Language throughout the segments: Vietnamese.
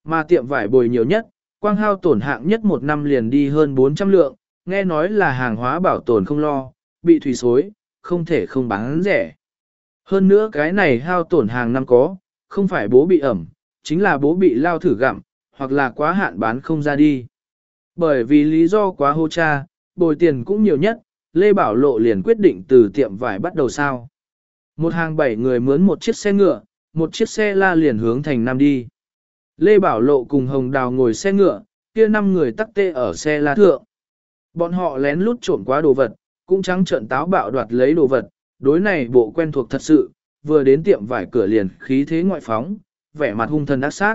mà tiệm vải bồi nhiều nhất, quang hao tổn hạng nhất một năm liền đi hơn 400 lượng, nghe nói là hàng hóa bảo tồn không lo, bị thủy xối, không thể không bán rẻ. Hơn nữa cái này hao tổn hàng năm có, không phải bố bị ẩm, chính là bố bị lao thử gặm, hoặc là quá hạn bán không ra đi. Bởi vì lý do quá hô cha, bồi tiền cũng nhiều nhất, Lê Bảo Lộ liền quyết định từ tiệm vải bắt đầu sao. Một hàng 7 người mướn một chiếc xe ngựa, một chiếc xe la liền hướng thành Nam đi. Lê Bảo Lộ cùng Hồng Đào ngồi xe ngựa, kia 5 người tắc tê ở xe la thượng. Bọn họ lén lút trộm quá đồ vật, cũng trắng trợn táo bạo đoạt lấy đồ vật, đối này bộ quen thuộc thật sự, vừa đến tiệm vải cửa liền khí thế ngoại phóng, vẻ mặt hung thần ác sát.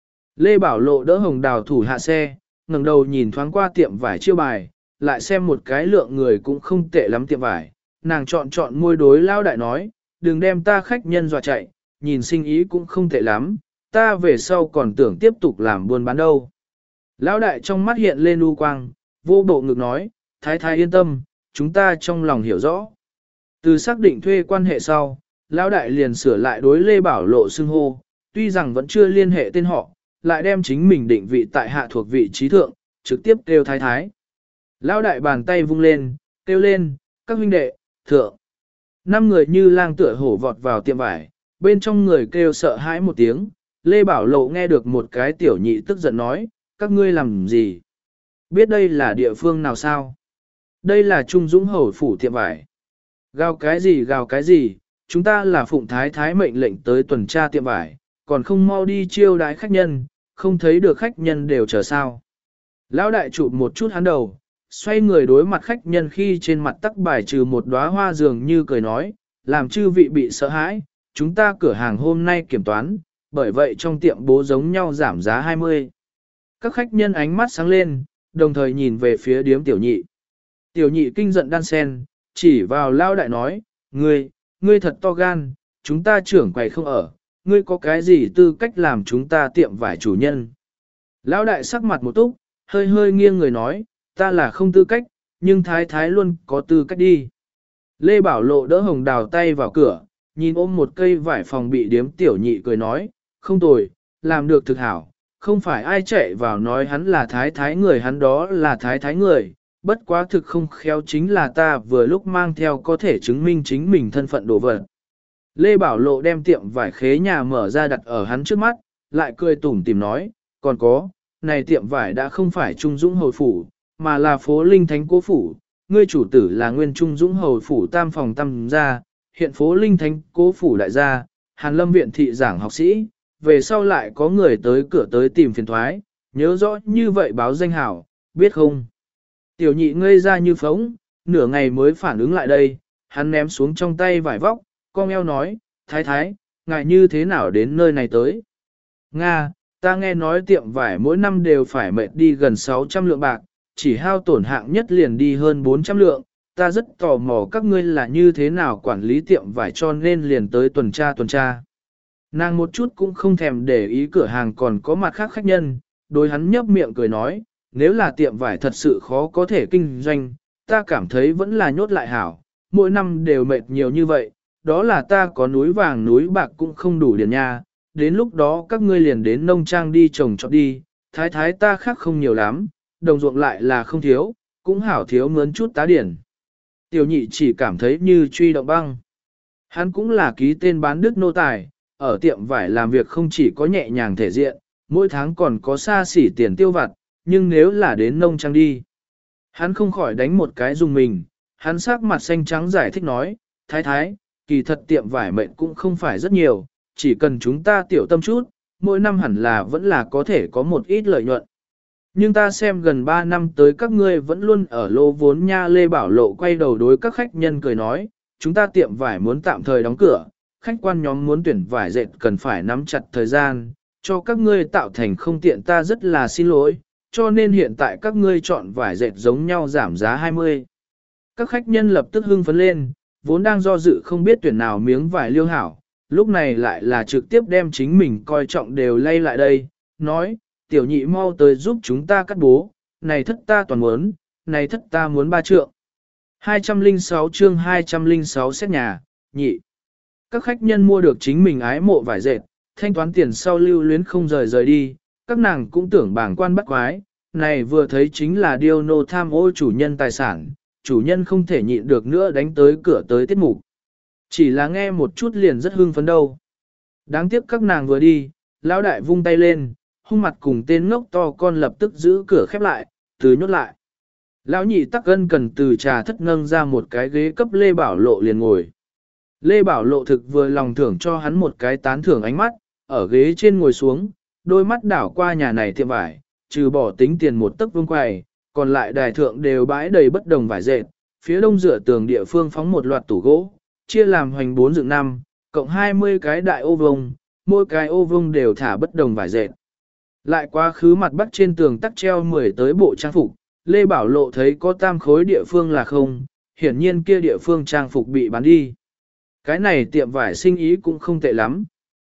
Lê Bảo Lộ đỡ Hồng Đào thủ hạ xe, ngẩng đầu nhìn thoáng qua tiệm vải chiêu bài, lại xem một cái lượng người cũng không tệ lắm tiệm vải, nàng chọn môi đối lao đại nói, đừng đem ta khách nhân dọa chạy, nhìn sinh ý cũng không tệ lắm, ta về sau còn tưởng tiếp tục làm buôn bán đâu. Lão đại trong mắt hiện lên u quang, vô bộ ngực nói, thái thái yên tâm, chúng ta trong lòng hiểu rõ. Từ xác định thuê quan hệ sau, lão đại liền sửa lại đối Lê Bảo Lộ xưng hô, tuy rằng vẫn chưa liên hệ tên họ, lại đem chính mình định vị tại hạ thuộc vị trí thượng, trực tiếp kêu thái thái. Lão đại bàn tay vung lên, kêu lên, các huynh đệ, thượng. 5 người như lang tựa hổ vọt vào tiệm vải, bên trong người kêu sợ hãi một tiếng, Lê Bảo Lộ nghe được một cái tiểu nhị tức giận nói, các ngươi làm gì? Biết đây là địa phương nào sao? Đây là Trung Dũng Hầu phủ tiệm vải. Gào cái gì, chúng ta là phụng thái thái mệnh lệnh tới tuần tra tiệm vải, còn không mau đi chiêu đái khách nhân, không thấy được khách nhân đều chờ sao. Lão đại chụp một chút hắn đầu, xoay người đối mặt khách nhân khi trên mặt tắc bài trừ một đóa hoa dường như cười nói, làm chư vị bị sợ hãi, chúng ta cửa hàng hôm nay kiểm toán, bởi vậy trong tiệm bố giống nhau giảm giá 20. Các khách nhân ánh mắt sáng lên, đồng thời nhìn về phía điếm tiểu nhị. Tiểu nhị kinh giận đan sen, chỉ vào lao đại nói, ngươi thật to gan, chúng ta trưởng quầy không ở, ngươi có cái gì tư cách làm chúng ta tiệm vải chủ nhân. Lão đại sắc mặt một túc, hơi nghiêng người nói, ta là không tư cách, nhưng thái thái luôn có tư cách đi. Lê Bảo Lộ đỡ Hồng Đào tay vào cửa, nhìn ôm một cây vải phòng bị điếm tiểu nhị cười nói, không tồi, làm được thực hảo, không phải ai chạy vào nói hắn là thái thái người hắn đó là thái thái người, bất quá thực không khéo chính là ta vừa lúc mang theo có thể chứng minh chính mình thân phận đồ vật. Lê Bảo Lộ đem tiệm vải khế nhà mở ra đặt ở hắn trước mắt, lại cười tủm tỉm nói, còn có, này tiệm vải đã không phải Trung Dũng Hầu phủ, mà là phố Linh Thánh Cố phủ, ngươi chủ tử là nguyên Trung Dũng Hầu phủ tam phòng tam gia, hiện phố Linh Thánh Cố phủ đại gia, Hàn Lâm viện thị giảng học sĩ, về sau lại có người tới cửa tới tìm phiền thoái, nhớ rõ như vậy báo danh hảo, biết không? Tiểu nhị ngây ra như phóng, nửa ngày mới phản ứng lại đây, hắn ném xuống trong tay vải vóc, con eo nói, thái thái, ngài như thế nào đến nơi này tới? Nga, ta nghe nói tiệm vải mỗi năm đều phải mệt đi gần 600 lượng bạc, chỉ hao tổn hạng nhất liền đi hơn 400 lượng, ta rất tò mò các ngươi là như thế nào quản lý tiệm vải cho nên liền tới tuần tra. Nàng một chút cũng không thèm để ý cửa hàng còn có mặt khác khách nhân, đối hắn nhấp miệng cười nói, nếu là tiệm vải thật sự khó có thể kinh doanh, ta cảm thấy vẫn là nhốt lại hảo, mỗi năm đều mệt nhiều như vậy, đó là ta có núi vàng núi bạc cũng không đủ điền nha, đến lúc đó các ngươi liền đến nông trang đi trồng trọt đi, thái thái ta khác không nhiều lắm, đồng ruộng lại là không thiếu, cũng hảo thiếu mướn chút tá điển. Tiểu nhị chỉ cảm thấy như truy động băng. Hắn cũng là ký tên bán đức nô tài, ở tiệm vải làm việc không chỉ có nhẹ nhàng thể diện, mỗi tháng còn có xa xỉ tiền tiêu vặt, nhưng nếu là đến nông trang đi. Hắn không khỏi đánh một cái dùng mình, hắn sắc mặt xanh trắng giải thích nói, thái thái, kỳ thật tiệm vải mệnh cũng không phải rất nhiều, chỉ cần chúng ta tiểu tâm chút, mỗi năm hẳn là vẫn là có thể có một ít lợi nhuận. Nhưng ta xem gần 3 năm tới các ngươi vẫn luôn ở lô vốn nha. Lê Bảo Lộ quay đầu đối các khách nhân cười nói, chúng ta tiệm vải muốn tạm thời đóng cửa, khách quan nhóm muốn tuyển vải dệt cần phải nắm chặt thời gian, cho các ngươi tạo thành không tiện ta rất là xin lỗi, cho nên hiện tại các ngươi chọn vải dệt giống nhau giảm giá 20. Các khách nhân lập tức hưng phấn lên, vốn đang do dự không biết tuyển nào miếng vải liêu hảo, lúc này lại là trực tiếp đem chính mình coi trọng đều lay lại đây, nói, tiểu nhị mau tới giúp chúng ta cắt bố, này thất ta toàn muốn, này thất ta muốn 3 trượng. 206 chương 206 xét nhà, nhị. Các khách nhân mua được chính mình ái mộ vải dệt, thanh toán tiền sau lưu luyến không rời đi, các nàng cũng tưởng bảng quan bắt quái, này vừa thấy chính là điêu nô tham ô chủ nhân tài sản, chủ nhân không thể nhịn được nữa đánh tới cửa tới tiết mục. Chỉ là nghe một chút liền rất hưng phấn đâu. Đáng tiếc các nàng vừa đi, lão đại vung tay lên, hung mặt cùng tên ngốc to con lập tức giữ cửa khép lại, từ nhốt lại. Lão nhị tắc ân cần từ trà thất nâng ra một cái ghế cấp Lê Bảo Lộ liền ngồi. Lê Bảo Lộ thực vừa lòng thưởng cho hắn một cái tán thưởng ánh mắt, ở ghế trên ngồi xuống, đôi mắt đảo qua nhà này tiệm vải, trừ bỏ tính tiền một tấc vương quầy, còn lại đài thượng đều bãi đầy bất đồng vải dệt, phía đông dựa tường địa phương phóng một loạt tủ gỗ, chia làm hoành 4 dựng 5, cộng 20 cái đại ô vuông, mỗi cái ô vuông đều thả bất đồng vải dệt. Lại quá khứ mặt bắc trên tường tắc treo 10 tới bộ trang phục, Lê Bảo Lộ thấy có tam khối địa phương là không, hiển nhiên kia địa phương trang phục bị bán đi. Cái này tiệm vải sinh ý cũng không tệ lắm.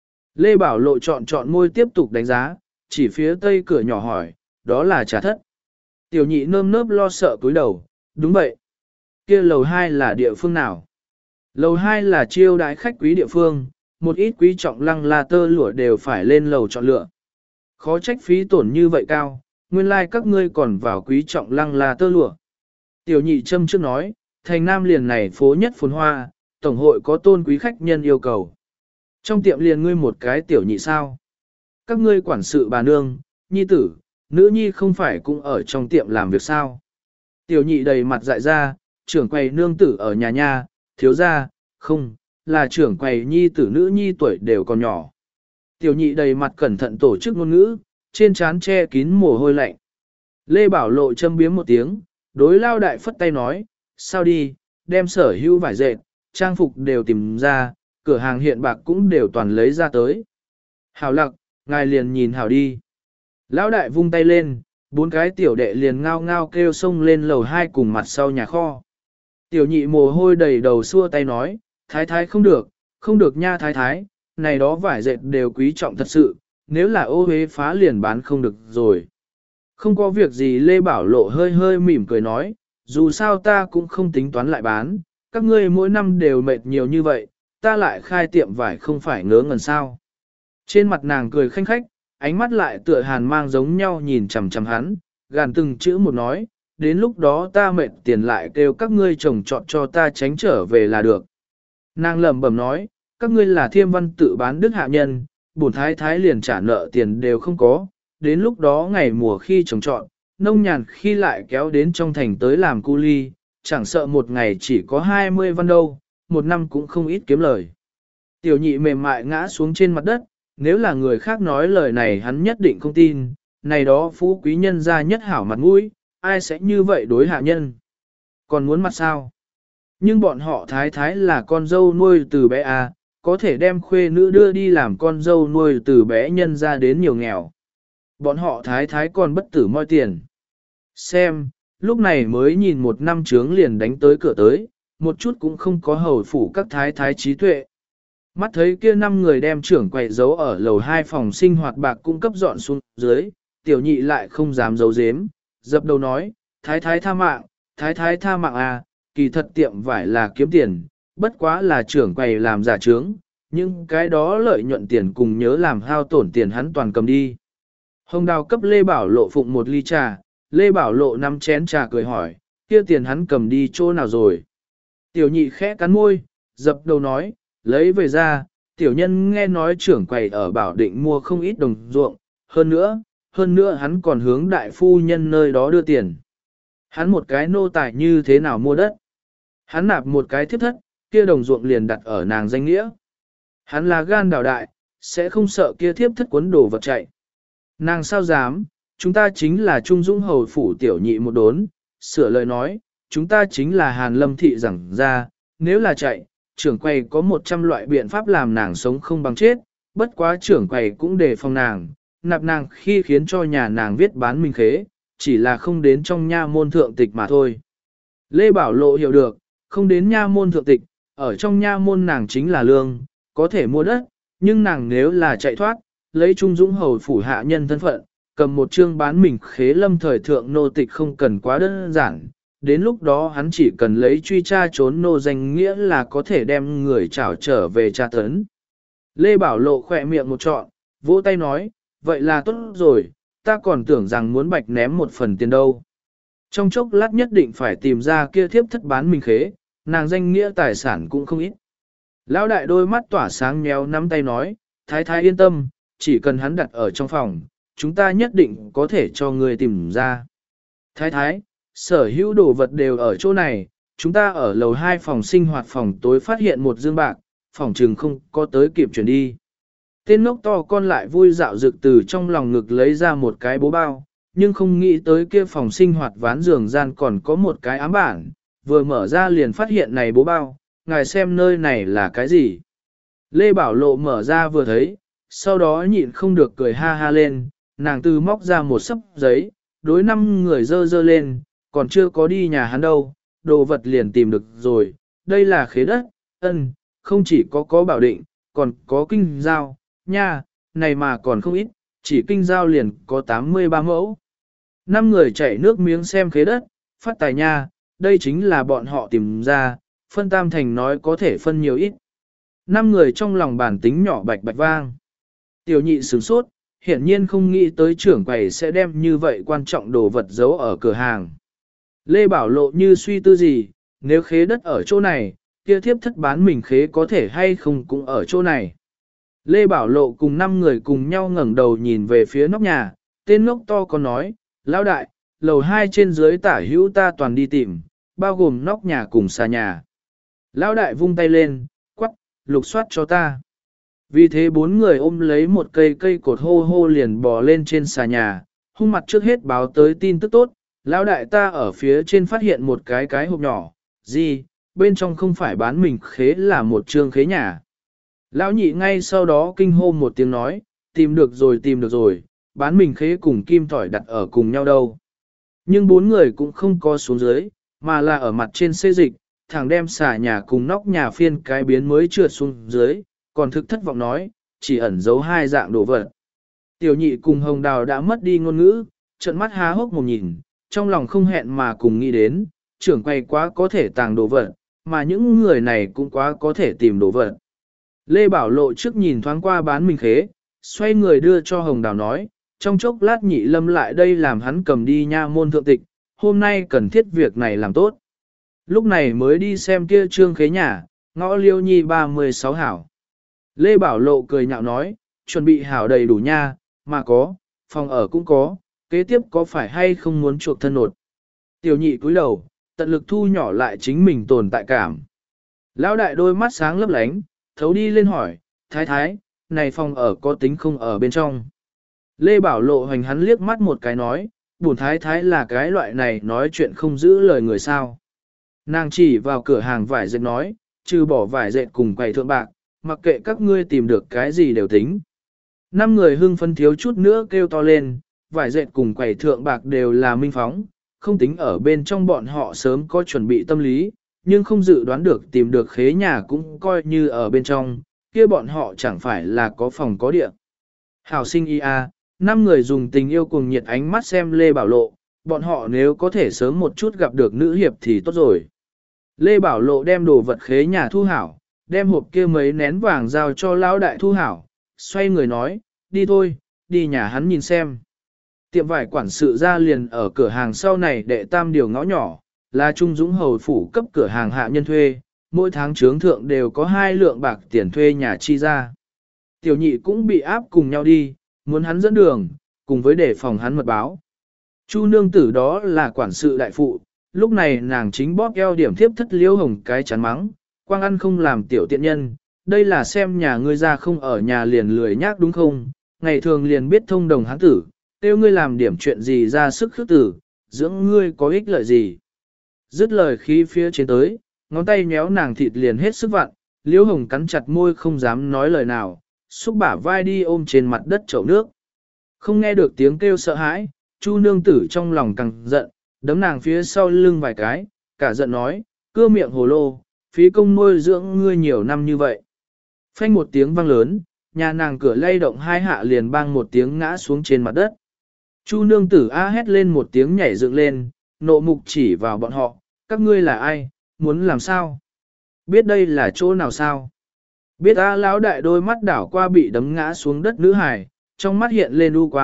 Lê Bảo Lộ chọn môi tiếp tục đánh giá, chỉ phía tây cửa nhỏ hỏi, đó là trà thất. Tiểu nhị nơm nớp lo sợ cúi đầu, đúng vậy. Kia lầu 2 là địa phương nào? Lầu 2 là chiêu đãi khách quý địa phương, một ít quý trọng lăng là tơ lụa đều phải lên lầu chọn lựa. Khó trách phí tổn như vậy cao, nguyên lai like các ngươi còn vào quý trọng lăng là tơ lụa. Tiểu nhị châm trước nói, thành nam liền này phố nhất phồn hoa, tổng hội có tôn quý khách nhân yêu cầu. Trong tiệm liền ngươi một cái tiểu nhị sao? Các ngươi quản sự bà nương, nhi tử, nữ nhi không phải cũng ở trong tiệm làm việc sao? Tiểu nhị đầy mặt dại ra, trưởng quầy nương tử ở nhà nha, thiếu gia, không, là trưởng quầy nhi tử nữ nhi tuổi đều còn nhỏ. Tiểu nhị đầy mặt cẩn thận tổ chức ngôn ngữ, trên trán che kín mồ hôi lạnh. Lê Bảo Lộ châm biếm một tiếng, đối lao đại phất tay nói, sao đi, đem sở hữu vải dệt, trang phục đều tìm ra, cửa hàng hiện bạc cũng đều toàn lấy ra tới. Hảo lặc, ngài liền nhìn hảo đi. Lão đại vung tay lên, 4 cái tiểu đệ liền ngao ngao kêu xông lên lầu 2 cùng mặt sau nhà kho. Tiểu nhị mồ hôi đầy đầu xua tay nói, thái thái không được nha thái thái, này đó vải dệt đều quý trọng thật sự, nếu là ô hế phá liền bán không được rồi. Không có việc gì Lê Bảo Lộ hơi hơi mỉm cười nói, dù sao ta cũng không tính toán lại bán, các ngươi mỗi năm đều mệt nhiều như vậy, ta lại khai tiệm vải không phải ngớ ngẩn sao. Trên mặt nàng cười khanh khách, ánh mắt lại tựa hàn mang giống nhau nhìn chằm chằm hắn, gàn từng chữ một nói, đến lúc đó ta mệt tiền lại kêu các ngươi chồng chọn cho ta tránh trở về là được. Nàng lẩm bẩm nói, các ngươi là Thiêm Văn tự bán đức hạ nhân, bổn thái thái liền trả nợ tiền đều không có, đến lúc đó ngày mùa khi trồng trọn, nông nhàn khi lại kéo đến trong thành tới làm cu ly, chẳng sợ một ngày chỉ có 20 văn đâu, một năm cũng không ít kiếm lời. Tiểu nhị mềm mại ngã xuống trên mặt đất, nếu là người khác nói lời này hắn nhất định không tin, này đó phú quý nhân ra nhất hảo mặt mũi, ai sẽ như vậy đối hạ nhân. Còn muốn mặt sao? Nhưng bọn họ thái thái là con dâu nuôi từ bé à, có thể đem khuê nữ đưa đi làm con dâu nuôi từ bé nhân ra đến nhiều nghèo. Bọn họ thái thái còn bất tử moi tiền. Xem, lúc này mới nhìn một năm trướng liền đánh tới cửa tới, một chút cũng không có hầu phủ các thái thái trí tuệ. Mắt thấy kia 5 người đem trưởng quầy giấu ở lầu 2 phòng sinh hoạt bạc cung cấp dọn xuống dưới, tiểu nhị lại không dám giấu giếm, dập đầu nói, thái thái tha mạng à, kỳ thật tiệm vải là kiếm tiền, bất quá là trưởng quầy làm giả trướng, nhưng cái đó lợi nhuận tiền cùng nhớ làm hao tổn tiền hắn toàn cầm đi. Hồng Đào cấp Lê Bảo Lộ phụng một ly trà, Lê Bảo Lộ 5 chén trà cười hỏi, kia tiền hắn cầm đi chỗ nào rồi? Tiểu nhị khẽ cắn môi, dập đầu nói, lấy về ra, tiểu nhân nghe nói trưởng quầy ở Bảo Định mua không ít đồng ruộng, hơn nữa hắn còn hướng đại phu nhân nơi đó đưa tiền. Hắn một cái nô tài như thế nào mua đất? Hắn nạp một cái thiếp thất, kia đồng ruộng liền đặt ở nàng danh nghĩa. Hắn là gan đào đại, sẽ không sợ kia thiếp thất cuốn đồ vật chạy. Nàng sao dám, chúng ta chính là Trung Dũng hầu phủ tiểu nhị một đốn, sửa lời nói, chúng ta chính là Hàn Lâm thị rằng ra, nếu là chạy, trưởng quầy có 100 loại biện pháp làm nàng sống không bằng chết, bất quá trưởng quầy cũng đề phòng nàng, nạp nàng khi khiến cho nhà nàng viết bán mình khế, chỉ là không đến trong nha môn thượng tịch mà thôi. Lê Bảo Lộ hiểu được, không đến nha môn thượng tịch, ở trong nha môn nàng chính là lương, có thể mua đất, nhưng nàng nếu là chạy thoát, lấy Trung Dũng hầu phủ hạ nhân thân phận, cầm một chương bán mình khế lâm thời thượng nô tịch không cần quá đơn giản, đến lúc đó hắn chỉ cần lấy truy tra trốn nô danh nghĩa là có thể đem người trảo trở về tra tấn. Lê Bảo Lộ khỏe miệng một trọn, vỗ tay nói, vậy là tốt rồi, ta còn tưởng rằng muốn bạch ném một phần tiền đâu. Trong chốc lát nhất định phải tìm ra kia thiếp thất bán mình khế, nàng danh nghĩa tài sản cũng không ít. Lão đại đôi mắt tỏa sáng nhéo nắm tay nói, thái thái yên tâm, chỉ cần hắn đặt ở trong phòng, chúng ta nhất định có thể cho người tìm ra. Thái thái, sở hữu đồ vật đều ở chỗ này, chúng ta ở lầu 2 phòng sinh hoạt phòng tối phát hiện một dương bạc, phòng trừng không có tới kịp chuyển đi. Tên ngốc to con lại vui dạo dực từ trong lòng ngực lấy ra một cái bố bao, nhưng không nghĩ tới kia phòng sinh hoạt ván giường gian còn có một cái ám bản, vừa mở ra liền phát hiện này bố bao, ngài xem nơi này là cái gì. Lê Bảo Lộ mở ra vừa thấy, sau đó nhịn không được cười ha ha lên, nàng từ móc ra một sấp giấy, đối 5 người dơ dơ lên, còn chưa có đi nhà hắn đâu, đồ vật liền tìm được rồi, đây là khế đất, không chỉ có bảo định, còn có kinh giao, nha, này mà còn không ít, chỉ kinh giao liền có 83 mẫu. 5 người chảy nước miếng xem khế đất, phát tài nha, đây chính là bọn họ tìm ra, phân tam thành nói có thể phân nhiều ít. 5 người trong lòng bản tính nhỏ bạch bạch vang. Tiểu nhị sửng sốt, hiển nhiên không nghĩ tới trưởng quầy sẽ đem như vậy quan trọng đồ vật giấu ở cửa hàng. Lê Bảo Lộ như suy tư gì, nếu khế đất ở chỗ này, kia thiếp thất bán mình khế có thể hay không cũng ở chỗ này. Lê Bảo Lộ cùng 5 người cùng nhau ngẩng đầu nhìn về phía nóc nhà, tên ngốc to có nói, lão đại, lầu 2 trên dưới tả hữu ta toàn đi tìm, bao gồm nóc nhà cùng xà nhà. Lão đại vung tay lên, quắc, lục soát cho ta. Vì thế 4 người ôm lấy một cây cột hô hô liền bò lên trên xà nhà, hung mặt trước hết báo tới tin tức tốt, lão đại ta ở phía trên phát hiện một cái hộp nhỏ, gì, bên trong không phải bán mình khế là một trương khế nhà. Lão nhị ngay sau đó kinh hô một tiếng nói, tìm được rồi, bán mình khế cùng kim tỏi đặt ở cùng nhau đâu. Nhưng 4 người cũng không có xuống dưới, mà là ở mặt trên xê dịch, thằng đem xà nhà cùng nóc nhà phiên cái biến mới trượt xuống dưới, còn thực thất vọng nói, chỉ ẩn giấu 2 dạng đồ vật. Tiểu nhị cùng hồng đào đã mất đi ngôn ngữ, trợn mắt há hốc mồm nhìn, trong lòng không hẹn mà cùng nghĩ đến, trưởng quay quá có thể tàng đồ vật, mà những người này cũng quá có thể tìm đồ vật. Lê Bảo Lộ trước nhìn thoáng qua bán mình khế, xoay người đưa cho hồng đào nói, trong chốc lát nhị lâm lại đây làm hắn cầm đi nha môn thượng tịch, hôm nay cần thiết việc này làm tốt. Lúc này mới đi xem kia trương khế nhà, ngõ Liêu Nhi 36 hảo. Lê Bảo Lộ cười nhạo nói, chuẩn bị hảo đầy đủ nha, mà có, phòng ở cũng có, kế tiếp có phải hay không muốn chuộc thân nột. Tiểu nhị cúi đầu, tận lực thu nhỏ lại chính mình tồn tại cảm. Lão đại đôi mắt sáng lấp lánh, thấu đi lên hỏi, thái thái, này phòng ở có tính không ở bên trong. Lê Bảo Lộ hoành hắn liếc mắt một cái nói, bổn thái thái là cái loại này nói chuyện không giữ lời người sao. Nàng chỉ vào cửa hàng vải dệt nói, trừ bỏ vải dệt cùng quầy thượng bạc, mặc kệ các ngươi tìm được cái gì đều tính. 5 người hưng phấn thiếu chút nữa kêu to lên, vải dệt cùng quầy thượng bạc đều là minh phóng, không tính ở bên trong bọn họ sớm có chuẩn bị tâm lý, nhưng không dự đoán được tìm được khế nhà cũng coi như ở bên trong, kia bọn họ chẳng phải là có phòng có địa. Hảo sinh IA, 5 người dùng tình yêu cùng nhiệt ánh mắt xem Lê Bảo Lộ, bọn họ nếu có thể sớm một chút gặp được nữ hiệp thì tốt rồi. Lê Bảo Lộ đem đồ vật khế nhà thu hảo, đem hộp kia mấy nén vàng giao cho lão đại thu hảo, xoay người nói, đi thôi, đi nhà hắn nhìn xem. Tiệm vải quản sự ra liền ở cửa hàng sau này đệ tam điều ngõ nhỏ, là Trung Dũng hầu phủ cấp cửa hàng hạ nhân thuê, mỗi tháng trướng thượng đều có 2 lượng bạc tiền thuê nhà chi ra. Tiểu nhị cũng bị áp cùng nhau đi, muốn hắn dẫn đường, cùng với để phòng hắn mật báo. Chu nương tử đó là quản sự đại phụ, lúc này nàng chính bóp eo điểm thiếp thất liêu hồng cái chán mắng, quang ăn không làm tiểu tiện nhân, đây là xem nhà ngươi ra không ở nhà liền lười nhác đúng không, ngày thường liền biết thông đồng hắn tử, tiêu ngươi làm điểm chuyện gì ra sức khước tử, dưỡng ngươi có ích lợi gì. Dứt lời khí phía trên tới, ngón tay nhéo nàng thịt liền hết sức vặn, liêu hồng cắn chặt môi không dám nói lời nào, xúc bả vai đi ôm trên mặt đất chậu nước. Không nghe được tiếng kêu sợ hãi, Chu nương tử trong lòng càng giận, đấm nàng phía sau lưng vài cái, cả giận nói, cưa miệng hồ lô, phí công nuôi dưỡng ngươi nhiều năm như vậy. Phanh một tiếng vang lớn, nhà nàng cửa lay động 2 hạ liền bang một tiếng ngã xuống trên mặt đất. Chu nương tử a hét lên một tiếng nhảy dựng lên, nộ mục chỉ vào bọn họ, các ngươi là ai, muốn làm sao? Biết đây là chỗ nào sao? Biết a lão đại đôi mắt đảo qua bị đấm ngã xuống đất nữ hài, trong mắt hiện lên u quang,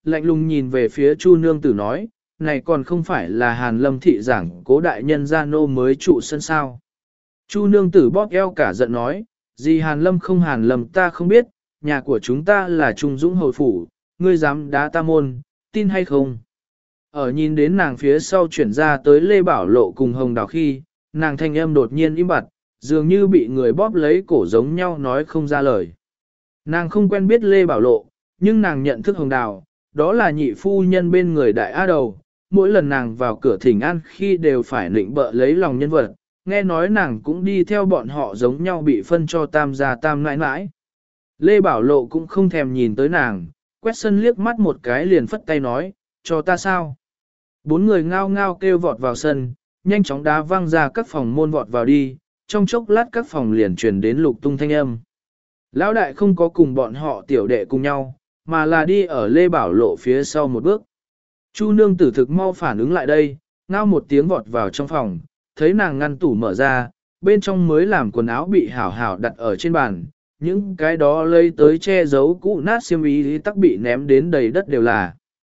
lạnh lùng nhìn về phía Chu nương tử nói, này còn không phải là Hàn Lâm thị giảng cố đại nhân gia nô mới trụ sân sao. Chu nương tử bóp eo cả giận nói, gì Hàn Lâm không Hàn Lâm ta không biết, nhà của chúng ta là Trung Dũng hầu phủ, ngươi dám đá ta môn, tin hay không? Ở nhìn đến nàng phía sau chuyển ra tới Lê Bảo Lộ cùng Hồng Đào khi, nàng thanh âm đột nhiên im bặt, dường như bị người bóp lấy cổ giống nhau nói không ra lời. Nàng không quen biết Lê Bảo Lộ, nhưng nàng nhận thức Hồng Đào, đó là nhị phu nhân bên người đại á đầu, mỗi lần nàng vào cửa thỉnh an khi đều phải nịnh bợ lấy lòng nhân vật, nghe nói nàng cũng đi theo bọn họ giống nhau bị phân cho tam gia tam nãi nãi. Lê Bảo Lộ cũng không thèm nhìn tới nàng, quét sân liếc mắt một cái liền phất tay nói, cho ta sao? Bốn người ngao ngao kêu vọt vào sân, nhanh chóng đá văng ra các phòng môn vọt vào đi, trong chốc lát các phòng liền truyền đến lục tung thanh âm. Lão đại không có cùng bọn họ tiểu đệ cùng nhau, mà là đi ở Lê Bảo Lộ phía sau một bước. Chu nương tử thực mau phản ứng lại đây, ngao một tiếng vọt vào trong phòng, thấy nàng ngăn tủ mở ra, bên trong mới làm quần áo bị hảo hảo đặt ở trên bàn, những cái đó lấy tới che giấu cũ nát xiêm y tắc bị ném đến đầy đất đều là.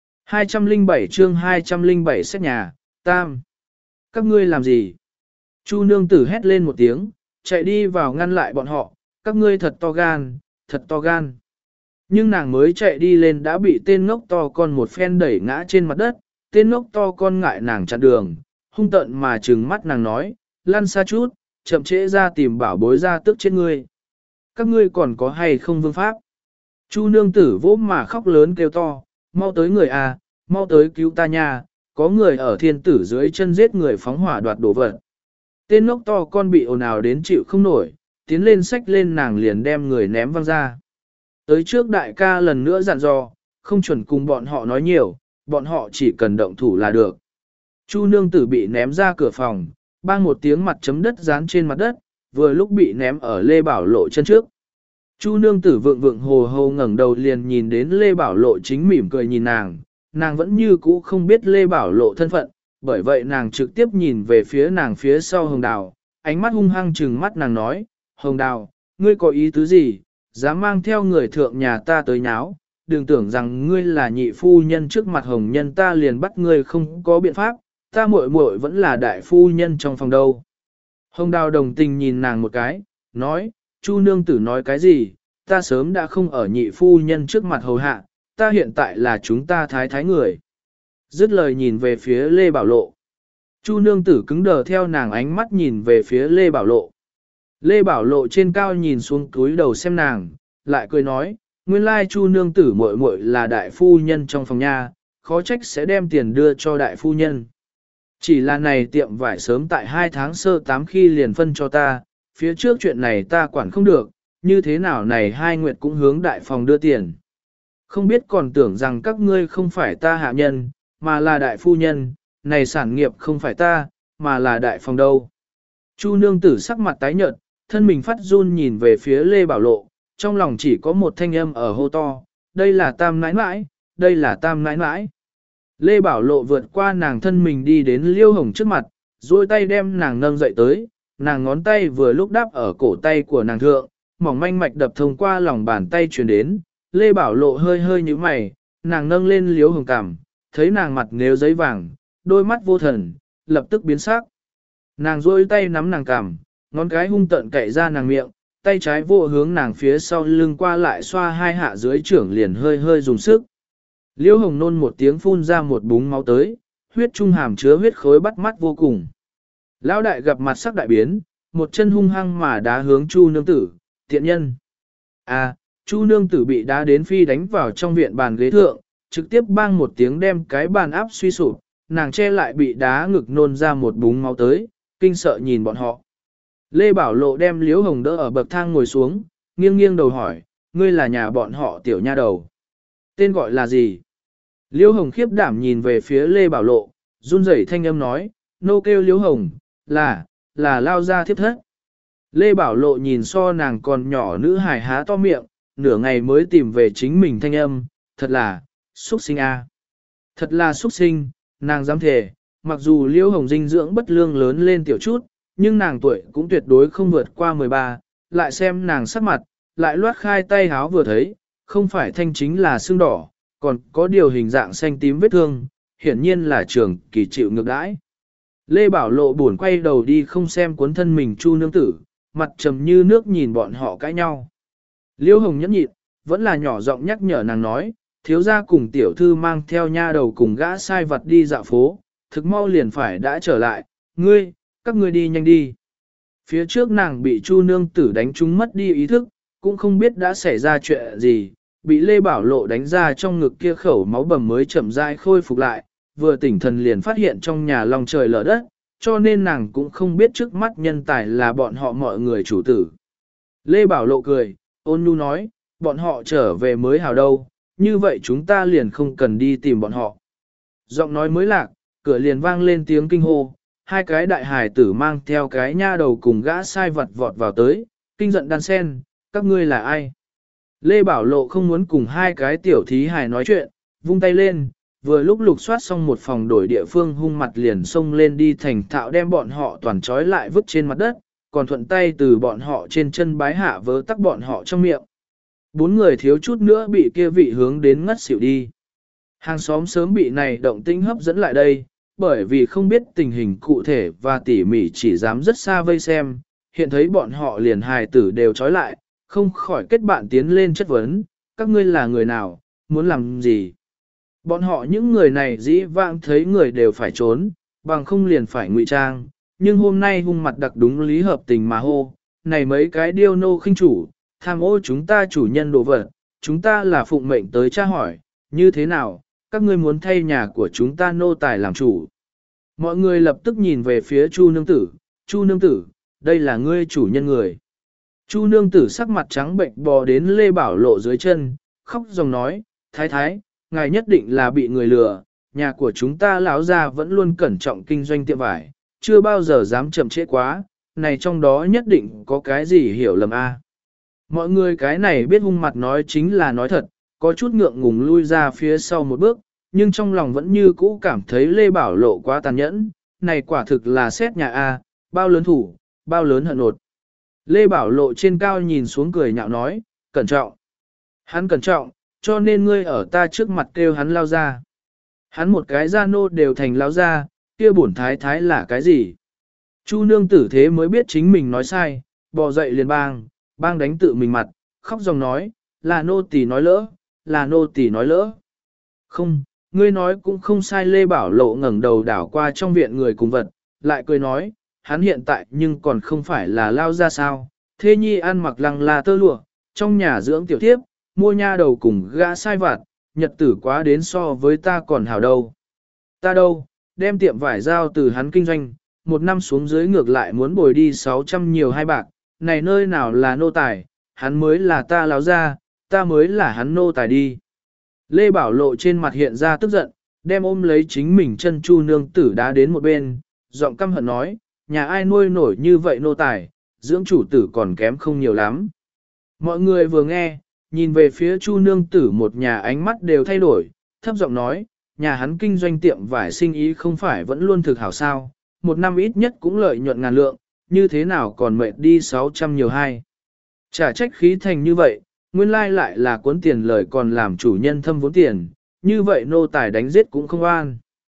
207 chương 207 xét nhà, tam. Các ngươi làm gì? Chu nương tử hét lên một tiếng, chạy đi vào ngăn lại bọn họ, các ngươi thật to gan, thật to gan. Nhưng nàng mới chạy đi lên đã bị tên ngốc to con một phen đẩy ngã trên mặt đất, tên ngốc to con ngại nàng chặn đường, hung tợn mà trừng mắt nàng nói, lăn xa chút, chậm trễ ra tìm bảo bối ra tức chết ngươi. Các ngươi còn có hay không vương pháp? Chu nương tử vỗ mà khóc lớn kêu to, mau tới người à, mau tới cứu ta nha, có người ở thiên tử dưới chân giết người phóng hỏa đoạt đồ vật. Tên ngốc to con bị ồn ào đến chịu không nổi, tiến lên xách lên nàng liền đem người ném văng ra. Tới trước đại ca lần nữa dặn dò, không chuẩn cùng bọn họ nói nhiều, bọn họ chỉ cần động thủ là được. Chu nương tử bị ném ra cửa phòng, bang một tiếng mặt chấm đất dán trên mặt đất, vừa lúc bị ném ở Lê Bảo Lộ chân trước. Chu nương tử vượng vượng hồ hồ ngẩng đầu liền nhìn đến Lê Bảo Lộ chính mỉm cười nhìn nàng vẫn như cũ không biết Lê Bảo Lộ thân phận, bởi vậy nàng trực tiếp nhìn về phía nàng phía sau Hồng Đào, ánh mắt hung hăng trừng mắt nàng nói, Hồng Đào, ngươi có ý tứ gì, dám mang theo người thượng nhà ta tới nháo, đừng tưởng rằng ngươi là nhị phu nhân trước mặt hồng nhân ta liền bắt ngươi không có biện pháp, ta muội muội vẫn là đại phu nhân trong phòng đâu. Hồng Đào đồng tình nhìn nàng một cái, nói, Chu nương tử nói cái gì, ta sớm đã không ở nhị phu nhân trước mặt hầu hạ, ta hiện tại là chúng ta thái thái người. Dứt lời nhìn về phía Lê Bảo Lộ. Chu nương tử cứng đờ theo nàng ánh mắt nhìn về phía Lê Bảo Lộ. Lê Bảo Lộ trên cao nhìn xuống túi đầu xem nàng, lại cười nói, nguyên lai Chu nương tử muội muội là đại phu nhân trong phòng nha, khó trách sẽ đem tiền đưa cho đại phu nhân. Chỉ là này tiệm vải sớm tại 2 tháng sơ 8 khi liền phân cho ta, phía trước chuyện này ta quản không được, như thế nào này hai nguyệt cũng hướng đại phòng đưa tiền. Không biết còn tưởng rằng các ngươi không phải ta hạ nhân, mà là đại phu nhân, này sản nghiệp không phải ta, mà là đại phòng đâu. Chu nương tử sắc mặt tái nhợt, thân mình phát run nhìn về phía Lê Bảo Lộ, trong lòng chỉ có một thanh âm ở hô to, đây là tam nãi nãi, đây là tam nãi nãi. Lê Bảo Lộ vượt qua nàng thân mình đi đến Liêu Hồng trước mặt, duỗi tay đem nàng nâng dậy tới, nàng ngón tay vừa lúc đáp ở cổ tay của nàng thượng, mỏng manh mạch đập thông qua lòng bàn tay truyền đến, Lê Bảo Lộ hơi hơi như mày, nàng nâng lên Liêu Hồng cằm, thấy nàng mặt nếu giấy vàng, đôi mắt vô thần, lập tức biến sắc. Nàng duỗi tay nắm nàng cằm, ngón cái hung tợn cậy ra nàng miệng, tay trái vô hướng nàng phía sau lưng qua lại xoa hai hạ dưới trưởng liền hơi hơi dùng sức. Liễu Hồng nôn một tiếng phun ra một búng máu tới, huyết trung hàm chứa huyết khối bắt mắt vô cùng. Lão đại gặp mặt sắc đại biến, một chân hung hăng mà đá hướng Chu nương tử, tiện nhân. Chu nương tử bị đá đến phi đánh vào trong viện bàn ghế thượng, trực tiếp bang một tiếng đem cái bàn áp suy sụp, nàng che lại bị đá ngực nôn ra một búng máu tới, kinh sợ nhìn bọn họ. Lê Bảo Lộ đem Liễu Hồng đỡ ở bậc thang ngồi xuống, nghiêng nghiêng đầu hỏi, ngươi là nhà bọn họ tiểu nha đầu. Tên gọi là gì? Liễu Hồng khiếp đảm nhìn về phía Lê Bảo Lộ, run rẩy thanh âm nói, nô kêu Liễu Hồng, là lao ra thiếp thất. Lê Bảo Lộ nhìn so nàng còn nhỏ nữ hài há to miệng, nửa ngày mới tìm về chính mình thanh âm, thật là, xuất sinh a. Thật là xuất sinh, nàng dám thề, mặc dù Liễu Hồng dinh dưỡng bất lương lớn lên tiểu chút, nhưng nàng tuổi cũng tuyệt đối không vượt qua 13, lại xem nàng sắc mặt, lại loát khai tay háo vừa thấy, không phải thanh chính là xương đỏ, Còn có điều hình dạng xanh tím vết thương, hiển nhiên là trường kỳ chịu ngược đãi. Lê Bảo Lộ buồn quay đầu đi không xem cuốn thân mình Chu nương tử, mặt trầm như nước nhìn bọn họ cãi nhau. Liễu Hồng nhẫn nhịn, vẫn là nhỏ giọng nhắc nhở nàng nói, thiếu gia cùng tiểu thư mang theo nha đầu cùng gã sai vật đi dạo phố, thực mau liền phải đã trở lại, các ngươi đi nhanh đi. Phía trước nàng bị Chu nương tử đánh trúng mất đi ý thức, cũng không biết đã xảy ra chuyện gì, bị Lê Bảo Lộ đánh ra trong ngực kia khẩu máu bầm mới chậm rãi khôi phục lại, vừa tỉnh thần liền phát hiện trong nhà lòng trời lở đất, cho nên nàng cũng không biết trước mắt nhân tài là bọn họ mọi người chủ tử. Lê Bảo Lộ cười, ôn nhu nói, bọn họ trở về mới hào đâu, như vậy chúng ta liền không cần đi tìm bọn họ. Giọng nói mới lạc, cửa liền vang lên tiếng kinh hô, hai cái đại hài tử mang theo cái nha đầu cùng gã sai vật vọt vào tới, kinh giận đan sen, các ngươi là ai? Lê Bảo Lộ không muốn cùng hai cái tiểu thí hài nói chuyện, vung tay lên, vừa lúc lục soát xong một phòng đổi địa phương hung mặt liền xông lên đi thành thạo đem bọn họ toàn trói lại vứt trên mặt đất, còn thuận tay từ bọn họ trên chân bái hạ vớ tắc bọn họ trong miệng. Bốn người thiếu chút nữa bị kia vị hướng đến ngất xỉu đi. Hàng xóm sớm bị này động tĩnh hấp dẫn lại đây, bởi vì không biết tình hình cụ thể và tỉ mỉ chỉ dám rất xa vây xem, hiện thấy bọn họ liền hài tử đều trói lại, không khỏi kết bạn tiến lên chất vấn, các ngươi là người nào, muốn làm gì? Bọn họ những người này dĩ vãng thấy người đều phải trốn, bằng không liền phải ngụy trang, nhưng hôm nay hung mặt đặc đúng lý hợp tình mà hô, này mấy cái điêu nô khinh chủ, tham ô chúng ta chủ nhân đồ vật, chúng ta là phụng mệnh tới tra hỏi, như thế nào, các ngươi muốn thay nhà của chúng ta nô tài làm chủ. Mọi người lập tức nhìn về phía Chu nương tử, đây là ngươi chủ nhân người. Chu nương tử sắc mặt trắng bệnh bò đến Lê Bảo Lộ dưới chân, khóc dòng nói, thái thái, ngài nhất định là bị người lừa, nhà của chúng ta lão gia vẫn luôn cẩn trọng kinh doanh tiệm vải, chưa bao giờ dám chậm trễ quá, này trong đó nhất định có cái gì hiểu lầm a. Mọi người cái này biết hung mặt nói chính là nói thật, có chút ngượng ngùng lui ra phía sau một bước, nhưng trong lòng vẫn như cũ cảm thấy Lê Bảo Lộ quá tàn nhẫn, này quả thực là xét nhà a, bao lớn thủ, bao lớn hận nột. Lê Bảo Lộ trên cao nhìn xuống cười nhạo nói, cẩn trọng. Hắn cẩn trọng, cho nên ngươi ở ta trước mặt kêu hắn lao ra. Hắn một cái gia nô đều thành lao ra, kia bổn thái thái là cái gì? Chu nương tử thế mới biết chính mình nói sai, bò dậy liền bang đánh tự mình mặt, khóc dòng nói, là nô tỳ nói lỡ, là nô tỳ nói lỡ. Không, ngươi nói cũng không sai. Lê Bảo Lộ ngẩng đầu đảo qua trong viện người cùng vật, lại cười nói, hắn hiện tại nhưng còn không phải là lao ra sao, thê nhi ăn mặc lăng là tơ lụa, trong nhà dưỡng tiểu tiếp, mua nha đầu cùng gã sai vặt, nhật tử quá đến so với ta còn hảo đâu. Ta đâu, đem tiệm vải giao từ hắn kinh doanh, một năm xuống dưới ngược lại muốn bồi đi 600 nhiều hai bạc, này nơi nào là nô tài, hắn mới là ta láo ra, ta mới là hắn nô tài đi. Lê Bảo Lộ trên mặt hiện ra tức giận, đem ôm lấy chính mình chân Chu nương tử đá đến một bên, giọng căm hận nói, nhà ai nuôi nổi như vậy nô tài, dưỡng chủ tử còn kém không nhiều lắm. Mọi người vừa nghe, nhìn về phía Chu nương tử một nhà ánh mắt đều thay đổi, thấp giọng nói, nhà hắn kinh doanh tiệm vải sinh ý không phải vẫn luôn thực hảo sao, một năm ít nhất cũng lợi nhuận ngàn lượng, như thế nào còn mệt đi 600 nhiều hai. Trả trách khí thành như vậy, nguyên lai lại là cuốn tiền lời còn làm chủ nhân thâm vốn tiền, như vậy nô tài đánh giết cũng không an.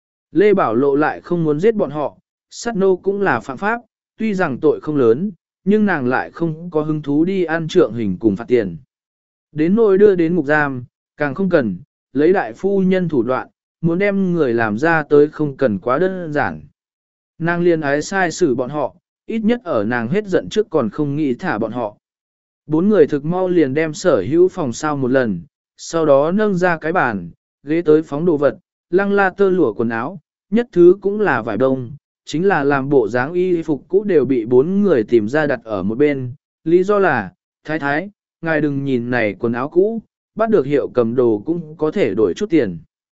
Lê Bảo Lộ lại không muốn giết bọn họ, sát nô cũng là phạm pháp, tuy rằng tội không lớn, nhưng nàng lại không có hứng thú đi ăn trượng hình cùng phạt tiền. Đến nỗi đưa đến ngục giam, càng không cần, lấy đại phu nhân thủ đoạn, muốn đem người làm ra tới không cần quá đơn giản. Nàng liên ái sai xử bọn họ, ít nhất ở nàng hết giận trước còn không nghĩ thả bọn họ. Bốn người thực mau liền đem sở hữu phòng sao một lần, sau đó nâng ra cái bàn, ghế tới phóng đồ vật, lăng la tơ lụa quần áo, nhất thứ cũng là vải đông, chính là làm bộ dáng y phục cũ đều bị bốn người tìm ra đặt ở một bên, lý do là, thái thái, ngài đừng nhìn này quần áo cũ, bắt được hiệu cầm đồ cũng có thể đổi chút tiền.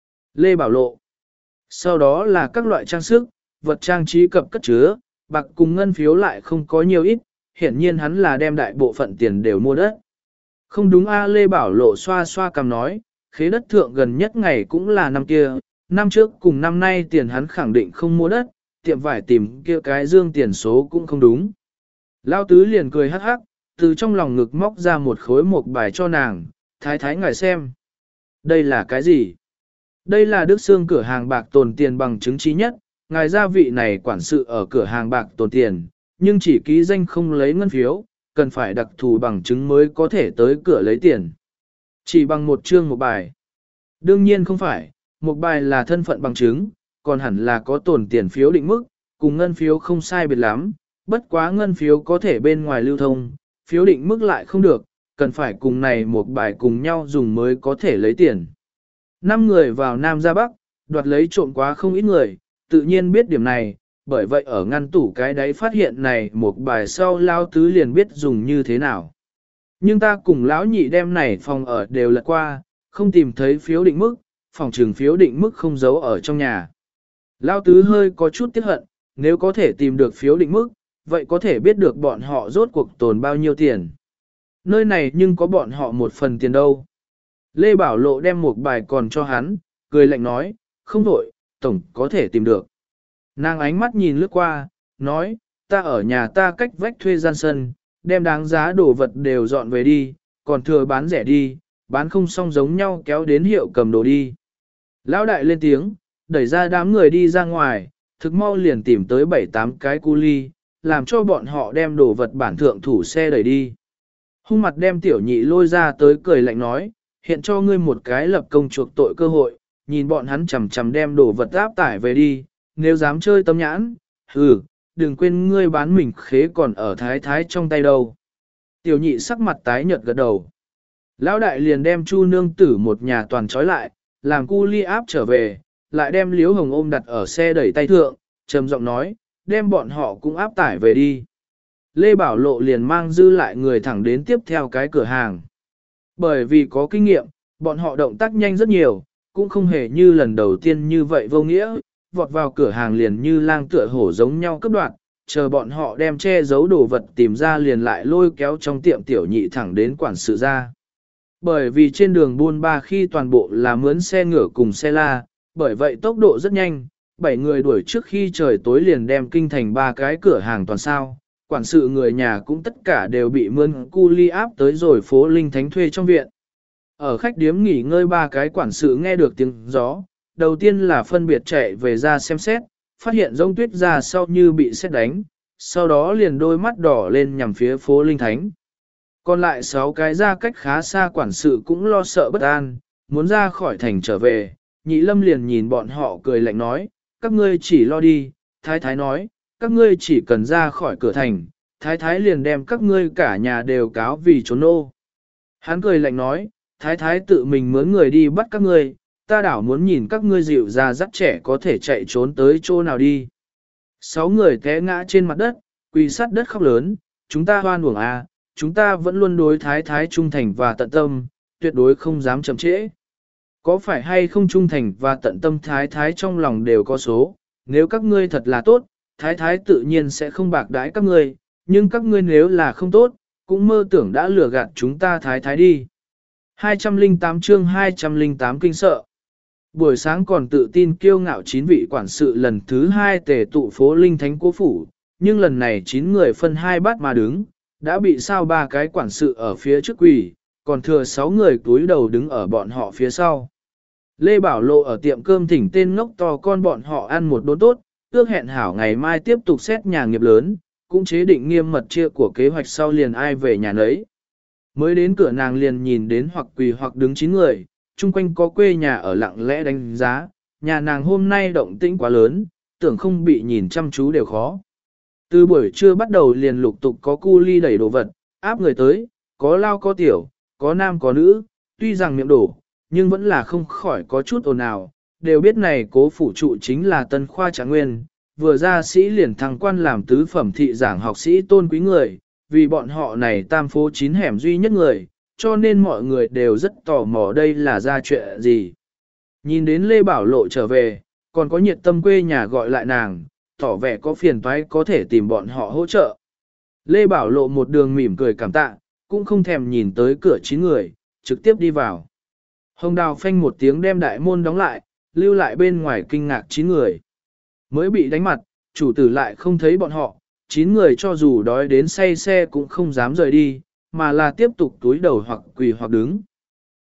Lê Bảo Lộ. Sau đó là các loại trang sức, vật trang trí cập cất chứa, bạc cùng ngân phiếu lại không có nhiều ít, hiển nhiên hắn là đem đại bộ phận tiền đều mua đất. Không đúng a. Lê Bảo Lộ xoa xoa cằm nói, khế đất thượng gần nhất ngày cũng là năm kia, năm trước cùng năm nay tiền hắn khẳng định không mua đất, tiệm vải tìm kia cái dương tiền số cũng không đúng. Lao tứ liền cười hắc hắc, từ trong lòng ngực móc ra một khối một bài cho nàng, thái thái ngài xem. Đây là cái gì? Đây là Đức Sương cửa hàng bạc tồn tiền bằng chứng trí nhất, ngài gia vị này quản sự ở cửa hàng bạc tồn tiền, nhưng chỉ ký danh không lấy ngân phiếu, cần phải đặc thù bằng chứng mới có thể tới cửa lấy tiền. Chỉ bằng một chương một bài. Đương nhiên không phải, một bài là thân phận bằng chứng, còn hẳn là có tồn tiền phiếu định mức, cùng ngân phiếu không sai biệt lắm, bất quá ngân phiếu có thể bên ngoài lưu thông, phiếu định mức lại không được, cần phải cùng này một bài cùng nhau dùng mới có thể lấy tiền. 5 người vào Nam ra Bắc, đoạt lấy trộm quá không ít người, tự nhiên biết điểm này, bởi vậy ở ngăn tủ cái đấy phát hiện này một bài sau lao tứ liền biết dùng như thế nào. Nhưng ta cùng lão nhị đem này phòng ở đều lật qua, không tìm thấy phiếu định mức, phòng trừng phiếu định mức không giấu ở trong nhà. Lao tứ hơi có chút tiếc hận, nếu có thể tìm được phiếu định mức, vậy có thể biết được bọn họ rốt cuộc tồn bao nhiêu tiền. Nơi này nhưng có bọn họ một phần tiền đâu. Lê Bảo Lộ đem một bài còn cho hắn, cười lạnh nói, không đổi, tổng có thể tìm được. Nàng ánh mắt nhìn lướt qua, nói, ta ở nhà ta cách vách thuê gian sân, đem đáng giá đồ vật đều dọn về đi, còn thừa bán rẻ đi, bán không xong giống nhau kéo đến hiệu cầm đồ đi. Lão đại lên tiếng, đẩy ra đám người đi ra ngoài, thực mau liền tìm tới 7-8 cái cu ly, làm cho bọn họ đem đồ vật bản thượng thủ xe đẩy đi. Hung mặt đem tiểu nhị lôi ra tới cười lạnh nói, hiện cho ngươi một cái lập công chuộc tội cơ hội, nhìn bọn hắn chầm chầm đem đồ vật áp tải về đi, nếu dám chơi tâm nhãn, đừng quên ngươi bán mình khế còn ở thái thái trong tay đâu. Tiểu nhị sắc mặt tái nhợt gật đầu. Lão đại liền đem Chu nương tử một nhà toàn trói lại, làm cu ly áp trở về, lại đem Liễu Hồng ôm đặt ở xe đẩy tay thượng, trầm giọng nói, đem bọn họ cũng áp tải về đi. Lê Bảo Lộ liền mang dư lại người thẳng đến tiếp theo cái cửa hàng. Bởi vì có kinh nghiệm, bọn họ động tác nhanh rất nhiều, cũng không hề như lần đầu tiên như vậy vô nghĩa, vọt vào cửa hàng liền như lang tựa hổ giống nhau cấp đoạn, chờ bọn họ đem che giấu đồ vật tìm ra liền lại lôi kéo trong tiệm tiểu nhị thẳng đến quản sự ra. Bởi vì trên đường buôn ba khi toàn bộ là mướn xe ngựa cùng xe la, bởi vậy tốc độ rất nhanh, 7 người đuổi trước khi trời tối liền đem kinh thành 3 cái cửa hàng toàn sao. Quản sự người nhà cũng tất cả đều bị mướn cu ly áp tới rồi phố Linh Thánh thuê trong viện. Ở khách điếm nghỉ ngơi 3 cái quản sự nghe được tiếng gió, đầu tiên là phân biệt chạy về ra xem xét, phát hiện giống tuyết ra sau như bị sét đánh, sau đó liền đôi mắt đỏ lên nhằm phía phố Linh Thánh. Còn lại 6 cái ra cách khá xa quản sự cũng lo sợ bất an, muốn ra khỏi thành trở về, Nhị Lâm liền nhìn bọn họ cười lạnh nói, các ngươi chỉ lo đi, Thái Thái nói, các ngươi chỉ cần ra khỏi cửa thành, Thái Thái liền đem các ngươi cả nhà đều cáo vì trốn ô. Hắn cười lạnh nói, Thái Thái tự mình mướn người đi bắt các ngươi, ta đảo muốn nhìn các ngươi dịu ra dắt trẻ có thể chạy trốn tới chỗ nào đi. 6 người té ngã trên mặt đất, quỳ sát đất khóc lớn, chúng ta hoan uổng à, chúng ta vẫn luôn đối Thái Thái trung thành và tận tâm, tuyệt đối không dám chậm trễ. Có phải hay không trung thành và tận tâm Thái Thái trong lòng đều có số, nếu các ngươi thật là tốt, Thái Thái tự nhiên sẽ không bạc đãi các ngươi, nhưng các ngươi nếu là không tốt, cũng mơ tưởng đã lừa gạt chúng ta Thái Thái đi. 208 chương 208 kinh sợ. Buổi sáng còn tự tin kiêu ngạo 9 vị quản sự lần thứ 2 tề tụ phố Linh Thánh Cố Phủ, nhưng lần này 9 người phân 2 bát mà đứng, đã bị sao 3 cái quản sự ở phía trước quỳ, còn thừa 6 người túi đầu đứng ở bọn họ phía sau. Lê Bảo Lộ ở tiệm cơm thỉnh tên ngốc to con bọn họ ăn một đốn tốt, ước hẹn hảo ngày mai tiếp tục xét nhà nghiệp lớn, cũng chế định nghiêm mật chia của kế hoạch sau liền ai về nhà nấy. Mới đến cửa nàng liền nhìn đến hoặc quỳ hoặc đứng 9 người, chung quanh có quê nhà ở lặng lẽ đánh giá, nhà nàng hôm nay động tĩnh quá lớn, tưởng không bị nhìn chăm chú đều khó. Từ buổi trưa bắt đầu liền lục tục có cu ly đẩy đồ vật, áp người tới, có lao có tiểu, có nam có nữ, tuy rằng miệng đổ, nhưng vẫn là không khỏi có chút ồn ào, đều biết này Cố phủ trụ chính là Tân Khoa Trạng Nguyên, vừa ra sĩ liền thăng quan làm tứ phẩm thị giảng học sĩ tôn quý người, vì bọn họ này tam phố 9 hẻm duy nhất người, cho nên mọi người đều rất tò mò đây là ra chuyện gì. Nhìn đến Lê Bảo Lộ trở về, còn có nhiệt tâm quê nhà gọi lại nàng, tỏ vẻ có phiền toái có thể tìm bọn họ hỗ trợ. Lê Bảo Lộ một đường mỉm cười cảm tạ, cũng không thèm nhìn tới cửa 9 người, trực tiếp đi vào. Hồng Đào phanh một tiếng đem đại môn đóng lại, lưu lại bên ngoài kinh ngạc 9 người. Mới bị đánh mặt, chủ tử lại không thấy bọn họ, 9 người cho dù đói đến say xe cũng không dám rời đi, mà là tiếp tục túi đầu hoặc quỳ hoặc đứng.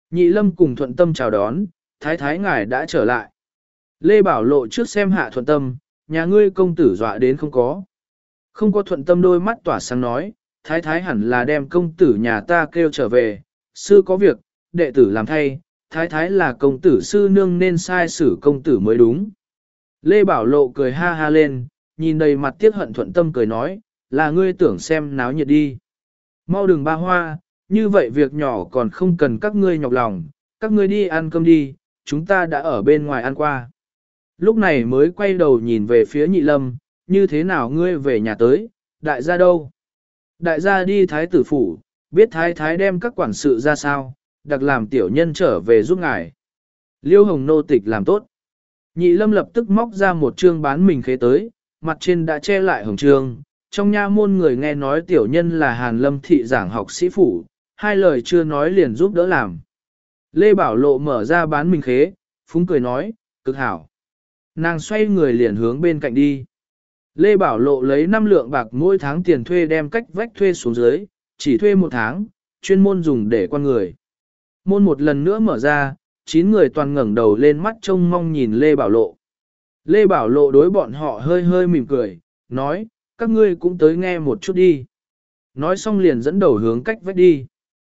Nhị Lâm cùng Thuận Tâm chào đón, thái thái ngài đã trở lại. Lê Bảo Lộ trước xem hạ Thuận Tâm, nhà ngươi công tử dọa đến không có. Không có Thuận Tâm đôi mắt tỏa sáng nói, thái thái hẳn là đem công tử nhà ta kêu trở về, sư có việc, đệ tử làm thay, thái thái là công tử sư nương nên sai xử công tử mới đúng. Lê Bảo Lộ cười ha ha lên, nhìn đầy mặt tiếc hận Thuận Tâm cười nói, là ngươi tưởng xem náo nhiệt đi. Mau đừng ba hoa, như vậy việc nhỏ còn không cần các ngươi nhọc lòng, các ngươi đi ăn cơm đi, chúng ta đã ở bên ngoài ăn qua. Lúc này mới quay đầu nhìn về phía Nhị Lâm, như thế nào ngươi về nhà tới, đại gia đâu? Đại gia đi thái tử phủ, biết thái thái đem các quản sự ra sao, đặc làm tiểu nhân trở về giúp ngài. Liêu Hồng nô tịch làm tốt. Nhị Lâm lập tức móc ra một trương bán mình khế tới, mặt trên đã che lại hồng trương. Trong nha môn người nghe nói tiểu nhân là Hàn Lâm thị giảng học sĩ phủ, hai lời chưa nói liền giúp đỡ làm. Lê Bảo Lộ mở ra bán mình khế, phúng cười nói, cực hảo. Nàng xoay người liền hướng bên cạnh đi. Lê Bảo Lộ lấy 5 lượng bạc mỗi tháng tiền thuê đem cách vách thuê xuống dưới, chỉ thuê 1 tháng, chuyên môn dùng để quan người. Môn một lần nữa mở ra, 9 người toàn ngẩng đầu lên mắt trông mong nhìn Lê Bảo Lộ. Lê Bảo Lộ đối bọn họ hơi hơi mỉm cười, nói, các ngươi cũng tới nghe một chút đi. Nói xong liền dẫn đầu hướng cách vách đi.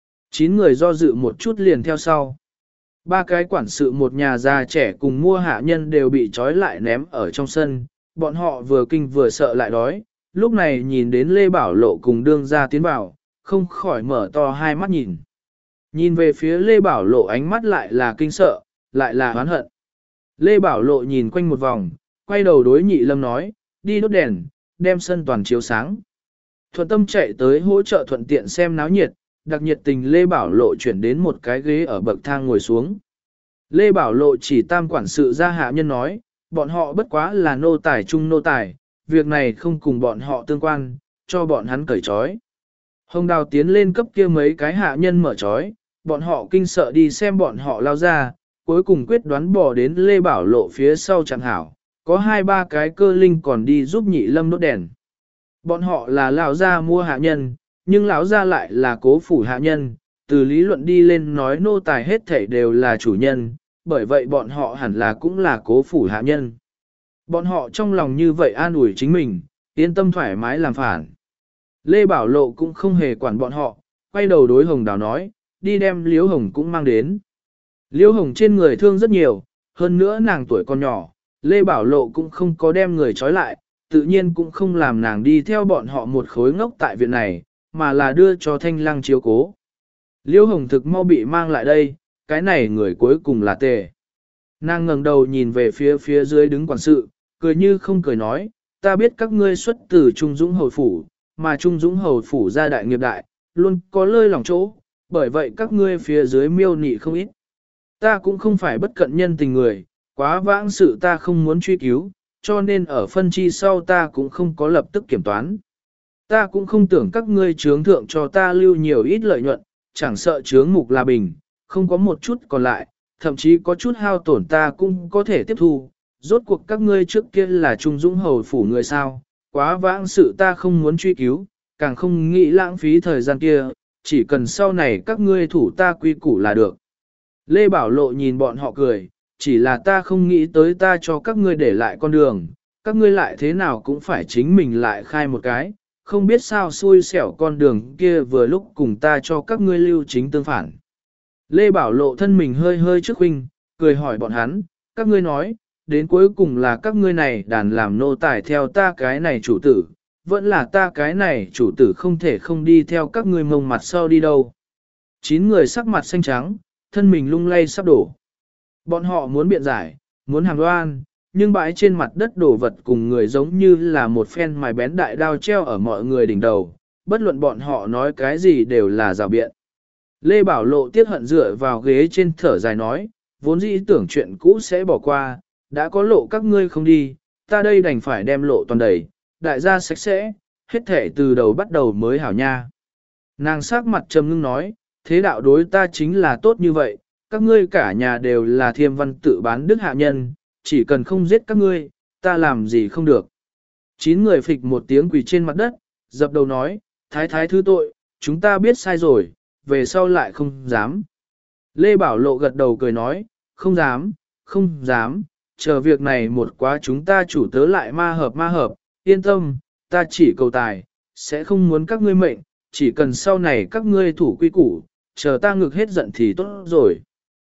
9 người do dự một chút liền theo sau. 3 cái quản sự một nhà già trẻ cùng mua hạ nhân đều bị trói lại ném ở trong sân, bọn họ vừa kinh vừa sợ lại đói, lúc này nhìn đến Lê Bảo Lộ cùng đương gia tiến vào, không khỏi mở to hai mắt nhìn. Nhìn về phía Lê Bảo Lộ ánh mắt lại là kinh sợ, lại là oán hận. Lê Bảo Lộ nhìn quanh một vòng, quay đầu đối Nhị Lâm nói, đi đốt đèn, đem sân toàn chiếu sáng. Thuận Tâm chạy tới hỗ trợ thuận tiện xem náo nhiệt, đặc nhiệt tình Lê Bảo Lộ chuyển đến một cái ghế ở bậc thang ngồi xuống. Lê Bảo Lộ chỉ tam quản sự ra hạ nhân nói, bọn họ bất quá là nô tài chung nô tài, việc này không cùng bọn họ tương quan, cho bọn hắn cởi trói. Hồng Đào tiến lên cấp kia mấy cái hạ nhân mở trói, bọn họ kinh sợ đi xem bọn họ lao ra, cuối cùng quyết đoán bỏ đến Lê Bảo Lộ phía sau chẳng hảo, có 2-3 cái cơ linh còn đi giúp Nhị Lâm đốt đèn. Bọn họ là lão gia mua hạ nhân, nhưng lão gia lại là cố phủ hạ nhân, từ lý luận đi lên nói nô tài hết thảy đều là chủ nhân, bởi vậy bọn họ hẳn là cũng là cố phủ hạ nhân. Bọn họ trong lòng như vậy an ủi chính mình, yên tâm thoải mái làm phản. Lê Bảo Lộ cũng không hề quản bọn họ, quay đầu đối Hồng Đào nói, đi đem Liễu Hồng cũng mang đến. Liễu Hồng trên người thương rất nhiều, hơn nữa nàng tuổi còn nhỏ, Lê Bảo Lộ cũng không có đem người trói lại, tự nhiên cũng không làm nàng đi theo bọn họ một khối ngốc tại viện này, mà là đưa cho Thanh Lăng chiếu cố. Liễu Hồng thực mau bị mang lại đây, cái này người cuối cùng là Tề. Nàng ngẩng đầu nhìn về phía dưới đứng quản sự, cười như không cười nói, ta biết các ngươi xuất từ Trung Dũng Hầu Phủ, mà Trung Dũng Hầu Phủ gia đại nghiệp đại, luôn có lơi lòng chỗ, bởi vậy các ngươi phía dưới miêu nị không ít. Ta cũng không phải bất cận nhân tình người, quá vãng sự ta không muốn truy cứu, cho nên ở phân chi sau ta cũng không có lập tức kiểm toán. Ta cũng không tưởng các ngươi chướng thượng cho ta lưu nhiều ít lợi nhuận, chẳng sợ chướng mục là bình, không có một chút còn lại, thậm chí có chút hao tổn ta cũng có thể tiếp thu. Rốt cuộc các ngươi trước kia là Trung Dũng Hầu Phủ người sao, quá vãng sự ta không muốn truy cứu, càng không nghĩ lãng phí thời gian kia, chỉ cần sau này các ngươi thủ ta quy củ là được. Lê Bảo Lộ nhìn bọn họ cười, chỉ là ta không nghĩ tới ta cho các ngươi để lại con đường, các ngươi lại thế nào cũng phải chính mình lại khai một cái, không biết sao xui xẻo con đường kia vừa lúc cùng ta cho các ngươi lưu chính tương phản. Lê Bảo Lộ thân mình hơi hơi trước huynh, cười hỏi bọn hắn, các ngươi nói, đến cuối cùng là các ngươi này đàn làm nô tài theo ta cái này chủ tử, vẫn là ta cái này chủ tử không thể không đi theo các ngươi mông mặt sau đi đâu. 9 người sắc mặt xanh trắng, thân mình lung lay sắp đổ. Bọn họ muốn biện giải, muốn hàm đoan, nhưng bãi trên mặt đất đổ vật cùng người giống như là một phen mài bén đại đao treo ở mọi người đỉnh đầu, bất luận bọn họ nói cái gì đều là rào biện. Lê Bảo Lộ tiếc hận dựa vào ghế trên thở dài nói, vốn dĩ tưởng chuyện cũ sẽ bỏ qua, đã có lộ các ngươi không đi, ta đây đành phải đem lộ toàn đầy, đại gia sạch sẽ, hết thể từ đầu bắt đầu mới hảo nha. Nàng sắc mặt trầm ngưng nói, thế đạo đối ta chính là tốt như vậy, các ngươi cả nhà đều là thiêm văn tự bán đức hạ nhân, chỉ cần không giết các ngươi, ta làm gì không được. 9 người phịch một tiếng quỳ trên mặt đất, dập đầu nói, thái thái thứ tội, chúng ta biết sai rồi, về sau lại không dám. Lê Bảo Lộ gật đầu cười nói, không dám, không dám, chờ việc này một quá chúng ta chủ tớ lại ma hợp, yên tâm, ta chỉ cầu tài, sẽ không muốn các ngươi mệnh, chỉ cần sau này các ngươi thủ quy củ, chờ ta ngược hết giận thì tốt rồi.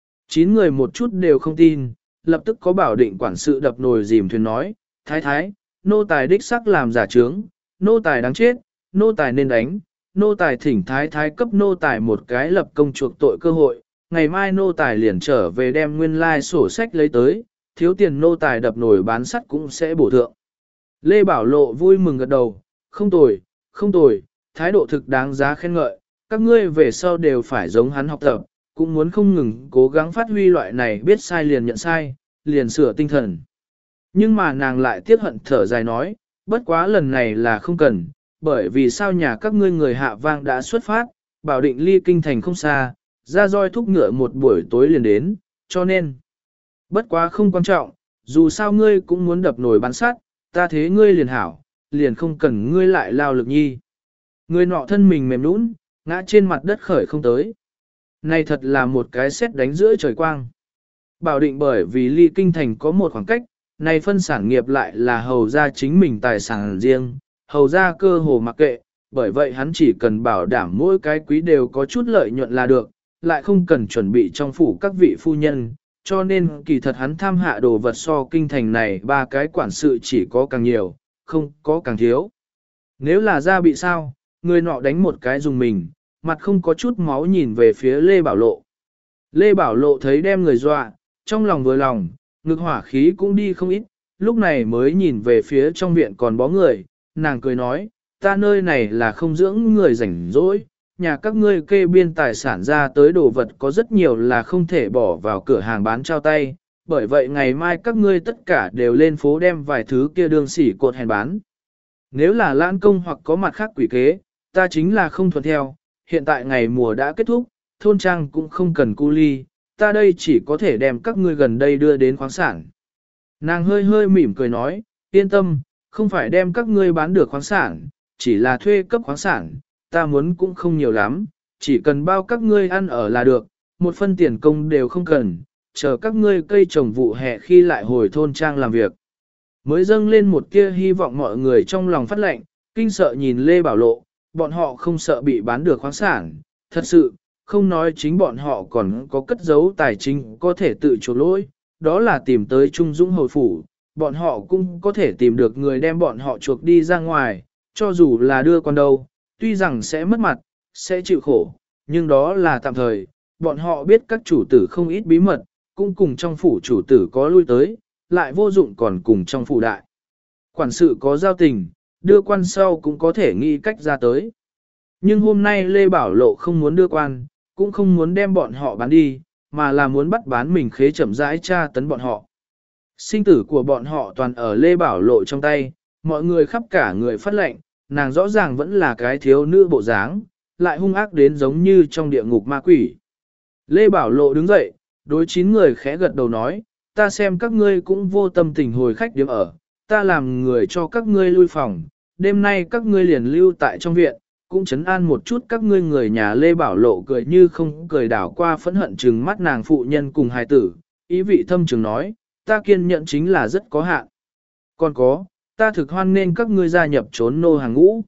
9 người một chút đều không tin, lập tức có Bảo Định quản sự đập nồi dìm thuyền nói, thái thái, nô tài đích sắc làm giả trướng, nô tài đáng chết, nô tài nên đánh, nô tài thỉnh thái thái cấp nô tài một cái lập công chuộc tội cơ hội, ngày mai nô tài liền trở về đem nguyên lai sổ sách lấy tới, thiếu tiền nô tài đập nồi bán sắt cũng sẽ bổ thượng. Lê Bảo Lộ vui mừng gật đầu, không tồi, không tồi, thái độ thực đáng giá khen ngợi, các ngươi về sau đều phải giống hắn học tập, cũng muốn không ngừng cố gắng phát huy loại này biết sai liền nhận sai, liền sửa tinh thần. Nhưng mà nàng lại tiếc hận thở dài nói, bất quá lần này là không cần, bởi vì sao nhà các ngươi người hạ vang đã xuất phát, Bảo Định ly kinh thành không xa, ra roi thúc ngựa một buổi tối liền đến, cho nên, bất quá không quan trọng, dù sao ngươi cũng muốn đập nồi bán sắt, ta thế ngươi liền hảo, liền không cần ngươi lại lao lực nhi. Người nọ thân mình mềm nũng, ngã trên mặt đất khởi không tới. Này thật là một cái sét đánh giữa trời quang. Bảo Định bởi vì ly kinh thành có một khoảng cách, này phân sản nghiệp lại là hầu ra chính mình tài sản riêng, hầu ra cơ hồ mặc kệ, bởi vậy hắn chỉ cần bảo đảm mỗi cái quý đều có chút lợi nhuận là được, lại không cần chuẩn bị trong phủ các vị phu nhân, cho nên kỳ thật hắn tham hạ đồ vật so kinh thành này ba cái quản sự chỉ có càng nhiều, không có càng thiếu. Nếu là ra bị sao, người nọ đánh một cái dùng mình, mặt không có chút máu nhìn về phía Lê Bảo Lộ. Lê Bảo Lộ thấy đem người dọa, trong lòng vừa lòng, ngực hỏa khí cũng đi không ít, lúc này mới nhìn về phía trong viện còn bó người, nàng cười nói, ta nơi này là không dưỡng người rảnh rỗi, nhà các ngươi kê biên tài sản ra tới đồ vật có rất nhiều là không thể bỏ vào cửa hàng bán trao tay, bởi vậy ngày mai các ngươi tất cả đều lên phố đem vài thứ kia đương sỉ cột hèn bán. Nếu là lãn công hoặc có mặt khác quỷ kế, ta chính là không thuận theo, hiện tại ngày mùa đã kết thúc, thôn trang cũng không cần cu ly, ta đây chỉ có thể đem các ngươi gần đây đưa đến khoáng sản. Nàng hơi hơi mỉm cười nói, yên tâm, không phải đem các ngươi bán được khoáng sản, chỉ là thuê cấp khoáng sản, ta muốn cũng không nhiều lắm, chỉ cần bao các ngươi ăn ở là được, một phân tiền công đều không cần, chờ các ngươi cây trồng vụ hè khi lại hồi thôn trang làm việc. Mới dâng lên một kia hy vọng mọi người trong lòng phát lệnh, kinh sợ nhìn Lê Bảo Lộ, bọn họ không sợ bị bán được khoáng sản, thật sự, không nói chính bọn họ còn có cất giấu tài chính có thể tự chuộc lỗi, đó là tìm tới Trung Dũng hồi phủ, bọn họ cũng có thể tìm được người đem bọn họ chuộc đi ra ngoài, cho dù là đưa con đâu, tuy rằng sẽ mất mặt, sẽ chịu khổ, nhưng đó là tạm thời, bọn họ biết các chủ tử không ít bí mật, cũng cùng trong phủ chủ tử có lui tới, lại vô dụng còn cùng trong phủ đại. Quản sự có giao tình, đưa quan sau cũng có thể nghĩ cách ra tới. Nhưng hôm nay Lê Bảo Lộ không muốn đưa quan, cũng không muốn đem bọn họ bán đi, mà là muốn bắt bán mình khế chậm rãi tra tấn bọn họ. Sinh tử của bọn họ toàn ở Lê Bảo Lộ trong tay, mọi người khắp cả người phát lệnh, nàng rõ ràng vẫn là cái thiếu nữ bộ dáng, lại hung ác đến giống như trong địa ngục ma quỷ. Lê Bảo Lộ đứng dậy, đối 9 người khẽ gật đầu nói, ta xem các ngươi cũng vô tâm tình hồi khách điểm ở, ta làm người cho các ngươi lui phòng, đêm nay các ngươi liền lưu tại trong viện, cũng chấn an một chút các ngươi người nhà. Lê Bảo Lộ cười như không cười đảo qua phẫn hận trừng mắt nàng phụ nhân cùng hài tử, ý vị thâm trường nói, ta kiên nhẫn chính là rất có hạn. Còn có, ta thực hoan nên các ngươi gia nhập trốn nô hàng ngũ.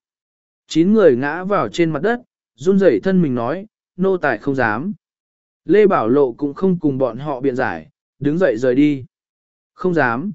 9 người ngã vào trên mặt đất, run rẩy thân mình nói, nô tài không dám. Lê Bảo Lộ cũng không cùng bọn họ biện giải, đứng dậy rời đi. Không dám.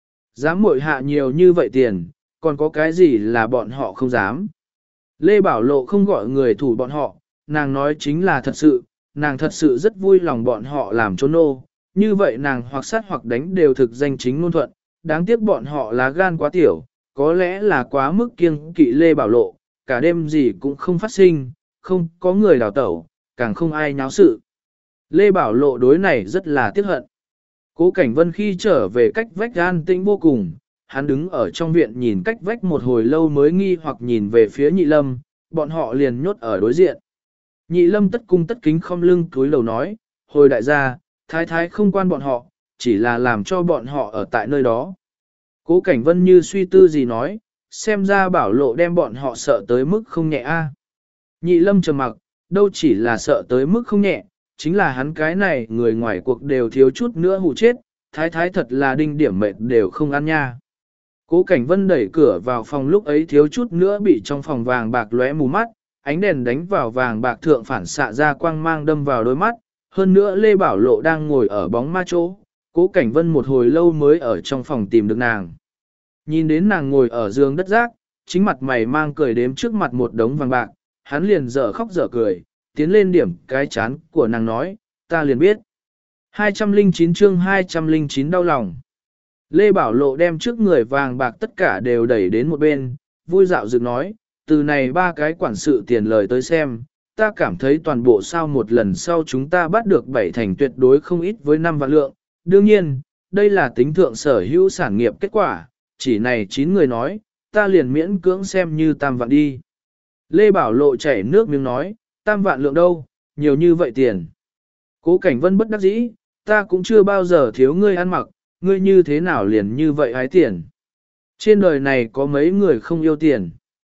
Dám muội hạ nhiều như vậy tiền, còn có cái gì là bọn họ không dám. Lê Bảo Lộ không gọi người thủ bọn họ, nàng nói chính là thật sự, nàng thật sự rất vui lòng bọn họ làm trốn nô. Như vậy nàng hoặc sát hoặc đánh đều thực danh chính ngôn thuận, đáng tiếc bọn họ lá gan quá tiểu, có lẽ là quá mức kiêng kỵ Lê Bảo Lộ, cả đêm gì cũng không phát sinh, không có người đào tẩu, càng không ai nháo sự. Lê Bảo Lộ đối này rất là tiếc hận. Cố Cảnh Vân khi trở về cách vách an tĩnh vô cùng, hắn đứng ở trong viện nhìn cách vách một hồi lâu mới nghi hoặc nhìn về phía Nhị Lâm, bọn họ liền nhốt ở đối diện. Nhị Lâm tất cung tất kính khom lưng cúi lầu nói, hồi đại gia, thái thái không quan bọn họ, chỉ là làm cho bọn họ ở tại nơi đó. Cố Cảnh Vân như suy tư gì nói, xem ra Bảo Lộ đem bọn họ sợ tới mức không nhẹ a. Nhị Lâm trầm mặc, đâu chỉ là sợ tới mức không nhẹ, chính là hắn cái này người ngoài cuộc đều thiếu chút nữa hù chết, thái thái thật là đinh điểm mệt đều không ăn nha. Cố Cảnh Vân đẩy cửa vào phòng lúc ấy thiếu chút nữa bị trong phòng vàng bạc lóe mù mắt, ánh đèn đánh vào vàng bạc thượng phản xạ ra quang mang đâm vào đôi mắt, hơn nữa Lê Bảo Lộ đang ngồi ở bóng ma chỗ, Cố Cảnh Vân một hồi lâu mới ở trong phòng tìm được nàng. Nhìn đến nàng ngồi ở giường đất rác, chính mặt mày mang cười đếm trước mặt một đống vàng bạc, hắn liền dở khóc dở cười, tiến lên điểm cái chán của nàng nói, ta liền biết. 209 chương 209 đau lòng. Lê Bảo Lộ đem trước người vàng bạc tất cả đều đẩy đến một bên, vui dạo dựng nói, từ này ba cái quản sự tiền lời tới xem, ta cảm thấy toàn bộ sau một lần sau chúng ta bắt được 7 thành tuyệt đối không ít với 5 vạn lượng. Đương nhiên, đây là tính thượng sở hữu sản nghiệp kết quả, chỉ này 9 người nói, ta liền miễn cưỡng xem như tam vạn đi. Lê Bảo Lộ chảy nước miếng nói, tam vạn lượng đâu, nhiều như vậy tiền. Cố Cảnh Vân bất đắc dĩ, ta cũng chưa bao giờ thiếu ngươi ăn mặc, ngươi như thế nào liền như vậy hái tiền. Trên đời này có mấy người không yêu tiền.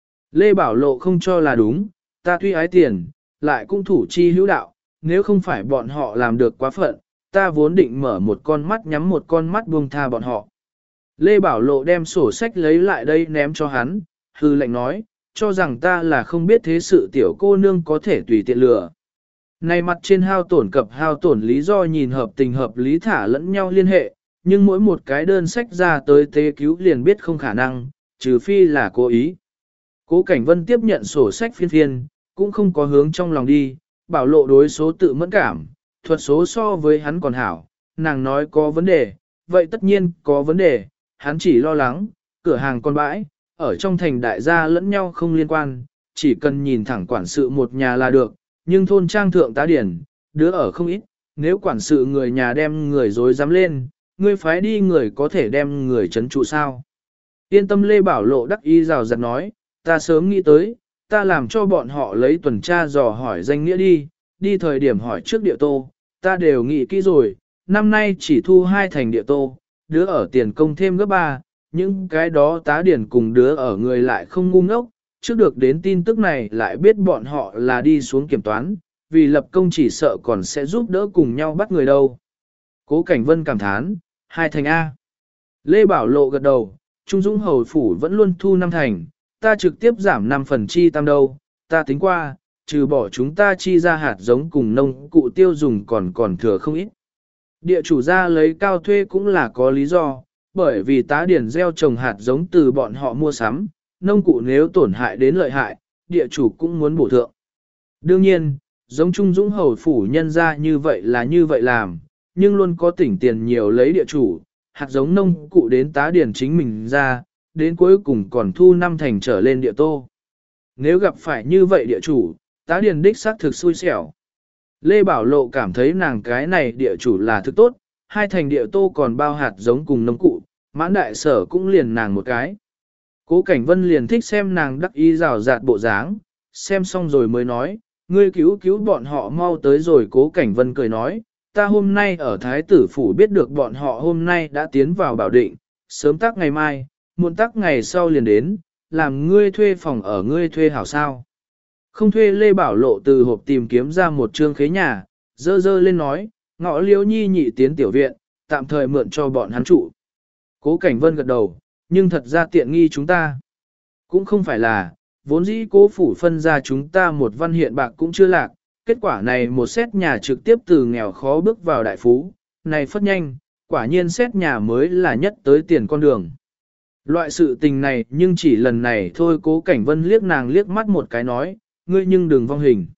Lê Bảo Lộ không cho là đúng, ta tuy ái tiền, lại cũng thủ chi hữu đạo, nếu không phải bọn họ làm được quá phận, ta vốn định mở một con mắt nhắm một con mắt buông tha bọn họ. Lê Bảo Lộ đem sổ sách lấy lại đây ném cho hắn, hư lệnh nói, cho rằng ta là không biết thế sự tiểu cô nương có thể tùy tiện lừa. Này mặt trên hao tổn cập hao tổn lý do nhìn hợp tình hợp lý thả lẫn nhau liên hệ, nhưng mỗi một cái đơn sách ra tới tế cứu liền biết không khả năng, trừ phi là cố ý. Cố Cảnh Vân tiếp nhận sổ sách phiên phiên, cũng không có hướng trong lòng đi, Bảo Lộ đối số tự mẫn cảm, thuật số so với hắn còn hảo, nàng nói có vấn đề, vậy tất nhiên có vấn đề, hắn chỉ lo lắng, cửa hàng con bãi, ở trong thành đại gia lẫn nhau không liên quan, chỉ cần nhìn thẳng quản sự một nhà là được, nhưng thôn trang thượng tá điển, đứa ở không ít, nếu quản sự người nhà đem người dối dám lên, ngươi phái đi người có thể đem người chấn trụ sao. Yên tâm Lê Bảo Lộ đắc ý rào rạt nói, ta sớm nghĩ tới, ta làm cho bọn họ lấy tuần tra dò hỏi danh nghĩa đi thời điểm hỏi trước địa tô, ta đều nghĩ kỹ rồi, năm nay chỉ thu 2 thành địa tô, đứa ở tiền công thêm gấp 3, những cái đó tá điển cùng đứa ở người lại không ngu ngốc, trước được đến tin tức này lại biết bọn họ là đi xuống kiểm toán, vì lập công chỉ sợ còn sẽ giúp đỡ cùng nhau bắt người đâu. Cố Cảnh Vân cảm thán, 2 thành A. Lê Bảo Lộ gật đầu, Trung Dũng Hầu Phủ vẫn luôn thu 5 thành, ta trực tiếp giảm 5 phần chi tam đâu, ta tính qua, trừ bỏ chúng ta chi ra hạt giống cùng nông cụ tiêu dùng còn thừa không ít. Địa chủ ra lấy cao thuê cũng là có lý do, bởi vì tá điển gieo trồng hạt giống từ bọn họ mua sắm, nông cụ nếu tổn hại đến lợi hại, địa chủ cũng muốn bổ thượng. Đương nhiên, giống Trung Dũng Hầu Phủ nhân ra như vậy là như vậy làm, nhưng luôn có tỉnh tiền nhiều lấy địa chủ, hạt giống nông cụ đến tá điển chính mình ra, đến cuối cùng còn thu 5 thành trở lên địa tô. Nếu gặp phải như vậy địa chủ, tá điển đích xác thực xui xẻo. Lê Bảo Lộ cảm thấy nàng cái này địa chủ là thực tốt, 2 thành địa tô còn bao hạt giống cùng nông cụ, mãn đại sở cũng liền nàng một cái. Cố Cảnh Vân liền thích xem nàng đắc ý rào rạt bộ dáng, xem xong rồi mới nói, ngươi cứu bọn họ mau tới rồi. Cố Cảnh Vân cười nói, ta hôm nay ở Thái tử Phủ biết được bọn họ hôm nay đã tiến vào bảo định, sớm tác ngày mai, muộn tác ngày sau liền đến, làm ngươi thuê phòng ở ngươi thuê hảo sao. Không thuê. Lê Bảo Lộ từ hộp tìm kiếm ra một trương khế nhà, dơ lên nói, ngõ Liễu Nhi nhị tiến tiểu viện, tạm thời mượn cho bọn hắn trụ. Cố Cảnh Vân gật đầu, nhưng thật ra tiện nghi chúng ta. Cũng không phải là, vốn dĩ Cố phủ phân ra chúng ta một văn hiện bạc cũng chưa lạc, kết quả này một xét nhà trực tiếp từ nghèo khó bước vào đại phú, này phất nhanh, quả nhiên xét nhà mới là nhất tới tiền con đường. Loại sự tình này nhưng chỉ lần này thôi. Cố Cảnh Vân liếc nàng liếc mắt một cái nói, ngươi nhưng đừng vong hình.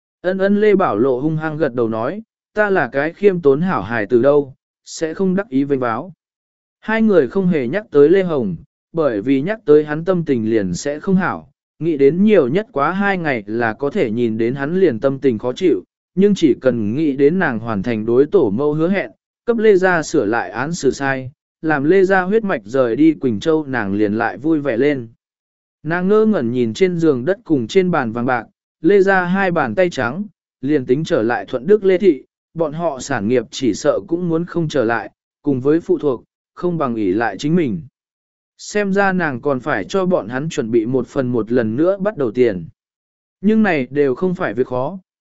Ân Lê Bảo Lộ hung hăng gật đầu nói, ta là cái khiêm tốn hảo hài từ đâu, sẽ không đắc ý vênh váo. Hai người không hề nhắc tới Lê Hồng, bởi vì nhắc tới hắn tâm tình liền sẽ không hảo, nghĩ đến nhiều nhất quá 2 ngày là có thể nhìn đến hắn liền tâm tình khó chịu, nhưng chỉ cần nghĩ đến nàng hoàn thành đối tổ mẫu hứa hẹn, cấp Lê Gia sửa lại án xử sai, làm Lê Gia huyết mạch rời đi Quỳnh Châu, nàng liền lại vui vẻ lên. Nàng ngơ ngẩn nhìn trên giường đất cùng trên bàn vàng bạc, Lê Gia 2 bàn tay trắng, liền tính trở lại Thuận Đức Lê Thị, bọn họ sản nghiệp chỉ sợ cũng muốn không trở lại, cùng với phụ thuộc, không bằng ỷ lại chính mình. Xem ra nàng còn phải cho bọn hắn chuẩn bị 1 phần 1 lần nữa bắt đầu tiền. Nhưng này đều không phải việc khó,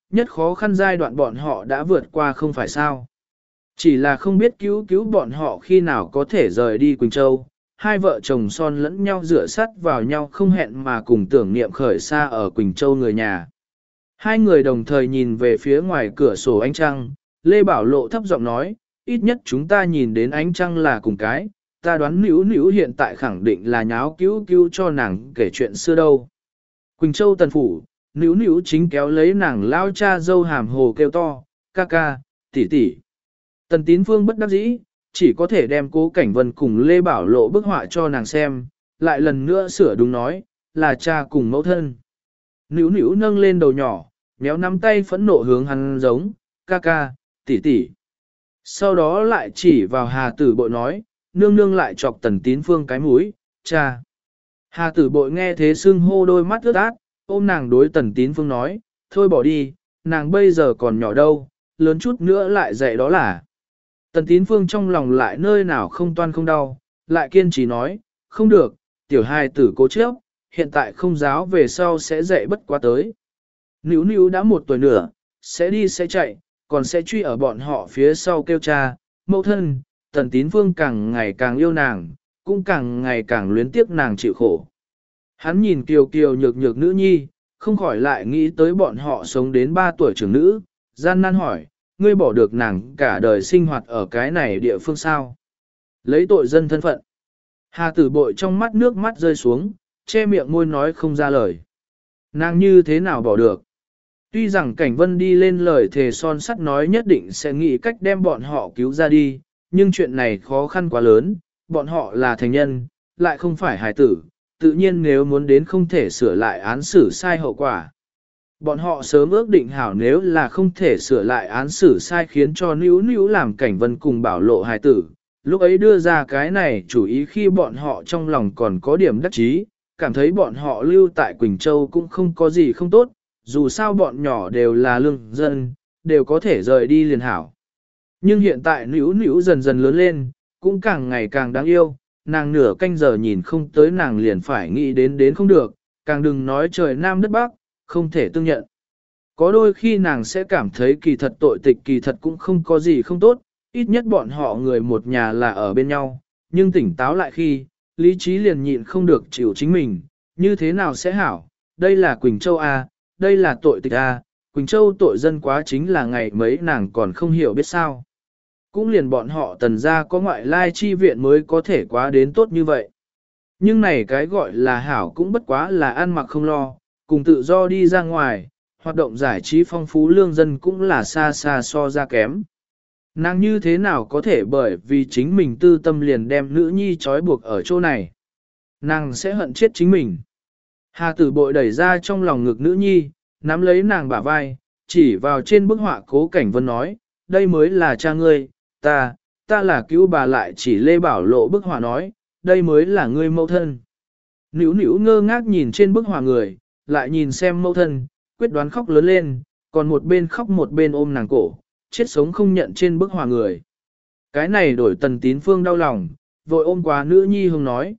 nhất khó khăn giai đoạn bọn họ đã vượt qua không phải sao. Chỉ là không biết cứu bọn họ khi nào có thể rời đi Quỳnh Châu. Hai vợ chồng son lẫn nhau dựa sát vào nhau không hẹn mà cùng tưởng niệm khởi xa ở Quỳnh Châu người nhà. Hai người đồng thời nhìn về phía ngoài cửa sổ ánh trăng, Lê Bảo Lộ thấp giọng nói, ít nhất chúng ta nhìn đến ánh trăng là cùng cái, ta đoán Nữu Nữu hiện tại khẳng định là nháo cứu cho nàng kể chuyện xưa đâu. Quỳnh Châu tần phủ, Nữu Nữu chính kéo lấy nàng lao cha dâu hàm hồ kêu to, ca ca, tỷ tỷ. Tần Tín Phương bất đắc dĩ, chỉ có thể đem Cố Cảnh Vân cùng Lê Bảo Lộ bức họa cho nàng xem, lại lần nữa sửa đúng nói, là cha cùng mẫu thân. Nữu Nữu nâng lên đầu nhỏ, méo nắm tay phẫn nộ hướng hắn giống, ca ca, tỷ tỷ. Sau đó lại chỉ vào Hà Tử Bội nói, nương nương lại chọc Tần Tín Phương cái mũi, cha. Hà Tử Bội nghe thế sưng hô đôi mắt ướt át, ôm nàng đối Tần Tín Phương nói, thôi bỏ đi, nàng bây giờ còn nhỏ đâu, lớn chút nữa lại dạy đó là. Tần Tín Phương trong lòng lại nơi nào không toan không đau, lại kiên trì nói, không được, tiểu hài tử cố chấp, hiện tại không giáo về sau sẽ dạy bất quá tới. Nữu Nữu đã 1 tuổi nữa, sẽ đi sẽ chạy, còn sẽ truy ở bọn họ phía sau kêu cha, mẫu thân, Tần Tín Phương càng ngày càng yêu nàng, cũng càng ngày càng luyến tiếc nàng chịu khổ. Hắn nhìn kiều kiều nhược nhược nữ nhi, không khỏi lại nghĩ tới bọn họ sống đến 3 tuổi trưởng nữ, gian nan hỏi, ngươi bỏ được nàng cả đời sinh hoạt ở cái này địa phương sao? Lấy tội dân thân phận. Hà Tử Bội trong mắt nước mắt rơi xuống, che miệng môi nói không ra lời. Nàng như thế nào bỏ được? Tuy rằng Cảnh Vân đi lên lời thề son sắt nói nhất định sẽ nghĩ cách đem bọn họ cứu ra đi, nhưng chuyện này khó khăn quá lớn, bọn họ là thành nhân, lại không phải hài tử, tự nhiên nếu muốn đến không thể sửa lại án xử sai hậu quả. Bọn họ sớm ước định hảo nếu là không thể sửa lại án xử sai khiến cho Nữu Nữu làm Cảnh Vân cùng Bảo Lộ hài tử. Lúc ấy đưa ra cái này chủ ý khi bọn họ trong lòng còn có điểm đắc chí, cảm thấy bọn họ lưu tại Quỳnh Châu cũng không có gì không tốt, dù sao bọn nhỏ đều là lương dân, đều có thể rời đi liền hảo. Nhưng hiện tại Nữu Nữu dần dần lớn lên, cũng càng ngày càng đáng yêu, nàng nửa canh giờ nhìn không tới nàng liền phải nghĩ đến không được, càng đừng nói trời Nam đất Bắc, không thể tương nhận. Có đôi khi nàng sẽ cảm thấy kỳ thật tội tịch kỳ thật cũng không có gì không tốt, ít nhất bọn họ người một nhà là ở bên nhau, nhưng tỉnh táo lại khi, lý trí liền nhịn không được chịu chính mình, như thế nào sẽ hảo, đây là Quỳnh Châu A, đây là tội tịch A, Quỳnh Châu tội dân quá chính là ngày mấy nàng còn không hiểu biết sao. Cũng liền bọn họ Tần gia có ngoại lai chi viện mới có thể quá đến tốt như vậy. Nhưng này cái gọi là hảo cũng bất quá là ăn mặc không lo, cùng tự do đi ra ngoài, hoạt động giải trí phong phú lương dân cũng là xa xa so ra kém. Nàng như thế nào có thể bởi vì chính mình tư tâm liền đem nữ nhi trói buộc ở chỗ này. Nàng sẽ hận chết chính mình. Hà Tử Bội đẩy ra trong lòng ngực nữ nhi, nắm lấy nàng bả vai, chỉ vào trên bức họa Cố Cảnh Vân nói, đây mới là cha ngươi, ta là cứu bà, lại chỉ Lê Bảo Lộ bức họa nói, đây mới là ngươi mẫu thân. Nữu Nữu ngơ ngác nhìn trên bức họa người, lại nhìn xem mẫu thân, quyết đoán khóc lớn lên, còn một bên khóc một bên ôm nàng cổ, chết sống không nhận trên bức họa người. Cái này đổi Tần Tín Phương đau lòng, vội ôm quá nữ nhi hông nói,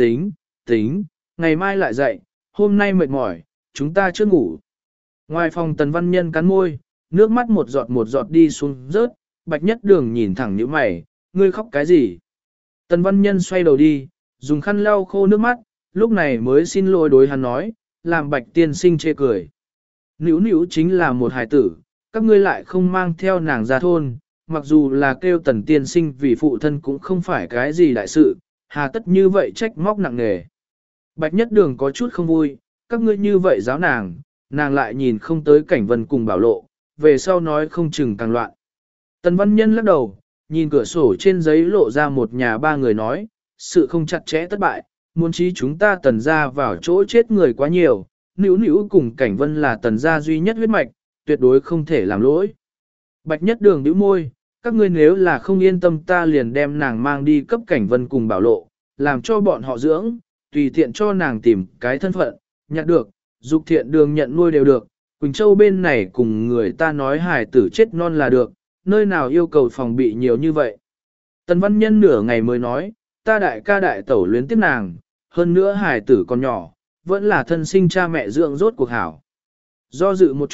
tính, ngày mai lại dậy, hôm nay mệt mỏi, chúng ta chưa ngủ. Ngoài phòng Tần Văn Nhân cắn môi, nước mắt một giọt đi xuống rớt, Bạch Nhất Đường nhìn thẳng nhíu mày, ngươi khóc cái gì? Tần Văn Nhân xoay đầu đi, dùng khăn lau khô nước mắt, lúc này mới xin lỗi đối hắn nói, làm Bạch tiên sinh chê cười. Nữu Nữu chính là một hài tử, các ngươi lại không mang theo nàng ra thôn, mặc dù là kêu Tần tiên sinh vì phụ thân cũng không phải cái gì đại sự, hà tất như vậy trách móc nặng nề. Bạch Nhất Đường có chút không vui, các ngươi như vậy giáo nàng, nàng lại nhìn không tới Cảnh Vân cùng Bảo Lộ, về sau nói không chừng càng loạn. Tần Văn Nhân lắc đầu, nhìn cửa sổ trên giấy lộ ra một nhà 3 người nói, sự không chặt chẽ thất bại, muốn trí chúng ta Tần gia vào chỗ chết người quá nhiều, Nữu Nữu cùng Cảnh Vân là Tần gia duy nhất huyết mạch, tuyệt đối không thể làm lỗi. Bạch Nhất Đường nhíu môi, các ngươi nếu là không yên tâm ta liền đem nàng mang đi cấp Cảnh Vân cùng Bảo Lộ, làm cho bọn họ dưỡng, tùy tiện cho nàng tìm cái thân phận, nhặt được, dục thiện đường nhận nuôi đều được, Quỳnh Châu bên này cùng người ta nói hài tử chết non là được, nơi nào yêu cầu phòng bị nhiều như vậy. Tần Văn Nhân nửa ngày mới nói, ta đại ca đại tẩu luyến tiếp nàng, hơn nữa hài tử còn nhỏ, vẫn là thân sinh cha mẹ dưỡng rốt cuộc hảo. Do dự một chút,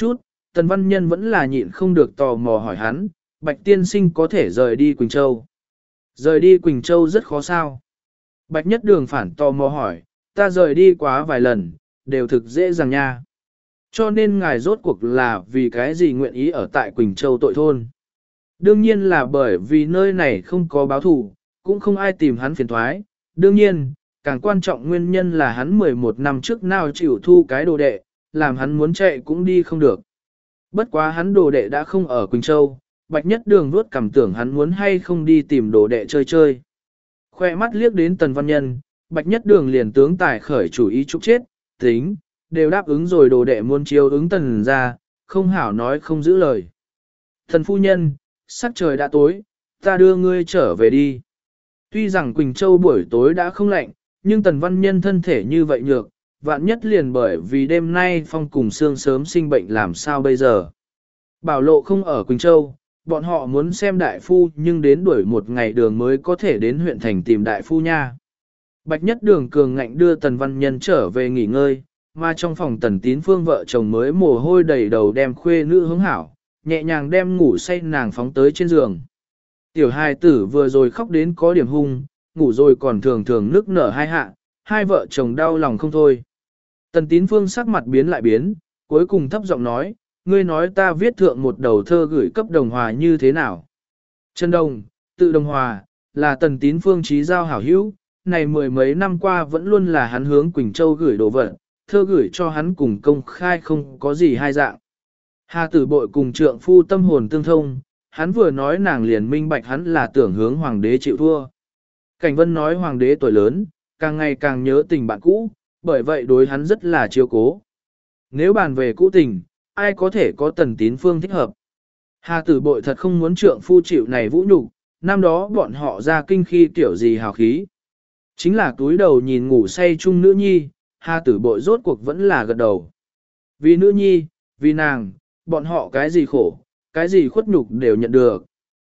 Tần Văn Nhân vẫn là nhịn không được tò mò hỏi hắn, Bạch tiên sinh có thể rời đi Quỳnh Châu. Rời đi Quỳnh Châu rất khó sao. Bạch Nhất Đường phản tò mò hỏi, ta rời đi quá vài lần, đều thực dễ dàng nha. Cho nên ngài rốt cuộc là vì cái gì nguyện ý ở tại Quỳnh Châu tội thôn. Đương nhiên là bởi vì nơi này không có báo thù, cũng không ai tìm hắn phiền thoái. Đương nhiên, càng quan trọng nguyên nhân là hắn 11 năm trước nào chịu thu cái đồ đệ, làm hắn muốn chạy cũng đi không được. Bất quá hắn đồ đệ đã không ở Quỳnh Châu, Bạch Nhất Đường vuốt cảm tưởng hắn muốn hay không đi tìm đồ đệ chơi chơi. Khoe mắt liếc đến Tần Văn Nhân, Bạch Nhất Đường liền tướng tài khởi chủ ý chúc chết, tính, đều đáp ứng rồi đồ đệ muốn chiếu ứng Tần ra, không hảo nói không giữ lời. Thần phu nhân, sắc trời đã tối, ta đưa ngươi trở về đi. Tuy rằng Quỳnh Châu buổi tối đã không lạnh, nhưng Tần Văn Nhân thân thể như vậy nhược, vạn nhất liền bởi vì đêm nay Phong cùng Sương sớm sinh bệnh làm sao bây giờ. Bảo Lộ không ở Quỳnh Châu, bọn họ muốn xem đại phu nhưng đến đuổi một ngày đường mới có thể đến huyện thành tìm đại phu nha. Bạch Nhất Đường cường ngạnh đưa Tần Văn Nhân trở về nghỉ ngơi, mà trong phòng Tần Tín Phương vợ chồng mới mồ hôi đầy đầu đem khuê nữ hướng hảo, nhẹ nhàng đem ngủ say nàng phóng tới trên giường. Tiểu hài tử vừa rồi khóc đến có điểm hung, ngủ rồi còn thường thường nức nở hai hạ, hai vợ chồng đau lòng không thôi. Tần Tín Phương sắc mặt biến lại biến, cuối cùng thấp giọng nói, ngươi nói ta viết thượng một đầu thơ gửi cấp Đồng Hòa như thế nào. Trần Đồng, tự Đồng Hòa, là Tần Tín Phương trí giao hảo hữu, này mười mấy năm qua vẫn luôn là hắn hướng Quỳnh Châu gửi đồ vật, thơ gửi cho hắn cùng công khai không có gì hai dạng. Hà Tử Bội cùng trượng phu tâm hồn tương thông, hắn vừa nói nàng liền minh bạch hắn là tưởng hướng hoàng đế chịu thua. Cảnh Vân nói hoàng đế tuổi lớn, càng ngày càng nhớ tình bạn cũ, bởi vậy đối hắn rất là chiếu cố. Nếu bàn về cũ tình, ai có thể có Tần Tín Phương thích hợp. Hà Tử Bội thật không muốn trượng phu chịu này vũ nhục, năm đó bọn họ ra kinh khi tiểu gì hào khí. Chính là túi đầu nhìn ngủ say chung nữ nhi, Hà Tử Bội rốt cuộc vẫn là gật đầu. Vì nữ nhi, vì nàng, bọn họ cái gì khổ, cái gì khuất nhục đều nhận được.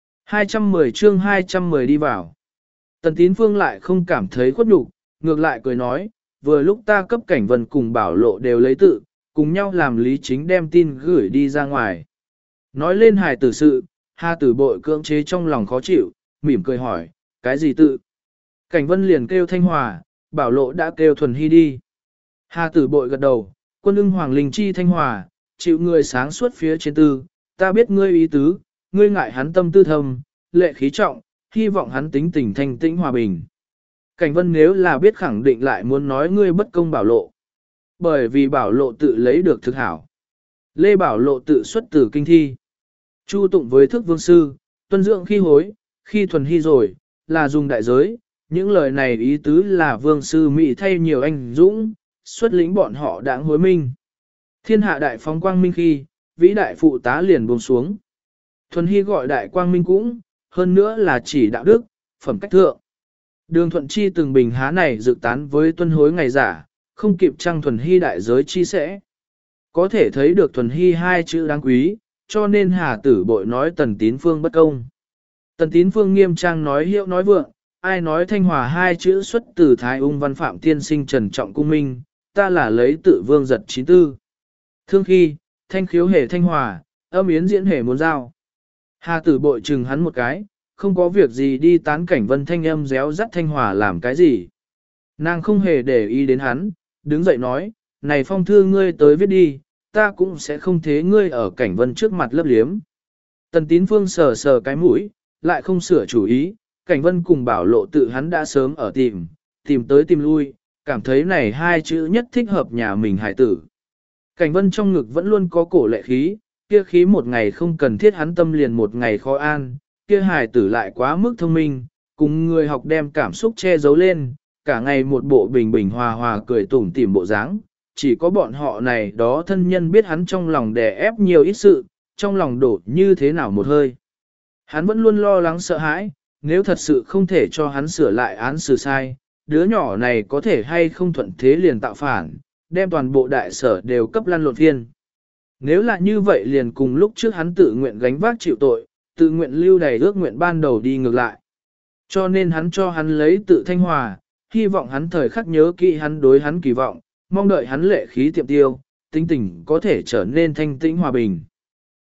210 chương 210 đi vào. Tần Tín Phương lại không cảm thấy khuất nhục, ngược lại cười nói, vừa lúc ta cấp Cảnh Vân cùng Bảo Lộ đều lấy tự, cùng nhau làm Lý Chính đem tin gửi đi ra ngoài. Nói lên hài tử sự, Hà Tử Bội cưỡng chế trong lòng khó chịu, mỉm cười hỏi, cái gì tự? Cảnh Vân liền kêu Thanh Hòa, Bảo Lộ đã kêu Thuần Hy đi. Hà Tử Bội gật đầu, quân ưng Hoàng Linh Chi Thanh Hòa, chịu người sáng suốt phía trên tư, ta biết ngươi ý tứ, ngươi ngại hắn tâm tư thâm, lệ khí trọng, hy vọng hắn tính tình thanh tĩnh hòa bình. Cảnh Vân nếu là biết khẳng định lại muốn nói ngươi bất công Bảo Lộ. Bởi vì Bảo Lộ tự lấy được thực hảo. Lê Bảo Lộ tự xuất từ kinh thi. Chu tụng với thức vương sư, tuân dưỡng khi hối, khi thuần hy rồi, là dùng đại giới. Những lời này ý tứ là vương sư Mỹ thay nhiều anh dũng, xuất lĩnh bọn họ đãng hối minh. Thiên hạ đại phóng quang minh khi, vĩ đại phụ tá liền buông xuống. Thuần hy gọi đại quang minh cũng, hơn nữa là chỉ đạo đức, phẩm cách thượng. Đường Thuận Chi từng bình há này dự tán với tuân hối ngày giả, không kịp trăng Thuần hy đại giới chi sẽ. Có thể thấy được Thuần hy hai chữ đáng quý, cho nên Hà Tử Bội nói Tần Tín Phương bất công. Tần Tín Phương nghiêm trang nói hiệu nói vượng, ai nói Thanh Hòa hai chữ xuất từ Thái Ung Văn Phạm tiên sinh Trần Trọng Cung Minh, ta là lấy tự vương giật 94. Thương khi, thanh khiếu hề Thanh Hòa, âm yến diễn hề muốn giao. Hà Tử Bội chừng hắn một cái, không có việc gì đi tán Cảnh Vân thanh âm réo rắt Thanh Hòa làm cái gì. Nàng không hề để ý đến hắn, đứng dậy nói, này phong thư ngươi tới viết đi, ta cũng sẽ không thế ngươi ở Cảnh Vân trước mặt lấp liếm. Tần Tín Phương sờ sờ cái mũi, lại không sửa chủ ý, Cảnh Vân cùng Bảo Lộ tự hắn đã sớm ở tìm tới tìm lui, cảm thấy này hai chữ nhất thích hợp nhà mình hải tử. Cảnh Vân trong ngực vẫn luôn có cổ lệ khí, kia khí một ngày không cần thiết hắn tâm liền một ngày khó an, kia hải tử lại quá mức thông minh, cùng người học đem cảm xúc che giấu lên, cả ngày một bộ bình bình hòa hòa cười tủm tỉm bộ dáng. Chỉ có bọn họ này đó thân nhân biết hắn trong lòng đè ép nhiều ít sự, trong lòng đổ như thế nào một hơi. Hắn vẫn luôn lo lắng sợ hãi, nếu thật sự không thể cho hắn sửa lại án xử sai, đứa nhỏ này có thể hay không thuận thế liền tạo phản, đem toàn bộ đại sở đều cấp lăn lộn phiên. Nếu là như vậy liền cùng lúc trước hắn tự nguyện gánh vác chịu tội, tự nguyện lưu đầy ước nguyện ban đầu đi ngược lại. Cho nên hắn cho hắn lấy tự Thanh Hòa, hy vọng hắn thời khắc nhớ kỹ hắn đối hắn kỳ vọng, mong đợi hắn lệ khí tiệm tiêu, tính tình có thể trở nên thanh tĩnh hòa bình.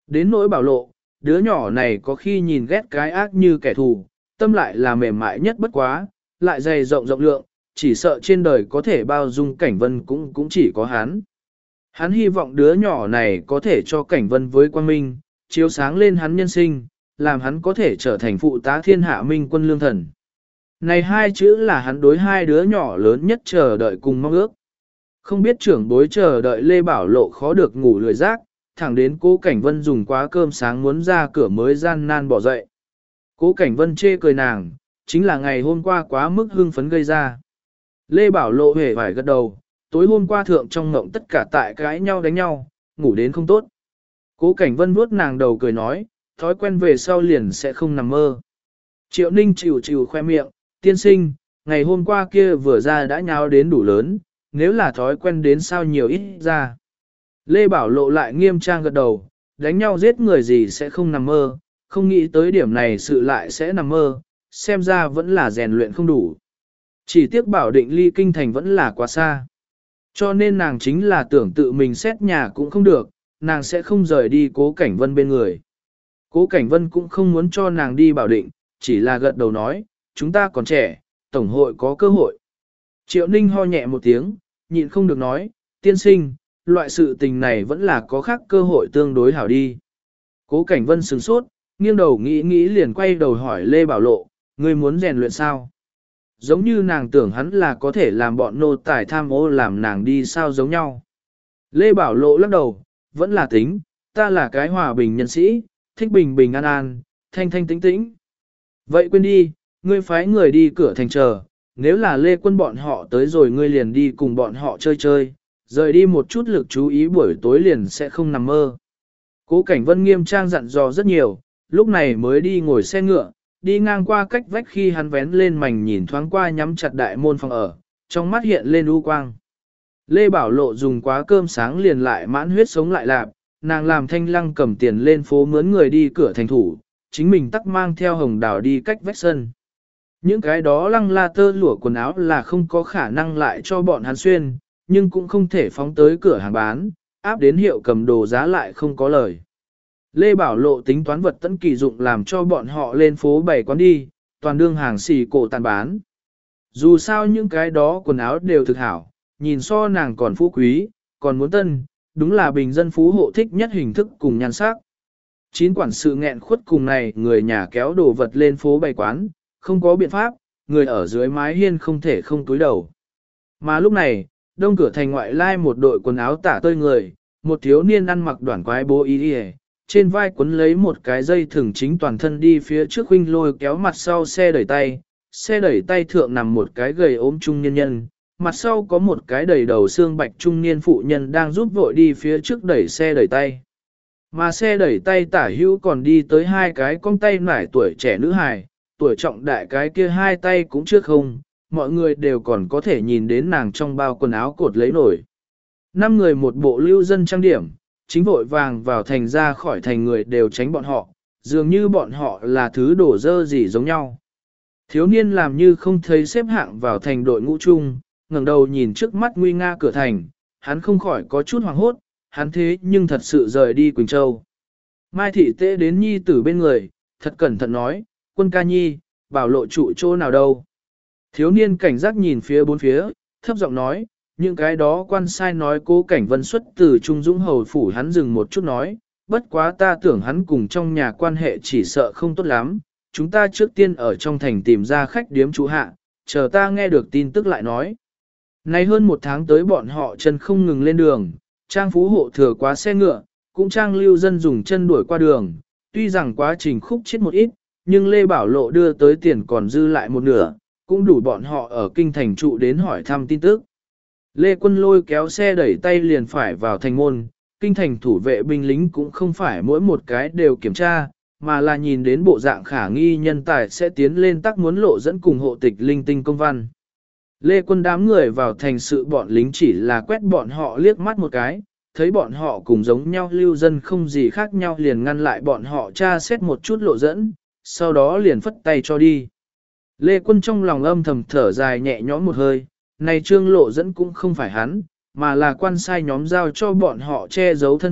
Đến nỗi Bảo Lộ, đứa nhỏ này có khi nhìn ghét cái ác như kẻ thù, tâm lại là mềm mại nhất bất quá, lại dày rộng rộng lượng, chỉ sợ trên đời có thể bao dung Cảnh Vân cũng chỉ có hắn. Hắn hy vọng đứa nhỏ này có thể cho Cảnh Vân với quang minh, chiếu sáng lên hắn nhân sinh, làm hắn có thể trở thành phụ tá thiên hạ minh quân lương thần. Này hai chữ là hắn đối hai đứa nhỏ lớn nhất chờ đợi cùng mong ước. Không biết trưởng bối chờ đợi Lê Bảo Lộ khó được ngủ lười giác, thẳng đến Cố Cảnh Vân dùng quá cơm sáng muốn ra cửa mới gian nan bỏ dậy. Cố Cảnh Vân chê cười nàng, chính là ngày hôm qua quá mức hưng phấn gây ra. Lê Bảo Lộ hề phải gật đầu, tối hôm qua thượng trong ngộng tất cả tại cãi nhau đánh nhau, ngủ đến không tốt. Cố Cảnh Vân vuốt nàng đầu cười nói, thói quen về sau liền sẽ không nằm mơ. Triệu Ninh chịu chịu khoe miệng, tiên sinh, ngày hôm qua kia vừa ra đã nháo đến đủ lớn, nếu là thói quen đến sao nhiều ít ra. Lê Bảo Lộ lại nghiêm trang gật đầu, đánh nhau giết người gì sẽ không nằm mơ, không nghĩ tới điểm này sự lại sẽ nằm mơ, xem ra vẫn là rèn luyện không đủ. Chỉ tiếc Bảo Định ly kinh thành vẫn là quá xa. Cho nên nàng chính là tưởng tự mình xét nhà cũng không được, nàng sẽ không rời đi Cố Cảnh Vân bên người. Cố Cảnh Vân cũng không muốn cho nàng đi Bảo Định, chỉ là gật đầu nói, chúng ta còn trẻ, tổng hội có cơ hội. Triệu Ninh ho nhẹ một tiếng, nhịn không được nói, tiên sinh, loại sự tình này vẫn là có khác cơ hội tương đối hảo đi. Cố Cảnh Vân sửng sốt, nghiêng đầu nghĩ liền quay đầu hỏi Lê Bảo Lộ, ngươi muốn rèn luyện sao? Giống như nàng tưởng hắn là có thể làm bọn nô tài tham ô làm nàng đi sao giống nhau. Lê Bảo Lộ lắc đầu, vẫn là tính, ta là cái hòa bình nhân sĩ, thích bình bình an an, thanh thanh tĩnh tĩnh. Vậy quên đi, ngươi phái người đi cửa thành chờ, nếu là Lê Quân bọn họ tới rồi ngươi liền đi cùng bọn họ chơi chơi, rời đi một chút lực chú ý buổi tối liền sẽ không nằm mơ. Cố Cảnh Vân nghiêm trang dặn dò rất nhiều, lúc này mới đi ngồi xe ngựa, đi ngang qua cách vách khi hắn vén lên mảnh nhìn thoáng qua nhắm chặt đại môn phòng ở, trong mắt hiện lên u quang. Lê Bảo Lộ dùng quá cơm sáng liền lại mãn huyết sống lại lạp, nàng làm Thanh Lăng cầm tiền lên phố mướn người đi cửa thành thủ, chính mình tắc mang theo Hồng Đào đi cách vách sân. Những cái đó lăng la tơ lụa quần áo là không có khả năng lại cho bọn hắn xuyên, nhưng cũng không thể phóng tới cửa hàng bán, áp đến hiệu cầm đồ giá lại không có lời. Lê Bảo Lộ tính toán vật tận kỳ dụng làm cho bọn họ lên phố bày quán đi, toàn đương hàng xì cổ tàn bán. Dù sao những cái đó quần áo đều thực hảo, nhìn so nàng còn phú quý, còn muốn tân, đúng là bình dân phú hộ thích nhất hình thức cùng nhan sắc. Chín quản sự nghẹn khuất cùng này người nhà kéo đồ vật lên phố bày quán, không có biện pháp, người ở dưới mái hiên không thể không túi đầu. Mà lúc này, đông cửa thành ngoại lai một đội quần áo tả tơi người, một thiếu niên ăn mặc đoản quái bố y đi, trên vai quấn lấy một cái dây thừng chính toàn thân đi phía trước huynh lôi kéo mặt sau xe đẩy tay thượng nằm một cái gầy ốm trung niên nhân, mặt sau có một cái đầy đầu xương bạch trung niên phụ nhân đang giúp vội đi phía trước đẩy xe đẩy tay. Mà xe đẩy tay tả hữu còn đi tới hai cái con tay nải tuổi trẻ nữ hài, tuổi trọng đại cái kia hai tay cũng chưa không, mọi người đều còn có thể nhìn đến nàng trong bao quần áo cột lấy nổi. 5 người một bộ lưu dân trang điểm, chính vội vàng vào thành ra khỏi thành người đều tránh bọn họ, dường như bọn họ là thứ đổ dơ gì giống nhau. Thiếu niên làm như không thấy xếp hạng vào thành đội ngũ chung, ngẩng đầu nhìn trước mắt nguy nga cửa thành, hắn không khỏi có chút hoảng hốt, hắn thế nhưng thật sự rời đi Quỳnh Châu. Mai thị tế đến nhi tử bên người, thật cẩn thận nói, Quân ca nhi, Bảo Lộ trụ chỗ nào đâu. Thiếu niên cảnh giác nhìn phía bốn phía, thấp giọng nói, những cái đó quan sai nói Cố Cảnh Vân xuất từ Trung Dũng hầu phủ. Hắn dừng một chút nói, bất quá ta tưởng hắn cùng trong nhà quan hệ chỉ sợ không tốt lắm, chúng ta trước tiên ở trong thành tìm ra khách điếm trú hạ, chờ ta nghe được tin tức lại nói. Nay hơn một tháng tới bọn họ chân không ngừng lên đường, trang phú hộ thừa quá xe ngựa, cũng trang lưu dân dùng chân đuổi qua đường, tuy rằng quá trình khúc chết một ít, nhưng Lê Bảo Lộ đưa tới tiền còn dư lại một nửa, cũng đủ bọn họ ở kinh thành trụ đến hỏi thăm tin tức. Lê Quân lôi kéo xe đẩy tay liền phải vào thành môn, kinh thành thủ vệ binh lính cũng không phải mỗi một cái đều kiểm tra, mà là nhìn đến bộ dạng khả nghi nhân tài sẽ tiến lên tác muốn lộ dẫn cùng hộ tịch linh tinh công văn. Lê Quân đám người vào thành sự bọn lính chỉ là quét bọn họ liếc mắt một cái, thấy bọn họ cùng giống nhau lưu dân không gì khác nhau liền ngăn lại bọn họ tra xét một chút lộ dẫn, sau đó liền phất tay cho đi. Lê Quân trong lòng âm thầm thở dài nhẹ nhõm một hơi, này trương lộ dẫn cũng không phải hắn, mà là quan sai nhóm giao cho bọn họ che giấu thân phận,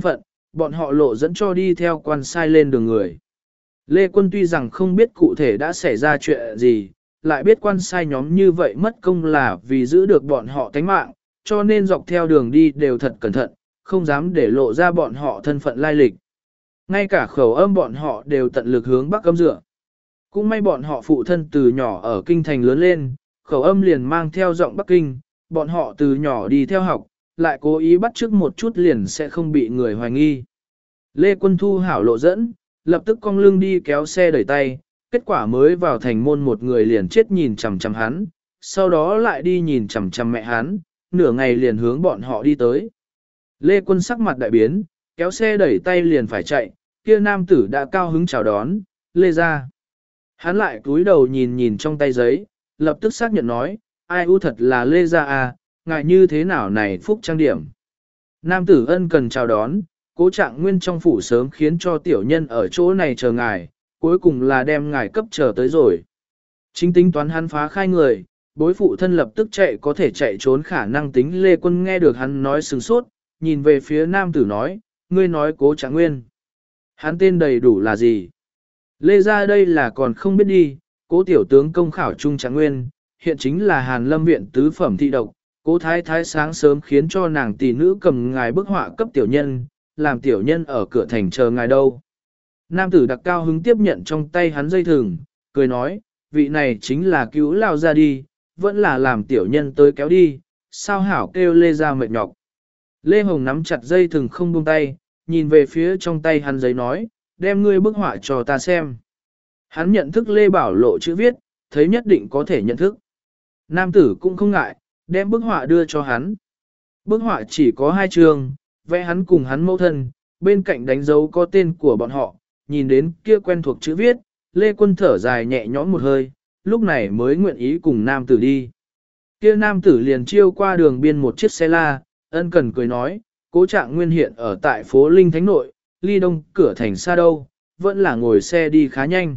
bọn họ lộ dẫn cho đi theo quan sai lên đường người. Lê Quân tuy rằng không biết cụ thể đã xảy ra chuyện gì, lại biết quan sai nhóm như vậy mất công là vì giữ được bọn họ tánh mạng, cho nên dọc theo đường đi đều thật cẩn thận, không dám để lộ ra bọn họ thân phận lai lịch. Ngay cả khẩu âm bọn họ đều tận lực hướng bắc âm dựa. Cũng may bọn họ phụ thân từ nhỏ ở kinh thành lớn lên, khẩu âm liền mang theo giọng Bắc Kinh, bọn họ từ nhỏ đi theo học, lại cố ý bắt chước một chút liền sẽ không bị người hoài nghi. Lê Quân thu hảo lộ dẫn, lập tức cong lưng đi kéo xe đẩy tay, kết quả mới vào thành môn một người liền chết nhìn chằm chằm hắn, sau đó lại đi nhìn chằm chằm mẹ hắn, nửa ngày liền hướng bọn họ đi tới. Lê Quân sắc mặt đại biến, kéo xe đẩy tay liền phải chạy, kia nam tử đã cao hứng chào đón, Lê ra. Hắn lại cúi đầu nhìn nhìn trong tay giấy, lập tức xác nhận nói, ai u thật là Lê ra à, ngài như thế nào này phúc trang điểm. Nam tử ân cần chào đón, Cố Trạng Nguyên trong phủ sớm khiến cho tiểu nhân ở chỗ này chờ ngài, cuối cùng là đem ngài cấp chờ tới rồi. Chính tính toán hắn phá khai người, bối phụ thân lập tức chạy có thể chạy trốn khả năng tính. Lê Quân nghe được hắn nói sừng sốt, nhìn về phía nam tử nói, ngươi nói Cố Trạng Nguyên. Hắn tên đầy đủ là gì? Lê ra đây là còn không biết đi, Cố tiểu tướng công khảo trung Trạng Nguyên, hiện chính là Hàn Lâm viện tứ phẩm thị độc. Cố thái thái sáng sớm khiến cho nàng tỷ nữ cầm ngài bức họa cấp tiểu nhân, làm tiểu nhân ở cửa thành chờ ngài đâu. Nam tử đặc cao hứng tiếp nhận trong tay hắn dây thừng, cười nói, vị này chính là cứu lao ra đi, vẫn là làm tiểu nhân tới kéo đi, sao hảo kêu Lê ra mệt nhọc. Lê Hồng nắm chặt dây thừng không buông tay, nhìn về phía trong tay hắn giấy nói, đem ngươi bức họa cho ta xem. Hắn nhận thức Lê Bảo Lộ chữ viết, thấy nhất định có thể nhận thức. Nam tử cũng không ngại, đem bức họa đưa cho hắn. Bức họa chỉ có 2 chương, vẽ hắn cùng hắn mẫu thân, bên cạnh đánh dấu có tên của bọn họ, nhìn đến kia quen thuộc chữ viết, Lê Quân thở dài nhẹ nhõm một hơi, lúc này mới nguyện ý cùng nam tử đi. Kia nam tử liền chiêu qua đường biên một chiếc xe la, ân cần cười nói, Cố Trạng Nguyên hiện ở tại phố Linh Thánh Nội, ly đông cửa thành xa đâu, vẫn là ngồi xe đi khá nhanh.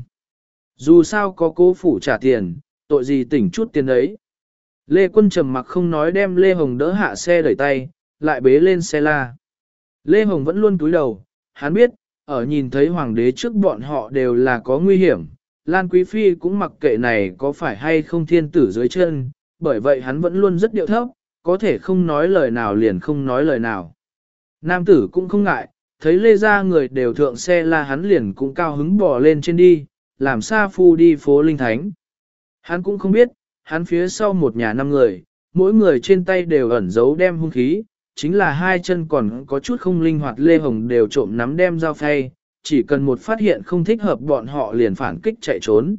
Dù sao có Cố phủ trả tiền, tội gì tỉnh chút tiền đấy. Lê Quân trầm mặc không nói, đem Lê Hồng đỡ hạ xe đẩy tay, lại bế lên xe la. Lê Hồng vẫn luôn cúi đầu, hắn biết, ở nhìn thấy hoàng đế trước bọn họ đều là có nguy hiểm, Lan Quý Phi cũng mặc kệ này có phải hay không thiên tử dưới chân, bởi vậy hắn vẫn luôn rất điệu thấp, có thể không nói lời nào liền không nói lời nào. Nam tử cũng không ngại, thấy Lê ra người đều thượng xe la hắn liền cũng cao hứng bỏ lên trên đi, làm sa phu đi phố Linh Thánh. Hắn cũng không biết, hắn phía sau một nhà 5 người, mỗi người trên tay đều ẩn giấu đem hung khí, chính là 2 chân còn có chút không linh hoạt. Lê Hồng đều trộm nắm đem dao phay, chỉ cần một phát hiện không thích hợp bọn họ liền phản kích chạy trốn.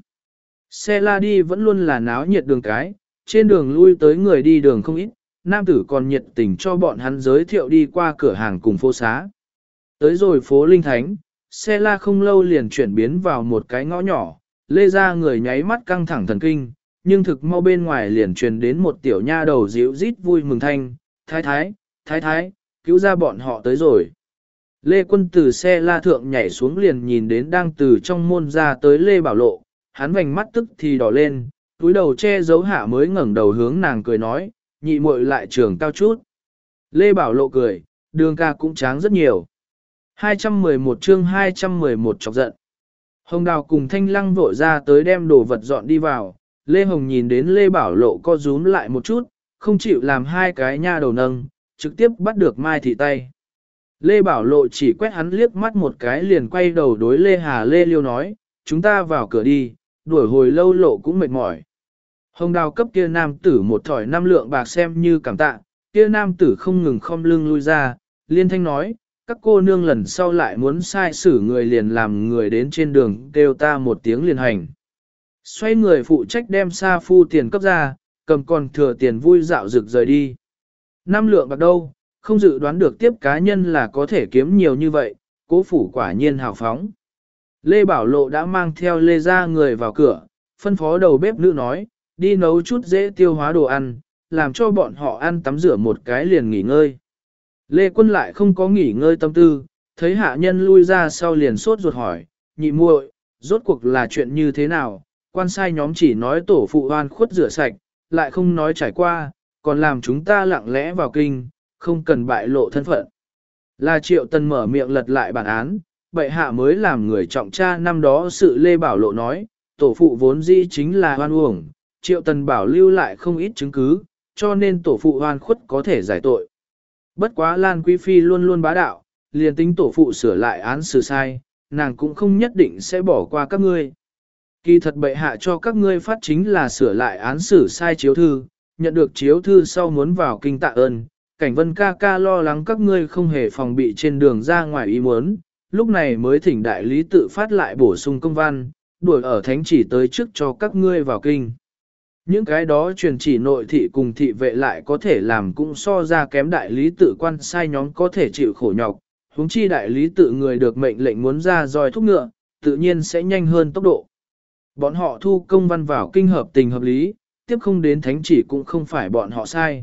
Xe la đi vẫn luôn là náo nhiệt đường cái, trên đường lui tới người đi đường không ít, nam tử còn nhiệt tình cho bọn hắn giới thiệu đi qua cửa hàng cùng phố xá. Tới rồi phố Linh Thánh, xe la không lâu liền chuyển biến vào một cái ngõ nhỏ, Lê ra người nháy mắt căng thẳng thần kinh, nhưng thực mau bên ngoài liền truyền đến một tiểu nha đầu dịu rít vui mừng thanh, thái thái, cứu ra bọn họ tới rồi. Lê Quân từ xe la thượng nhảy xuống liền nhìn đến đang từ trong môn ra tới Lê Bảo Lộ, hắn vành mắt tức thì đỏ lên, túi đầu che giấu hạ mới ngẩng đầu hướng nàng cười nói, nhị muội lại trường cao chút. Lê Bảo Lộ cười, đường ca cũng tráng rất nhiều. 211 chương 211 chọc giận. Hồng Đào cùng Thanh Lăng vội ra tới đem đồ vật dọn đi vào, Lê Hồng nhìn đến Lê Bảo Lộ co rúm lại một chút, không chịu làm 2 cái nha đầu nâng, trực tiếp bắt được Mai Thị tay. Lê Bảo Lộ chỉ quét hắn liếc mắt một cái liền quay đầu đối Lê Hà Lê Liêu nói, chúng ta vào cửa đi, đuổi hồi lâu lộ cũng mệt mỏi. Hồng Đào cấp kia nam tử một thỏi 5 lượng bạc xem như cảm tạ, kia nam tử không ngừng khom lưng lui ra, liên thanh nói, các cô nương lần sau lại muốn sai xử người liền làm người đến trên đường kêu ta một tiếng liền hành. Xoay người phụ trách đem sa phu tiền cấp ra, cầm còn thừa tiền vui dạo rực rời đi. 5 lượng bạc đâu, không dự đoán được tiếp cá nhân là có thể kiếm nhiều như vậy, Cố phủ quả nhiên hào phóng. Lê Bảo Lộ đã mang theo Lê ra người vào cửa, phân phó đầu bếp nữ nói, đi nấu chút dễ tiêu hóa đồ ăn, làm cho bọn họ ăn tắm rửa một cái liền nghỉ ngơi. Lê Quân lại không có nghỉ ngơi tâm tư, thấy hạ nhân lui ra sau liền sốt ruột hỏi, nhị muội, rốt cuộc là chuyện như thế nào, quan sai nhóm chỉ nói tổ phụ oan khuất rửa sạch, lại không nói trải qua, còn làm chúng ta lặng lẽ vào kinh, không cần bại lộ thân phận. Là Triệu Tần mở miệng lật lại bản án, bệ hạ mới làm người trọng tra năm đó sự Lê Bảo Lộ nói, tổ phụ vốn dĩ chính là hoan uổng, Triệu Tần bảo lưu lại không ít chứng cứ, cho nên tổ phụ hoan khuất có thể giải tội. Bất quá Lan Quý Phi luôn luôn bá đạo, liền tính tổ phụ sửa lại án xử sai, nàng cũng không nhất định sẽ bỏ qua các ngươi. Kỳ thật bệ hạ cho các ngươi phát chính là sửa lại án xử sai chiếu thư, nhận được chiếu thư sau muốn vào kinh tạ ơn, Cảnh Vân ca ca lo lắng các ngươi không hề phòng bị trên đường ra ngoài ý muốn, lúc này mới thỉnh đại lý tự phát lại bổ sung công văn, đuổi ở thánh chỉ tới trước cho các ngươi vào kinh. Những cái đó truyền chỉ nội thị cùng thị vệ lại có thể làm cũng so ra kém đại lý tự quan sai nhóm có thể chịu khổ nhọc, huống chi đại lý tự người được mệnh lệnh muốn ra roi thúc ngựa, tự nhiên sẽ nhanh hơn tốc độ. Bọn họ thu công văn vào kinh hợp tình hợp lý, tiếp không đến thánh chỉ cũng không phải bọn họ sai.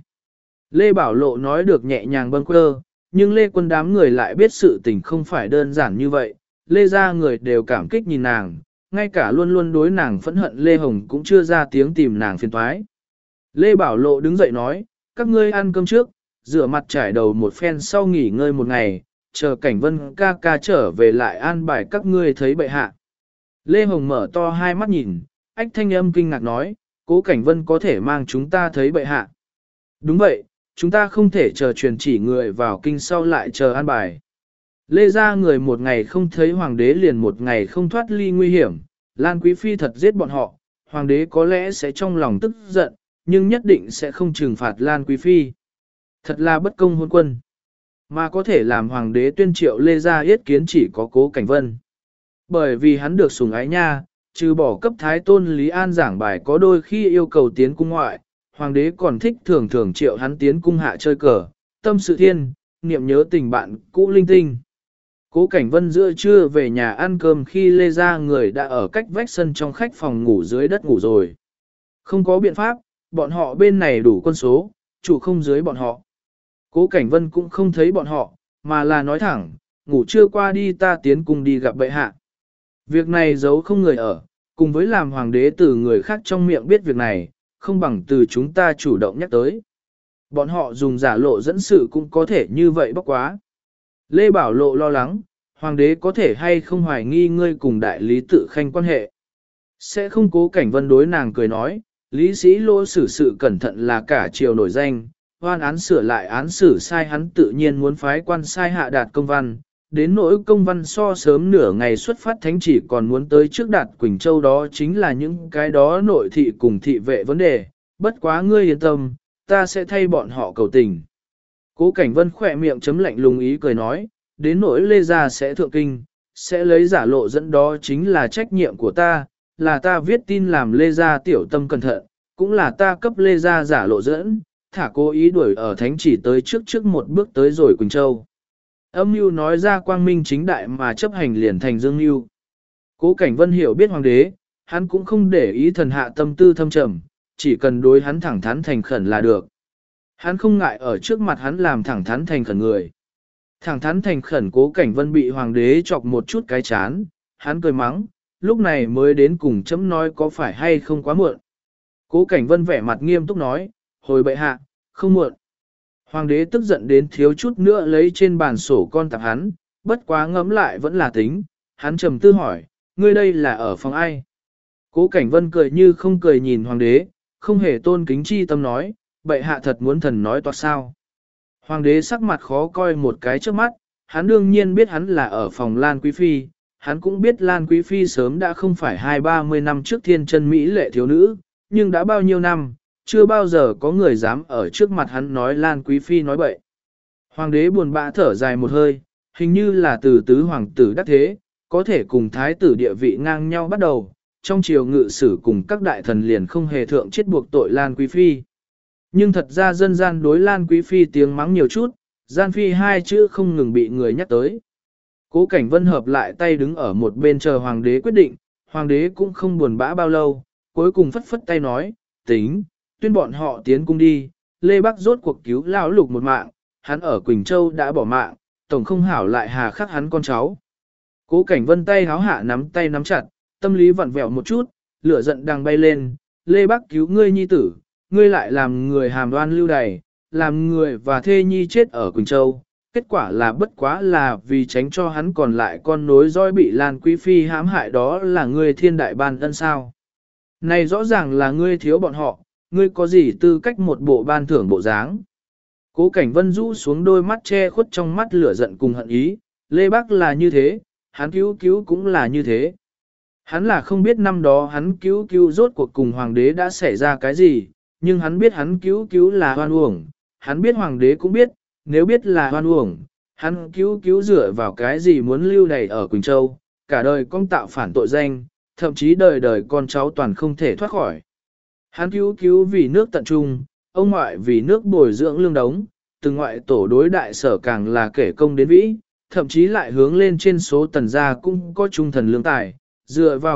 Lê Bảo Lộ nói được nhẹ nhàng bâng quơ, nhưng Lê Quân đám người lại biết sự tình không phải đơn giản như vậy, Lê gia người đều cảm kích nhìn nàng, ngay cả luôn luôn đối nàng phẫn hận Lê Hồng cũng chưa ra tiếng tìm nàng phiền toái. Lê Bảo Lộ đứng dậy nói, các ngươi ăn cơm trước, rửa mặt trải đầu một phen sau nghỉ ngơi một ngày, chờ Cảnh Vân ca ca trở về lại an bài các ngươi thấy bệ hạ. Lê Hồng mở to hai mắt nhìn, ách thanh âm kinh ngạc nói, Cố Cảnh Vân có thể mang chúng ta thấy bệ hạ. Đúng vậy, chúng ta không thể chờ truyền chỉ người vào kinh sau lại chờ an bài. Lê gia người một ngày không thấy hoàng đế liền một ngày không thoát ly nguy hiểm, Lan Quý Phi thật giết bọn họ, hoàng đế có lẽ sẽ trong lòng tức giận, nhưng nhất định sẽ không trừng phạt Lan Quý Phi. Thật là bất công hôn quân. Mà có thể làm hoàng đế tuyên triệu Lê gia yết kiến chỉ có Cố Cảnh Vân. Bởi vì hắn được sủng ái nha, trừ bỏ cấp thái tôn Lý An giảng bài có đôi khi yêu cầu tiến cung ngoại, hoàng đế còn thích thường thường triệu hắn tiến cung hạ chơi cờ, tâm sự thiên, niệm nhớ tình bạn cũ linh tinh. Cố Cảnh Vân giữa trưa về nhà ăn cơm khi Lê gia người đã ở cách vách sân trong khách phòng ngủ dưới đất ngủ rồi. Không có biện pháp, bọn họ bên này đủ quân số, chủ không dưới bọn họ. Cố Cảnh Vân cũng không thấy bọn họ, mà là nói thẳng, ngủ trưa qua đi ta tiến cùng đi gặp bệ hạ. Việc này giấu không người ở, cùng với làm hoàng đế từ người khác trong miệng biết việc này, không bằng từ chúng ta chủ động nhắc tới. Bọn họ dùng giả lộ dẫn sự cũng có thể như vậy bóc quá. Lê Bảo Lộ lo lắng, hoàng đế có thể hay không hoài nghi ngươi cùng đại lý tự khanh quan hệ. Sẽ không. Cố Cảnh Vân đối nàng cười nói, lý sĩ Lô xử sự cẩn thận là cả triều nổi danh, hoan án sửa lại án xử sai hắn tự nhiên muốn phái quan sai hạ đạt công văn. Đến nỗi công văn so sớm nửa ngày xuất phát thánh chỉ còn muốn tới trước đạt Quỳnh Châu đó chính là những cái đó nội thị cùng thị vệ vấn đề, bất quá ngươi yên tâm, ta sẽ thay bọn họ cầu tình. Cố Cảnh Vân khỏe miệng chấm lạnh lùng ý cười nói, đến nỗi Lê gia sẽ thượng kinh, sẽ lấy giả lộ dẫn đó chính là trách nhiệm của ta, là ta viết tin làm Lê gia tiểu tâm cẩn thận, cũng là ta cấp Lê gia giả lộ dẫn, thả cố ý đuổi ở thánh chỉ tới trước một bước tới rồi Quỳnh Châu. Âm mưu nói ra quang minh chính đại mà chấp hành liền thành dương mưu. Cố Cảnh Vân hiểu biết hoàng đế, hắn cũng không để ý thần hạ tâm tư thâm trầm, chỉ cần đối hắn thẳng thắn thành khẩn là được. Hắn không ngại ở trước mặt hắn làm thẳng thắn thành khẩn người. Thẳng thắn thành khẩn Cố Cảnh Vân bị hoàng đế chọc một chút cái chán, hắn cười mắng, lúc này mới đến cùng chấm nói có phải hay không quá muộn. Cố Cảnh Vân vẻ mặt nghiêm túc nói, hồi bệ hạ, không muộn. Hoàng đế tức giận đến thiếu chút nữa lấy trên bàn sổ con tạp hắn, bất quá ngẫm lại vẫn là tính, hắn trầm tư hỏi, ngươi đây là ở phòng ai? Cố Cảnh Vân cười như không cười nhìn hoàng đế, không hề tôn kính chi tâm nói, bệ hạ thật muốn thần nói toạc sao. Hoàng đế sắc mặt khó coi một cái trước mắt, hắn đương nhiên biết hắn là ở phòng Lan Quý Phi, hắn cũng biết Lan Quý Phi sớm đã không phải 20-30 năm trước thiên chân Mỹ lệ thiếu nữ, nhưng đã bao nhiêu năm, chưa bao giờ có người dám ở trước mặt hắn nói Lan Quý Phi nói bậy. Hoàng đế buồn bã thở dài một hơi, hình như là từ tứ hoàng tử đắc thế, có thể cùng thái tử địa vị ngang nhau bắt đầu, trong triều ngự sử cùng các đại thần liền không hề thượng chết buộc tội Lan Quý Phi. Nhưng thật ra dân gian đối Lan Quý Phi tiếng mắng nhiều chút, gian phi hai chữ không ngừng bị người nhắc tới. Cố Cảnh Vân hợp lại tay đứng ở một bên chờ hoàng đế quyết định, hoàng đế cũng không buồn bã bao lâu, cuối cùng phất phất tay nói, tính, tuyên bọn họ tiến cung đi, Lê Bắc rốt cuộc cứu lão lục một mạng, hắn ở Quỳnh Châu đã bỏ mạng, tổng không hảo lại hà khắc hắn con cháu. Cố Cảnh Vân tay háo hạ nắm tay nắm chặt, tâm lý vặn vẹo một chút, lửa giận đang bay lên, Lê Bắc cứu ngươi nhi tử, ngươi lại làm người hàm đoan lưu đày, làm người và thê nhi chết ở Quỳnh Châu, kết quả là bất quá là vì tránh cho hắn còn lại con nối dõi bị Lan Quý Phi hãm hại, đó là ngươi thiên đại ban ân sao. Này rõ ràng là ngươi thiếu bọn họ, ngươi có gì tư cách một bộ ban thưởng bộ dáng. Cố Cảnh Vân rũ xuống đôi mắt che khuất trong mắt lửa giận cùng hận ý, Lê Bác là như thế, hắn cứu cứu cũng là như thế. Hắn là không biết năm đó hắn cứu cứu rốt cuộc cùng hoàng đế đã xảy ra cái gì, nhưng hắn biết hắn cứu cứu là hoan uổng, hắn biết hoàng đế cũng biết, nếu biết là hoan uổng, hắn cứu cứu dựa vào cái gì muốn lưu đày ở Quỳnh Châu, cả đời con tạo phản tội danh, thậm chí đời đời con cháu toàn không thể thoát khỏi. Hắn cứu cứu vì nước tận trung, ông ngoại vì nước bồi dưỡng lương đống, từ ngoại tổ đối đại sở càng là kể công đến vĩ, thậm chí lại hướng lên trên số tần gia cũng có trung thần lương tài, dựa vào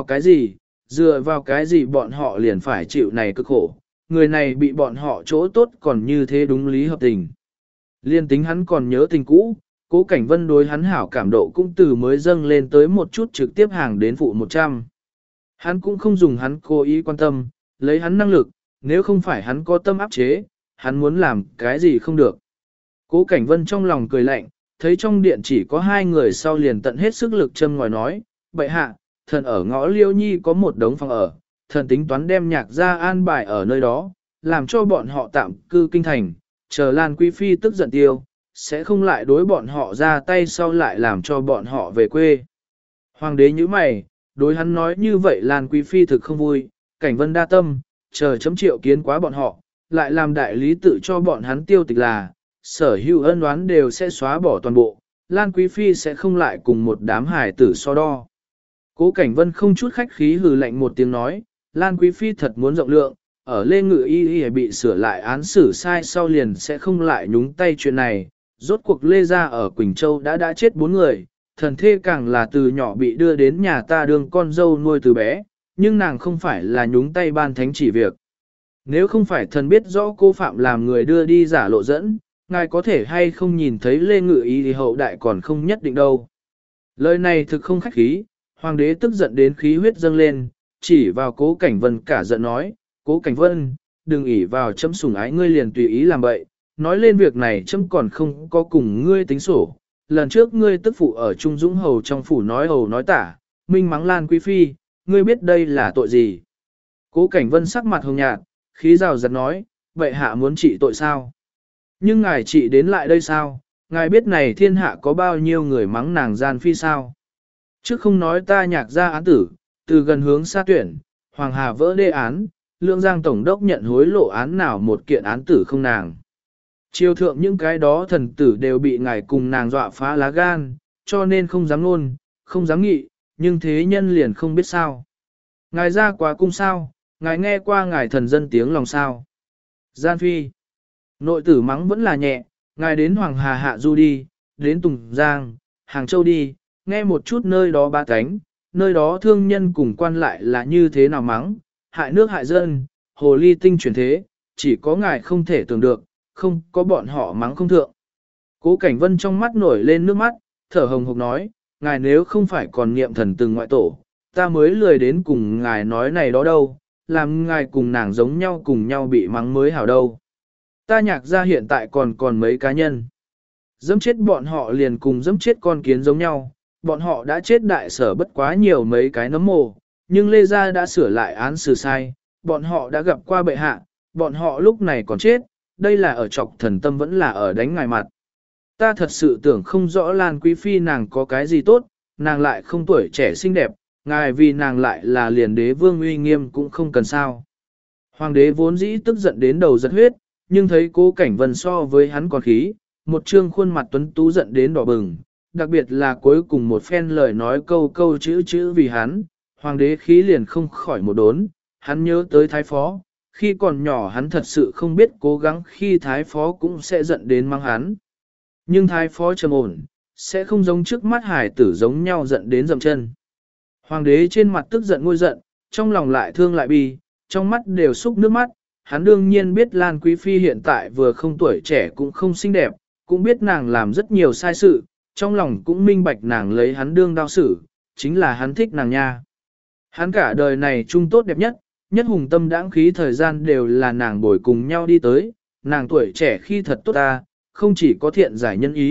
cái gì bọn họ liền phải chịu này cực khổ, người này bị bọn họ chỗ tốt còn như thế đúng lý hợp tình. Liên tính hắn còn nhớ tình cũ, Cố Cảnh Vân đối hắn hảo cảm độ cũng từ mới dâng lên tới một chút trực tiếp hàng đến phụ 100. Hắn cũng không dùng hắn cố ý quan tâm, lấy hắn năng lực, nếu không phải hắn có tâm áp chế, hắn muốn làm cái gì không được. Cố Cảnh Vân trong lòng cười lạnh, thấy trong điện chỉ có hai người sau liền tận hết sức lực châm ngòi nói, bệ hạ, thần ở ngõ Liêu Nhi có một đống phòng ở, thần tính toán đem Nhạc gia an bài ở nơi đó, làm cho bọn họ tạm cư kinh thành, chờ Lan Quý Phi tức giận tiêu, sẽ không lại đối bọn họ ra tay sau lại làm cho bọn họ về quê. Hoàng đế như mày, đối hắn nói như vậy Lan Quý Phi thực không vui, Cảnh Vân đa tâm, chờ chấm triệu kiến quá bọn họ, lại làm đại lý tự cho bọn hắn tiêu tịch là, sở hữu ân oán đều sẽ xóa bỏ toàn bộ, Lan Quý Phi sẽ không lại cùng một đám hài tử so đo. Cố Cảnh Vân không chút khách khí hừ lạnh một tiếng nói, Lan Quý Phi thật muốn rộng lượng, ở Lê Ngự Y bị sửa lại án xử sai sau liền sẽ không lại nhúng tay chuyện này, rốt cuộc Lê gia ở Quỳnh Châu đã chết 4 người, thần thê càng là từ nhỏ bị đưa đến nhà ta đương con dâu nuôi từ bé, nhưng nàng không phải là nhúng tay ban thánh chỉ việc. Nếu không phải thần biết rõ cô Phạm làm người đưa đi giả lộ dẫn, ngài có thể hay không nhìn thấy Lê Ngự Y thì hậu đại còn không nhất định đâu. Lời này thực không khách khí, hoàng đế tức giận đến khí huyết dâng lên, chỉ vào Cố Cảnh Vân cả giận nói, Cố Cảnh Vân, đừng ỷ vào chấm sủng ái ngươi liền tùy ý làm bậy, nói lên việc này chấm còn không có cùng ngươi tính sổ. Lần trước ngươi tức phụ ở Trung Dũng Hầu trong phủ nói hầu nói tả, minh mắng Lan Quý Phi, ngươi biết đây là tội gì? Cố Cảnh Vân sắc mặt hồng nhạt, khí rào rạt nói, vậy hạ muốn trị tội sao? Nhưng ngài trị đến lại đây sao? Ngài biết này thiên hạ có bao nhiêu người mắng nàng gian phi sao? Chứ không nói ta Nhạc gia án tử, từ gần hướng xa tuyển, Hoàng Hà vỡ đê án, Lương Giang Tổng đốc nhận hối lộ án nào một kiện án tử không nàng. Triều thượng những cái đó thần tử đều bị ngài cùng nàng dọa phá lá gan, cho nên không dám luôn, không dám nghị, nhưng thế nhân liền không biết sao. Ngài ra quá cung sao, ngài nghe qua ngài thần dân tiếng lòng sao. Gian phi, nội tử mắng vẫn là nhẹ, ngài đến Hoàng Hà hạ du đi, đến Tùng Giang, Hàng Châu đi, nghe một chút nơi đó ba cánh, nơi đó thương nhân cùng quan lại là như thế nào mắng, hại nước hại dân, hồ ly tinh chuyển thế, chỉ có ngài không thể tưởng được, không có bọn họ mắng không thượng. Cố Cảnh Vân trong mắt nổi lên nước mắt, thở hồng hộc nói, ngài nếu không phải còn niệm thần từng ngoại tổ, ta mới lười đến cùng ngài nói này đó đâu, làm ngài cùng nàng giống nhau cùng nhau bị mắng mới hảo đâu. Ta Nhạc gia hiện tại còn mấy cá nhân. Dẫm chết bọn họ liền cùng dẫm chết con kiến giống nhau, bọn họ đã chết đại sở bất quá nhiều mấy cái nấm mồ, nhưng Lê Gia đã sửa lại án xử sai, bọn họ đã gặp qua bệ hạ, bọn họ lúc này còn chết, đây là ở chọc thần tâm vẫn là ở đánh ngài mặt. Ta thật sự tưởng không rõ Lan Quý Phi nàng có cái gì tốt, nàng lại không tuổi trẻ xinh đẹp, ngài vì nàng lại là liền đế vương uy nghiêm cũng không cần sao. Hoàng đế vốn dĩ tức giận đến đầu giật huyết, nhưng thấy Cố Cảnh Vân so với hắn còn khí, một trương khuôn mặt tuấn tú giận đến đỏ bừng, đặc biệt là cuối cùng một phen lời nói câu chữ vì hắn, hoàng đế khí liền không khỏi một đốn, hắn nhớ tới thái phó, khi còn nhỏ hắn thật sự không biết cố gắng khi thái phó cũng sẽ giận đến mang hắn. Nhưng thái phó trầm ổn, sẽ không giống trước mắt hải tử giống nhau giận đến dậm chân. Hoàng đế trên mặt tức giận ngôi giận, trong lòng lại thương lại bi, trong mắt đều xúc nước mắt, hắn đương nhiên biết Lan Quý Phi hiện tại vừa không tuổi trẻ cũng không xinh đẹp, cũng biết nàng làm rất nhiều sai sự, trong lòng cũng minh bạch nàng lấy hắn đương đao xử, chính là hắn thích nàng nha. Hắn cả đời này trung tốt đẹp nhất, nhất hùng tâm đãng khí thời gian đều là nàng bồi cùng nhau đi tới, nàng tuổi trẻ khi thật tốt ta, không chỉ có thiện giải nhân ý,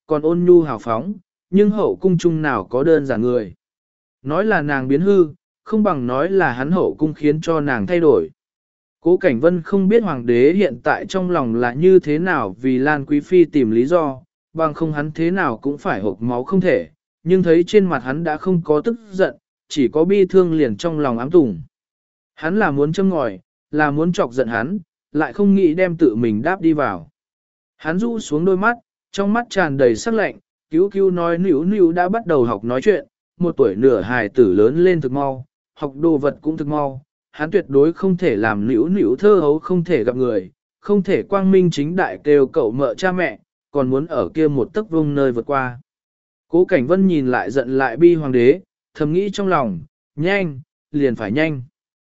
còn ôn nhu hào phóng, nhưng hậu cung chung nào có đơn giản người. Nói là nàng biến hư, không bằng nói là hắn hậu cung khiến cho nàng thay đổi. Cố Cảnh Vân không biết hoàng đế hiện tại trong lòng là như thế nào vì Lan Quý Phi tìm lý do, bằng không hắn thế nào cũng phải hộc máu không thể, nhưng thấy trên mặt hắn đã không có tức giận, chỉ có bi thương liền trong lòng ám tùng. Hắn là muốn châm ngòi, là muốn chọc giận hắn, lại không nghĩ đem tự mình đáp đi vào. Hắn rũ xuống đôi mắt, trong mắt tràn đầy sắc lạnh, cứu cứu nói nữu nữu đã bắt đầu học nói chuyện, 1 tuổi nửa hài tử lớn lên thực mau, học đồ vật cũng thực mau, hắn tuyệt đối không thể làm nữu nữu thơ hấu không thể gặp người, không thể quang minh chính đại kêu cậu mợ cha mẹ, còn muốn ở kia một tấc vông nơi vượt qua. Cố Cảnh Vân nhìn lại giận lại bi hoàng đế, thầm nghĩ trong lòng, nhanh, liền phải nhanh.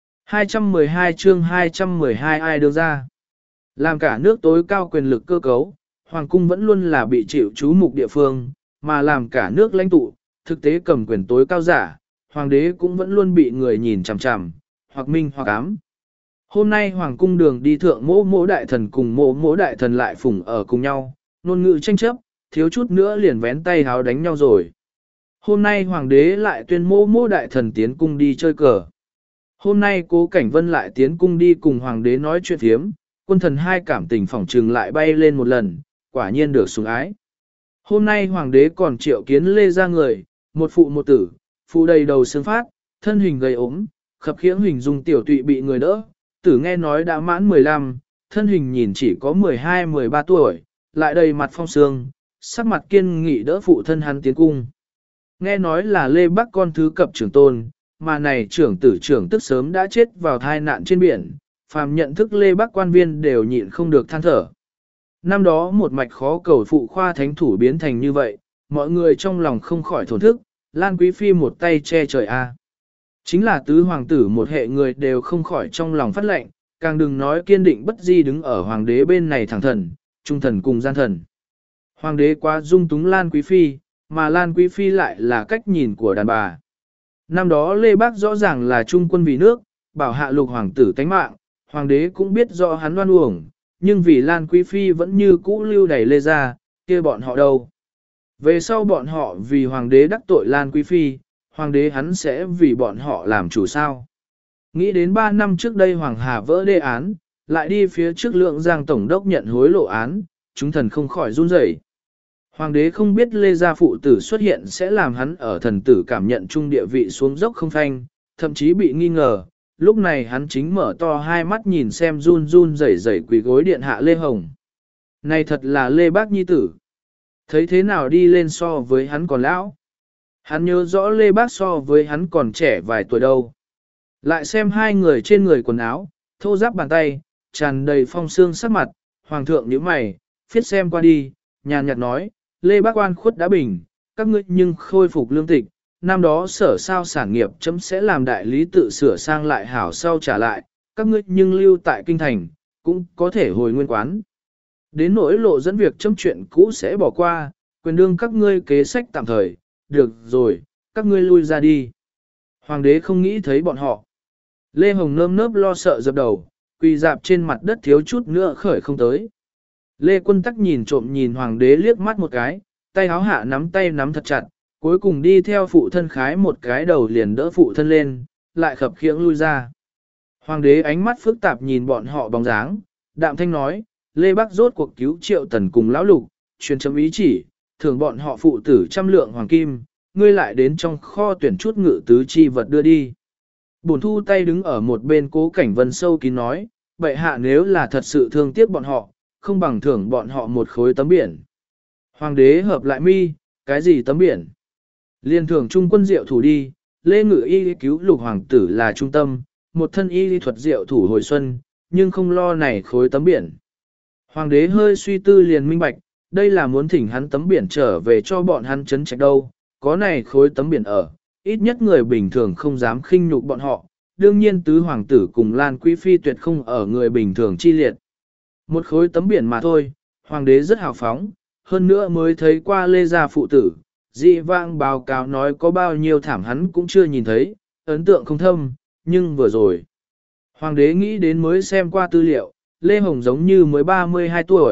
212 chương 212 ai đưa ra. Làm cả nước tối cao quyền lực cơ cấu, hoàng cung vẫn luôn là bị chịu chú mục địa phương, mà làm cả nước lãnh tụ, thực tế cầm quyền tối cao giả, hoàng đế cũng vẫn luôn bị người nhìn chằm chằm, hoặc minh hoặc ám. Hôm nay hoàng cung đường đi thượng mỗ đại thần cùng mỗ đại thần lại phủng ở cùng nhau, ngôn ngữ tranh chấp, thiếu chút nữa liền vén tay háo đánh nhau rồi. Hôm nay hoàng đế lại tuyên mỗ đại thần tiến cung đi chơi cờ. Hôm nay Cố Cảnh Vân lại tiến cung đi cùng hoàng đế nói chuyện thiếm, quân thần hai cảm tình phỏng trừng lại bay lên một lần, quả nhiên được sủng ái. Hôm nay hoàng đế còn triệu kiến lê ra người, một phụ một tử, phụ đầy đầu xương phát, thân hình gầy ốm, khập khiễng hình dung tiểu tụy bị người đỡ, tử nghe nói đã mãn 15, thân hình nhìn chỉ có 12-13 tuổi, lại đầy mặt phong sương, sắc mặt kiên nghị đỡ phụ thân hắn tiến cung. Nghe nói là Lê Bắc con thứ cập trưởng tôn, mà này trưởng tử trưởng tức sớm đã chết vào thai nạn trên biển, phàm nhận thức Lê Bắc quan viên đều nhịn không được than thở. Năm đó một mạch khó cầu phụ khoa thánh thủ biến thành như vậy, mọi người trong lòng không khỏi thổn thức, Lan Quý Phi một tay che trời a. Chính là tứ hoàng tử một hệ người đều không khỏi trong lòng phát lệnh, càng đừng nói kiên định bất di đứng ở hoàng đế bên này thẳng thần, trung thần cùng gian thần. Hoàng đế quá dung túng Lan Quý Phi, mà Lan Quý Phi lại là cách nhìn của đàn bà. Năm đó Lê Bác rõ ràng là trung quân vì nước, bảo hạ lục hoàng tử tánh mạng, hoàng đế cũng biết rõ hắn oan uổng, nhưng vì Lan Quý Phi vẫn như cũ lưu đẩy Lê ra, kia bọn họ đâu. Về sau bọn họ vì hoàng đế đắc tội Lan Quý Phi, hoàng đế hắn sẽ vì bọn họ làm chủ sao. Nghĩ đến 3 năm trước đây Hoàng Hà vỡ đê án, lại đi phía trước Lượng Giang Tổng đốc nhận hối lộ án, chúng thần không khỏi run rẩy. Hoàng đế không biết Lê Gia phụ tử xuất hiện sẽ làm hắn ở thần tử cảm nhận trung địa vị xuống dốc không phanh, thậm chí bị nghi ngờ. Lúc này hắn chính mở to hai mắt nhìn xem run run rẩy rẩy quỳ gối điện hạ Lê Hồng. Này thật là Lê Bác Nhi tử. Thấy thế nào đi lên so với hắn còn lão. Hắn nhớ rõ Lê Bác so với hắn còn trẻ vài tuổi đâu. Lại xem hai người trên người quần áo, thô ráp bàn tay, tràn đầy phong sương sắc mặt, hoàng thượng nhíu mày, phiết xem qua đi, nhàn nhạt nói, Lê Bác oan khuất đã bình, các ngươi nhưng khôi phục lương tịch, năm đó sở sao sản nghiệp chấm sẽ làm đại lý tự sửa sang lại hảo sau trả lại, các ngươi nhưng lưu tại kinh thành, cũng có thể hồi nguyên quán. Đến nỗi lộ dẫn việc chấm chuyện cũ sẽ bỏ qua, quyền đương các ngươi kế sách tạm thời, được rồi, các ngươi lui ra đi. Hoàng đế không nghĩ thấy bọn họ. Lê Hồng nơm nớp lo sợ dập đầu, quỳ dạp trên mặt đất thiếu chút nữa khởi không tới. Lê Quân Tắc nhìn trộm nhìn hoàng đế liếc mắt một cái, tay háo hạ tay nắm thật chặt, cuối cùng đi theo phụ thân khái một cái đầu liền đỡ phụ thân lên, lại khập khiễng lui ra. Hoàng đế ánh mắt phức tạp nhìn bọn họ bóng dáng, đạm thanh nói, Lê Bắc rốt cuộc cứu Triệu Tần cùng lão lục, truyền chấm ý chỉ, thưởng bọn họ phụ tử 100 lượng hoàng kim, ngươi lại đến trong kho tuyển chút ngự tứ chi vật đưa đi. Bổn thu tay đứng ở một bên Cố Cảnh Vân sâu kín nói, bệ hạ nếu là thật sự thương tiếc bọn họ, không bằng thưởng bọn họ một khối tấm biển. Hoàng đế hợp lại mi, cái gì tấm biển? Liên thưởng trung quân diệu thủ đi, Lê Ngự y cứu lục hoàng tử là trung tâm, một thân y lý thuật diệu thủ hồi xuân, nhưng không lo này khối tấm biển. Hoàng đế hơi suy tư liền minh bạch, đây là muốn thỉnh hắn tấm biển trở về cho bọn hắn chấn trạch đâu, có này khối tấm biển ở, ít nhất người bình thường không dám khinh nhục bọn họ, đương nhiên tứ hoàng tử cùng Lan Quý Phi tuyệt không ở người bình thường chi liệt. Một khối tấm biển mà thôi, hoàng đế rất hào phóng, hơn nữa mới thấy qua Lê Gia phụ tử, dị vãng báo cáo nói có bao nhiêu thảm hắn cũng chưa nhìn thấy, ấn tượng không thâm, nhưng vừa rồi. Hoàng đế nghĩ đến mới xem qua tư liệu, Lê Hồng giống như mới 32 tuổi,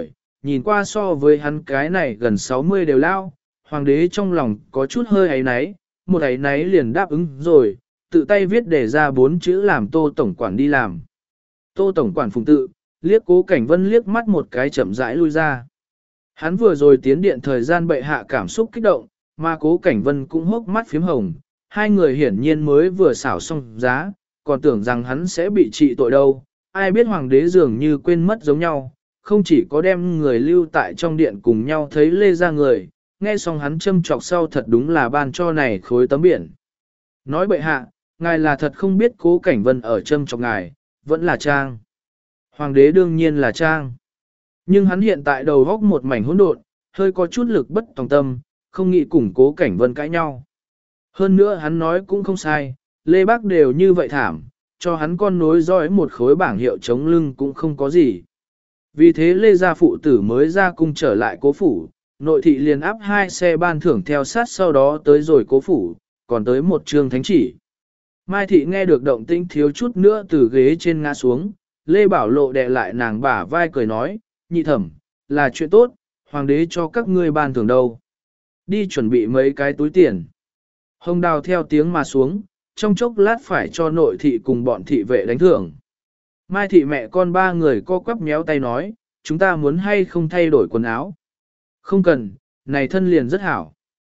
nhìn qua so với hắn cái này gần 60 đều lao, hoàng đế trong lòng có chút hơi áy náy, một áy náy liền đáp ứng rồi, tự tay viết để ra 4 chữ làm Tô Tổng Quản đi làm. Tô Tổng Quản phùng tự, liếc Cố Cảnh Vân liếc mắt một cái chậm rãi lui ra. Hắn vừa rồi tiến điện thời gian bệ hạ cảm xúc kích động, mà Cố Cảnh Vân cũng hốc mắt phím hồng, hai người hiển nhiên mới vừa xảo xong giá, còn tưởng rằng hắn sẽ bị trị tội đâu, ai biết hoàng đế dường như quên mất giống nhau, không chỉ có đem người lưu tại trong điện cùng nhau thấy lê ra người, nghe xong hắn châm chọc sau thật đúng là ban cho này khối tấm biển. Nói bệ hạ, ngài là thật không biết Cố Cảnh Vân ở châm chọc ngài, vẫn là trang. Hoàng đế đương nhiên là trang. Nhưng hắn hiện tại đầu góc một mảnh hỗn độn, hơi có chút lực bất tòng tâm, không nghĩ cùng Cố Cảnh Vân cãi nhau. Hơn nữa hắn nói cũng không sai, Lê Bác đều như vậy thảm, cho hắn con nối dõi một khối bảng hiệu chống lưng cũng không có gì. Vì thế Lê gia phụ tử mới ra cung trở lại Cố phủ, nội thị liền áp 2 xe ban thưởng theo sát sau đó tới rồi Cố phủ, còn tới một trường thánh chỉ. Mai thị nghe được động tĩnh thiếu chút nữa từ ghế trên ngã xuống, Lê Bảo Lộ đè lại nàng bả vai cười nói, nhị thẩm, là chuyện tốt, hoàng đế cho các ngươi ban thưởng đâu. Đi chuẩn bị mấy cái túi tiền. Hồng Đào theo tiếng mà xuống, trong chốc lát phải cho nội thị cùng bọn thị vệ đánh thưởng. Mai thị mẹ con ba người co quắp méo tay nói, chúng ta muốn hay không thay đổi quần áo. Không cần, này thân liền rất hảo.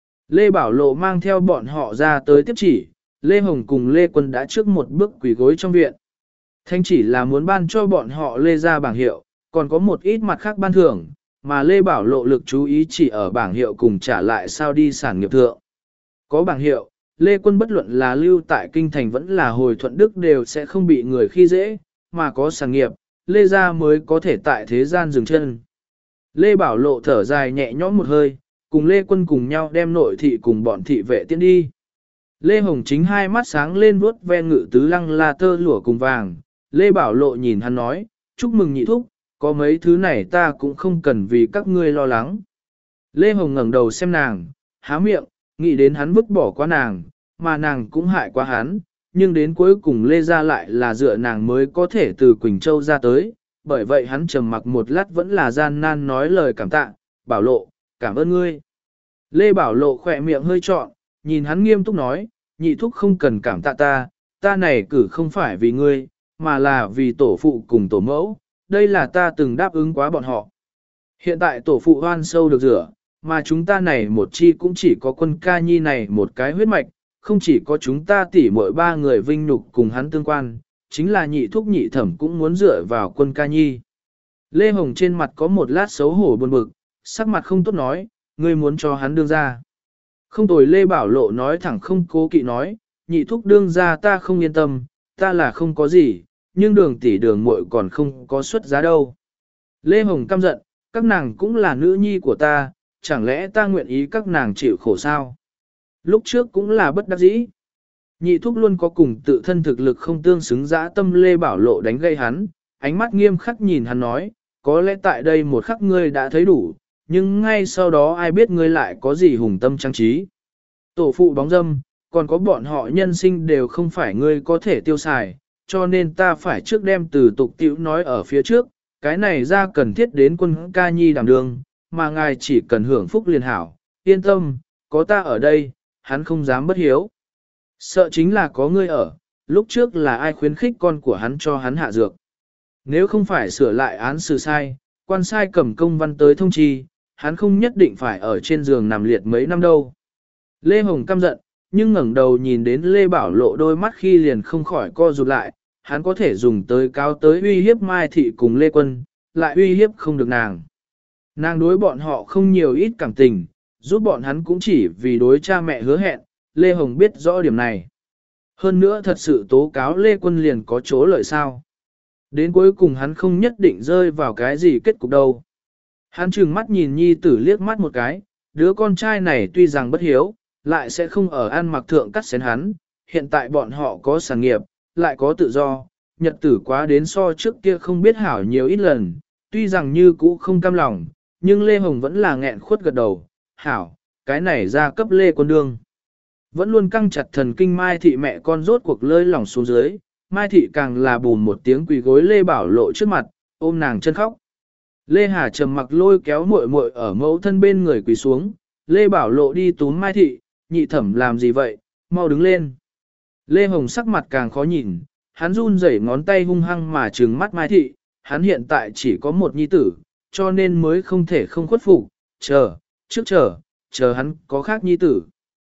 Lê Bảo Lộ mang theo bọn họ ra tới tiếp chỉ, Lê Hồng cùng Lê Quân đã trước một bước quỳ gối trong viện. Thanh chỉ là muốn ban cho bọn họ Lê ra bảng hiệu, còn có một ít mặt khác ban thưởng, mà Lê Bảo Lộ lực chú ý chỉ ở bảng hiệu cùng trả lại sao đi sản nghiệp thượng. Có bảng hiệu, Lê Quân bất luận là lưu tại kinh thành vẫn là hồi thuận đức đều sẽ không bị người khi dễ, mà có sản nghiệp, Lê gia mới có thể tại thế gian dừng chân. Lê Bảo Lộ thở dài nhẹ nhõm một hơi, cùng Lê Quân cùng nhau đem nội thị cùng bọn thị vệ tiến đi. Lê Hồng Chính hai mắt sáng lên vuốt ven ngự tứ lăng la tơ lụa cùng vàng, Lê Bảo Lộ nhìn hắn nói, chúc mừng nhị thúc, có mấy thứ này ta cũng không cần vì các ngươi lo lắng. Lê Hồng ngẩng đầu xem nàng, há miệng, nghĩ đến hắn vứt bỏ qua nàng, mà nàng cũng hại quá hắn, nhưng đến cuối cùng Lê ra lại là dựa nàng mới có thể từ Quỳnh Châu ra tới, bởi vậy hắn trầm mặc một lát vẫn là gian nan nói lời cảm tạ, Bảo Lộ, cảm ơn ngươi. Lê Bảo Lộ khỏe miệng hơi trọn, nhìn hắn nghiêm túc nói, nhị thúc không cần cảm tạ ta, ta này cử không phải vì ngươi, mà là vì tổ phụ cùng tổ mẫu, đây là ta từng đáp ứng quá bọn họ. Hiện tại tổ phụ hoan sâu được rửa, mà chúng ta này một chi cũng chỉ có Quân Ca Nhi này một cái huyết mạch, không chỉ có chúng ta tỉ mỗi ba người vinh nhục cùng hắn tương quan, chính là nhị thúc nhị thẩm cũng muốn dựa vào Quân Ca Nhi. Lê Hồng trên mặt có một lát xấu hổ buồn bực, sắc mặt không tốt nói, ngươi muốn cho hắn đương ra. Không tồi. Lê Bảo Lộ nói thẳng không cố kỵ nói, nhị thúc đương ra ta không yên tâm, ta là không có gì, nhưng đường tỷ đường muội còn không có xuất giá đâu. Lê Hồng căm giận, các nàng cũng là nữ nhi của ta, chẳng lẽ ta nguyện ý các nàng chịu khổ sao? Lúc trước cũng là bất đắc dĩ. Nhị thúc luôn có cùng tự thân thực lực không tương xứng dã tâm. Lê Bảo Lộ đánh gây hắn, ánh mắt nghiêm khắc nhìn hắn nói, có lẽ tại đây một khắc ngươi đã thấy đủ, nhưng ngay sau đó ai biết ngươi lại có gì hùng tâm trang trí. Tổ phụ bóng dâm, còn có bọn họ nhân sinh đều không phải ngươi có thể tiêu xài, cho nên ta phải trước đem từ tục tiểu nói ở phía trước, cái này ra cần thiết đến Quân Ca Nhi đảm đường, mà ngài chỉ cần hưởng phúc liền hảo, yên tâm, có ta ở đây, hắn không dám bất hiếu. Sợ chính là có ngươi ở, lúc trước là ai khuyến khích con của hắn cho hắn hạ dược. Nếu không phải sửa lại án xử sai, quan sai cầm công văn tới thông chi, hắn không nhất định phải ở trên giường nằm liệt mấy năm đâu. Lê Hồng căm giận, nhưng ngẩng đầu nhìn đến Lê Bảo Lộ đôi mắt khi liền không khỏi co rụt lại, hắn có thể dùng tới cáo tới uy hiếp Mai Thị cùng Lê Quân, lại uy hiếp không được nàng. Nàng đối bọn họ không nhiều ít cảm tình, giúp bọn hắn cũng chỉ vì đối cha mẹ hứa hẹn, Lê Hồng biết rõ điểm này. Hơn nữa thật sự tố cáo Lê Quân liền có chỗ lợi sao. Đến cuối cùng hắn không nhất định rơi vào cái gì kết cục đâu. Hắn trừng mắt nhìn nhi tử liếc mắt một cái, đứa con trai này tuy rằng bất hiếu, lại sẽ không ở ăn mặc thượng cắt xén hắn, hiện tại bọn họ có sản nghiệp, lại có tự do, nhật tử quá đến so trước kia không biết hảo nhiều ít lần, tuy rằng như cũ không cam lòng, nhưng Lê Hồng vẫn là nghẹn khuất gật đầu, hảo, cái này ra cấp Lê Quân Đương. Vẫn luôn căng chặt thần kinh Mai Thị mẹ con rốt cuộc lơi lỏng xuống dưới, Mai Thị càng là bùn một tiếng quỳ gối Lê Bảo Lộ trước mặt, ôm nàng chân khóc. Lê Hà trầm mặc lôi kéo muội muội ở mẫu thân bên người quỳ xuống, Lê Bảo Lộ đi túm Mai Thị, nhị thẩm làm gì vậy, mau đứng lên. Lê Hồng sắc mặt càng khó nhìn, hắn run rẩy ngón tay hung hăng mà trừng mắt Mai Thị, hắn hiện tại chỉ có một nhi tử, cho nên mới không thể không khuất phục, chờ hắn có khác nhi tử.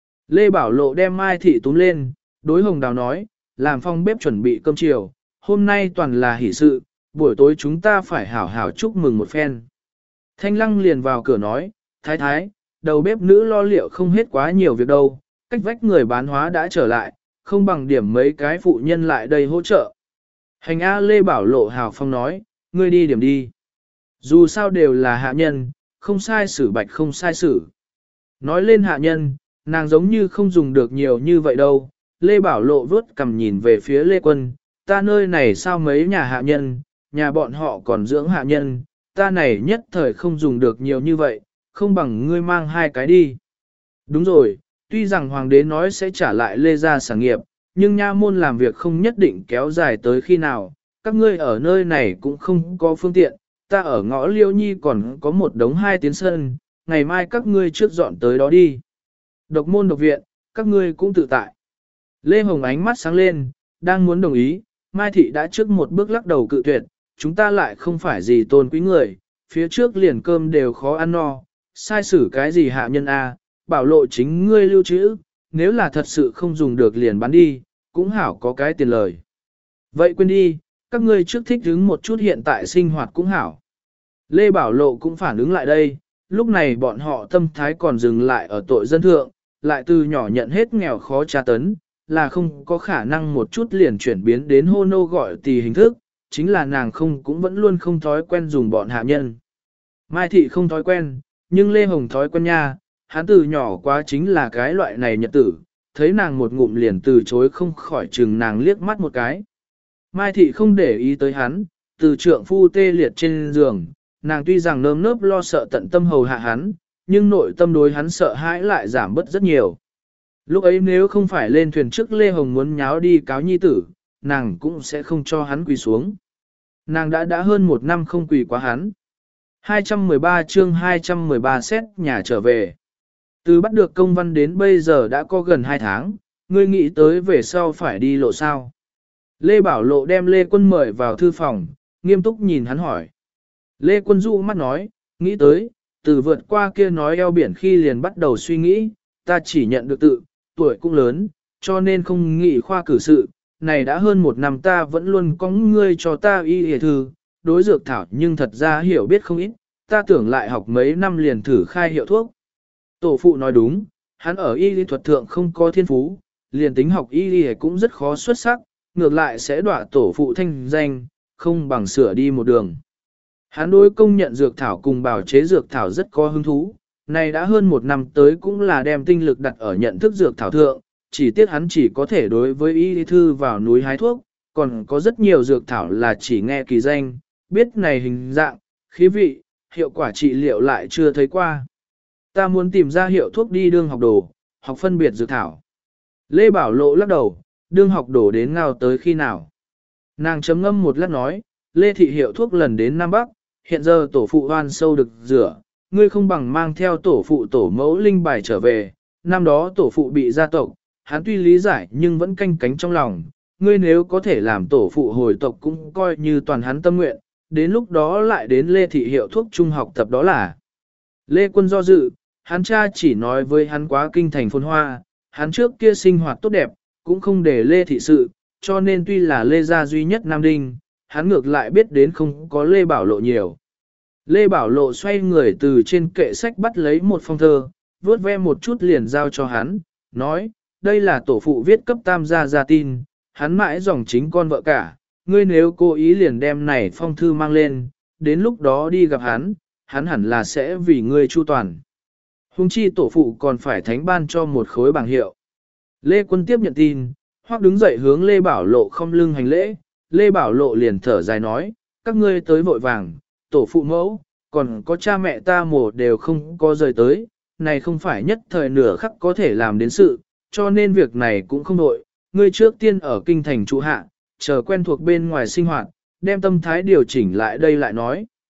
Lê Bảo Lộ đem Mai Thị túm lên, đối Hồng Đào nói, làm phong bếp chuẩn bị cơm chiều, hôm nay toàn là hỷ sự, buổi tối chúng ta phải hảo hảo chúc mừng một phen. Thanh Lăng liền vào cửa nói, thái thái, đầu bếp nữ lo liệu không hết quá nhiều việc đâu, cách vách người bán hóa đã trở lại, không bằng điểm mấy cái phụ nhân lại đây hỗ trợ. Hành A Lê Bảo Lộ hào phong nói, ngươi đi điểm đi. Dù sao đều là hạ nhân, không sai xử bạch không sai xử. Nói lên hạ nhân, nàng giống như không dùng được nhiều như vậy đâu. Lê Bảo Lộ vớt cầm nhìn về phía Lê Quân, ta nơi này sao mấy nhà hạ nhân, nhà bọn họ còn dưỡng hạ nhân, ta này nhất thời không dùng được nhiều như vậy, không bằng ngươi mang hai cái đi. Đúng rồi, tuy rằng hoàng đế nói sẽ trả lại Lê gia sản nghiệp, nhưng nha môn làm việc không nhất định kéo dài tới khi nào, các ngươi ở nơi này cũng không có phương tiện, ta ở ngõ Liêu Nhi còn có một đống 2 tiến sân, ngày mai các ngươi trước dọn tới đó đi. Độc môn độc viện, các ngươi cũng tự tại. Lê Hồng ánh mắt sáng lên, đang muốn đồng ý, Mai Thị đã trước một bước lắc đầu cự tuyệt, chúng ta lại không phải gì tôn quý người, phía trước liền cơm đều khó ăn no, sai xử cái gì hạ nhân a, Bảo Lộ chính ngươi lưu trữ, nếu là thật sự không dùng được liền bán đi, cũng hảo có cái tiền lời. Vậy quên đi, các ngươi trước thích ứng một chút hiện tại sinh hoạt cũng hảo. Lê Bảo Lộ cũng phản ứng lại đây, lúc này bọn họ tâm thái còn dừng lại ở tội dân thượng, lại từ nhỏ nhận hết nghèo khó tra tấn, là không có khả năng một chút liền chuyển biến đến hô nô gọi tỳ hình thức, chính là nàng không cũng vẫn luôn không thói quen dùng bọn hạ nhân. Mai Thị không thói quen, nhưng Lê Hồng thói quen nha, hắn từ nhỏ quá chính là cái loại này nhật tử, thấy nàng một ngụm liền từ chối không khỏi chừng nàng liếc mắt một cái. Mai Thị không để ý tới hắn, từ trượng phu tê liệt trên giường, nàng tuy rằng nơm nớp lo sợ tận tâm hầu hạ hắn, nhưng nội tâm đối hắn sợ hãi lại giảm bớt rất nhiều. Lúc ấy nếu không phải lên thuyền trước Lê Hồng muốn nháo đi cáo nhi tử, nàng cũng sẽ không cho hắn quỳ xuống. Nàng đã hơn 1 năm không quỳ quá hắn. 213 chương 213 xét nhà trở về. Từ bắt được công văn đến bây giờ đã có gần 2 tháng, ngươi nghĩ tới về sau phải đi lộ sao. Lê Bảo Lộ đem Lê Quân mời vào thư phòng, nghiêm túc nhìn hắn hỏi. Lê Quân dụ mắt nói, nghĩ tới, từ vượt qua kia nói eo biển khi liền bắt đầu suy nghĩ, ta chỉ nhận được tự, tuổi cũng lớn, cho nên không nghĩ khoa cử sự, này đã hơn 1 năm ta vẫn luôn có ngươi cho ta y hề thư, đối dược thảo nhưng thật ra hiểu biết không ít, ta tưởng lại học mấy năm liền thử khai hiệu thuốc. Tổ phụ nói đúng, hắn ở y lý thuật thượng không có thiên phú, liền tính học y lý cũng rất khó xuất sắc, ngược lại sẽ đọa tổ phụ thanh danh, không bằng sửa đi một đường. Hắn đối công nhận dược thảo cùng bảo chế dược thảo rất có hứng thú, này đã hơn 1 năm tới cũng là đem tinh lực đặt ở nhận thức dược thảo thượng, chỉ tiếc hắn chỉ có thể đối với y lý thư vào núi hái thuốc, còn có rất nhiều dược thảo là chỉ nghe kỳ danh, biết này hình dạng, khí vị, hiệu quả trị liệu lại chưa thấy qua. Ta muốn tìm ra hiệu thuốc đi đương học đồ, học phân biệt dược thảo. Lê Bảo Lộ lắc đầu, đương học đồ đến ngao tới khi nào. Nàng chấm ngâm một lát nói, Lê Thị hiệu thuốc lần đến Nam Bắc, hiện giờ tổ phụ hoan sâu được rửa, ngươi không bằng mang theo tổ phụ tổ mẫu linh bài trở về, năm đó tổ phụ bị gia tộc, hắn tuy lý giải nhưng vẫn canh cánh trong lòng, ngươi nếu có thể làm tổ phụ hồi tộc cũng coi như toàn hắn tâm nguyện, đến lúc đó lại đến Lê Thị hiệu thuốc trung học tập đó là. Lê Quân do dự, hắn cha chỉ nói với hắn quá kinh thành phồn hoa, hắn trước kia sinh hoạt tốt đẹp, cũng không để Lê Thị sự, cho nên tuy là Lê gia duy nhất Nam Đinh, hắn ngược lại biết đến không có Lê Bảo Lộ nhiều. Lê Bảo Lộ xoay người từ trên kệ sách bắt lấy một phong thơ, vuốt ve một chút liền giao cho hắn, nói, đây là tổ phụ viết cấp tam gia gia tin, hắn mãi dòng chính con vợ cả, ngươi nếu cố ý liền đem này phong thư mang lên, đến lúc đó đi gặp hắn, hắn hẳn là sẽ vì ngươi chu toàn. Hùng chi tổ phụ còn phải thánh ban cho một khối bảng hiệu. Lê Quân tiếp nhận tin, hoặc đứng dậy hướng Lê Bảo Lộ không lưng hành lễ, Lê Bảo Lộ liền thở dài nói, các ngươi tới vội vàng, tổ phụ mẫu, còn có cha mẹ ta mổ đều không có rời tới, này không phải nhất thời nửa khắc có thể làm đến sự, cho nên việc này cũng không đội, ngươi trước tiên ở kinh thành trụ hạ, chờ quen thuộc bên ngoài sinh hoạt, đem tâm thái điều chỉnh lại đây lại nói.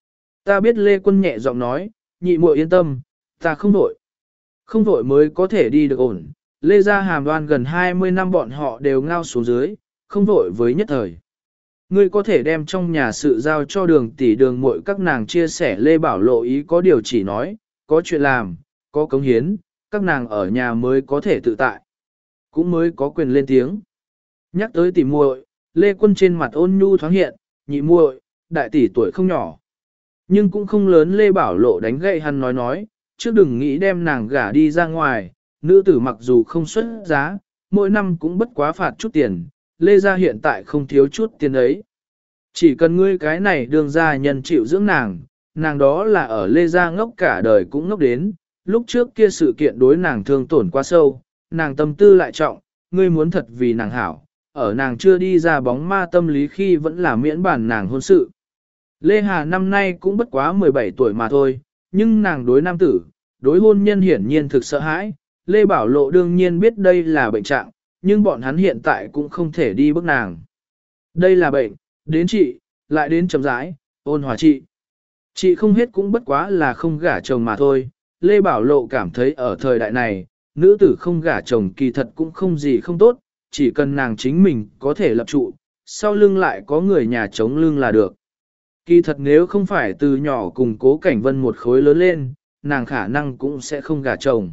Ta biết Lê Quân nhẹ giọng nói, nhị muội yên tâm, ta không vội. Không vội mới có thể đi được ổn. Lê Gia Hàm Đoan gần 20 năm bọn họ đều ngao xuống dưới, không vội với nhất thời. Ngươi có thể đem trong nhà sự giao cho Đường tỷ Đường muội các nàng chia sẻ. Lê Bảo Lộ ý có điều chỉ nói, có chuyện làm, có cống hiến, các nàng ở nhà mới có thể tự tại, cũng mới có quyền lên tiếng. Nhắc tới tỷ muội, Lê Quân trên mặt ôn nhu thoáng hiện, nhị muội, đại tỷ tuổi không nhỏ, nhưng cũng không lớn. Lê Bảo Lộ đánh gậy hắn nói, chứ đừng nghĩ đem nàng gả đi ra ngoài, nữ tử mặc dù không xuất giá, mỗi năm cũng bất quá phạt chút tiền, Lê gia hiện tại không thiếu chút tiền ấy. Chỉ cần ngươi cái này đường gia nhân chịu dưỡng nàng, nàng đó là ở Lê gia ngốc cả đời cũng ngốc đến, lúc trước kia sự kiện đối nàng thương tổn quá sâu, nàng tâm tư lại trọng, ngươi muốn thật vì nàng hảo, ở nàng chưa đi ra bóng ma tâm lý khi vẫn là miễn bản nàng hôn sự. Lê Hà năm nay cũng bất quá 17 tuổi mà thôi, nhưng nàng đối nam tử, đối hôn nhân hiển nhiên thực sợ hãi. Lê Bảo Lộ đương nhiên biết đây là bệnh trạng, nhưng bọn hắn hiện tại cũng không thể đi bức nàng. Đây là bệnh, đến trị, lại đến chậm rãi, ôn hòa trị. Chị không hết cũng bất quá là không gả chồng mà thôi. Lê Bảo Lộ cảm thấy ở thời đại này, nữ tử không gả chồng kỳ thật cũng không gì không tốt, chỉ cần nàng chính mình có thể lập trụ, sau lưng lại có người nhà chống lưng là được. Kỳ thật nếu không phải từ nhỏ cùng Cố Cảnh Vân một khối lớn lên, nàng khả năng cũng sẽ không gả chồng.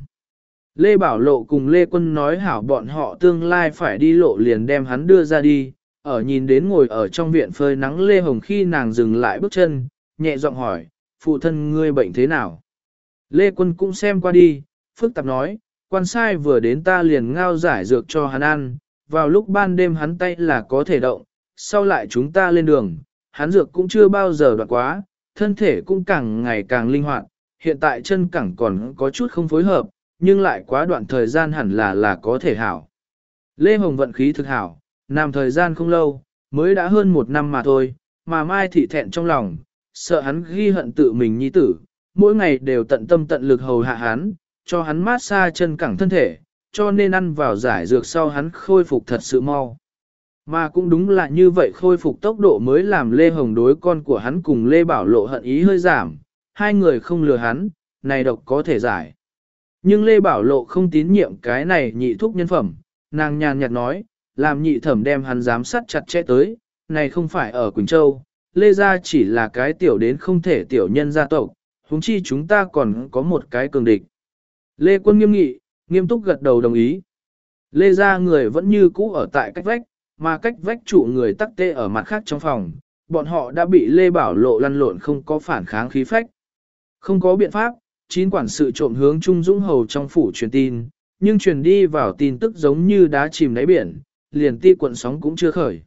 Lê Bảo Lộ cùng Lê Quân nói hảo bọn họ tương lai phải đi lộ liền đem hắn đưa ra đi, ở nhìn đến ngồi ở trong viện phơi nắng Lê Hồng khi nàng dừng lại bước chân, nhẹ giọng hỏi, phụ thân ngươi bệnh thế nào? Lê Quân cũng xem qua đi, phức tạp nói, quan sai vừa đến ta liền ngao giải dược cho hắn ăn, vào lúc ban đêm hắn tay là có thể động, sau lại chúng ta lên đường, hắn dược cũng chưa bao giờ đoạn quá, thân thể cũng càng ngày càng linh hoạt, hiện tại chân cẳng còn có chút không phối hợp, nhưng lại quá đoạn thời gian hẳn là có thể hảo. Lê Hồng vận khí thực hảo, nằm thời gian không lâu, mới đã hơn 1 năm mà thôi, mà Mai Thị thẹn trong lòng, sợ hắn ghi hận tự mình nhi tử, mỗi ngày đều tận tâm tận lực hầu hạ hắn, cho hắn mát xa chân cẳng thân thể, cho nên ăn vào giải dược sau hắn khôi phục thật sự mau. Mà cũng đúng là như vậy khôi phục tốc độ mới làm Lê Hồng đối con của hắn cùng Lê Bảo Lộ hận ý hơi giảm, hai người không lừa hắn, này độc có thể giải. Nhưng Lê Bảo Lộ không tín nhiệm cái này nhị thúc nhân phẩm, nàng nhàn nhạt nói, làm nhị thẩm đem hắn giám sát chặt chẽ tới, này không phải ở Quỳnh Châu, Lê gia chỉ là cái tiểu đến không thể tiểu nhân gia tộc, huống chi chúng ta còn có một cái cường địch. Lê Quân nghiêm nghị, nghiêm túc gật đầu đồng ý. Lê gia người vẫn như cũ ở tại cách vách, mà cách vách trụ người tắc tê ở mặt khác trong phòng, bọn họ đã bị Lê Bảo Lộ lăn lộn không có phản kháng khí phách. Không có biện pháp, 9 quản sự trộm hướng Trung Dũng Hầu trong phủ truyền tin, nhưng truyền đi vào tin tức giống như đá chìm đáy biển, liền ti cuộn sóng cũng chưa khởi.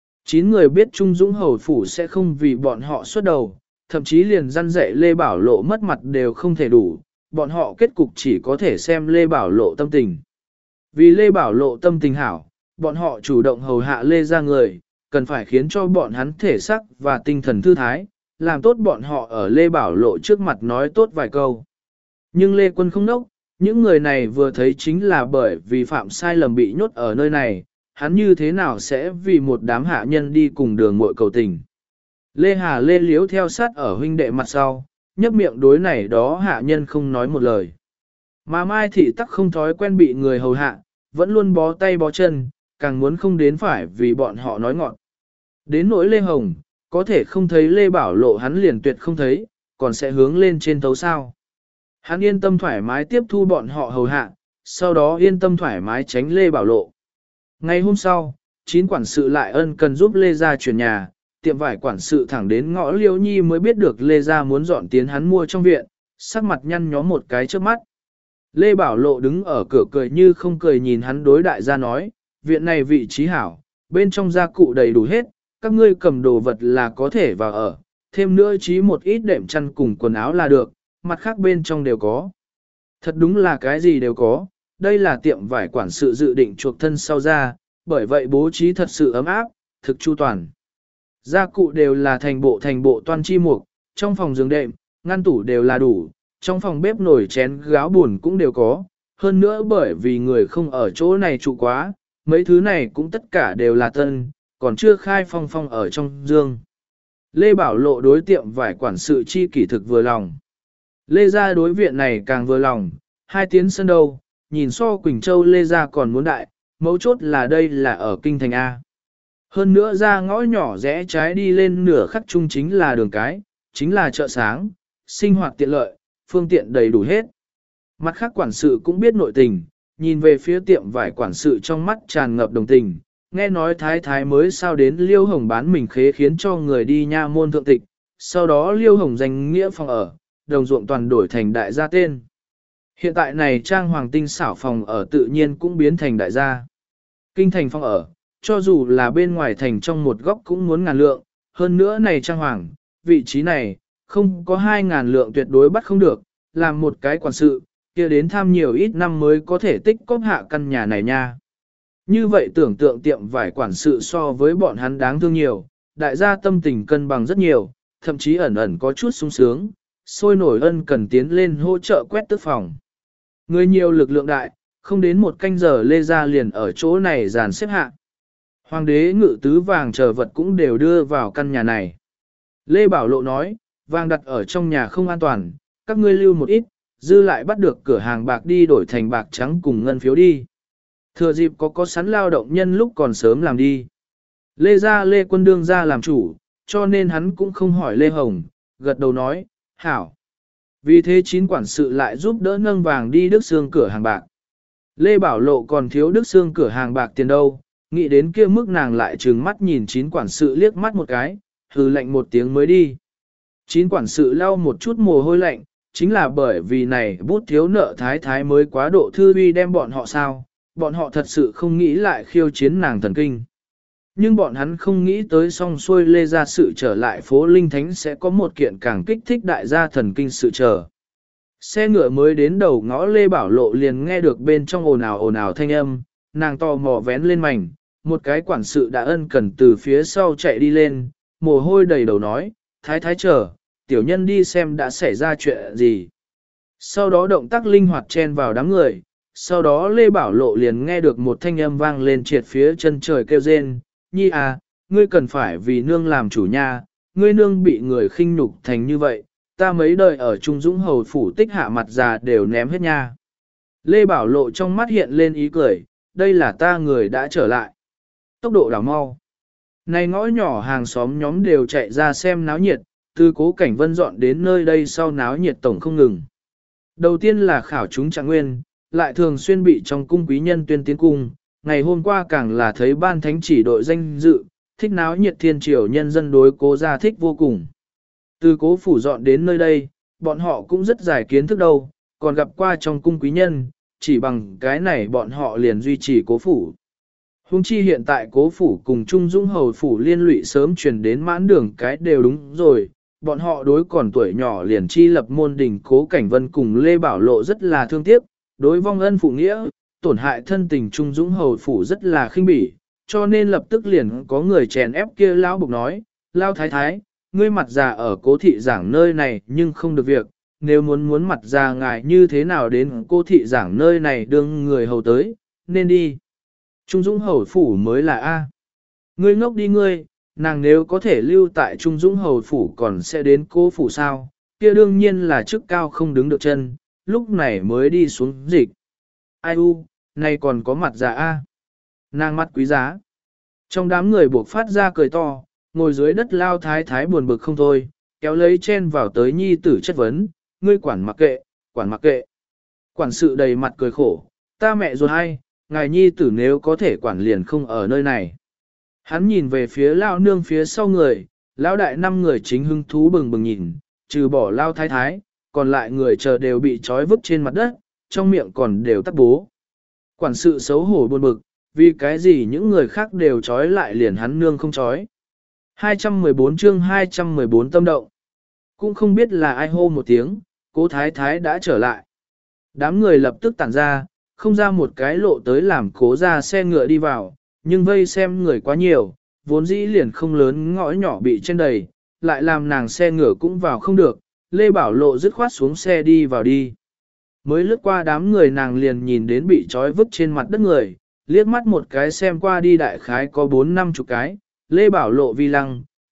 9 người biết Trung Dũng Hầu phủ sẽ không vì bọn họ xuất đầu, thậm chí liền răn dạy Lê Bảo Lộ mất mặt đều không thể đủ, bọn họ kết cục chỉ có thể xem Lê Bảo Lộ tâm tình. Vì Lê Bảo Lộ tâm tình hảo, bọn họ chủ động hầu hạ Lê ra người, cần phải khiến cho bọn hắn thể sắc và tinh thần thư thái, làm tốt bọn họ ở Lê Bảo Lộ trước mặt nói tốt vài câu. Nhưng Lê Quân không nốc, những người này vừa thấy chính là bởi vì phạm sai lầm bị nhốt ở nơi này, hắn như thế nào sẽ vì một đám hạ nhân đi cùng đường muội cầu tình. Lê Hà Lê Liếu theo sát ở huynh đệ mặt sau, nhấp miệng đối này đó hạ nhân không nói một lời. Mà Mai Thị tắc không thói quen bị người hầu hạ, vẫn luôn bó tay bó chân, càng muốn không đến phải vì bọn họ nói ngọn. Đến nỗi Lê Hồng, có thể không thấy Lê Bảo Lộ hắn liền tuyệt không thấy, còn sẽ hướng lên trên tấu sao. Hắn yên tâm thoải mái tiếp thu bọn họ hầu hạ, sau đó yên tâm thoải mái tránh Lê Bảo Lộ. Ngày hôm sau, 9 quản sự lại ân cần giúp Lê Gia chuyển nhà, tiệm vải quản sự thẳng đến ngõ Liêu Nhi mới biết được Lê Gia muốn dọn tiến hắn mua trong viện, sắc mặt nhăn nhó một cái trước mắt. Lê Bảo Lộ đứng ở cửa cười như không cười nhìn hắn đối đại gia nói, viện này vị trí hảo, bên trong gia cụ đầy đủ hết, các ngươi cầm đồ vật là có thể vào ở, thêm nữa chí một ít đệm chăn cùng quần áo là được, mặt khác bên trong đều có. Thật đúng là cái gì đều có, đây là tiệm vải quản sự dự định chuộc thân sau ra, bởi vậy bố trí thật sự ấm áp, thực chu toàn. Gia cụ đều là thành bộ toan chi mục, trong phòng giường đệm, ngăn tủ đều là đủ, trong phòng bếp nồi chén gáo buồn cũng đều có, hơn nữa bởi vì người không ở chỗ này trụ quá, mấy thứ này cũng tất cả đều là tân, còn chưa khai phong ở trong dương. Lê Bảo Lộ đối tiệm vải quản sự chi kỷ thực vừa lòng. Lê gia đối viện này càng vừa lòng, hai tiến sân đâu, nhìn so Quỳnh Châu Lê gia còn muốn đại, mấu chốt là đây là ở kinh thành A. Hơn nữa ra ngõ nhỏ rẽ trái đi lên nửa khắc chung chính là đường cái, chính là chợ sáng, sinh hoạt tiện lợi, phương tiện đầy đủ hết. Mặt khác quản sự cũng biết nội tình, nhìn về phía tiệm vải quản sự trong mắt tràn ngập đồng tình, nghe nói thái thái mới sao đến Liêu Hồng bán mình khế khiến cho người đi nha môn thượng tịch, sau đó Liêu Hồng danh nghĩa phòng ở, đồng ruộng toàn đổi thành đại gia tên. Hiện tại này trang hoàng tinh xảo phòng ở tự nhiên cũng biến thành đại gia. Kinh thành phòng ở, cho dù là bên ngoài thành trong một góc cũng muốn ngàn lượng, hơn nữa này trang hoàng, vị trí này, không có 2.000 lượng tuyệt đối bắt không được, làm một cái quản sự, kia đến tham nhiều ít năm mới có thể tích cóp hạ căn nhà này nha. Như vậy tưởng tượng tiệm vải quản sự so với bọn hắn đáng thương nhiều, đại gia tâm tình cân bằng rất nhiều, thậm chí ẩn ẩn có chút sung sướng, sôi nổi ân cần tiến lên hỗ trợ quét tước phòng. Người nhiều lực lượng đại, không đến một canh giờ Lê Gia liền ở chỗ này dàn xếp hạ. Hoàng đế ngự tứ vàng chờ vật cũng đều đưa vào căn nhà này. Lê Bảo Lộ nói, vàng đặt ở trong nhà không an toàn, các ngươi lưu một ít, dư lại bắt được cửa hàng bạc đi đổi thành bạc trắng cùng ngân phiếu đi. Thừa dịp có sẵn lao động nhân lúc còn sớm làm đi. Lê Gia Lê Quân đương ra làm chủ, cho nên hắn cũng không hỏi Lê Hồng, gật đầu nói, hảo. Vì thế chín quản sự lại giúp đỡ nâng vàng đi Đức Sương cửa hàng bạc. Lê Bảo Lộ còn thiếu Đức Sương cửa hàng bạc tiền đâu, nghĩ đến kia mức nàng lại trừng mắt nhìn chín quản sự liếc mắt một cái, hừ lạnh một tiếng mới đi. Chín quản sự lau một chút mồ hôi lạnh, chính là bởi vì này bút thiếu nợ thái thái mới quá độ thư uy đem bọn họ sao, bọn họ thật sự không nghĩ lại khiêu chiến nàng thần kinh. Nhưng bọn hắn không nghĩ tới song xuôi Lê Gia sự trở lại phố Linh Thánh sẽ có một kiện càng kích thích đại gia thần kinh sự chờ. Xe ngựa mới đến đầu ngõ Lê Bảo Lộ liền nghe được bên trong ồn ào thanh âm, nàng tò mò vén lên mảnh, một cái quản sự đã ân cần từ phía sau chạy đi lên, mồ hôi đầy đầu nói, thái thái chờ, tiểu nhân đi xem đã xảy ra chuyện gì. Sau đó động tác linh hoạt chen vào đám người, sau đó Lê Bảo Lộ liền nghe được một thanh âm vang lên triệt phía chân trời kêu rên, nhi à, ngươi cần phải vì nương làm chủ nha, ngươi nương bị người khinh nhục thành như vậy, ta mấy đời ở Trung Dũng Hầu phủ tích hạ mặt già đều ném hết nha. Lê Bảo Lộ trong mắt hiện lên ý cười, đây là ta người đã trở lại. Tốc độ đảo mau. Này ngõ nhỏ hàng xóm nhóm đều chạy ra xem náo nhiệt, từ Cố Cảnh Vân dọn đến nơi đây sau náo nhiệt tổng không ngừng. Đầu tiên là khảo chúng Trạng Nguyên, lại thường xuyên bị trong cung quý nhân tuyên tiến cung, ngày hôm qua càng là thấy ban thánh chỉ đội danh dự, thích náo nhiệt thiên triều nhân dân đối Cố gia thích vô cùng. Từ Cố phủ dọn đến nơi đây, bọn họ cũng rất giải kiến thức đâu, còn gặp qua trong cung quý nhân, chỉ bằng cái này bọn họ liền duy trì Cố phủ. Hùng chi hiện tại Cố phủ cùng Trung Dũng Hầu phủ liên lụy sớm truyền đến mãn đường cái đều đúng rồi, bọn họ đối còn tuổi nhỏ liền chi lập môn đình Cố Cảnh Vân cùng Lê Bảo Lộ rất là thương tiếc, đối vong ân phụ nghĩa, tổn hại thân tình Trung Dũng Hầu phủ rất là khinh bỉ, cho nên lập tức liền có người chèn ép kia lão bục nói, lao thái thái, ngươi mặt già ở Cố thị giảng nơi này nhưng không được việc, nếu muốn mặt già ngài như thế nào đến Cố thị giảng nơi này đương người hầu tới, nên đi. Trung Dũng Hầu phủ mới là A. Ngươi ngốc đi ngươi, nàng nếu có thể lưu tại Trung Dũng Hầu phủ còn sẽ đến Cố phủ sao, kia đương nhiên là chức cao không đứng được chân, lúc này mới đi xuống dịch. Ai u, nay còn có mặt già A. Nàng mắt quý giá. Trong đám người buộc phát ra cười to, ngồi dưới đất lao thái thái buồn bực không thôi, kéo lấy chen vào tới nhi tử chất vấn, ngươi quản mặc kệ, quản mặc kệ. Quản sự đầy mặt cười khổ, ta mẹ ruột hay, ngài nhi tử nếu có thể quản liền không ở nơi này. Hắn nhìn về phía lao nương phía sau người, lão đại 5 người chính hưng thú bừng bừng nhìn, trừ bỏ lao thái thái, còn lại người chờ đều bị trói vứt trên mặt đất, trong miệng còn đều tắc bố. Quản sự xấu hổ buồn bực, vì cái gì những người khác đều trói lại liền hắn nương không trói. 214 chương 214 tâm động. Cũng không biết là ai hô một tiếng, Cố thái thái đã trở lại. Đám người lập tức tản ra, không ra một cái lộ tới làm Cố ra xe ngựa đi vào, nhưng vây xem người quá nhiều, vốn dĩ liền không lớn ngõ nhỏ bị trên đầy, lại làm nàng xe ngựa cũng vào không được, Lê Bảo Lộ dứt khoát xuống xe đi vào đi. Mới lướt qua đám người nàng liền nhìn đến bị trói vứt trên mặt đất người, liếc mắt một cái xem qua đi đại khái có 4-50 cái, Lê Bảo Lộ vi lăng,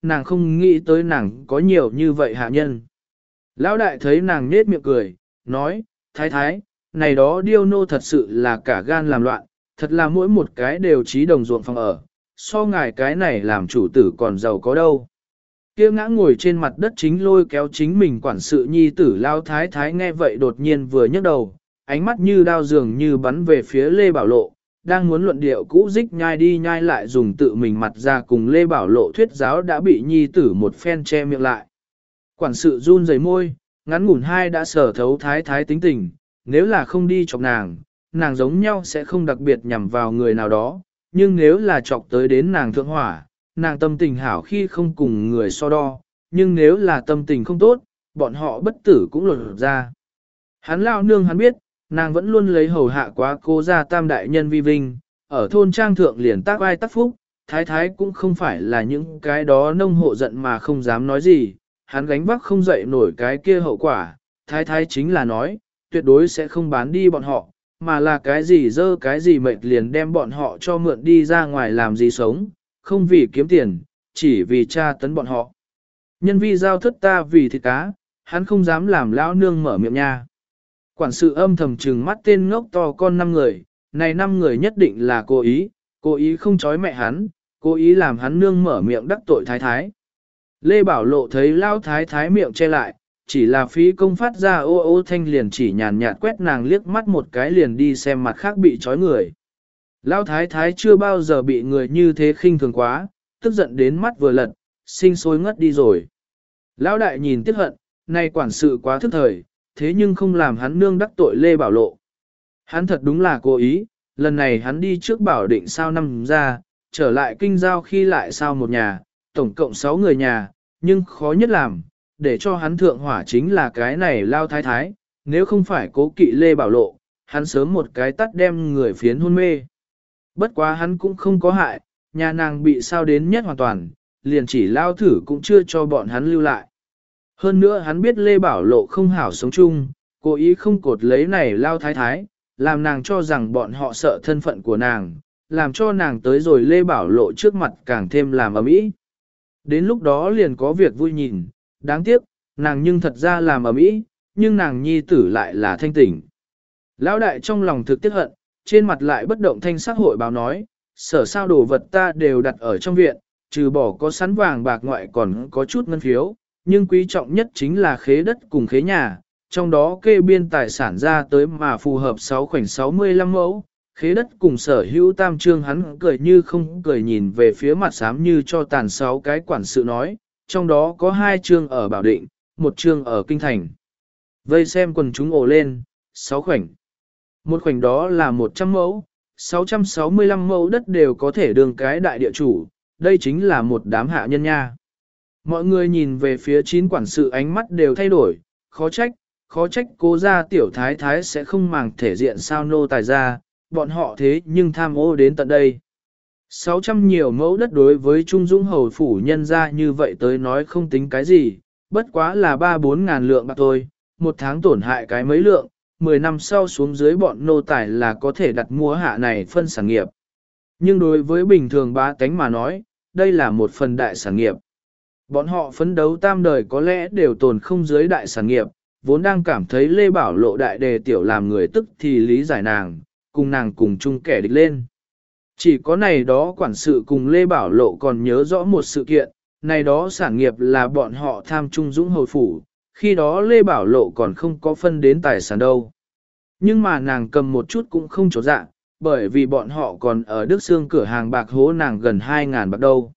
nàng không nghĩ tới nàng có nhiều như vậy hạ nhân. Lão đại thấy nàng nết miệng cười, nói, thái thái, này đó điêu nô thật sự là cả gan làm loạn, thật là mỗi một cái đều trí đồng ruộng phòng ở, so ngài cái này làm chủ tử còn giàu có đâu. Kia ngã ngồi trên mặt đất chính lôi kéo chính mình quản sự nhi tử lao thái thái nghe vậy đột nhiên vừa nhấc đầu, ánh mắt như đao dường như bắn về phía Lê Bảo Lộ, đang muốn luận điệu cũ dích nhai đi nhai lại dùng tự mình mặt ra cùng Lê Bảo Lộ thuyết giáo đã bị nhi tử một phen che miệng lại. Quản sự run rẩy môi, ngắn ngủn hai đã sở thấu thái thái tính tình, nếu là không đi chọc nàng, nàng giống nhau sẽ không đặc biệt nhằm vào người nào đó, nhưng nếu là chọc tới đến nàng thượng hỏa, nàng tâm tình hảo khi không cùng người so đo, nhưng nếu là tâm tình không tốt, bọn họ bất tử cũng lột ra. Hắn lao nương hắn biết, nàng vẫn luôn lấy hầu hạ quá cô gia tam đại nhân vi vinh, ở thôn trang thượng liền tác ai tác phúc, thái thái cũng không phải là những cái đó nông hộ giận mà không dám nói gì, hắn gánh vác không dậy nổi cái kia hậu quả, thái thái chính là nói, tuyệt đối sẽ không bán đi bọn họ, mà là cái gì dơ cái gì mệt liền đem bọn họ cho mượn đi ra ngoài làm gì sống, không vì kiếm tiền, chỉ vì tra tấn bọn họ. Nhân vi giao thất ta vì thịt cá, hắn không dám làm lão nương mở miệng nha. Quản sự âm thầm trừng mắt tên ngốc to con 5 người, này 5 người nhất định là cố ý không chói mẹ hắn, cố ý làm hắn nương mở miệng đắc tội thái thái. Lê Bảo Lộ thấy lao thái thái miệng che lại, chỉ là phí công phát ra ô ô thanh liền chỉ nhàn nhạt quét nàng liếc mắt một cái liền đi xem mặt khác bị chói người. Lao thái thái chưa bao giờ bị người như thế khinh thường quá, tức giận đến mắt vừa lật, sinh sôi ngất đi rồi. Lão đại nhìn tiếc hận, nay quản sự quá thức thời, thế nhưng không làm hắn nương đắc tội Lê Bảo Lộ. Hắn thật đúng là cố ý, lần này hắn đi trước bảo định sao năm ra, trở lại kinh giao khi lại sao một nhà, tổng cộng 6 người nhà, nhưng khó nhất làm, để cho hắn thượng hỏa chính là cái này lao thái thái, nếu không phải cố kỵ Lê Bảo Lộ, hắn sớm một cái tắt đem người phiến hôn mê. Bất quá hắn cũng không có hại, nhà nàng bị sao đến nhất hoàn toàn, liền chỉ lao thử cũng chưa cho bọn hắn lưu lại. Hơn nữa hắn biết Lê Bảo Lộ không hảo sống chung, cố ý không cột lấy này lao thái thái, làm nàng cho rằng bọn họ sợ thân phận của nàng, làm cho nàng tới rồi Lê Bảo Lộ trước mặt càng thêm làm ầm ĩ. Đến lúc đó liền có việc vui nhìn, đáng tiếc, nàng nhưng thật ra làm ầm ĩ, nhưng nàng nhi tử lại là thanh tỉnh. Lão đại trong lòng thực tiếc hận, trên mặt lại bất động thanh sắc hội báo nói, sở sao đồ vật ta đều đặt ở trong viện, trừ bỏ có sắn vàng bạc ngoại còn có chút ngân phiếu, nhưng quý trọng nhất chính là khế đất cùng khế nhà, trong đó kê biên tài sản ra tới mà phù hợp 6 khoảnh 65 mẫu, khế đất cùng sở hữu tam trương hắn cười như không cười nhìn về phía mặt xám như cho tàn 6 cái quản sự nói, trong đó có 2 trương ở Bảo Định, 1 trương ở Kinh Thành. Vây xem quần chúng ồ lên, 6 khoảnh. Một khoảnh đó là 100 mẫu, 665 mẫu đất đều có thể đương cái đại địa chủ, đây chính là một đám hạ nhân nha. Mọi người nhìn về phía 9 quản sự ánh mắt đều thay đổi, khó trách cố gia tiểu thái thái sẽ không màng thể diện sao nô tài ra, bọn họ thế nhưng tham ô đến tận đây. 600 nhiều mẫu đất đối với Trung Dũng hầu phủ nhân ra như vậy tới nói không tính cái gì, bất quá là 3-4 ngàn lượng bạc thôi, một tháng tổn hại cái mấy lượng, 10 năm sau xuống dưới bọn nô tài là có thể đặt mua hạ này phân sản nghiệp. Nhưng đối với bình thường bá tánh mà nói, đây là một phần đại sản nghiệp. Bọn họ phấn đấu tam đời có lẽ đều tồn không dưới đại sản nghiệp, vốn đang cảm thấy Lê Bảo Lộ đại đề tiểu làm người tức thì lý giải nàng, cùng nàng cùng chung kẻ địch lên. Chỉ có này đó quản sự cùng Lê Bảo Lộ còn nhớ rõ một sự kiện, này đó sản nghiệp là bọn họ tham Trung Dũng hồi phủ, khi đó Lê Bảo Lộ còn không có phân đến tài sản đâu. Nhưng mà nàng cầm một chút cũng không chỗ dạ, bởi vì bọn họ còn ở Đức Sương cửa hàng bạc hố nàng gần 2.000 bạc đâu.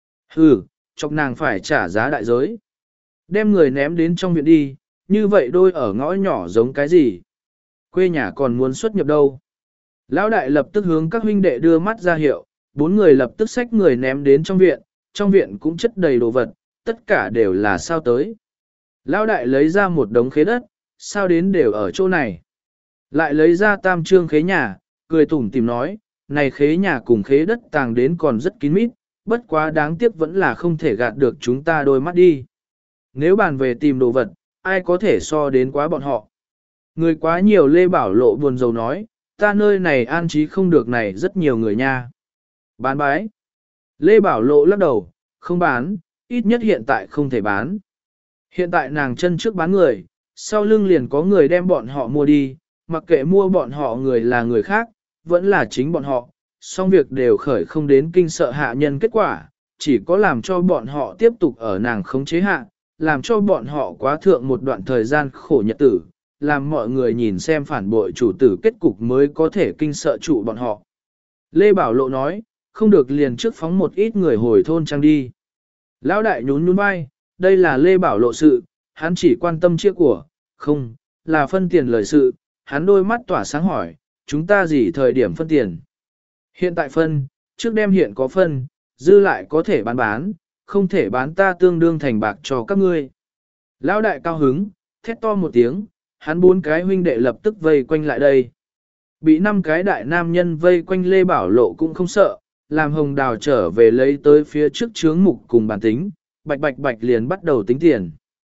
Chọc nàng phải trả giá đại giới. Đem người ném đến trong viện đi, như vậy đôi ở ngõ nhỏ giống cái gì? Quê nhà còn muốn xuất nhập đâu? Lão đại lập tức hướng các huynh đệ đưa mắt ra hiệu, 4 người lập tức xách người ném đến trong viện cũng chất đầy đồ vật, tất cả đều là sao tới. Lão đại lấy ra một đống khế đất, sao đến đều ở chỗ này. Lại lấy ra tam trương khế nhà, cười tủm tìm nói, này khế nhà cùng khế đất tàng đến còn rất kín mít, bất quá đáng tiếc vẫn là không thể gạt được chúng ta đôi mắt đi. Nếu bàn về tìm đồ vật, ai có thể so đến quá bọn họ. Người quá nhiều Lê Bảo Lộ buồn rầu nói, ta nơi này an trí không được này rất nhiều người nha. Bán bái. Lê Bảo Lộ lắc đầu, không bán, ít nhất hiện tại không thể bán. Hiện tại nàng chân trước bán người, sau lưng liền có người đem bọn họ mua đi, mặc kệ mua bọn họ người là người khác, vẫn là chính bọn họ, song việc đều khởi không đến kinh sợ hạ nhân kết quả, chỉ có làm cho bọn họ tiếp tục ở nàng khống chế hạ, làm cho bọn họ quá thượng một đoạn thời gian khổ nhật tử, làm mọi người nhìn xem phản bội chủ tử kết cục mới có thể kinh sợ trụ bọn họ. Lê Bảo Lộ nói, không được liền trước phóng một ít người hồi thôn trang đi. Lão đại nhún nhún vai, đây là Lê Bảo Lộ sự, hắn chỉ quan tâm chiếc của, không, là phân tiền lời sự, hắn đôi mắt tỏa sáng hỏi, chúng ta gì thời điểm phân tiền. Hiện tại phân, trước đêm hiện có phân, dư lại có thể bán, không thể bán ta tương đương thành bạc cho các ngươi. Lão đại cao hứng, thét to một tiếng, hắn 4 cái huynh đệ lập tức vây quanh lại đây. Bị 5 cái đại nam nhân vây quanh Lê Bảo Lộ cũng không sợ, làm Hồng Đào trở về lấy tới phía trước chướng mục cùng bàn tính, bạch bạch bạch liền bắt đầu tính tiền.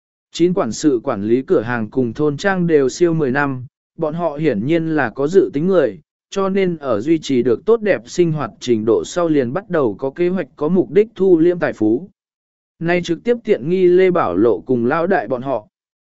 9 quản sự quản lý cửa hàng cùng thôn trang đều siêu 10 năm, bọn họ hiển nhiên là có dự tính người, cho nên ở duy trì được tốt đẹp sinh hoạt trình độ sau liền bắt đầu có kế hoạch có mục đích thu liễm tài phú. Nay trực tiếp tiện nghi Lê Bảo Lộ cùng lão đại bọn họ.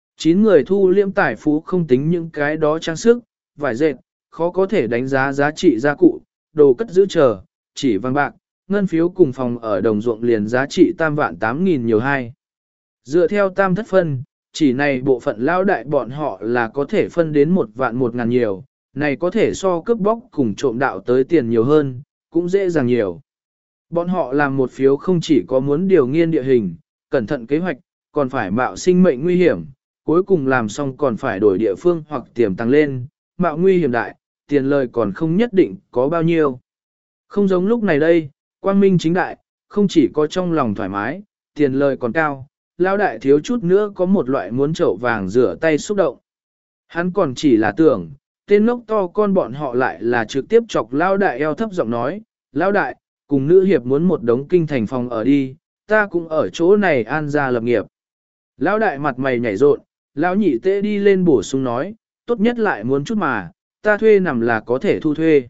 9 người thu liễm tài phú không tính những cái đó trang sức, vải dệt, khó có thể đánh giá giá trị gia cụ, đồ cất giữ chờ, chỉ vàng bạc, ngân phiếu cùng phòng ở đồng ruộng liền giá trị tam vạn 8.000 nhiều hai. Dựa theo tam thất phân, chỉ này bộ phận lão đại bọn họ là có thể phân đến 1 vạn 1.000 nhiều, này có thể so cướp bóc cùng trộm đạo tới tiền nhiều hơn, cũng dễ dàng nhiều. Bọn họ làm một phiếu không chỉ có muốn điều nghiên địa hình, cẩn thận kế hoạch, còn phải mạo sinh mệnh nguy hiểm, cuối cùng làm xong còn phải đổi địa phương hoặc tiềm tăng lên, mạo nguy hiểm đại, tiền lời còn không nhất định có bao nhiêu. Không giống lúc này đây, quang minh chính đại, không chỉ có trong lòng thoải mái, tiền lời còn cao, lão đại thiếu chút nữa có một loại muốn chậu vàng rửa tay xúc động. Hắn còn chỉ là tưởng, tên ngốc to con bọn họ lại là trực tiếp chọc lão đại eo thấp giọng nói, lão đại, cùng nữ hiệp muốn một đống kinh thành phòng ở đi, ta cũng ở chỗ này an gia lập nghiệp. Lão đại mặt mày nhảy rộn, lão nhị tế đi lên bổ sung nói, tốt nhất lại muốn chút mà, ta thuê nằm là có thể thu thuê.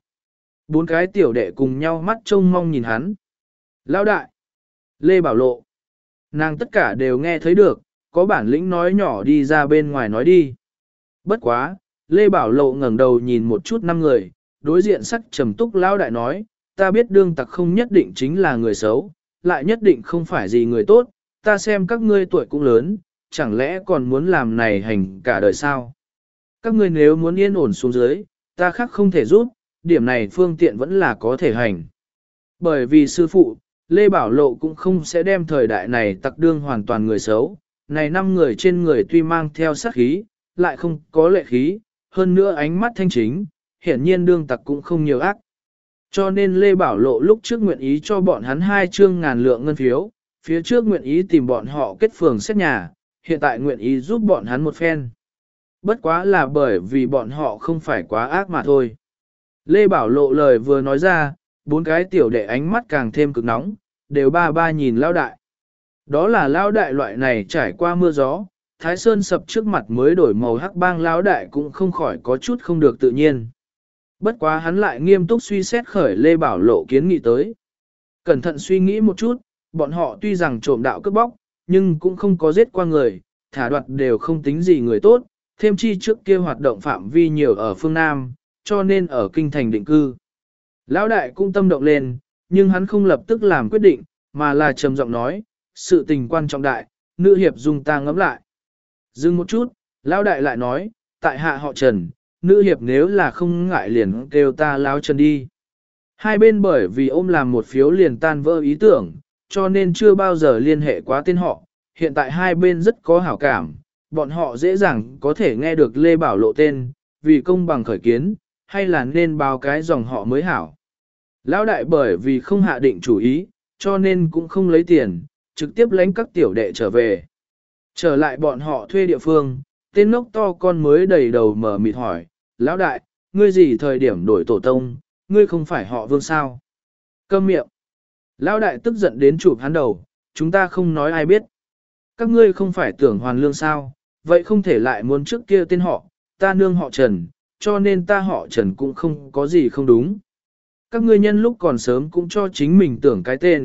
4 cái tiểu đệ cùng nhau mắt trông mong nhìn hắn. Lão đại, Lê Bảo Lộ, nàng tất cả đều nghe thấy được, có bản lĩnh nói nhỏ đi ra bên ngoài nói đi. Bất quá, Lê Bảo Lộ ngẩng đầu nhìn một chút 5 người, đối diện sắc trầm túc lão đại nói, ta biết đương tặc không nhất định chính là người xấu, lại nhất định không phải gì người tốt, ta xem các ngươi tuổi cũng lớn, chẳng lẽ còn muốn làm này hành cả đời sao? Các ngươi nếu muốn yên ổn xuống dưới, ta khác không thể giúp, điểm này phương tiện vẫn là có thể hành. Bởi vì sư phụ, Lê Bảo Lộ cũng không sẽ đem thời đại này tặc đương hoàn toàn người xấu, này 5 người trên người tuy mang theo sát khí, lại không có lệ khí, hơn nữa ánh mắt thanh chính, hiển nhiên đương tặc cũng không nhiều ác. Cho nên Lê Bảo Lộ lúc trước nguyện ý cho bọn hắn 2 trương ngàn lượng ngân phiếu, phía trước nguyện ý tìm bọn họ kết phường xét nhà, hiện tại nguyện ý giúp bọn hắn một phen. Bất quá là bởi vì bọn họ không phải quá ác mà thôi. Lê Bảo Lộ lời vừa nói ra, 4 cái tiểu đệ ánh mắt càng thêm cực nóng, đều ba nhìn lão đại. Đó là lão đại loại này trải qua mưa gió, Thái Sơn sập trước mặt mới đổi màu hắc bang lão đại cũng không khỏi có chút không được tự nhiên. Bất quá hắn lại nghiêm túc suy xét khởi Lê Bảo Lộ kiến nghị tới. Cẩn thận suy nghĩ một chút, bọn họ tuy rằng trộm đạo cướp bóc, nhưng cũng không có giết qua người, thả đoạt đều không tính gì người tốt, thêm chi trước kia hoạt động phạm vi nhiều ở phương Nam, cho nên ở kinh thành định cư. Lão đại cũng tâm động lên, nhưng hắn không lập tức làm quyết định, mà là trầm giọng nói, sự tình quan trọng đại, nữ hiệp dùng ta ngẫm lại. Dừng một chút, lão đại lại nói, tại hạ họ Trần, nữ hiệp nếu là không ngại liền kêu ta lão Trần đi. Hai bên bởi vì ôm làm một phiếu liền tan vỡ ý tưởng, cho nên chưa bao giờ liên hệ quá tên họ, hiện tại hai bên rất có hảo cảm, bọn họ dễ dàng có thể nghe được Lê Bảo Lộ tên, vì công bằng khởi kiến, hay là nên báo cái dòng họ mới hảo. Lão đại bởi vì không hạ định chủ ý, cho nên cũng không lấy tiền, trực tiếp lãnh các tiểu đệ trở về. Trở lại bọn họ thuê địa phương, tên ngốc to con mới đầy đầu mở mịt hỏi, lão đại, ngươi gì thời điểm đổi tổ tông, ngươi không phải họ Vương sao? Câm miệng. Lão đại tức giận đến chụp hắn đầu, chúng ta không nói ai biết. Các ngươi không phải tưởng hoàn lương sao, vậy không thể lại muốn trước kia tên họ, ta nương họ Trần, cho nên ta họ Trần cũng không có gì không đúng. Các ngươi nhân lúc còn sớm cũng cho chính mình tưởng cái tên,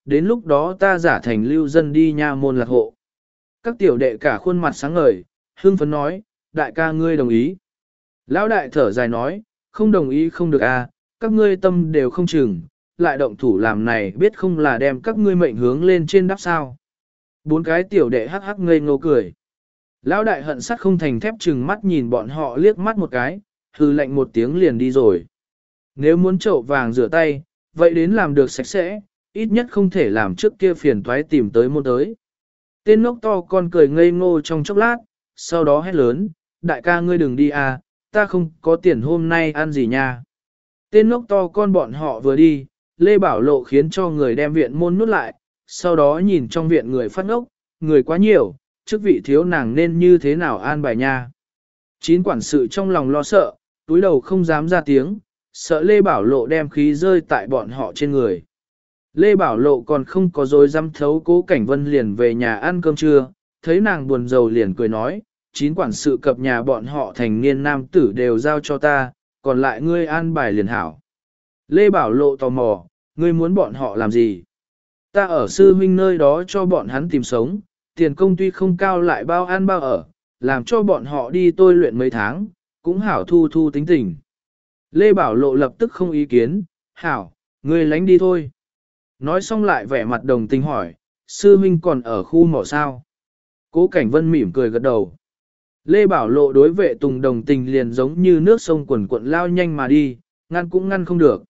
đến lúc đó ta giả thành lưu dân đi nha môn lạc hộ. Các tiểu đệ cả khuôn mặt sáng ngời, hưng phấn nói, đại ca ngươi đồng ý. Lão đại thở dài nói, không đồng ý không được à, các ngươi tâm đều không chừng, lại động thủ làm này biết không là đem các ngươi mệnh hướng lên trên đắp sao. Bốn cái tiểu đệ hắc hắc ngây ngô cười. Lão đại hận sắt không thành thép chừng mắt nhìn bọn họ liếc mắt một cái, hừ lạnh một tiếng liền đi rồi. Nếu muốn chậu vàng rửa tay, vậy đến làm được sạch sẽ, ít nhất không thể làm trước kia phiền toái tìm tới môn tới. Tên ngốc to con cười ngây ngô trong chốc lát, sau đó hét lớn, đại ca ngươi đừng đi à, ta không có tiền hôm nay ăn gì nha. Tên ngốc to con bọn họ vừa đi, Lê Bảo Lộ khiến cho người đem viện môn nút lại, sau đó nhìn trong viện người phát ngốc, người quá nhiều, chức vị thiếu nàng nên như thế nào an bài nha. Chín quản sự trong lòng lo sợ, túi đầu không dám ra tiếng, sợ Lê Bảo Lộ đem khí rơi tại bọn họ trên người. Lê Bảo Lộ còn không có dối dám thấu Cố Cảnh Vân liền về nhà ăn cơm trưa, thấy nàng buồn rầu liền cười nói, chín quản sự cập nhà bọn họ thành niên nam tử đều giao cho ta, còn lại ngươi an bài liền hảo. Lê Bảo Lộ tò mò, ngươi muốn bọn họ làm gì? Ta ở sư huynh nơi đó cho bọn hắn tìm sống, tiền công tuy không cao lại bao ăn bao ở, làm cho bọn họ đi tôi luyện mấy tháng, cũng hảo thu thu tính tình. Lê Bảo Lộ lập tức không ý kiến, hảo, ngươi lánh đi thôi. Nói xong lại vẻ mặt đồng tình hỏi, sư huynh còn ở khu mỏ sao? Cố Cảnh Vân mỉm cười gật đầu. Lê Bảo Lộ đối vệ tùng đồng tình liền giống như nước sông quần cuộn lao nhanh mà đi, ngăn cũng ngăn không được.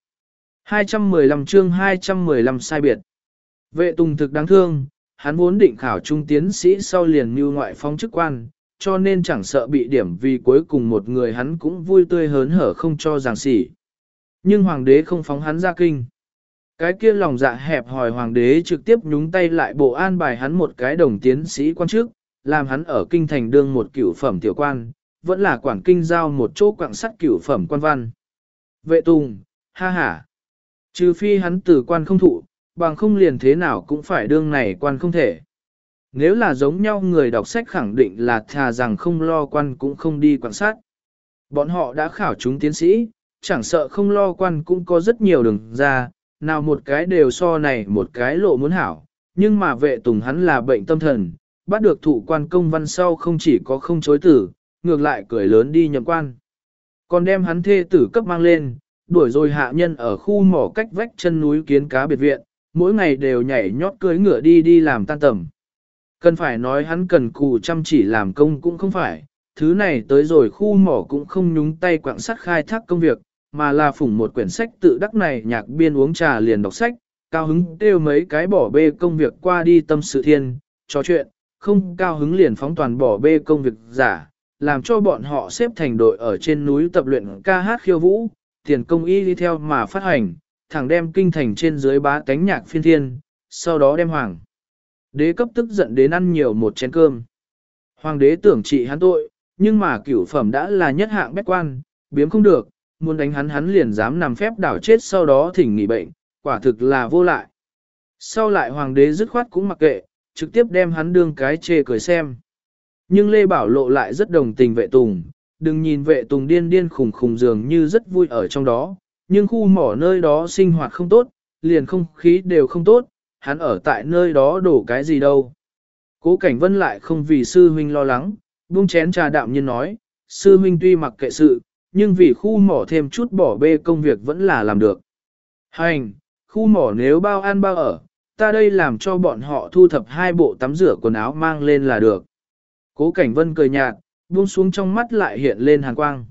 215 chương 215 sai biệt. Vệ tùng thực đáng thương, hắn vốn định khảo trung tiến sĩ sau liền mưu ngoại phong chức quan, cho nên chẳng sợ bị điểm vì cuối cùng một người hắn cũng vui tươi hớn hở không cho giảng sỉ. Nhưng hoàng đế không phóng hắn ra kinh. Cái kia lòng dạ hẹp hòi hoàng đế trực tiếp nhúng tay lại bộ an bài hắn một cái đồng tiến sĩ quan chức, làm hắn ở kinh thành đương một cửu phẩm tiểu quan, vẫn là quản kinh giao một chỗ quạng sắt cửu phẩm quan văn. Vệ tùng, ha ha. Trừ phi hắn tử quan không thụ, bằng không liền thế nào cũng phải đương này quan không thể. Nếu là giống nhau người đọc sách khẳng định là thà rằng không lo quan cũng không đi quan sát. Bọn họ đã khảo chúng tiến sĩ, chẳng sợ không lo quan cũng có rất nhiều đường ra, nào một cái đều so này một cái lộ muốn hảo, nhưng mà vệ tùng hắn là bệnh tâm thần, bắt được thụ quan công văn sau không chỉ có không chối tử, ngược lại cười lớn đi nhậm quan. Còn đem hắn thê tử cấp mang lên, đuổi rồi hạ nhân ở khu mỏ cách vách chân núi kiến cá biệt viện, mỗi ngày đều nhảy nhót cưới ngựa đi làm tan tầm. Cần phải nói hắn cần cù chăm chỉ làm công cũng không phải, thứ này tới rồi khu mỏ cũng không nhúng tay quạng sắt khai thác công việc, mà là phủng một quyển sách tự đắc này nhạc biên uống trà liền đọc sách, cao hứng kêu mấy cái bỏ bê công việc qua đi tâm sự thiên, trò chuyện, không cao hứng liền phóng toàn bỏ bê công việc giả, làm cho bọn họ xếp thành đội ở trên núi tập luyện ca hát khiêu vũ, tiền công y đi theo mà phát hành, thẳng đem kinh thành trên dưới bá tánh nhạc phiên thiên, sau đó đem hoàng. Đế cấp tức giận đến ăn nhiều một chén cơm. Hoàng đế tưởng trị hắn tội, nhưng mà cửu phẩm đã là nhất hạng bét quan, biếm không được, muốn đánh hắn liền dám nằm phép đảo chết sau đó thỉnh nghỉ bệnh, quả thực là vô lại. Sau lại hoàng đế dứt khoát cũng mặc kệ, trực tiếp đem hắn đương cái chê cười xem. Nhưng Lê Bảo Lộ lại rất đồng tình vệ tùng, đừng nhìn vệ tùng điên khùng khùng dường như rất vui ở trong đó, nhưng khu mỏ nơi đó sinh hoạt không tốt, liền không khí đều không tốt, hắn ở tại nơi đó đổ cái gì đâu. Cố Cảnh Vân lại không vì sư huynh lo lắng, buông chén trà đạm nhiên nói, sư huynh tuy mặc kệ sự, nhưng vì khu mỏ thêm chút bỏ bê công việc vẫn là làm được. Hành, khu mỏ nếu bao ăn bao ở, ta đây làm cho bọn họ thu thập 2 bộ tắm rửa quần áo mang lên là được. Cố Cảnh Vân cười nhạt, buông xuống trong mắt lại hiện lên hàn quang.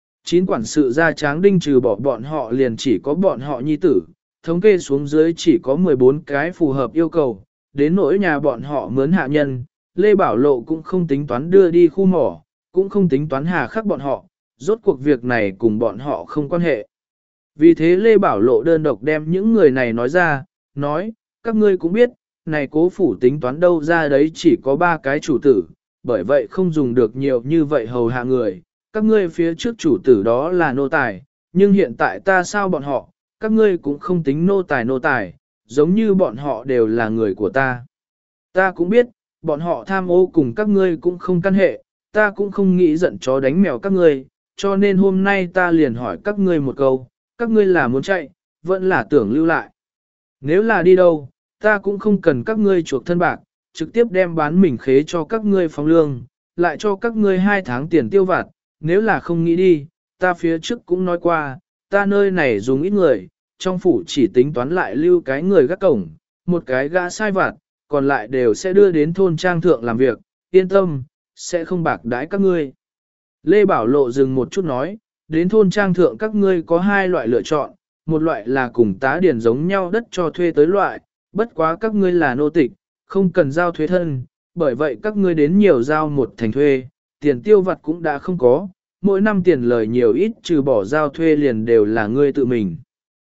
9 quản sự gia tráng đinh trừ bỏ bọn họ liền chỉ có bọn họ nhi tử, thống kê xuống dưới chỉ có 14 cái phù hợp yêu cầu, đến nỗi nhà bọn họ mướn hạ nhân, Lê Bảo Lộ cũng không tính toán đưa đi khu mỏ, cũng không tính toán hà khắc bọn họ, rốt cuộc việc này cùng bọn họ không quan hệ. Vì thế Lê Bảo Lộ đơn độc đem những người này nói ra, nói, các ngươi cũng biết, này cố phủ tính toán đâu ra đấy chỉ có 3 cái chủ tử, bởi vậy không dùng được nhiều như vậy hầu hạ người, các ngươi phía trước chủ tử đó là nô tài, nhưng hiện tại ta sao bọn họ, các ngươi cũng không tính nô tài, giống như bọn họ đều là người của ta. Ta cũng biết, bọn họ tham ô cùng các ngươi cũng không căn hệ, ta cũng không nghĩ giận chó đánh mèo các ngươi, cho nên hôm nay ta liền hỏi các ngươi một câu, các ngươi là muốn chạy, vẫn là tưởng lưu lại. Nếu là đi đâu, ta cũng không cần các ngươi chuộc thân bạc, trực tiếp đem bán mình khế cho các ngươi phóng lương, lại cho các ngươi 2 tháng tiền tiêu vặt, nếu là không nghĩ đi, ta phía trước cũng nói qua, ta nơi này dùng ít người, trong phủ chỉ tính toán lại lưu cái người gác cổng, một cái gã sai vặt, còn lại đều sẽ đưa đến thôn trang thượng làm việc, yên tâm, sẽ không bạc đãi các ngươi. Lê Bảo Lộ dừng một chút nói, đến thôn trang thượng các ngươi có 2 loại lựa chọn, một loại là cùng tá điền giống nhau đất cho thuê tới loại, bất quá các ngươi là nô tịch, không cần giao thuế thân, bởi vậy các ngươi đến nhiều giao một thành thuê, tiền tiêu vặt cũng đã không có, mỗi năm tiền lời nhiều ít trừ bỏ giao thuê liền đều là ngươi tự mình.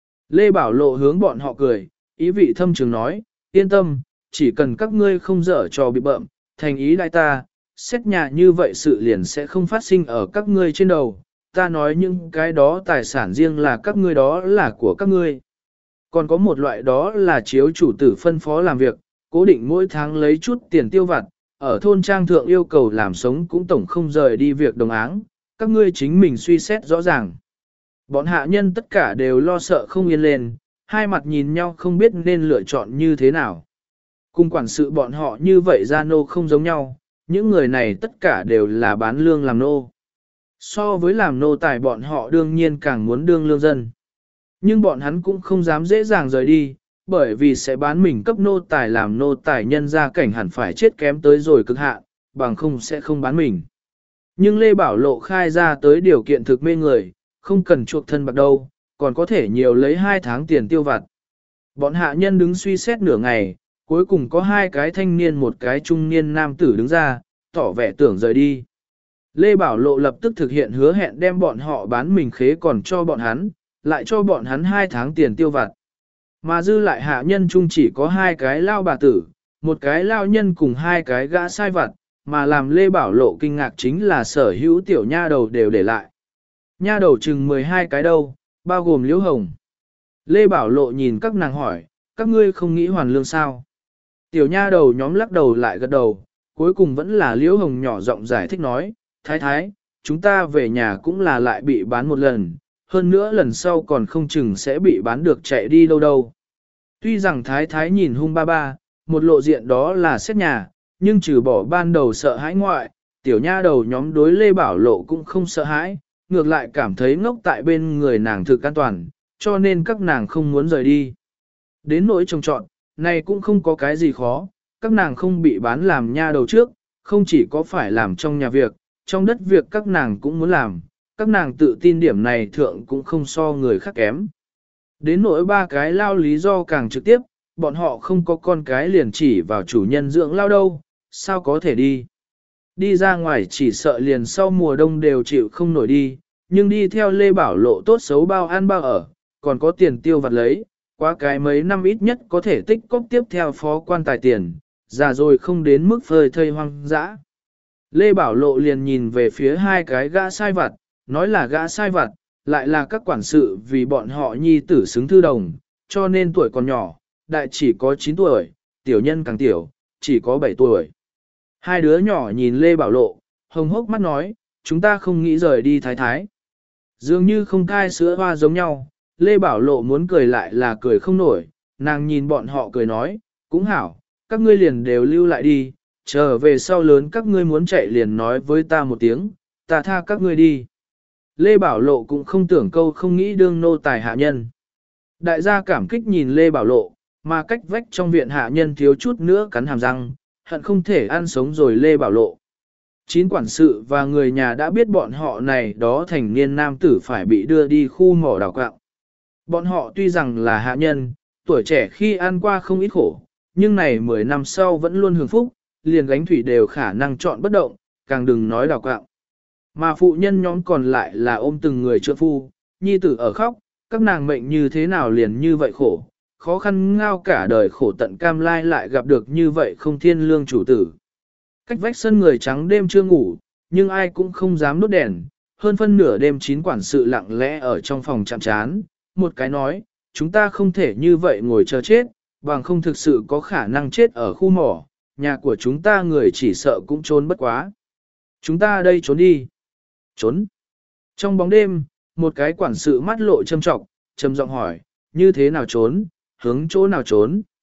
Lê Bảo Lộ hướng bọn họ cười, ý vị thâm trường nói, yên tâm, chỉ cần các ngươi không dở trò bị bợm, thành ý đại ta, xét nhà như vậy sự liền sẽ không phát sinh ở các ngươi trên đầu, ta nói những cái đó tài sản riêng là các ngươi đó là của các ngươi. Còn có một loại đó là chiếu chủ tử phân phó làm việc, cố định mỗi tháng lấy chút tiền tiêu vặt, ở thôn trang thượng yêu cầu làm sống cũng tổng không rời đi việc đồng áng, các ngươi chính mình suy xét rõ ràng. Bọn hạ nhân tất cả đều lo sợ không yên lên, hai mặt nhìn nhau không biết nên lựa chọn như thế nào. Cùng quản sự bọn họ như vậy ra nô không giống nhau, những người này tất cả đều là bán lương làm nô. So với làm nô tài bọn họ đương nhiên càng muốn đương lương dân. Nhưng bọn hắn cũng không dám dễ dàng rời đi, bởi vì sẽ bán mình cấp nô tài làm nô tài nhân ra cảnh hẳn phải chết kém tới rồi cực hạn, bằng không sẽ không bán mình. Nhưng Lê Bảo Lộ khai ra tới điều kiện thực mê người, không cần chuộc thân bạc đâu, còn có thể nhiều lấy 2 tháng tiền tiêu vặt. Bọn hạ nhân đứng suy xét nửa ngày, cuối cùng có 2 cái thanh niên một cái trung niên nam tử đứng ra, tỏ vẻ tưởng rời đi. Lê Bảo Lộ lập tức thực hiện hứa hẹn đem bọn họ bán mình khế còn cho bọn hắn, lại cho bọn hắn 2 tháng tiền tiêu vặt. Mà dư lại hạ nhân chung chỉ có 2 cái lao bà tử, một cái lao nhân cùng 2 cái gã sai vặt, mà làm Lê Bảo Lộ kinh ngạc chính là sở hữu tiểu nha đầu đều để lại. Nha đầu chừng 12 cái đâu, bao gồm Liễu Hồng. Lê Bảo Lộ nhìn các nàng hỏi, các ngươi không nghĩ hoàn lương sao? Tiểu nha đầu nhóm lắc đầu lại gật đầu, cuối cùng vẫn là Liễu Hồng nhỏ giọng giải thích nói, thái thái, chúng ta về nhà cũng là lại bị bán một lần, hơn nữa lần sau còn không chừng sẽ bị bán được chạy đi đâu đâu. Tuy rằng thái thái nhìn hung ba ba, một lộ diện đó là xét nhà, nhưng trừ bỏ ban đầu sợ hãi ngoại, tiểu nha đầu nhóm đối Lê Bảo Lộ cũng không sợ hãi, ngược lại cảm thấy ngốc tại bên người nàng thực an toàn, cho nên các nàng không muốn rời đi. Đến nỗi trông trọn, này cũng không có cái gì khó, các nàng không bị bán làm nha đầu trước, không chỉ có phải làm trong nhà việc, trong đất việc các nàng cũng muốn làm, các nàng tự tin điểm này thượng cũng không so người khác kém. Đến nỗi 3 cái lao lý do càng trực tiếp, bọn họ không có con cái liền chỉ vào chủ nhân dưỡng lao đâu, sao có thể đi. Đi ra ngoài chỉ sợ liền sau mùa đông đều chịu không nổi đi, nhưng đi theo Lê Bảo Lộ tốt xấu bao ăn bao ở, còn có tiền tiêu vặt lấy, qua cái mấy năm ít nhất có thể tích cóp tiếp theo phó quan tài tiền, già rồi không đến mức phơi thây hoang dã. Lê Bảo Lộ liền nhìn về phía 2 cái gã sai vặt, nói là gã sai vặt, lại là các quản sự vì bọn họ nhi tử xứng thư đồng, cho nên tuổi còn nhỏ, đại chỉ có 9 tuổi, tiểu nhân càng tiểu, chỉ có 7 tuổi. 2 đứa nhỏ nhìn Lê Bảo Lộ, hồng hốc mắt nói, chúng ta không nghĩ rời đi thái thái. Dường như không thai sữa hoa giống nhau, Lê Bảo Lộ muốn cười lại là cười không nổi, nàng nhìn bọn họ cười nói, cũng hảo, các ngươi liền đều lưu lại đi, trở về sau lớn các ngươi muốn chạy liền nói với ta một tiếng, ta tha các ngươi đi. Lê Bảo Lộ cũng không tưởng câu không nghĩ đương nô tài hạ nhân. Đại gia cảm kích nhìn Lê Bảo Lộ, mà cách vách trong viện hạ nhân thiếu chút nữa cắn hàm răng, hận không thể ăn sống rồi Lê Bảo Lộ. 9 quản sự và người nhà đã biết bọn họ này đó thành niên nam tử phải bị đưa đi khu mỏ đào quạng. Bọn họ tuy rằng là hạ nhân, tuổi trẻ khi ăn qua không ít khổ, nhưng này 10 năm sau vẫn luôn hưởng phúc, liền gánh thủy đều khả năng chọn bất động, càng đừng nói đào quạng. Mà phụ nhân nhóm còn lại là ôm từng người trượng phu, nhi tử ở khóc, các nàng mệnh như thế nào liền như vậy khổ, khó khăn ngao cả đời khổ tận cam lai lại gặp được như vậy không thiên lương chủ tử. Cách vách sân người trắng đêm chưa ngủ, nhưng ai cũng không dám đốt đèn, hơn phân nửa đêm 9 quản sự lặng lẽ ở trong phòng chạm chán, một cái nói, chúng ta không thể như vậy ngồi chờ chết, bằng không thực sự có khả năng chết ở khu mỏ, nhà của chúng ta người chỉ sợ cũng trốn bất quá. Chúng ta đây trốn đi. Trốn. Trong bóng đêm, một cái quản sự mắt lộ châm trọng, trầm giọng hỏi, như thế nào trốn, hướng chỗ nào trốn.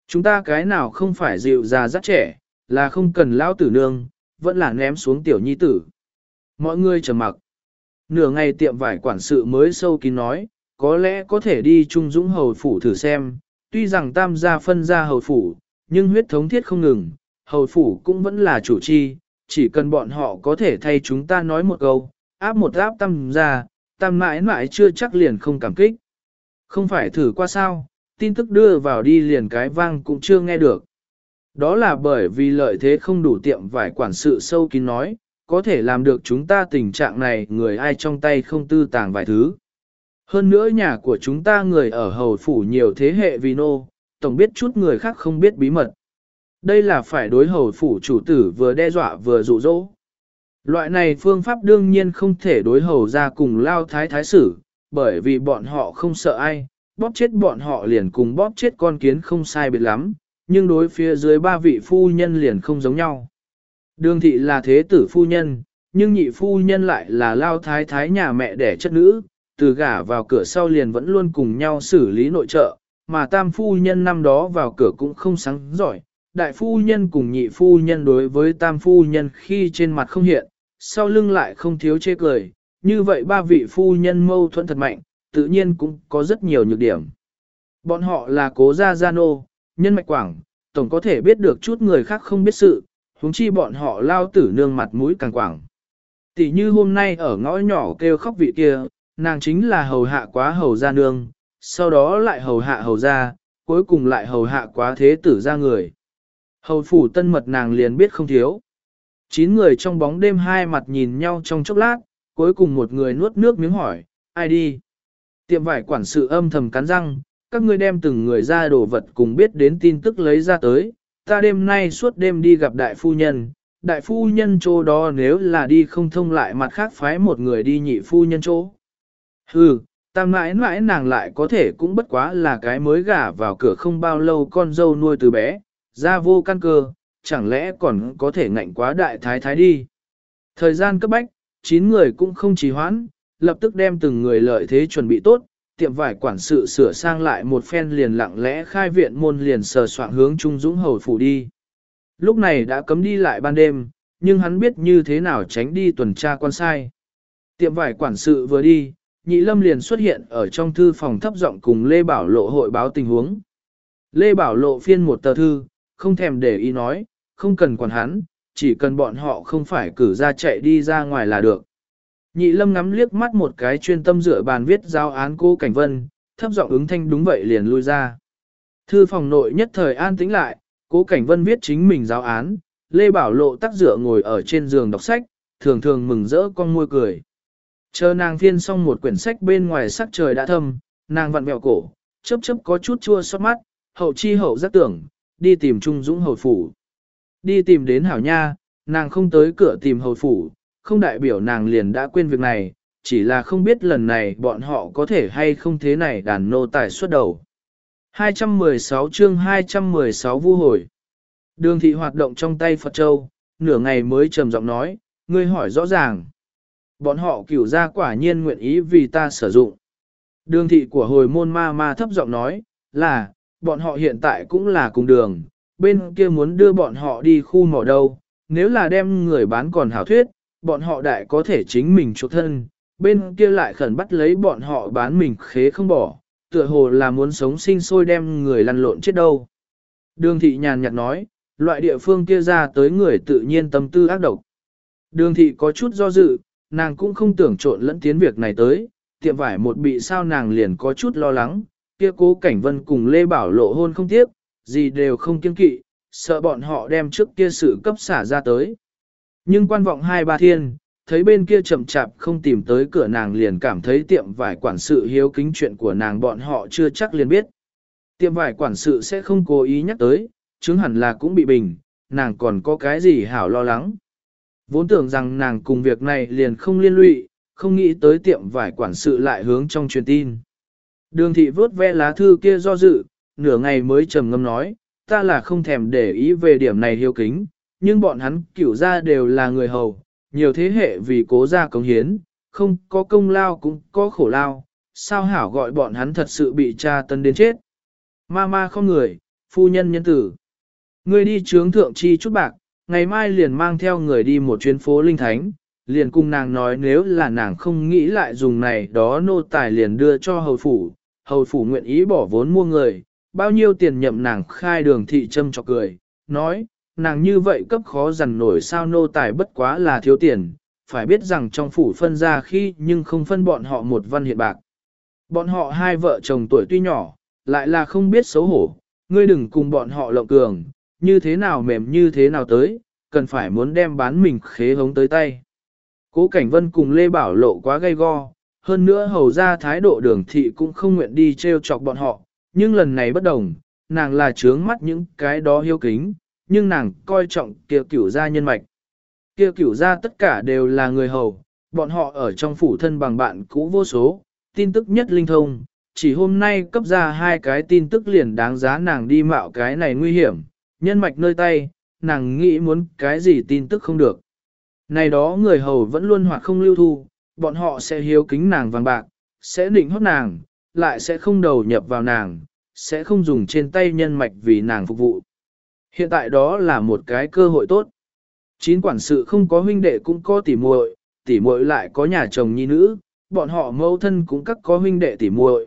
Chúng ta cái nào không phải dịu già dắt trẻ, là không cần lão tử nương, vẫn là ném xuống tiểu nhi tử. Mọi người trầm mặc. Nửa ngày tiệm vải quản sự mới sâu kín nói, có lẽ có thể đi Trung Dũng hầu phủ thử xem, tuy rằng tam gia phân ra hầu phủ, nhưng huyết thống thiết không ngừng, hầu phủ cũng vẫn là chủ chi, chỉ cần bọn họ có thể thay chúng ta nói một câu, áp một áp tam gia, tam mãi mãi chưa chắc liền không cảm kích. Không phải thử qua sao, tin tức đưa vào đi liền cái vang cũng chưa nghe được. Đó là bởi vì lợi thế không đủ tiệm vải quản sự sâu kín nói, có thể làm được chúng ta tình trạng này người ai trong tay không tư tàng vài thứ. Hơn nữa nhà của chúng ta người ở hầu phủ nhiều thế hệ vì nô, tổng biết chút người khác không biết bí mật. Đây là phải đối hầu phủ chủ tử vừa đe dọa vừa dụ dỗ. Loại này phương pháp đương nhiên không thể đối hầu ra cùng lao thái thái xử, bởi vì bọn họ không sợ ai, bóp chết bọn họ liền cùng bóp chết con kiến không sai biệt lắm, nhưng đối phía dưới ba vị phu nhân liền không giống nhau. Đường thị là thế tử phu nhân, nhưng nhị phu nhân lại là lao thái thái nhà mẹ đẻ chất nữ, từ gả vào cửa sau liền vẫn luôn cùng nhau xử lý nội trợ, mà tam phu nhân năm đó vào cửa cũng không sáng giỏi. Đại phu nhân cùng nhị phu nhân đối với tam phu nhân khi trên mặt không hiện, sau lưng lại không thiếu chê cười, như vậy ba vị phu nhân mâu thuẫn thật mạnh, tự nhiên cũng có rất nhiều nhược điểm. Bọn họ là cố gia gia nô, nhân mạch quảng, tổng có thể biết được chút người khác không biết sự, huống chi bọn họ lao tử nương mặt mũi càng quảng. Tỷ như hôm nay ở ngõ nhỏ kêu khóc vị kia, nàng chính là hầu hạ quá hầu gia nương, sau đó lại hầu hạ hầu gia, cuối cùng lại hầu hạ quá thế tử gia người. Hầu phủ tân mật nàng liền biết không thiếu. 9 người trong bóng đêm hai mặt nhìn nhau trong chốc lát, cuối cùng một người nuốt nước miếng hỏi, ai đi? Tiệm vải quản sự âm thầm cắn răng, các ngươi đem từng người ra đồ vật cùng biết đến tin tức lấy ra tới, ta đêm nay suốt đêm đi gặp đại phu nhân chỗ đó nếu là đi không thông lại mặt khác phái một người đi nhị phu nhân chỗ. Hừ, tam mãi mãi nàng lại có thể cũng bất quá là cái mới gả vào cửa không bao lâu con dâu nuôi từ bé, ra vô căn cơ, chẳng lẽ còn có thể ngạnh quá đại thái thái đi. Thời gian cấp bách, 9 người cũng không trì hoãn, lập tức đem từng người lợi thế chuẩn bị tốt, tiệm vải quản sự sửa sang lại một phen liền lặng lẽ khai viện môn liền sờ soạn hướng Trung Dũng hầu phủ đi. Lúc này đã cấm đi lại ban đêm, nhưng hắn biết như thế nào tránh đi tuần tra quan sai. Tiệm vải quản sự vừa đi, Nhị Lâm liền xuất hiện ở trong thư phòng thấp giọng cùng Lê Bảo Lộ hội báo tình huống. Lê Bảo Lộ phiên một tờ thư, không thèm để ý nói, không cần quản hắn, chỉ cần bọn họ không phải cử ra chạy đi ra ngoài là được. Nhị Lâm ngắm liếc mắt một cái chuyên tâm dựa bàn viết giao án Cố Cảnh Vân, thấp giọng ứng thanh đúng vậy liền lui ra. Thư phòng nội nhất thời an tĩnh lại, Cố Cảnh Vân viết chính mình giáo án, Lê Bảo Lộ tắc dựa ngồi ở trên giường đọc sách, thường thường mừng rỡ con môi cười. Chờ nàng phiên xong một quyển sách bên ngoài sắc trời đã thâm, nàng vặn vẹo cổ, chớp chớp có chút chua xót mắt, hậu chi hậu giác tưởng, đi tìm Trung Dũng hầu phủ. Đi tìm đến hảo nha, nàng không tới cửa tìm hầu phủ, không đại biểu nàng liền đã quên việc này, chỉ là không biết lần này bọn họ có thể hay không thế này đàn nô tài xuất đầu. 216 chương 216 vu hồi. Đường thị hoạt động trong tay Phật Châu, nửa ngày mới trầm giọng nói, ngươi hỏi rõ ràng. Bọn họ cửu ra quả nhiên nguyện ý vì ta sử dụng. Đường thị của hồi môn ma ma thấp giọng nói, là, bọn họ hiện tại cũng là cùng đường, bên kia muốn đưa bọn họ đi khu mỏ đâu, nếu là đem người bán còn hảo thuyết, bọn họ đại có thể chính mình chuộc thân, bên kia lại khẩn bắt lấy bọn họ bán mình khế không bỏ, tựa hồ là muốn sống sinh sôi đem người lăn lộn chết đâu. Đường thị nhàn nhạt nói, loại địa phương kia ra tới người tự nhiên tâm tư ác độc. Đường thị có chút do dự, nàng cũng không tưởng trộn lẫn tiến việc này tới, tiệm vải một bị sao nàng liền có chút lo lắng, kia Cố Cảnh Vân cùng Lê Bảo Lộ hôn không tiếp, gì đều không kiêng kỵ, sợ bọn họ đem trước kia sự cấp xả ra tới. Nhưng quan vọng 2-3 thiên, thấy bên kia chậm chạp không tìm tới cửa nàng liền cảm thấy tiệm vải quản sự hiếu kính chuyện của nàng bọn họ chưa chắc liền biết. Tiệm vải quản sự sẽ không cố ý nhắc tới, chứng hẳn là cũng bị bình, nàng còn có cái gì hảo lo lắng. Vốn tưởng rằng nàng cùng việc này liền không liên lụy, không nghĩ tới tiệm vải quản sự lại hướng trong truyền tin. Đường thị vớt ve lá thư kia do dự, nửa ngày mới trầm ngâm nói, ta là không thèm để ý về điểm này hiếu kính, nhưng bọn hắn cửu ra đều là người hầu, nhiều thế hệ vì Cố gia cống hiến, không có công lao cũng có khổ lao, sao hảo gọi bọn hắn thật sự bị tra tấn đến chết. Ma ma không người, phu nhân nhân tử. Ngươi đi trướng thượng chi chút bạc, ngày mai liền mang theo người đi một chuyến phố linh thánh, liền cùng nàng nói nếu là nàng không nghĩ lại dùng này đó nô tài liền đưa cho hầu phủ nguyện ý bỏ vốn mua người, bao nhiêu tiền nhậm nàng khai đường thị châm cho cười, nói, nàng như vậy cấp khó dằn nổi sao nô tài bất quá là thiếu tiền, phải biết rằng trong phủ phân ra khi nhưng không phân bọn họ một văn hiện bạc. Bọn họ hai vợ chồng tuổi tuy nhỏ, lại là không biết xấu hổ, ngươi đừng cùng bọn họ lộng cường, như thế nào mềm như thế nào tới, cần phải muốn đem bán mình khế hống tới tay. Cố Cảnh Vân cùng Lê Bảo Lộ quá gay go, hơn nữa hầu ra thái độ đường thị cũng không nguyện đi trêu chọc bọn họ, nhưng lần này bất đồng, nàng là trướng mắt những cái đó hiếu kính, nhưng nàng coi trọng kia cửu gia nhân mạch. Kia cửu gia tất cả đều là người hầu, bọn họ ở trong phủ thân bằng bạn cũ vô số, tin tức nhất linh thông, chỉ hôm nay cấp ra hai cái tin tức liền đáng giá nàng đi mạo cái này nguy hiểm, nhân mạch nơi tay, nàng nghĩ muốn cái gì tin tức không được. Này đó người hầu vẫn luôn hoặc không lưu thu, bọn họ sẽ hiếu kính nàng vàng bạc, sẽ định hót nàng, lại sẽ không đầu nhập vào nàng, sẽ không dùng trên tay nhân mạch vì nàng phục vụ. Hiện tại đó là một cái cơ hội tốt. Chín quản sự không có huynh đệ cũng có tỉ muội lại có nhà chồng nhi nữ, bọn họ mẫu thân cũng các có huynh đệ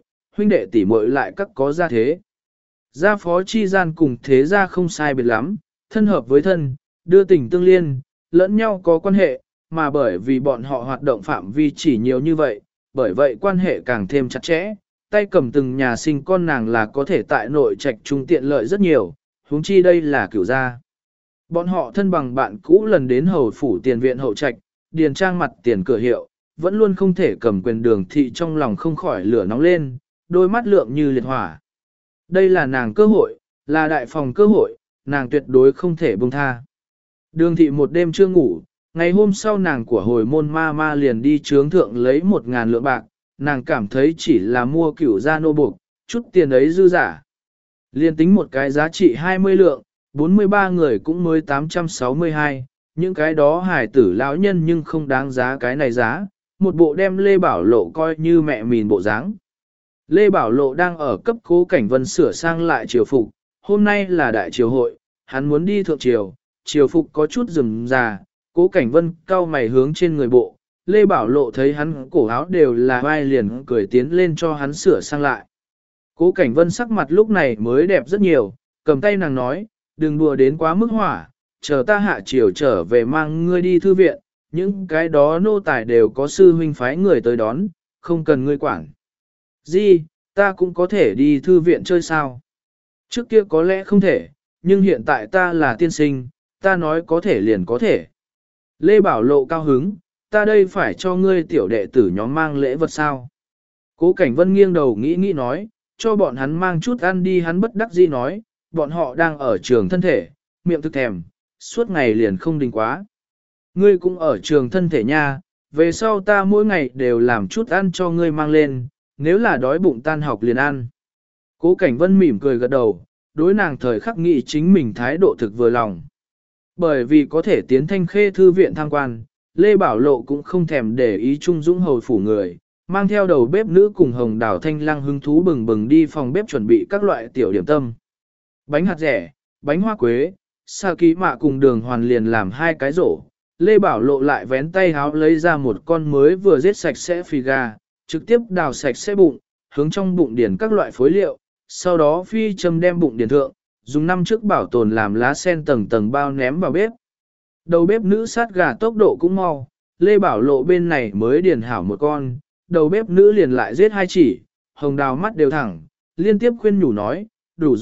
tỉ muội lại các có gia thế. Gia phó chi gian cùng thế gia không sai biệt lắm, thân hợp với thân, đưa tình tương liên, lẫn nhau có quan hệ, mà bởi vì bọn họ hoạt động phạm vi chỉ nhiều như vậy, bởi vậy quan hệ càng thêm chặt chẽ, tay cầm từng nhà sinh con nàng là có thể tại nội trạch trung tiện lợi rất nhiều, huống chi đây là cửu gia. Bọn họ thân bằng bạn cũ lần đến hầu phủ tiền viện hậu trạch, điền trang mặt tiền cửa hiệu, vẫn luôn không thể cầm quyền đường thị trong lòng không khỏi lửa nóng lên, đôi mắt lượng như liệt hỏa. Đây là nàng cơ hội, là đại phòng cơ hội, nàng tuyệt đối không thể buông tha. Đường thị một đêm chưa ngủ, ngày hôm sau nàng của hồi môn ma liền đi trướng thượng lấy 1.000 lượng bạc, nàng cảm thấy chỉ là mua cửu gia nô buộc, chút tiền ấy dư giả. Liên tính một cái giá trị 20 lượng, 43 người cũng mới 862, những cái đó hài tử lão nhân nhưng không đáng giá cái này giá, một bộ đem Lê Bảo Lộ coi như mẹ mìn bộ dáng. Lê Bảo Lộ đang ở cấp Cố Cảnh Vân sửa sang lại triều phục, hôm nay là đại triều hội, hắn muốn đi thượng triều, triều phục có chút rườm rà, Cố Cảnh Vân cau mày hướng trên người bộ, Lê Bảo Lộ thấy hắn cổ áo đều là vai liền cười tiến lên cho hắn sửa sang lại. Cố Cảnh Vân sắc mặt lúc này mới đẹp rất nhiều, cầm tay nàng nói, đừng đùa đến quá mức hỏa, chờ ta hạ triều trở về mang ngươi đi thư viện, những cái đó nô tài đều có sư huynh phái người tới đón, không cần ngươi quản. Di, ta cũng có thể đi thư viện chơi sao? Trước kia có lẽ không thể, nhưng hiện tại ta là tiên sinh, ta nói có thể liền có thể. Lê Bảo Lộ cao hứng, ta đây phải cho ngươi tiểu đệ tử nhóm mang lễ vật sao? Cố Cảnh Vân nghiêng đầu nghĩ nói, cho bọn hắn mang chút ăn đi hắn bất đắc dĩ nói, bọn họ đang ở trường thân thể, miệng thực thèm, suốt ngày liền không đình quá. Ngươi cũng ở trường thân thể nha, về sau ta mỗi ngày đều làm chút ăn cho ngươi mang lên, nếu là đói bụng tan học liền ăn. Cố Cảnh Vân mỉm cười gật đầu, đối nàng thời khắc nghĩ chính mình thái độ thực vừa lòng. Bởi vì có thể tiến Thanh Khê thư viện tham quan, Lê Bảo Lộ cũng không thèm để ý Trung Dũng hầu phủ người, mang theo đầu bếp nữ cùng Hồng Đào Thanh Lăng hứng thú bừng bừng đi phòng bếp chuẩn bị các loại tiểu điểm tâm. Bánh hạt rẻ, bánh hoa quế, sa ký mạ cùng đường hoàn liền làm hai cái rổ. Lê Bảo Lộ lại vén tay háo lấy ra một con mới vừa giết sạch sẽ phi gà, trực tiếp đào sạch sẽ bụng, hướng trong bụng điền các loại phối liệu, sau đó phi châm đem bụng điền thượng, dùng năm trước bảo tồn làm lá sen tầng tầng bao ném vào bếp. Đầu bếp nữ sát gà tốc độ cũng mau, Lê Bảo Lộ bên này mới điền hảo một con, đầu bếp nữ liền lại giết hai chỉ, Hồng Đào mắt đều thẳng, liên tiếp khuyên nhủ nói, đủ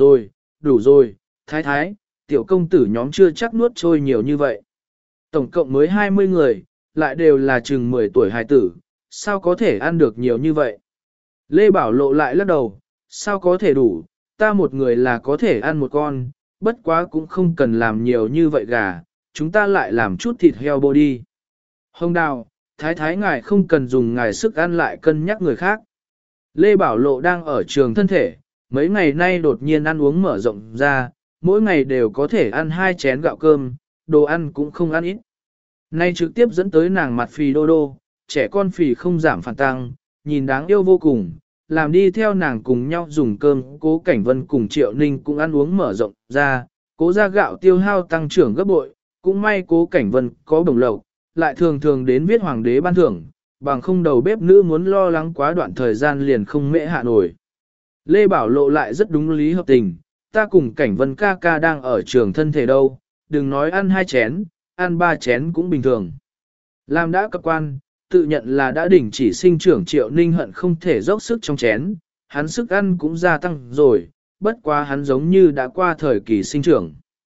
rồi, thái thái, tiểu công tử nhóm chưa chắc nuốt trôi nhiều như vậy. Tổng cộng mới 20 người, lại đều là chừng 10 tuổi hài tử, sao có thể ăn được nhiều như vậy? Lê Bảo Lộ lại lắc đầu, sao có thể đủ, ta một người là có thể ăn một con, bất quá cũng không cần làm nhiều như vậy gà, chúng ta lại làm chút thịt heo bô đi. Hồng Đào, thái thái ngài không cần dùng ngài sức ăn lại cân nhắc người khác. Lê Bảo Lộ đang ở trường thân thể, mấy ngày nay đột nhiên ăn uống mở rộng ra, mỗi ngày đều có thể ăn 2 chén gạo cơm, đồ ăn cũng không ăn ít. Nay trực tiếp dẫn tới nàng mặt phì đô đô, trẻ con phì không giảm phản tăng, nhìn đáng yêu vô cùng, làm đi theo nàng cùng nhau dùng cơm, Cố Cảnh Vân cùng Triệu Ninh cũng ăn uống mở rộng ra, Cố gia gạo tiêu hao tăng trưởng gấp bội, cũng may Cố Cảnh Vân có bổng lộc, lại thường thường đến viết hoàng đế ban thưởng, bằng không đầu bếp nữ muốn lo lắng quá đoạn thời gian liền không mễ hạ nổi. Lê Bảo Lộ lại rất đúng lý hợp tình, ta cùng Cảnh Vân ca ca đang ở trường thân thể đâu, đừng nói ăn 2 chén, ăn 3 chén cũng bình thường. Làm đã cập quan, tự nhận là đã đỉnh chỉ sinh trưởng Triệu Ninh hận không thể dốc sức trong chén, hắn sức ăn cũng gia tăng rồi, bất quá hắn giống như đã qua thời kỳ sinh trưởng.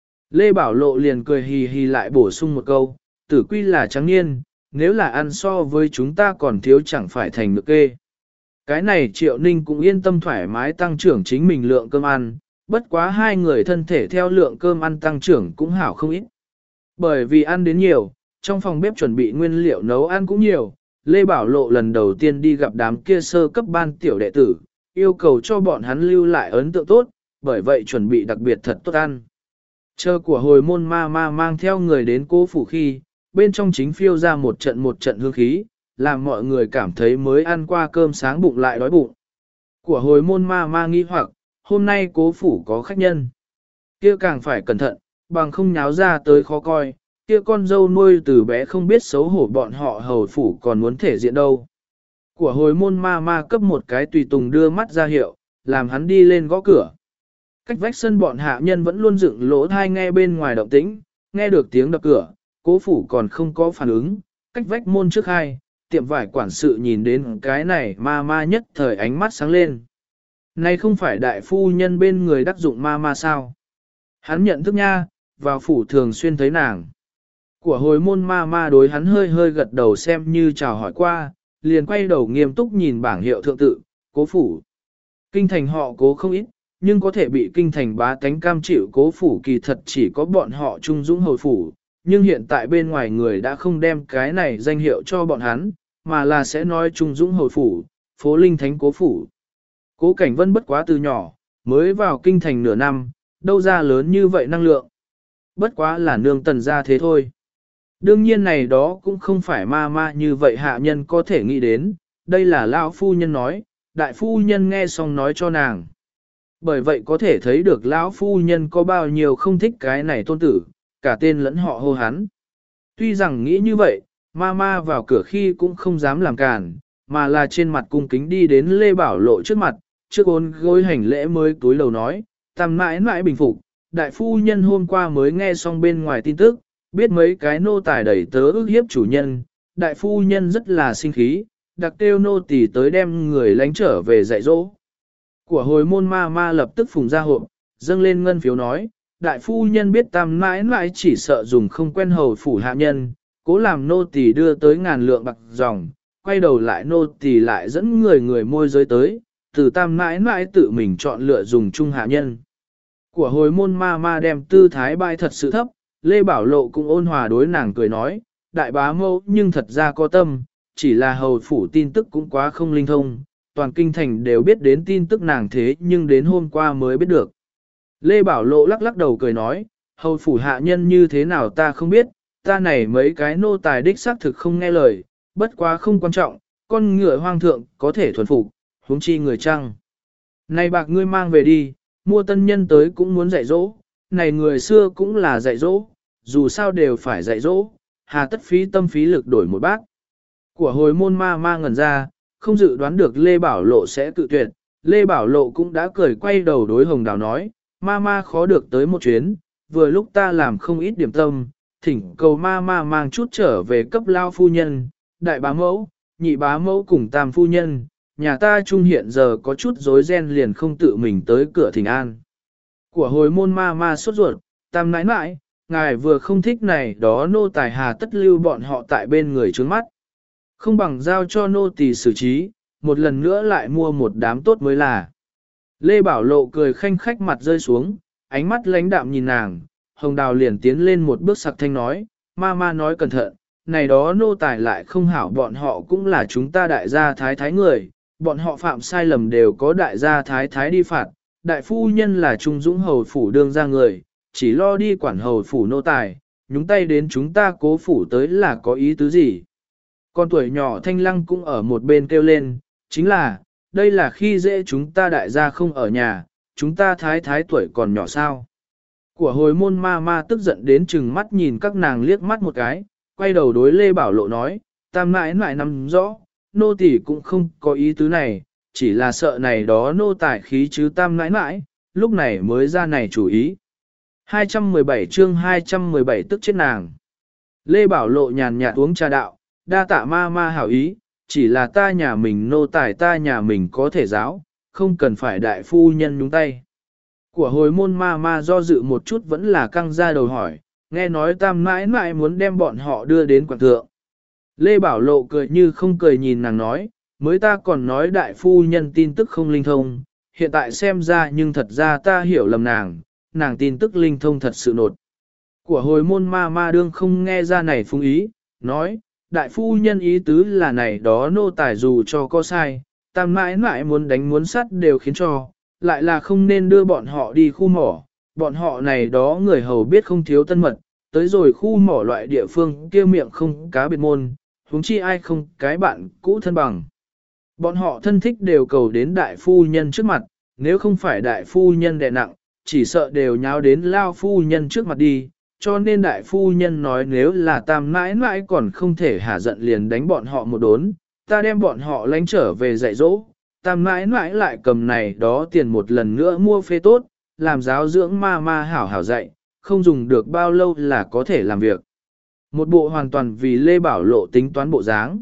Lê Bảo Lộ liền cười hì hì lại bổ sung một câu, tử quy là trắng niên, nếu là ăn so với chúng ta còn thiếu chẳng phải thành được kê. Cái này Triệu Ninh cũng yên tâm thoải mái tăng trưởng chính mình lượng cơm ăn, bất quá hai người thân thể theo lượng cơm ăn tăng trưởng cũng hảo không ít. Bởi vì ăn đến nhiều, trong phòng bếp chuẩn bị nguyên liệu nấu ăn cũng nhiều, Lê Bảo Lộ lần đầu tiên đi gặp đám kia sơ cấp ban tiểu đệ tử, yêu cầu cho bọn hắn lưu lại ấn tượng tốt, bởi vậy chuẩn bị đặc biệt thật tốt ăn. Chờ của hồi môn ma ma mang theo người đến Cố phủ khi, bên trong chính phiêu ra một trận hương khí, làm mọi người cảm thấy mới ăn qua cơm sáng bụng lại đói bụng. Của hồi môn ma ma nghi hoặc, hôm nay Cố phủ có khách nhân. Kia càng phải cẩn thận, bằng không nháo ra tới khó coi, kia con dâu nuôi từ bé không biết xấu hổ bọn họ hầu phủ còn muốn thể diện đâu. Của hồi môn ma ma cấp một cái tùy tùng đưa mắt ra hiệu, làm hắn đi lên gõ cửa. Cách vách sân bọn hạ nhân vẫn luôn dựng lỗ thai nghe bên ngoài động tĩnh, nghe được tiếng đập cửa, Cố phủ còn không có phản ứng, cách vách môn trước hai, tiệm vải quản sự nhìn đến cái này ma ma nhất thời ánh mắt sáng lên. Này không phải đại phu nhân bên người đắc dụng ma ma sao? Hắn nhận thức nha, vào phủ thường xuyên thấy nàng. Của hồi môn ma ma đối hắn hơi hơi gật đầu xem như chào hỏi qua, liền quay đầu nghiêm túc nhìn bảng hiệu thượng tự, Cố phủ. Kinh thành họ Cố không ít, nhưng có thể bị kinh thành bá tánh cam chịu Cố phủ kỳ thật chỉ có bọn họ trung dũng hầu phủ, nhưng hiện tại bên ngoài người đã không đem cái này danh hiệu cho bọn hắn, mà là sẽ nói trung dũng hầu phủ, phố linh thánh Cố phủ. Cố Cảnh Vân bất quá từ nhỏ, mới vào kinh thành nửa năm, đâu ra lớn như vậy năng lượng. Bất quá là nương tần ra thế thôi. Đương nhiên này đó cũng không phải ma ma như vậy hạ nhân có thể nghĩ đến, đây là lão phu nhân nói, đại phu nhân nghe xong nói cho nàng. Bởi vậy có thể thấy được lão phu nhân có bao nhiêu không thích cái này tôn tử, cả tên lẫn họ hô hắn. Tuy rằng nghĩ như vậy, ma ma vào cửa khi cũng không dám làm cản, mà là trên mặt cung kính đi đến Lê Bảo Lộ trước mặt, trước ôn gối hành lễ mới túi lầu nói, tam mãi mãi bình phục, đại phu nhân hôm qua mới nghe xong bên ngoài tin tức, biết mấy cái nô tài đẩy tớ ức hiếp chủ nhân, đại phu nhân rất là sinh khí, đặc kêu nô tỳ tới đem người lánh trở về dạy dỗ. Của hồi môn ma ma lập tức phùng ra hộp, dâng lên ngân phiếu nói, đại phu nhân biết tam mãi mãi chỉ sợ dùng không quen hầu phủ hạ nhân, cố làm nô tỳ đưa tới 1000 lượng bạc dòng, quay đầu lại nô tỳ lại dẫn người môi giới tới, từ tam mãi mãi tự mình chọn lựa dùng chung hạ nhân. Của hồi môn ma ma đem tư thái bai thật sự thấp, Lê Bảo Lộ cũng ôn hòa đối nàng cười nói, đại bá mẫu nhưng thật ra có tâm, chỉ là hầu phủ tin tức cũng quá không linh thông, toàn kinh thành đều biết đến tin tức nàng thế nhưng đến hôm qua mới biết được. Lê Bảo Lộ lắc lắc đầu cười nói, hầu phủ hạ nhân như thế nào ta không biết, ta này mấy cái nô tài đích xác thực không nghe lời, bất quá không quan trọng, con ngựa hoang thượng có thể thuần phục, huống chi người trăng. Này bạc ngươi mang về đi, mua tân nhân tới cũng muốn dạy dỗ, này người xưa cũng là dạy dỗ, dù sao đều phải dạy dỗ, hà tất phí tâm phí lực đổi một bác. Của hồi môn ma ma ngẩn ra, không dự đoán được Lê Bảo Lộ sẽ cự tuyệt, Lê Bảo Lộ cũng đã cười quay đầu đối Hồng Đào nói, ma ma khó được tới một chuyến, vừa lúc ta làm không ít điểm tâm, thỉnh cầu ma ma mang chút trở về cấp lao phu nhân, đại bá mẫu, nhị bá mẫu cùng tam phu nhân, nhà ta trung hiện giờ có chút rối ren liền không tự mình tới cửa thỉnh an. Của hồi môn ma ma sốt ruột, tam nãi nãi, ngài vừa không thích này đó nô tài hà tất lưu bọn họ tại bên người trướng mắt. Không bằng giao cho nô tỳ xử trí, một lần nữa lại mua một đám tốt mới là. Lê Bảo Lộ cười khanh khách mặt rơi xuống, ánh mắt lãnh đạm nhìn nàng, Hồng Đào liền tiến lên một bước sặc thanh nói, ma ma nói cẩn thận, này đó nô tài lại không hảo bọn họ cũng là chúng ta đại gia thái thái người, bọn họ phạm sai lầm đều có đại gia thái thái đi phạt, đại phu nhân là trung dũng hầu phủ đương ra người, chỉ lo đi quản hầu phủ nô tài, nhúng tay đến chúng ta Cố phủ tới là có ý tứ gì. Con tuổi nhỏ Thanh Lăng cũng ở một bên kêu lên, chính là, đây là khi dễ chúng ta đại gia không ở nhà, chúng ta thái thái tuổi còn nhỏ sao. Của hồi môn ma ma tức giận đến chừng mắt nhìn các nàng liếc mắt một cái, quay đầu đối Lê Bảo Lộ nói, tam mãi mãi nắm rõ, nô tỳ cũng không có ý tứ này, chỉ là sợ này đó nô tài khí chứ tam mãi mãi, lúc này mới ra này chủ ý. 217 chương 217 tức chết nàng. Lê Bảo Lộ nhàn nhạt uống trà đạo, đa tạ ma ma hảo ý, chỉ là ta nhà mình nô tài ta nhà mình có thể giáo, không cần phải đại phu nhân nhúng tay. Của hồi môn ma ma do dự một chút vẫn là căng ra đầu hỏi, nghe nói tam mãi mãi muốn đem bọn họ đưa đến quảng thượng. Lê Bảo Lộ cười như không cười nhìn nàng nói, mới ta còn nói đại phu nhân tin tức không linh thông, hiện tại xem ra nhưng thật ra ta hiểu lầm nàng tin tức linh thông thật sự nột. Của hồi môn ma ma đương không nghe ra này phung ý, nói, đại phu nhân ý tứ là này đó nô tài dù cho có sai, tam mãi mãi muốn đánh muốn sắt đều khiến cho, lại là không nên đưa bọn họ đi khu mỏ, bọn họ này đó người hầu biết không thiếu tân mật, tới rồi khu mỏ loại địa phương kia miệng không cá biệt môn, huống chi ai không cái bạn cũ thân bằng. Bọn họ thân thích đều cầu đến đại phu nhân trước mặt, nếu không phải đại phu nhân đè nặng, chỉ sợ đều nháo đến lao phu nhân trước mặt đi, cho nên đại phu nhân nói nếu là tam mãi mãi còn không thể hả giận liền đánh bọn họ một đốn, ta đem bọn họ lánh trở về dạy dỗ, tam mãi mãi lại cầm này đó tiền một lần nữa mua phê tốt, làm giáo dưỡng ma ma hảo hảo dạy, không dùng được bao lâu là có thể làm việc. Một bộ hoàn toàn vì Lê Bảo Lộ tính toán bộ dáng.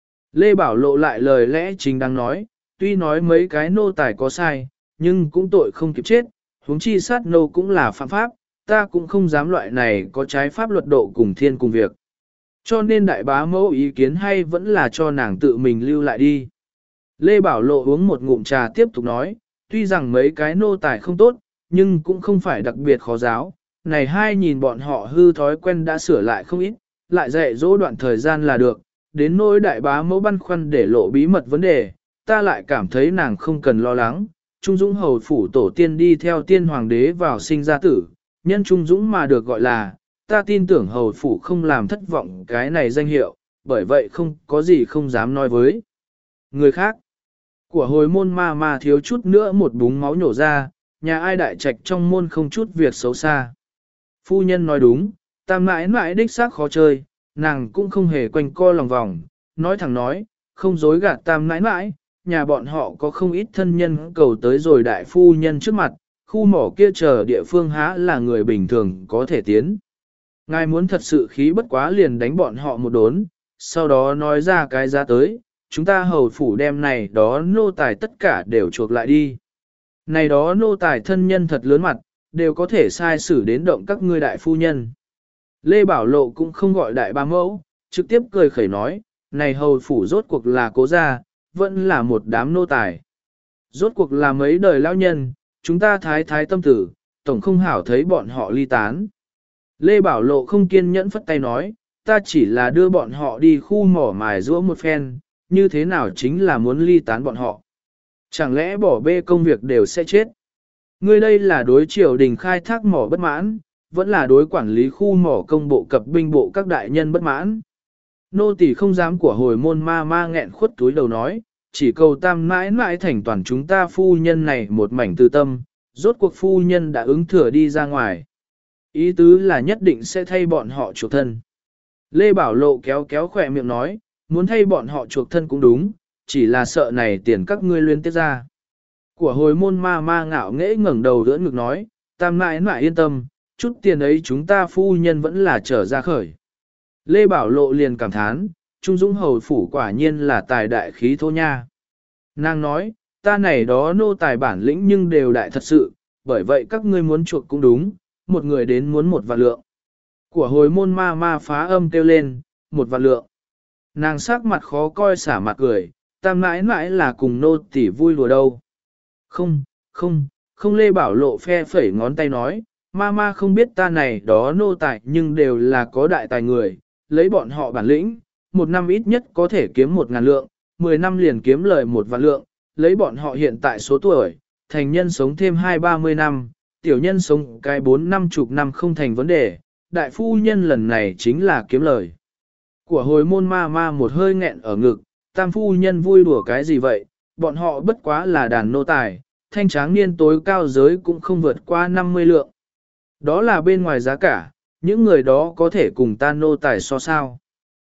Lê Bảo Lộ lại lời lẽ chính đang nói, tuy nói mấy cái nô tài có sai, nhưng cũng tội không kịp chết, huống chi sát nô cũng là phạm pháp, ta cũng không dám loại này có trái pháp luật độ cùng thiên cùng việc. Cho nên đại bá mẫu ý kiến hay vẫn là cho nàng tự mình lưu lại đi. Lê Bảo Lộ uống một ngụm trà tiếp tục nói, tuy rằng mấy cái nô tài không tốt, nhưng cũng không phải đặc biệt khó giáo. Này hai nhìn bọn họ hư thói quen đã sửa lại không ít, lại dạy dỗ đoạn thời gian là được. Đến nỗi đại bá mẫu băn khoăn để lộ bí mật vấn đề, ta lại cảm thấy nàng không cần lo lắng. Trung Dũng hầu phủ tổ tiên đi theo tiên hoàng đế vào sinh ra tử, nhân Trung Dũng mà được gọi là, ta tin tưởng hầu phủ không làm thất vọng cái này danh hiệu, bởi vậy không có gì không dám nói với người khác. Của hồi môn ma ma thiếu chút nữa một búng máu nhổ ra, nhà ai đại trạch trong môn không chút việc xấu xa. Phu nhân nói đúng, tam mãi mãi đích xác khó chơi, nàng cũng không hề quanh co lòng vòng, nói thẳng nói, không dối gạt tam mãi mãi, nhà bọn họ có không ít thân nhân cầu tới rồi đại phu nhân trước mặt, khu mỏ kia chờ địa phương há là người bình thường có thể tiến. Ngài muốn thật sự khí bất quá liền đánh bọn họ một đốn, sau đó nói ra cái giá tới, chúng ta hầu phủ đem này đó nô tài tất cả đều chuộc lại đi. Này đó nô tài thân nhân thật lớn mặt, đều có thể sai xử đến động các ngươi đại phu nhân. Lê Bảo Lộ cũng không gọi đại ba mẫu, trực tiếp cười khẩy nói, này hầu phủ rốt cuộc là cố gia, vẫn là một đám nô tài. Rốt cuộc là mấy đời lão nhân, chúng ta thái thái tâm tử, tổng không hảo thấy bọn họ ly tán. Lê Bảo Lộ không kiên nhẫn phất tay nói, ta chỉ là đưa bọn họ đi khu mỏ mài giũa một phen, như thế nào chính là muốn ly tán bọn họ. Chẳng lẽ bỏ bê công việc đều sẽ chết? Ngươi đây là đối triều đình khai thác mỏ bất mãn, vẫn là đối quản lý khu mỏ công bộ cập binh bộ các đại nhân bất mãn. Nô tỳ không dám của hồi môn ma ma nghẹn khuất túi đầu nói, chỉ cầu tam mãi mãi thành toàn chúng ta phu nhân này một mảnh tư tâm, rốt cuộc phu nhân đã ứng thừa đi ra ngoài. Ý tứ là nhất định sẽ thay bọn họ chuộc thân. Lê Bảo Lộ kéo kéo khỏe miệng nói, muốn thay bọn họ chuộc thân cũng đúng, chỉ là sợ này tiền các ngươi liên tiếp ra. Của hồi môn ma ma ngạo nghễ ngẩng đầu đỡ ngực nói, tam mãi mãi yên tâm, chút tiền ấy chúng ta phu nhân vẫn là trở ra khởi. Lê Bảo Lộ liền cảm thán, Trung Dũng hầu phủ quả nhiên là tài đại khí thô nha. Nàng nói, ta này đó nô tài bản lĩnh nhưng đều đại thật sự, bởi vậy các ngươi muốn chuộc cũng đúng, một người đến muốn một vạn lượng. Của hồi môn ma ma phá âm kêu lên, một vạn lượng. Nàng sắc mặt khó coi xả mặt cười, tam mãi mãi là cùng nô tỉ vui lùa đâu. Không Lê Bảo Lộ phe phẩy ngón tay nói, ma không biết ta này đó nô tài nhưng đều là có đại tài người, lấy bọn họ bản lĩnh, một năm ít nhất có thể kiếm 1.000 lượng, 10 năm liền kiếm lời 1 vạn lượng, lấy bọn họ hiện tại số tuổi, thành nhân sống thêm 20-30 năm, tiểu nhân sống cái 40-50 năm không thành vấn đề, đại phu nhân lần này chính là kiếm lời. Của hồi môn ma ma một hơi nghẹn ở ngực, tam phu nhân vui đùa cái gì vậy, bọn họ bất quá là đàn nô tài, thanh tráng niên tối cao giới cũng không vượt qua 50 lượng. Đó là bên ngoài giá cả, những người đó có thể cùng ta nô tài so sao.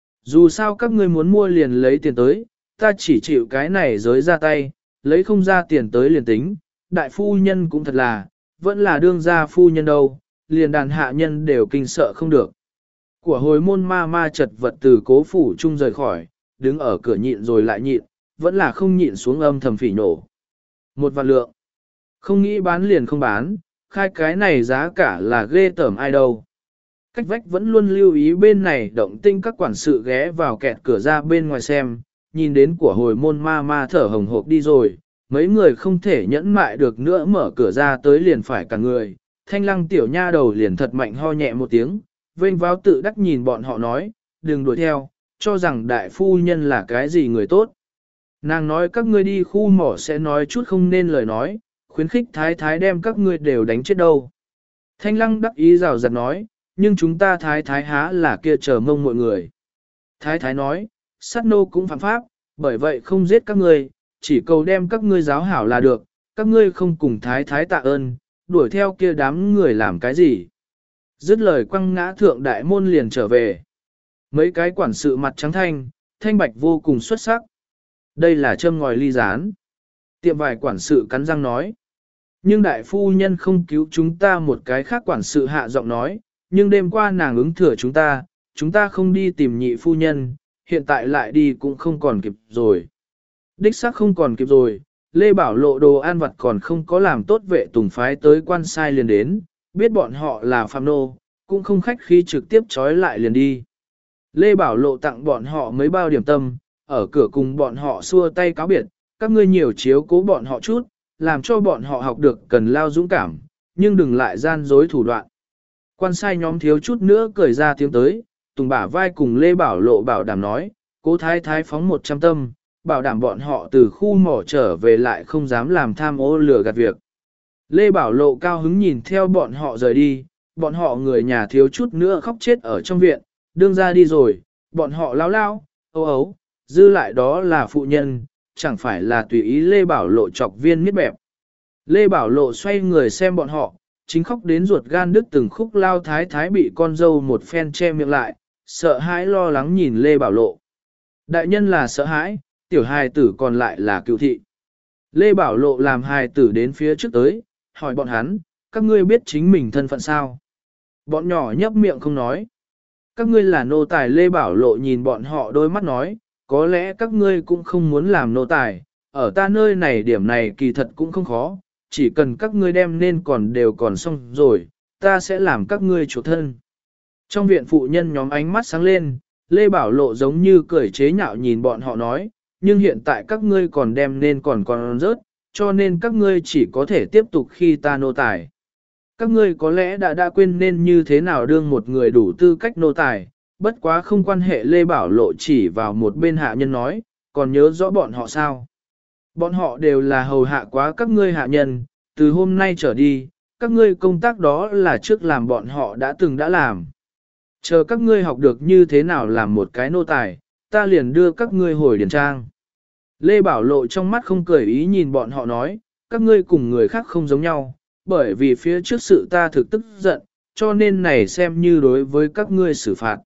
Dù sao các ngươi muốn mua liền lấy tiền tới, ta chỉ chịu cái này giới ra tay, lấy không ra tiền tới liền tính, đại phu nhân cũng thật là, vẫn là đương gia phu nhân đâu, liền đàn hạ nhân đều kinh sợ không được. Của hồi môn ma ma chật vật từ cố phủ chung rời khỏi, đứng ở cửa nhịn rồi lại nhịn, vẫn là không nhịn xuống âm thầm phỉ nổ. 1 vạn lượng, không nghĩ bán liền không bán, khai cái này giá cả là ghê tởm ai đâu. Cách vách vẫn luôn lưu ý bên này động tinh các quản sự ghé vào kẹt cửa ra bên ngoài xem, nhìn đến của hồi môn ma ma thở hồng hộc đi rồi, mấy người không thể nhẫn mại được nữa mở cửa ra tới liền phải cả người, thanh lăng tiểu nha đầu liền thật mạnh ho nhẹ một tiếng, vênh vào tự đắc nhìn bọn họ nói, đừng đuổi theo, cho rằng đại phu nhân là cái gì người tốt. Nàng nói các ngươi đi khu mỏ sẽ nói chút không nên lời nói, khuyến khích thái thái đem các ngươi đều đánh chết đâu. Thanh lăng đắc ý rào rạt nói, nhưng chúng ta thái thái há là kia chờ mông mọi người. Thái thái nói, sát nô cũng phạm pháp, bởi vậy không giết các ngươi, chỉ cầu đem các ngươi giáo hảo là được, các ngươi không cùng thái thái tạ ơn, đuổi theo kia đám người làm cái gì. Dứt lời quăng ngã thượng đại môn liền trở về. Mấy cái quản sự mặt trắng thanh, thanh bạch vô cùng xuất sắc. Đây là châm ngòi ly gián. Tiệm vài quản sự cắn răng nói. Nhưng đại phu nhân không cứu chúng ta, một cái khác quản sự hạ giọng nói, nhưng đêm qua nàng ứng thừa chúng ta không đi tìm nhị phu nhân, hiện tại lại đi cũng không còn kịp rồi. Đích xác không còn kịp rồi, Lê Bảo Lộ đồ ăn vặt còn không có làm tốt, vệ tùng phái tới quan sai liền đến, biết bọn họ là phạm nô, cũng không khách khí trực tiếp trói lại liền đi. Lê Bảo Lộ tặng bọn họ mấy bao điểm tâm, ở cửa cùng bọn họ xua tay cáo biệt, các ngươi nhiều chiếu cố bọn họ chút, làm cho bọn họ học được cần lao dũng cảm, nhưng đừng lại gian dối thủ đoạn. Quan sai nhóm thiếu chút nữa cười ra tiếng tới, Tùng bả vai cùng Lê Bảo Lộ bảo đảm nói, cố thái thái phóng 100 tâm, bảo đảm bọn họ từ khu mỏ trở về lại không dám làm tham ô lừa gạt việc. Lê Bảo Lộ cao hứng nhìn theo bọn họ rời đi, bọn họ người nhà thiếu chút nữa khóc chết ở trong viện, đương ra đi rồi, bọn họ lao, âu ấu, dư lại đó là phụ nhân, chẳng phải là tùy ý Lê Bảo Lộ chọc viên miết bẹp. Lê Bảo Lộ xoay người xem bọn họ, chính khóc đến ruột gan đứt từng khúc lao thái thái bị con dâu một phen che miệng lại, sợ hãi lo lắng nhìn Lê Bảo Lộ. Đại nhân là sợ hãi, tiểu hài tử còn lại là cựu thị. Lê Bảo Lộ làm hài tử đến phía trước tới, hỏi bọn hắn, các ngươi biết chính mình thân phận sao? Bọn nhỏ nhấp miệng không nói. Các ngươi là nô tài. Lê Bảo Lộ nhìn bọn họ đôi mắt nói, có lẽ các ngươi cũng không muốn làm nô tài, ở ta nơi này điểm này kỳ thật cũng không khó, chỉ cần các ngươi đem nên còn đều còn xong rồi, ta sẽ làm các ngươi chủ thân. Trong viện phụ nhân nhóm ánh mắt sáng lên, Lê Bảo Lộ giống như cười chế nhạo nhìn bọn họ nói, nhưng hiện tại các ngươi còn đem nên còn rớt, cho nên các ngươi chỉ có thể tiếp tục khi ta nô tài. Các ngươi có lẽ đã quên nên như thế nào đương một người đủ tư cách nô tài, bất quá không quan hệ. Lê Bảo Lộ chỉ vào một bên hạ nhân nói, còn nhớ rõ bọn họ sao? Bọn họ đều là hầu hạ quá các ngươi hạ nhân, từ hôm nay trở đi, các ngươi công tác đó là trước làm bọn họ đã làm. Chờ các ngươi học được như thế nào làm một cái nô tài, ta liền đưa các ngươi hồi điển trang. Lê Bảo Lộ trong mắt không cười ý nhìn bọn họ nói, các ngươi cùng người khác không giống nhau, bởi vì phía trước sự ta thực tức giận, cho nên này xem như đối với các ngươi xử phạt.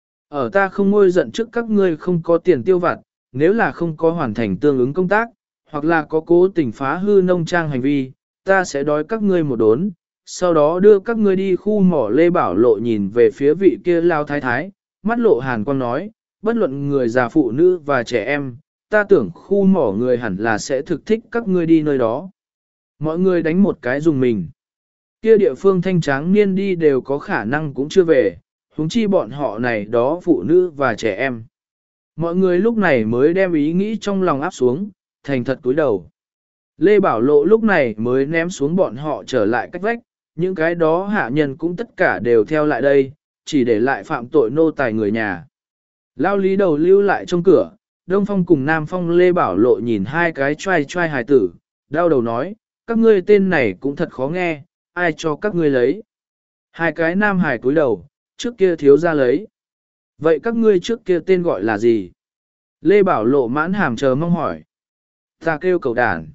Ở ta không ngôi giận trước các ngươi không có tiền tiêu vặt, nếu là không có hoàn thành tương ứng công tác, hoặc là có cố tình phá hư nông trang hành vi, ta sẽ đói các ngươi một đốn, sau đó đưa các ngươi đi khu mỏ. Lê Bảo Lộ nhìn về phía vị kia lao thái thái, mắt lộ hàn quang nói, bất luận người già phụ nữ và trẻ em, ta tưởng khu mỏ người hẳn là sẽ thực thích các ngươi đi nơi đó. Mọi người đánh một cái dùng mình. Kia địa phương thanh tráng niên đi đều có khả năng cũng chưa về, huống chi bọn họ này đó phụ nữ và trẻ em. Mọi người lúc này mới đem ý nghĩ trong lòng áp xuống, thành thật cúi đầu. Lê Bảo Lộ lúc này mới ném xuống bọn họ trở lại cách vách, những cái đó hạ nhân cũng tất cả đều theo lại đây, chỉ để lại phạm tội nô tài người nhà. Lao Lý đầu lưu lại trong cửa, Đông Phong cùng Nam Phong. Lê Bảo Lộ nhìn hai cái trai hài tử, đau đầu nói, các ngươi tên này cũng thật khó nghe, ai cho các ngươi lấy. Hai cái nam hài cúi đầu, trước kia thiếu ra lấy. Vậy các ngươi trước kia tên gọi là gì? Lê Bảo Lộ mãn hàm chờ mong hỏi. Ta kêu cậu đàn.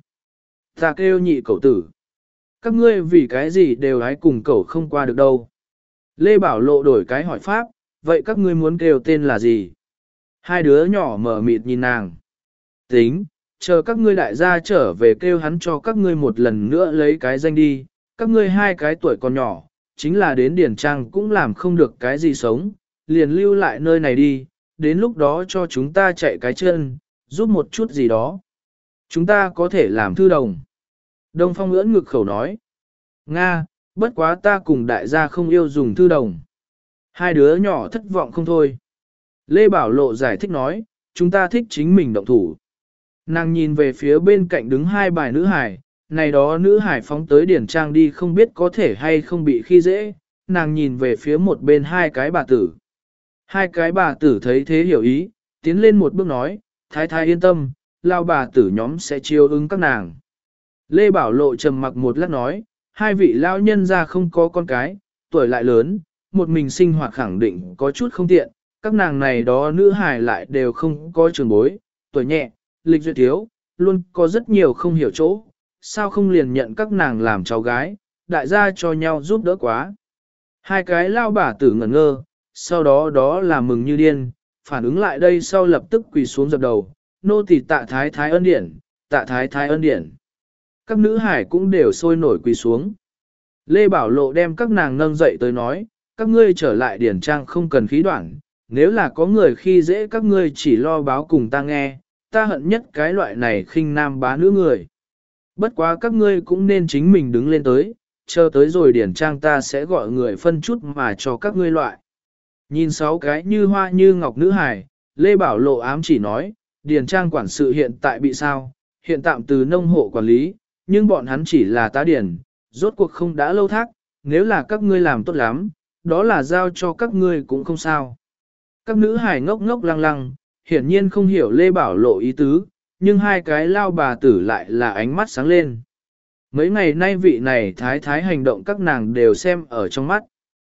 Ta kêu nhị cậu tử. Các ngươi vì cái gì đều hái cùng cậu không qua được đâu. Lê Bảo Lộ đổi cái hỏi pháp, vậy các ngươi muốn kêu tên là gì? Hai đứa nhỏ mở mịt nhìn nàng. Tính, chờ các ngươi đại gia trở về kêu hắn cho các ngươi một lần nữa lấy cái danh đi. Các ngươi hai cái tuổi còn nhỏ, chính là đến Điển Trang cũng làm không được cái gì sống, liền lưu lại nơi này đi, đến lúc đó cho chúng ta chạy cái chân, giúp một chút gì đó. Chúng ta có thể làm thư đồng. Đông Phong ưỡn ngực khẩu nói. Nga, bất quá ta cùng đại gia không yêu dùng thư đồng. Hai đứa nhỏ thất vọng không thôi. Lê Bảo Lộ giải thích nói, chúng ta thích chính mình động thủ. Nàng nhìn về phía bên cạnh đứng hai bài nữ hải, này đó nữ hải phóng tới Điển Trang đi không biết có thể hay không bị khi dễ, nàng nhìn về phía một bên hai cái bà tử. Hai cái bà tử thấy thế hiểu ý, tiến lên một bước nói, thái thái yên tâm, lao bà tử nhóm sẽ chiêu ứng các nàng. Lê Bảo Lộ trầm mặc một lát nói, hai vị lao nhân ra không có con cái, tuổi lại lớn, một mình sinh hoạt khẳng định có chút không tiện, các nàng này đó nữ hài lại đều không có trường bối, tuổi nhẹ, lịch duyệt thiếu, luôn có rất nhiều không hiểu chỗ, sao không liền nhận các nàng làm cháu gái, đại gia cho nhau giúp đỡ quá. Hai cái lao bà tử ngẩn ngơ, sau đó đó là mừng như điên, phản ứng lại đây sau lập tức quỳ xuống dập đầu, nô tỳ tạ thái thái ân điển, tạ thái thái ân điển. Các nữ hải cũng đều sôi nổi quỳ xuống. Lê Bảo Lộ đem các nàng nâng dậy tới nói, các ngươi trở lại Điển Trang không cần khí đoạn, nếu là có người khi dễ các ngươi chỉ lo báo cùng ta nghe, ta hận nhất cái loại này khinh nam bá nữ người. Bất quá các ngươi cũng nên chính mình đứng lên tới, chờ tới rồi Điển Trang ta sẽ gọi người phân chút mà cho các ngươi loại. Nhìn sáu cái như hoa như ngọc nữ hài, Lê Bảo Lộ ám chỉ nói, Điển Trang quản sự hiện tại bị sao, hiện tạm từ nông hộ quản lý, nhưng bọn hắn chỉ là tá điển, rốt cuộc không đã lâu thác, nếu là các ngươi làm tốt lắm, đó là giao cho các ngươi cũng không sao. Các nữ hài ngốc ngốc lăng lăng, hiển nhiên không hiểu Lê Bảo Lộ ý tứ, nhưng hai cái lao bà tử lại là ánh mắt sáng lên. Mấy ngày nay vị này thái thái hành động các nàng đều xem ở trong mắt.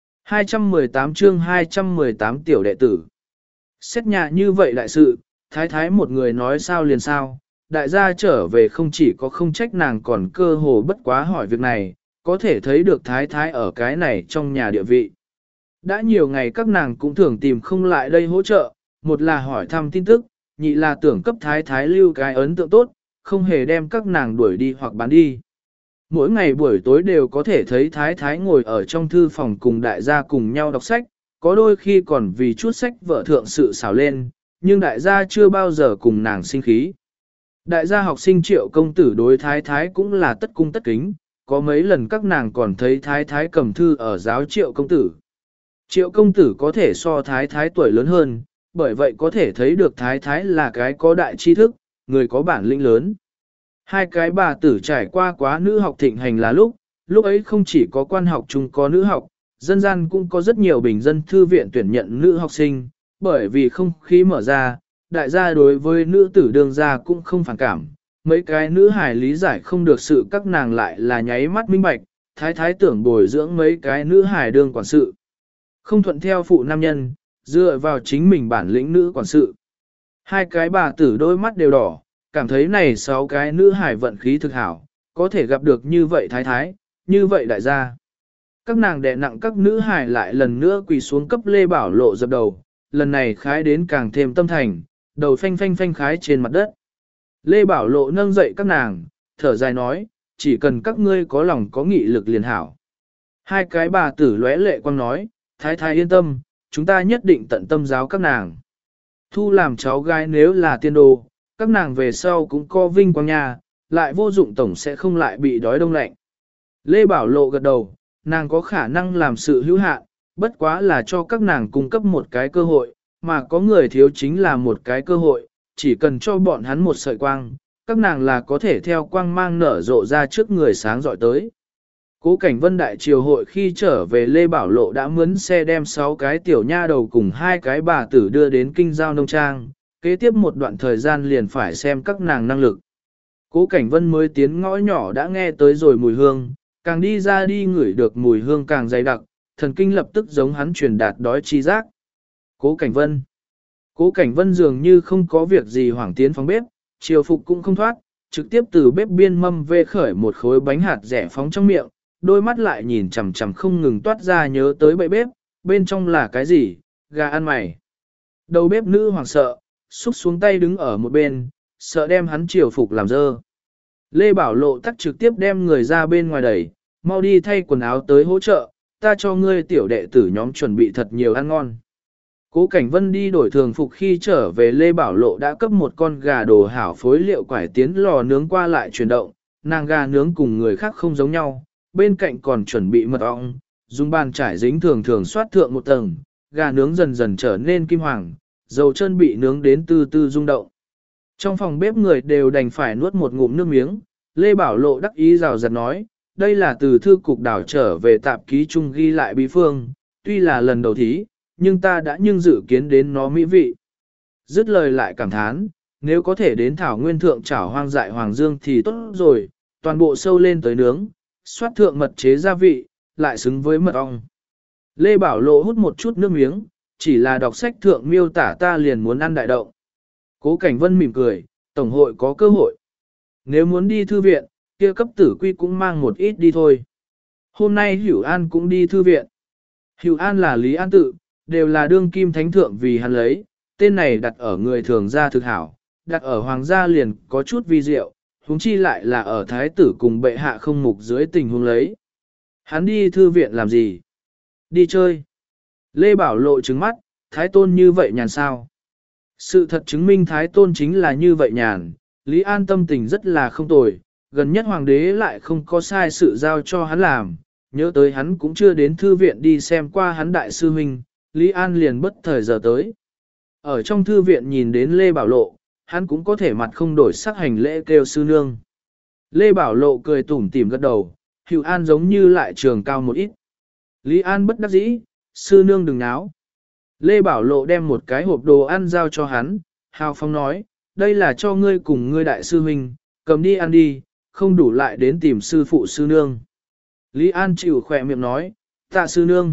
218 chương 218 tiểu đệ tử. Xét nhà như vậy đại sự, thái thái một người nói sao liền sao, đại gia trở về không chỉ có không trách nàng còn cơ hồ bất quá hỏi việc này, có thể thấy được thái thái ở cái này trong nhà địa vị. Đã nhiều ngày các nàng cũng thường tìm không lại đây hỗ trợ, một là hỏi thăm tin tức, nhị là tưởng cấp thái thái lưu cái ấn tượng tốt, không hề đem các nàng đuổi đi hoặc bán đi. Mỗi ngày buổi tối đều có thể thấy thái thái ngồi ở trong thư phòng cùng đại gia cùng nhau đọc sách, có đôi khi còn vì chút sách vợ thượng sự xảo lên, nhưng đại gia chưa bao giờ cùng nàng sinh khí. Đại gia học sinh Triệu công tử đối thái thái cũng là tất cung tất kính, có mấy lần các nàng còn thấy thái thái cầm thư ở giáo Triệu công tử. Triệu công tử có thể so thái thái tuổi lớn hơn, bởi vậy có thể thấy được thái thái là cái có đại tri thức, người có bản lĩnh lớn. Hai cái bà tử trải qua quá nữ học thịnh hành là lúc ấy không chỉ có quan học chung có nữ học, dân gian cũng có rất nhiều bình dân thư viện tuyển nhận nữ học sinh, bởi vì không khí mở ra, đại gia đối với nữ tử đương gia cũng không phản cảm. Mấy cái nữ hài lý giải không được sự các nàng lại là nháy mắt minh bạch, thái thái tưởng bồi dưỡng mấy cái nữ hài đương quản sự. Không thuận theo phụ nam nhân, dựa vào chính mình bản lĩnh nữ quản sự. Hai cái bà tử đôi mắt đều đỏ, cảm thấy này sáu cái nữ hài vận khí thực hảo, có thể gặp được như vậy thái thái, như vậy đại gia. Các nàng đè nặng các nữ hài lại lần nữa quỳ xuống cấp Lê Bảo Lộ dập đầu, lần này khái đến càng thêm tâm thành, đầu phanh phanh phanh khái trên mặt đất. Lê Bảo Lộ nâng dậy các nàng, thở dài nói, chỉ cần các ngươi có lòng có nghị lực liền hảo. Hai cái bà tử lóe lệ quang nói, thái thái yên tâm, chúng ta nhất định tận tâm giáo các nàng. Thu làm cháu gái nếu là tiên đồ, các nàng về sau cũng có vinh quang nhà, lại vô dụng tổng sẽ không lại bị đói đông lạnh. Lê Bảo Lộ gật đầu, nàng có khả năng làm sự hữu hạn, bất quá là cho các nàng cung cấp một cái cơ hội, mà có người thiếu chính là một cái cơ hội, chỉ cần cho bọn hắn một sợi quang, các nàng là có thể theo quang mang nở rộ ra trước người sáng dọi tới. Cố Cảnh Vân đại triều hội khi trở về Lê Bảo Lộ đã mướn xe đem 6 cái tiểu nha đầu cùng 2 cái bà tử đưa đến kinh giao nông trang, kế tiếp một đoạn thời gian liền phải xem các nàng năng lực. Cố Cảnh Vân mới tiến ngõ nhỏ đã nghe tới rồi mùi hương, càng đi ra đi ngửi được mùi hương càng dày đặc, thần kinh lập tức giống hắn truyền đạt đói chi giác. Cố Cảnh Vân. Cố Cảnh Vân dường như không có việc gì hoảng tiến phòng bếp, triều phục cũng không thoát, trực tiếp từ bếp biên mâm về khởi một khối bánh hạt rẻ phóng trong miệng, đôi mắt lại nhìn chằm chằm không ngừng toát ra nhớ tới bậy bếp, bên trong là cái gì, gà ăn mày. Đầu bếp nữ hoảng sợ, xúc xuống tay đứng ở một bên, sợ đem hắn triều phục làm dơ. Lê Bảo Lộ tắc trực tiếp đem người ra bên ngoài đẩy, mau đi thay quần áo tới hỗ trợ, ta cho ngươi tiểu đệ tử nhóm chuẩn bị thật nhiều ăn ngon. Cố Cảnh Vân đi đổi thường phục khi trở về Lê Bảo Lộ đã cấp một con gà đồ hảo phối liệu quải tiến lò nướng qua lại chuyển động, nàng gà nướng cùng người khác không giống nhau, bên cạnh còn chuẩn bị mật ong, dùng bàn trải dính thường thường xoát thượng một tầng, gà nướng dần dần trở nên kim hoàng, dầu chân bị nướng đến từ từ rung động. Trong phòng bếp người đều đành phải nuốt một ngụm nước miếng, Lê Bảo Lộ đắc ý rào rạt nói, đây là từ thư cục đảo trở về tạp ký chung ghi lại bí phương, tuy là lần đầu thí, nhưng ta đã dự kiến đến nó mỹ vị. Dứt lời lại cảm thán, nếu có thể đến thảo nguyên thượng chảo hoang dại hoàng dương thì tốt rồi, toàn bộ sâu lên tới nướng, xoát thượng mật chế gia vị, lại xứng với mật ong. Lê Bảo Lộ hút một chút nước miếng, chỉ là đọc sách thượng miêu tả ta liền muốn ăn đại động. Cố Cảnh Vân mỉm cười, tổng hội có cơ hội. Nếu muốn đi thư viện, kia cấp tử quy cũng mang một ít đi thôi. Hôm nay Hữu An cũng đi thư viện. Hữu An là Lý An tự, đều là đương kim thánh thượng vì hắn lấy, tên này đặt ở người thường gia thực hảo, đặt ở hoàng gia liền có chút vi diệu, huống chi lại là ở thái tử cùng bệ hạ không mục dưới tình huống lấy. Hắn đi thư viện làm gì? Đi chơi. Lê Bảo Lộ trừng mắt, thái tôn như vậy nhàn sao? Sự thật chứng minh thái tôn chính là như vậy nhàn, Lý An tâm tình rất là không tồi, gần nhất hoàng đế lại không có sai sự giao cho hắn làm, nhớ tới hắn cũng chưa đến thư viện đi xem qua hắn đại sư huynh, Lý An liền bất thời giờ tới. Ở trong thư viện nhìn đến Lê Bảo Lộ, hắn cũng có thể mặt không đổi sắc hành lễ kêu sư nương. Lê Bảo Lộ cười tủm tỉm gật đầu, Hữu An giống như lại trường cao một ít. Lý An bất đắc dĩ, sư nương đừng náo. Lê Bảo Lộ đem một cái hộp đồ ăn giao cho hắn, hào phong nói, đây là cho ngươi cùng ngươi đại sư huynh, cầm đi ăn đi, không đủ lại đến tìm sư phụ sư nương. Lý An chịu khỏe miệng nói, tạ sư nương.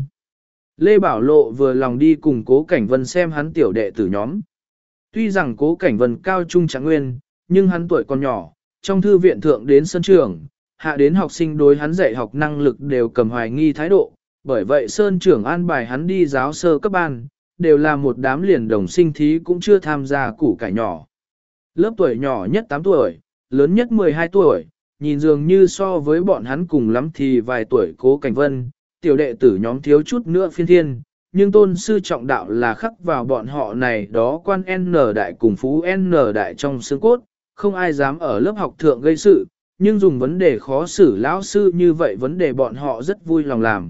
Lê Bảo Lộ vừa lòng đi cùng Cố Cảnh Vân xem hắn tiểu đệ tử nhóm. Tuy rằng Cố Cảnh Vân cao trung trạng nguyên, nhưng hắn tuổi còn nhỏ, trong thư viện thượng đến sân trường, hạ đến học sinh đối hắn dạy học năng lực đều cầm hoài nghi thái độ, bởi vậy Sơn trưởng an bài hắn đi giáo sơ cấp ban, đều là một đám liền đồng sinh thí cũng chưa tham gia củ cải nhỏ. Lớp tuổi nhỏ nhất 8 tuổi, lớn nhất 12 tuổi, nhìn dường như so với bọn hắn cùng lắm thì vài tuổi Cố Cảnh Vân, tiểu đệ tử nhóm thiếu chút nữa phiên thiên, nhưng tôn sư trọng đạo là khắc vào bọn họ này đó quan N đại cùng phú N đại trong xương cốt, không ai dám ở lớp học thượng gây sự, nhưng dùng vấn đề khó xử lão sư như vậy vấn đề bọn họ rất vui lòng làm.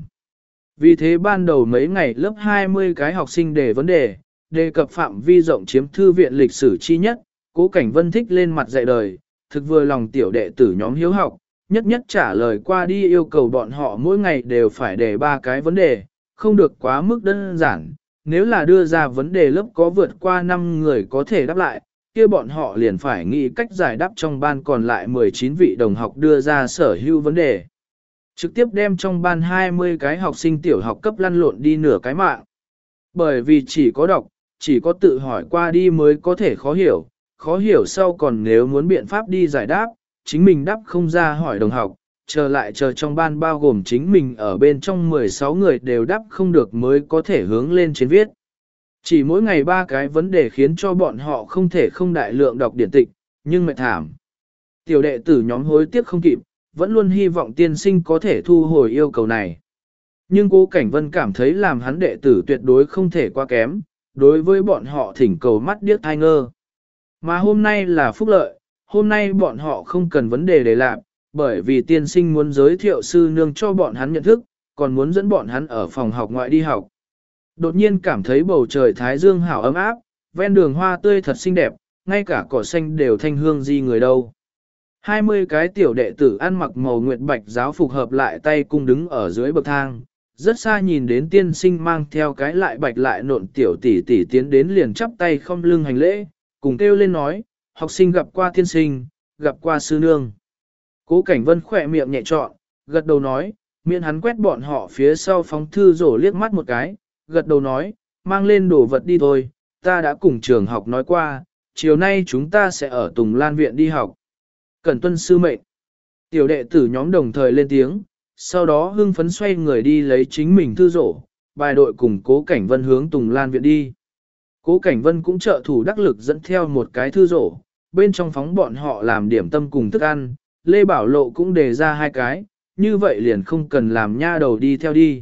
Vì thế ban đầu mấy ngày lớp 20 cái học sinh đề vấn đề cập phạm vi rộng chiếm thư viện lịch sử chi nhất, Cố Cảnh Vân thích lên mặt dạy đời, thực vừa lòng tiểu đệ tử nhóm hiếu học, nhất nhất trả lời qua đi yêu cầu bọn họ mỗi ngày đều phải đề 3 cái vấn đề, không được quá mức đơn giản, nếu là đưa ra vấn đề lớp có vượt qua 5 người có thể đáp lại, kia bọn họ liền phải nghĩ cách giải đáp trong ban còn lại 19 vị đồng học đưa ra sở hữu vấn đề. Trực tiếp đem trong ban 20 cái học sinh tiểu học cấp lăn lộn đi nửa cái mạng. Bởi vì chỉ có đọc, chỉ có tự hỏi qua đi mới có thể khó hiểu sau còn nếu muốn biện pháp đi giải đáp, chính mình đáp không ra hỏi đồng học, chờ trong ban bao gồm chính mình ở bên trong 16 người đều đáp không được mới có thể hướng lên trên viết. Chỉ mỗi ngày 3 cái vấn đề khiến cho bọn họ không thể không đại lượng đọc điển tịch, nhưng mệt thảm. Tiểu đệ tử nhóm hối tiếc không kịp, vẫn luôn hy vọng tiên sinh có thể thu hồi yêu cầu này. Nhưng Cố Cảnh Vân cảm thấy làm hắn đệ tử tuyệt đối không thể quá kém, đối với bọn họ thỉnh cầu mắt điếc thai ngơ. Mà hôm nay là phúc lợi, hôm nay bọn họ không cần vấn đề để làm, bởi vì tiên sinh muốn giới thiệu sư nương cho bọn hắn nhận thức, còn muốn dẫn bọn hắn ở phòng học ngoại đi học. Đột nhiên cảm thấy bầu trời thái dương hảo ấm áp, ven đường hoa tươi thật xinh đẹp, ngay cả cỏ xanh đều thanh hương di người đâu. 20 cái tiểu đệ tử ăn mặc màu nguyệt bạch giáo phục hợp lại tay cung đứng ở dưới bậc thang, rất xa nhìn đến tiên sinh mang theo cái lại bạch lại nộn tiểu tỷ tỷ tiến đến liền chắp tay không lưng hành lễ, cùng kêu lên nói, học sinh gặp qua tiên sinh, gặp qua sư nương. Cố Cảnh Vân khỏe miệng nhẹ trọn, gật đầu nói, miệng hắn quét bọn họ phía sau phóng thư rổ liếc mắt một cái, gật đầu nói, mang lên đồ vật đi thôi, ta đã cùng trường học nói qua, chiều nay chúng ta sẽ ở Tùng Lan Viện đi học. Cẩn tuân sư mệnh. Tiểu đệ tử nhóm đồng thời lên tiếng, sau đó hưng phấn xoay người đi lấy chính mình thư rổ, bài đội cùng Cố Cảnh Vân hướng Tùng Lan viện đi. Cố Cảnh Vân cũng trợ thủ đắc lực dẫn theo một cái thư rổ, bên trong phóng bọn họ làm điểm tâm cùng thức ăn, Lê Bảo Lộ cũng đề ra 2 cái, như vậy liền không cần làm nha đầu đi theo đi.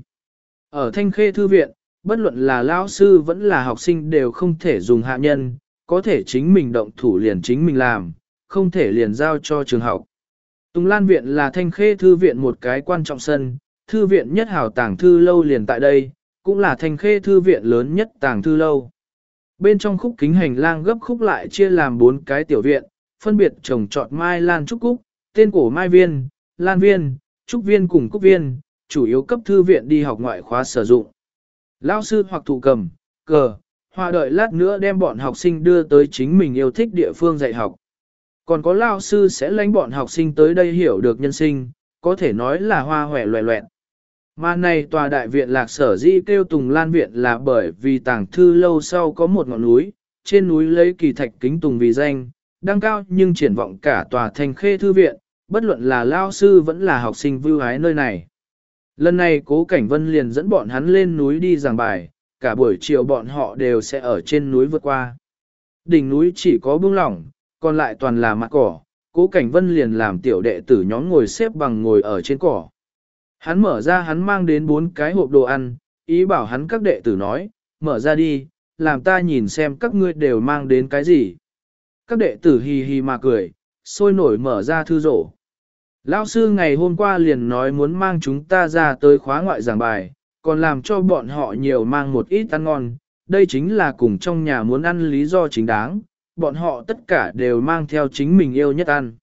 Ở Thanh Khê Thư viện, bất luận là lão sư vẫn là học sinh đều không thể dùng hạ nhân, có thể chính mình động thủ liền chính mình làm, không thể liền giao cho trường học. Tùng Lan viện là Thanh Khê Thư viện một cái quan trọng sân, thư viện nhất hảo tàng thư lâu liền tại đây, cũng là Thanh Khê Thư viện lớn nhất tàng thư lâu. Bên trong khúc kính hành lang gấp khúc lại chia làm 4 cái tiểu viện, phân biệt trồng trọt mai lan trúc cúc, tên cổ mai viên, lan viên, trúc viên cùng cúc viên, chủ yếu cấp thư viện đi học ngoại khóa sử dụng. Lão sư hoặc thủ cầm, cờ, hoa đợi lát nữa đem bọn học sinh đưa tới chính mình yêu thích địa phương dạy học. Còn có lão sư sẽ lãnh bọn học sinh tới đây hiểu được nhân sinh, có thể nói là hoa hòe loẹ loẹn. Mà này tòa đại viện lạc sở di kêu Tùng Lan viện là bởi vì tàng thư lâu sau có một ngọn núi, trên núi lấy kỳ thạch kính tùng vì danh, đang cao nhưng triển vọng cả tòa Thanh Khê Thư viện, bất luận là lao sư vẫn là học sinh vưu hái nơi này. Lần này Cố Cảnh Vân liền dẫn bọn hắn lên núi đi giảng bài, cả buổi chiều bọn họ đều sẽ ở trên núi vượt qua. Đỉnh núi chỉ có bông lỏng, còn lại toàn là mặt cỏ, Cố Cảnh Vân liền làm tiểu đệ tử nhóm ngồi xếp bằng ngồi ở trên cỏ. Hắn mở ra hắn mang đến 4 cái hộp đồ ăn, ý bảo hắn các đệ tử nói, mở ra đi, làm ta nhìn xem các ngươi đều mang đến cái gì. Các đệ tử hì hì mà cười, sôi nổi mở ra thư rổ. Lão sư ngày hôm qua liền nói muốn mang chúng ta ra tới khóa ngoại giảng bài, còn làm cho bọn họ nhiều mang một ít ăn ngon, đây chính là cùng trong nhà muốn ăn lý do chính đáng, bọn họ tất cả đều mang theo chính mình yêu nhất ăn.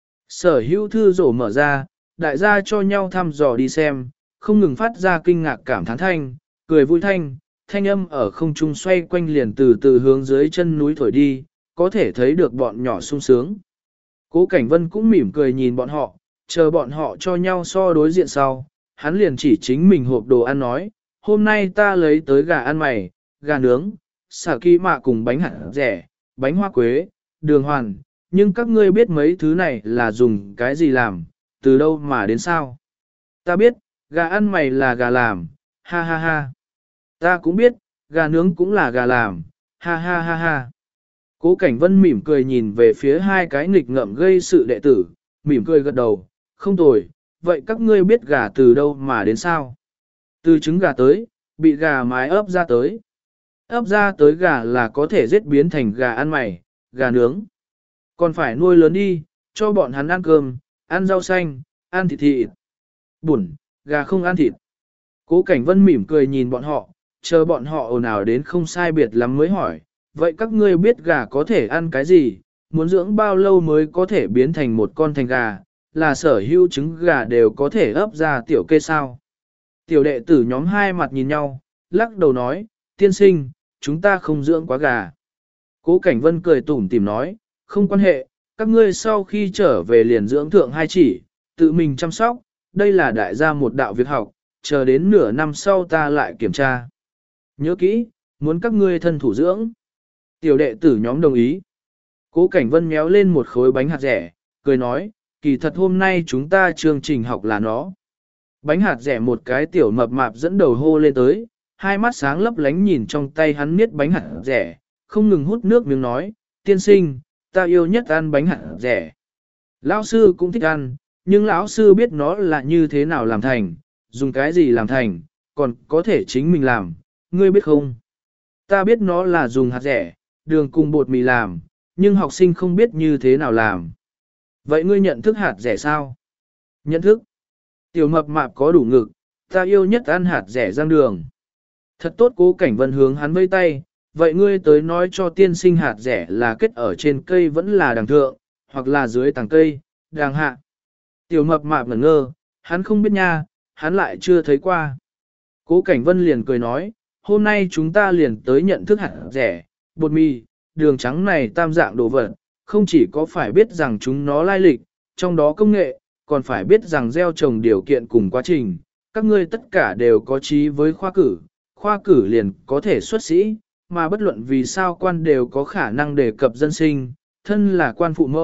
Sở hữu thư rổ mở ra, đại gia cho nhau thăm dò đi xem, không ngừng phát ra kinh ngạc cảm thán thanh, cười vui thanh, thanh âm ở không trung xoay quanh liền từ từ hướng dưới chân núi thổi đi, có thể thấy được bọn nhỏ sung sướng. Cố Cảnh Vân cũng mỉm cười nhìn bọn họ, chờ bọn họ cho nhau so đối diện sau, hắn liền chỉ chính mình hộp đồ ăn nói, hôm nay ta lấy tới gà ăn mày, gà nướng, xả kỳ mạ cùng bánh hạt rẻ, bánh hoa quế, đường hoàn, nhưng các ngươi biết mấy thứ này là dùng cái gì làm, từ đâu mà đến sao? Ta biết, gà ăn mày là gà làm, ha ha ha. Ta cũng biết, gà nướng cũng là gà làm, ha ha ha ha. Cố Cảnh Vân mỉm cười nhìn về phía 2 cái nghịch ngợm gây sự đệ tử, mỉm cười gật đầu, không tồi, vậy các ngươi biết gà từ đâu mà đến sao? Từ trứng gà tới, bị gà mái ấp ra tới. Ấp ra tới gà là có thể giết biến thành gà ăn mày, gà nướng. Còn phải nuôi lớn đi, cho bọn hắn ăn cơm, ăn rau xanh, ăn thịt thịt. Bụn, gà không ăn thịt. Cố Cảnh Vân mỉm cười nhìn bọn họ, chờ bọn họ ồn ào đến không sai biệt lắm mới hỏi, vậy các ngươi biết gà có thể ăn cái gì, muốn dưỡng bao lâu mới có thể biến thành một con thành gà, là sở hữu trứng gà đều có thể ấp ra tiểu kê sao. Tiểu đệ tử nhóm 2 mặt nhìn nhau, lắc đầu nói, tiên sinh, chúng ta không dưỡng quá gà. Cố Cảnh Vân cười tủm tỉm nói, không quan hệ, các ngươi sau khi trở về liền dưỡng thượng 2 chỉ, tự mình chăm sóc, đây là đại gia một đạo việc học, chờ đến nửa năm sau ta lại kiểm tra. Nhớ kỹ, muốn các ngươi thân thủ dưỡng. Tiểu đệ tử nhóm đồng ý. Cố Cảnh Vân méo lên một khối bánh hạt rẻ, cười nói, kỳ thật hôm nay chúng ta chương trình học là nó. Bánh hạt rẻ một cái tiểu mập mạp dẫn đầu hô lên tới, 2 mắt sáng lấp lánh nhìn trong tay hắn miết bánh hạt rẻ, không ngừng hút nước miếng nói, tiên sinh, ta yêu nhất ăn bánh hạt rẻ. Lão sư cũng thích ăn, nhưng lão sư biết nó là như thế nào làm thành, dùng cái gì làm thành, còn có thể chính mình làm, ngươi biết không? Ta biết nó là dùng hạt rẻ, đường cùng bột mì làm, nhưng học sinh không biết như thế nào làm. Vậy ngươi nhận thức hạt rẻ sao? Nhận thức. Tiểu mập mạp có đủ ngực, ta yêu nhất ăn hạt rẻ rang đường. Thật tốt. Cố Cảnh Vân hướng hắn vây tay, vậy ngươi tới nói cho tiên sinh hạt rẻ là kết ở trên cây vẫn là đằng thượng, hoặc là dưới tàng cây, đằng hạ. Tiểu mập mạp ngẩn ngơ, hắn không biết nha, hắn lại chưa thấy qua. Cố Cảnh Vân liền cười nói, hôm nay chúng ta liền tới nhận thức hạt rẻ, bột mì, đường trắng này tam dạng đồ vật, không chỉ có phải biết rằng chúng nó lai lịch, trong đó công nghệ, còn phải biết rằng gieo trồng điều kiện cùng quá trình, các ngươi tất cả đều có chí với khoa cử liền có thể xuất sĩ, mà bất luận vì sao quan đều có khả năng đề cập dân sinh, thân là quan phụ mẫu,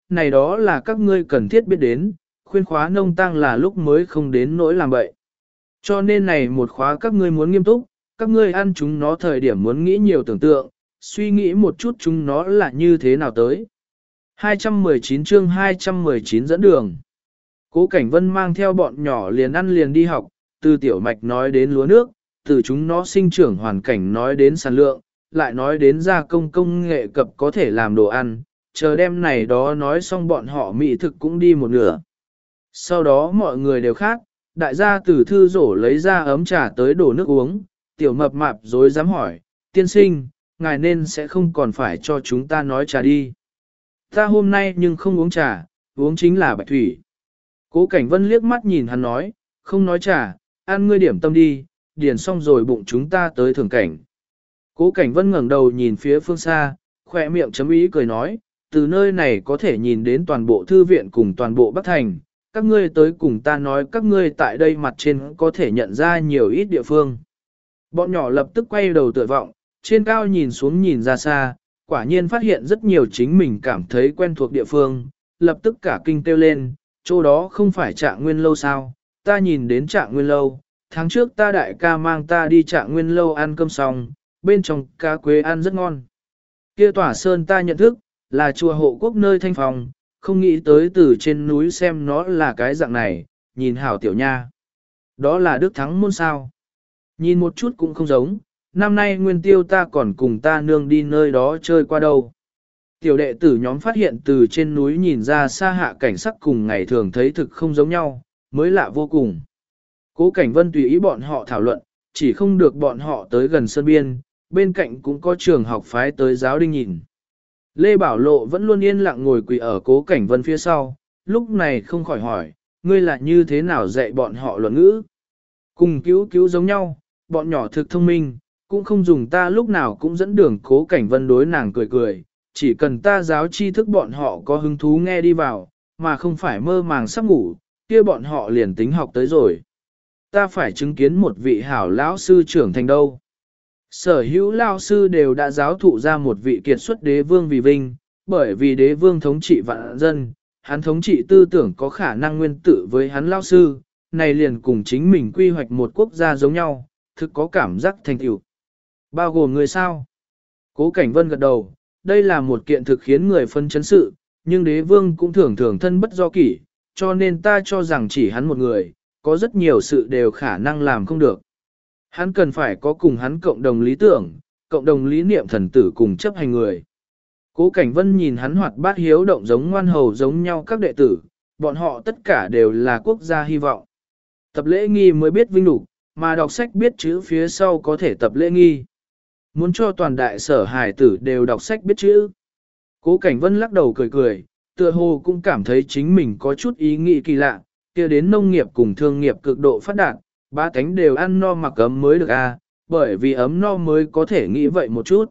này đó là các ngươi cần thiết biết đến, khuyên khóa nông tăng là lúc mới không đến nỗi làm bậy. Cho nên này một khóa các ngươi muốn nghiêm túc, các ngươi ăn chúng nó thời điểm muốn nghĩ nhiều tưởng tượng, suy nghĩ một chút chúng nó là như thế nào tới. 219 chương 219 dẫn đường. Cố Cảnh Vân mang theo bọn nhỏ liền ăn liền đi học, từ tiểu mạch nói đến lúa nước, từ chúng nó sinh trưởng hoàn cảnh nói đến sản lượng, lại nói đến gia công công nghệ cập có thể làm đồ ăn, chờ đêm này đó nói xong bọn họ mỹ thực cũng đi một nửa. Sau đó mọi người đều khác, đại gia từ thư rổ lấy ra ấm trà tới đổ nước uống, tiểu mập mạp dối dám hỏi, tiên sinh, ngài nên sẽ không còn phải cho chúng ta nói trà đi. Ta hôm nay nhưng không uống trà, uống chính là bạch thủy. Cố Cảnh Vân liếc mắt nhìn hắn nói, không nói trà, ăn ngươi điểm tâm đi, điền xong rồi bụng chúng ta tới thưởng cảnh. Cố Cảnh Vân ngẩng đầu nhìn phía phương xa, khỏe miệng chấm ý cười nói, từ nơi này có thể nhìn đến toàn bộ thư viện cùng toàn bộ Bắc Thành, các ngươi tới cùng ta nói các ngươi tại đây mặt trên có thể nhận ra nhiều ít địa phương. Bọn nhỏ lập tức quay đầu tựa vọng, trên cao nhìn xuống nhìn ra xa, quả nhiên phát hiện rất nhiều chính mình cảm thấy quen thuộc địa phương, lập tức cả kinh kêu lên, chỗ đó không phải Trạng Nguyên lâu sao, ta nhìn đến Trạng Nguyên lâu, tháng trước ta đại ca mang ta đi Trạng Nguyên lâu ăn cơm xong, bên trong cá quế ăn rất ngon. Kia tỏa sơn ta nhận thức, là chùa Hộ Quốc nơi thanh phòng, không nghĩ tới từ trên núi xem nó là cái dạng này, nhìn hảo tiểu nha. Đó là Đức Thắng môn sao. Nhìn một chút cũng không giống, năm nay nguyên tiêu ta còn cùng ta nương đi nơi đó chơi qua đâu. Tiểu đệ tử nhóm phát hiện từ trên núi nhìn ra xa hạ cảnh sắc cùng ngày thường thấy thực không giống nhau, mới lạ vô cùng. Cố Cảnh Vân tùy ý bọn họ thảo luận, chỉ không được bọn họ tới gần sơn biên, bên cạnh cũng có trường học phái tới giáo đinh nhìn. Lê Bảo Lộ vẫn luôn yên lặng ngồi quỳ ở Cố Cảnh Vân phía sau, lúc này không khỏi hỏi, ngươi là như thế nào dạy bọn họ luận ngữ? Cùng cứu cứu giống nhau, bọn nhỏ thực thông minh, cũng không dùng ta lúc nào cũng dẫn đường. Cố Cảnh Vân đối nàng cười cười, chỉ cần ta giáo tri thức bọn họ có hứng thú nghe đi vào, mà không phải mơ màng sắp ngủ, kia bọn họ liền tính học tới rồi. Ta phải chứng kiến một vị hảo lão sư trưởng thành đâu. Sở hữu lão sư đều đã giáo thụ ra một vị kiệt xuất đế vương vì vinh, bởi vì đế vương thống trị vạn dân, hắn thống trị tư tưởng có khả năng nguyên tử với hắn lão sư, này liền cùng chính mình quy hoạch một quốc gia giống nhau, thực có cảm giác thành tựu. Bao gồm người sao? Cố Cảnh Vân gật đầu, đây là một kiện thực khiến người phân chấn sự, nhưng đế vương cũng thường thường thân bất do kỷ, cho nên ta cho rằng chỉ hắn một người, có rất nhiều sự đều khả năng làm không được. Hắn cần phải có cùng hắn cộng đồng lý tưởng, cộng đồng lý niệm thần tử cùng chấp hành người. Cố Cảnh Vân nhìn hắn hoạt bát hiếu động giống ngoan hầu giống nhau các đệ tử, bọn họ tất cả đều là quốc gia hy vọng. Tập lễ nghi mới biết vinh đủ, mà đọc sách biết chữ phía sau có thể tập lễ nghi. Muốn cho toàn đại sở hải tử đều đọc sách biết chữ. Cố Cảnh Vân lắc đầu cười cười, tựa hồ cũng cảm thấy chính mình có chút ý nghĩ kỳ lạ, kia đến nông nghiệp cùng thương nghiệp cực độ phát đạt, ba tánh đều ăn no mặc ấm mới được à, bởi vì ấm no mới có thể nghĩ vậy một chút.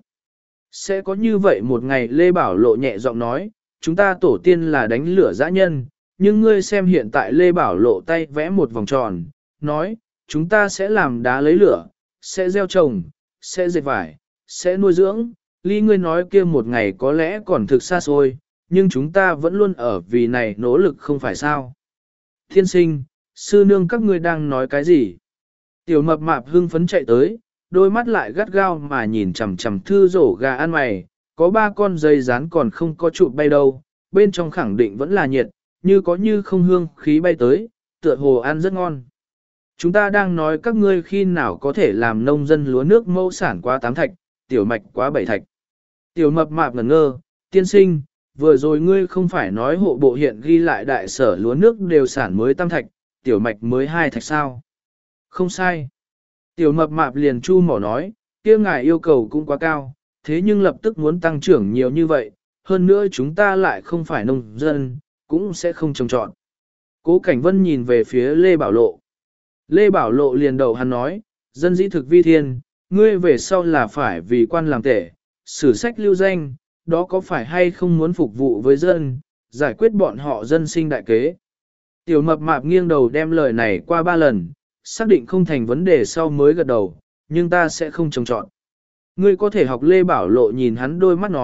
Sẽ có như vậy một ngày Lê Bảo Lộ nhẹ giọng nói, chúng ta tổ tiên là đánh lửa dã nhân, nhưng ngươi xem hiện tại Lê Bảo Lộ tay vẽ một vòng tròn, nói, chúng ta sẽ làm đá lấy lửa, sẽ gieo trồng, sẽ dệt vải, sẽ nuôi dưỡng, ly ngươi nói kia một ngày có lẽ còn thực xa xôi, nhưng chúng ta vẫn luôn ở vì này nỗ lực không phải sao. Thiên sinh, sư nương các ngươi đang nói cái gì? Tiểu mập mạp hưng phấn chạy tới, đôi mắt lại gắt gao mà nhìn chằm chằm thư rổ gà ăn mày, có 3 con dây rán còn không có trụ bay đâu, bên trong khẳng định vẫn là nhiệt, như có như không hương khí bay tới, tựa hồ ăn rất ngon. Chúng ta đang nói các ngươi khi nào có thể làm nông dân lúa nước mẫu sản quá 8 thạch, tiểu mạch quá 7 thạch. Tiểu mập mạp ngẩn ngơ, tiên sinh, vừa rồi ngươi không phải nói hộ bộ hiện ghi lại đại sở lúa nước đều sản mới 8 thạch, tiểu mạch mới 2 thạch sao? Không sai. Tiểu mập mạp liền chu mỏ nói, kia ngài yêu cầu cũng quá cao, thế nhưng lập tức muốn tăng trưởng nhiều như vậy, hơn nữa chúng ta lại không phải nông dân, cũng sẽ không trồng trọt. Cố Cảnh Vân nhìn về phía Lê Bảo Lộ. Lê Bảo Lộ liền đầu hắn nói, dân dĩ thực vi thiên, ngươi về sau là phải vì quan làm tể, sử sách lưu danh, đó có phải hay không muốn phục vụ với dân, giải quyết bọn họ dân sinh đại kế. Tiểu mập mạp nghiêng đầu đem lời này qua 3 lần, xác định không thành vấn đề sau mới gật đầu, nhưng ta sẽ không trồng trọt. Ngươi có thể học Lê Bảo Lộ nhìn hắn đôi mắt nói,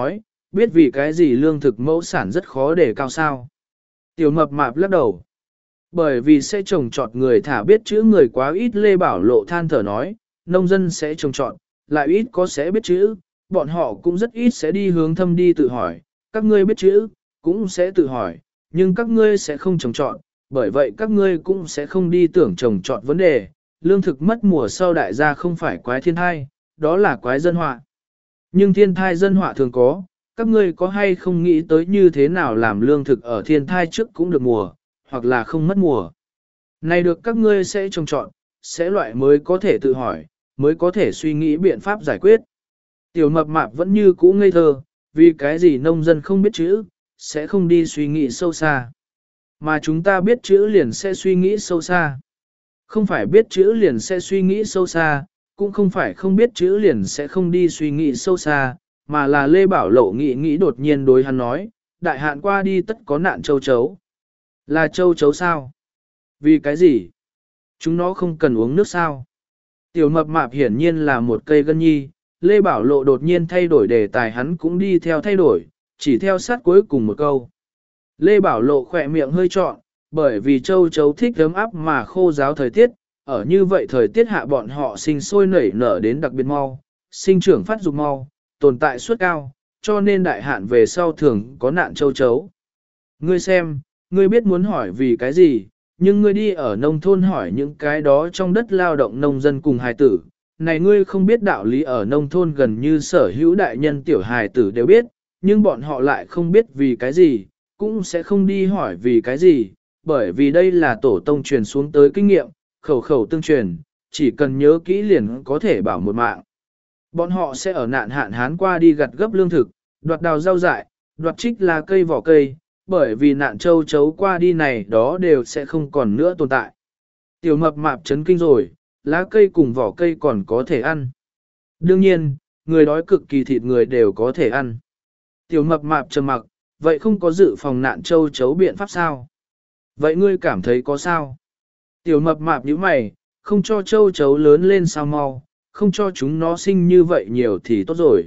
biết vì cái gì lương thực mẫu sản rất khó để cao sao. Tiểu mập mạp lắc đầu. Bởi vì sẽ trồng trọt người thả biết chữ người quá ít. Lê Bảo Lộ than thở nói, nông dân sẽ trồng trọt, lại ít có sẽ biết chữ, bọn họ cũng rất ít sẽ đi hướng thâm đi tự hỏi, các ngươi biết chữ, cũng sẽ tự hỏi, nhưng các ngươi sẽ không trồng trọt, bởi vậy các ngươi cũng sẽ không đi tưởng trồng trọt vấn đề. Lương thực mất mùa sau đại gia không phải quái thiên thai, đó là quái dân họa. Nhưng thiên thai dân họa thường có, các ngươi có hay không nghĩ tới như thế nào làm lương thực ở thiên thai trước cũng được mùa, hoặc là không mất mùa. Này được các ngươi sẽ trồng trọt, sẽ loại mới có thể tự hỏi, mới có thể suy nghĩ biện pháp giải quyết. Tiểu mập mạp vẫn như cũ ngây thơ, vì cái gì nông dân không biết chữ, sẽ không đi suy nghĩ sâu xa. Mà chúng ta biết chữ liền sẽ suy nghĩ sâu xa. Không phải biết chữ liền sẽ suy nghĩ sâu xa, cũng không phải không biết chữ liền sẽ không đi suy nghĩ sâu xa, mà là Lê Bảo Lộ nghĩ đột nhiên đối hắn nói, đại hạn qua đi tất có nạn châu chấu. Là châu chấu sao? Vì cái gì? Chúng nó không cần uống nước sao? Tiểu mập mạp hiển nhiên là một cây gân nhi, Lê Bảo Lộ đột nhiên thay đổi đề tài hắn cũng đi theo thay đổi, chỉ theo sát cuối cùng một câu. Lê Bảo Lộ khỏe miệng hơi trọn, bởi vì châu chấu thích ấm áp mà khô ráo thời tiết, ở như vậy thời tiết hạ bọn họ sinh sôi nảy nở đến đặc biệt mau, sinh trưởng phát dục mau, tồn tại suất cao, cho nên đại hạn về sau thường có nạn châu chấu. Ngươi xem, ngươi biết muốn hỏi vì cái gì, nhưng ngươi đi ở nông thôn hỏi những cái đó trong đất lao động nông dân cùng hài tử, này ngươi không biết đạo lý ở nông thôn gần như sở hữu đại nhân tiểu hài tử đều biết, nhưng bọn họ lại không biết vì cái gì, cũng sẽ không đi hỏi vì cái gì, bởi vì đây là tổ tông truyền xuống tới kinh nghiệm, khẩu khẩu tương truyền, chỉ cần nhớ kỹ liền có thể bảo một mạng. Bọn họ sẽ ở nạn hạn hán qua đi gặt gấp lương thực, đoạt đào rau dại, đoạt trích là cây vỏ cây, bởi vì nạn châu chấu qua đi này đó đều sẽ không còn nữa tồn tại. Tiểu mập mạp chấn kinh rồi, lá cây cùng vỏ cây còn có thể ăn. Đương nhiên, người đói cực kỳ thịt người đều có thể ăn. Tiểu mập mạp trầm mặc, vậy không có dự phòng nạn châu chấu biện pháp sao? Vậy ngươi cảm thấy có sao? Tiểu mập mạp nhíu mày, không cho châu chấu lớn lên sao mau, không cho chúng nó sinh như vậy nhiều thì tốt rồi.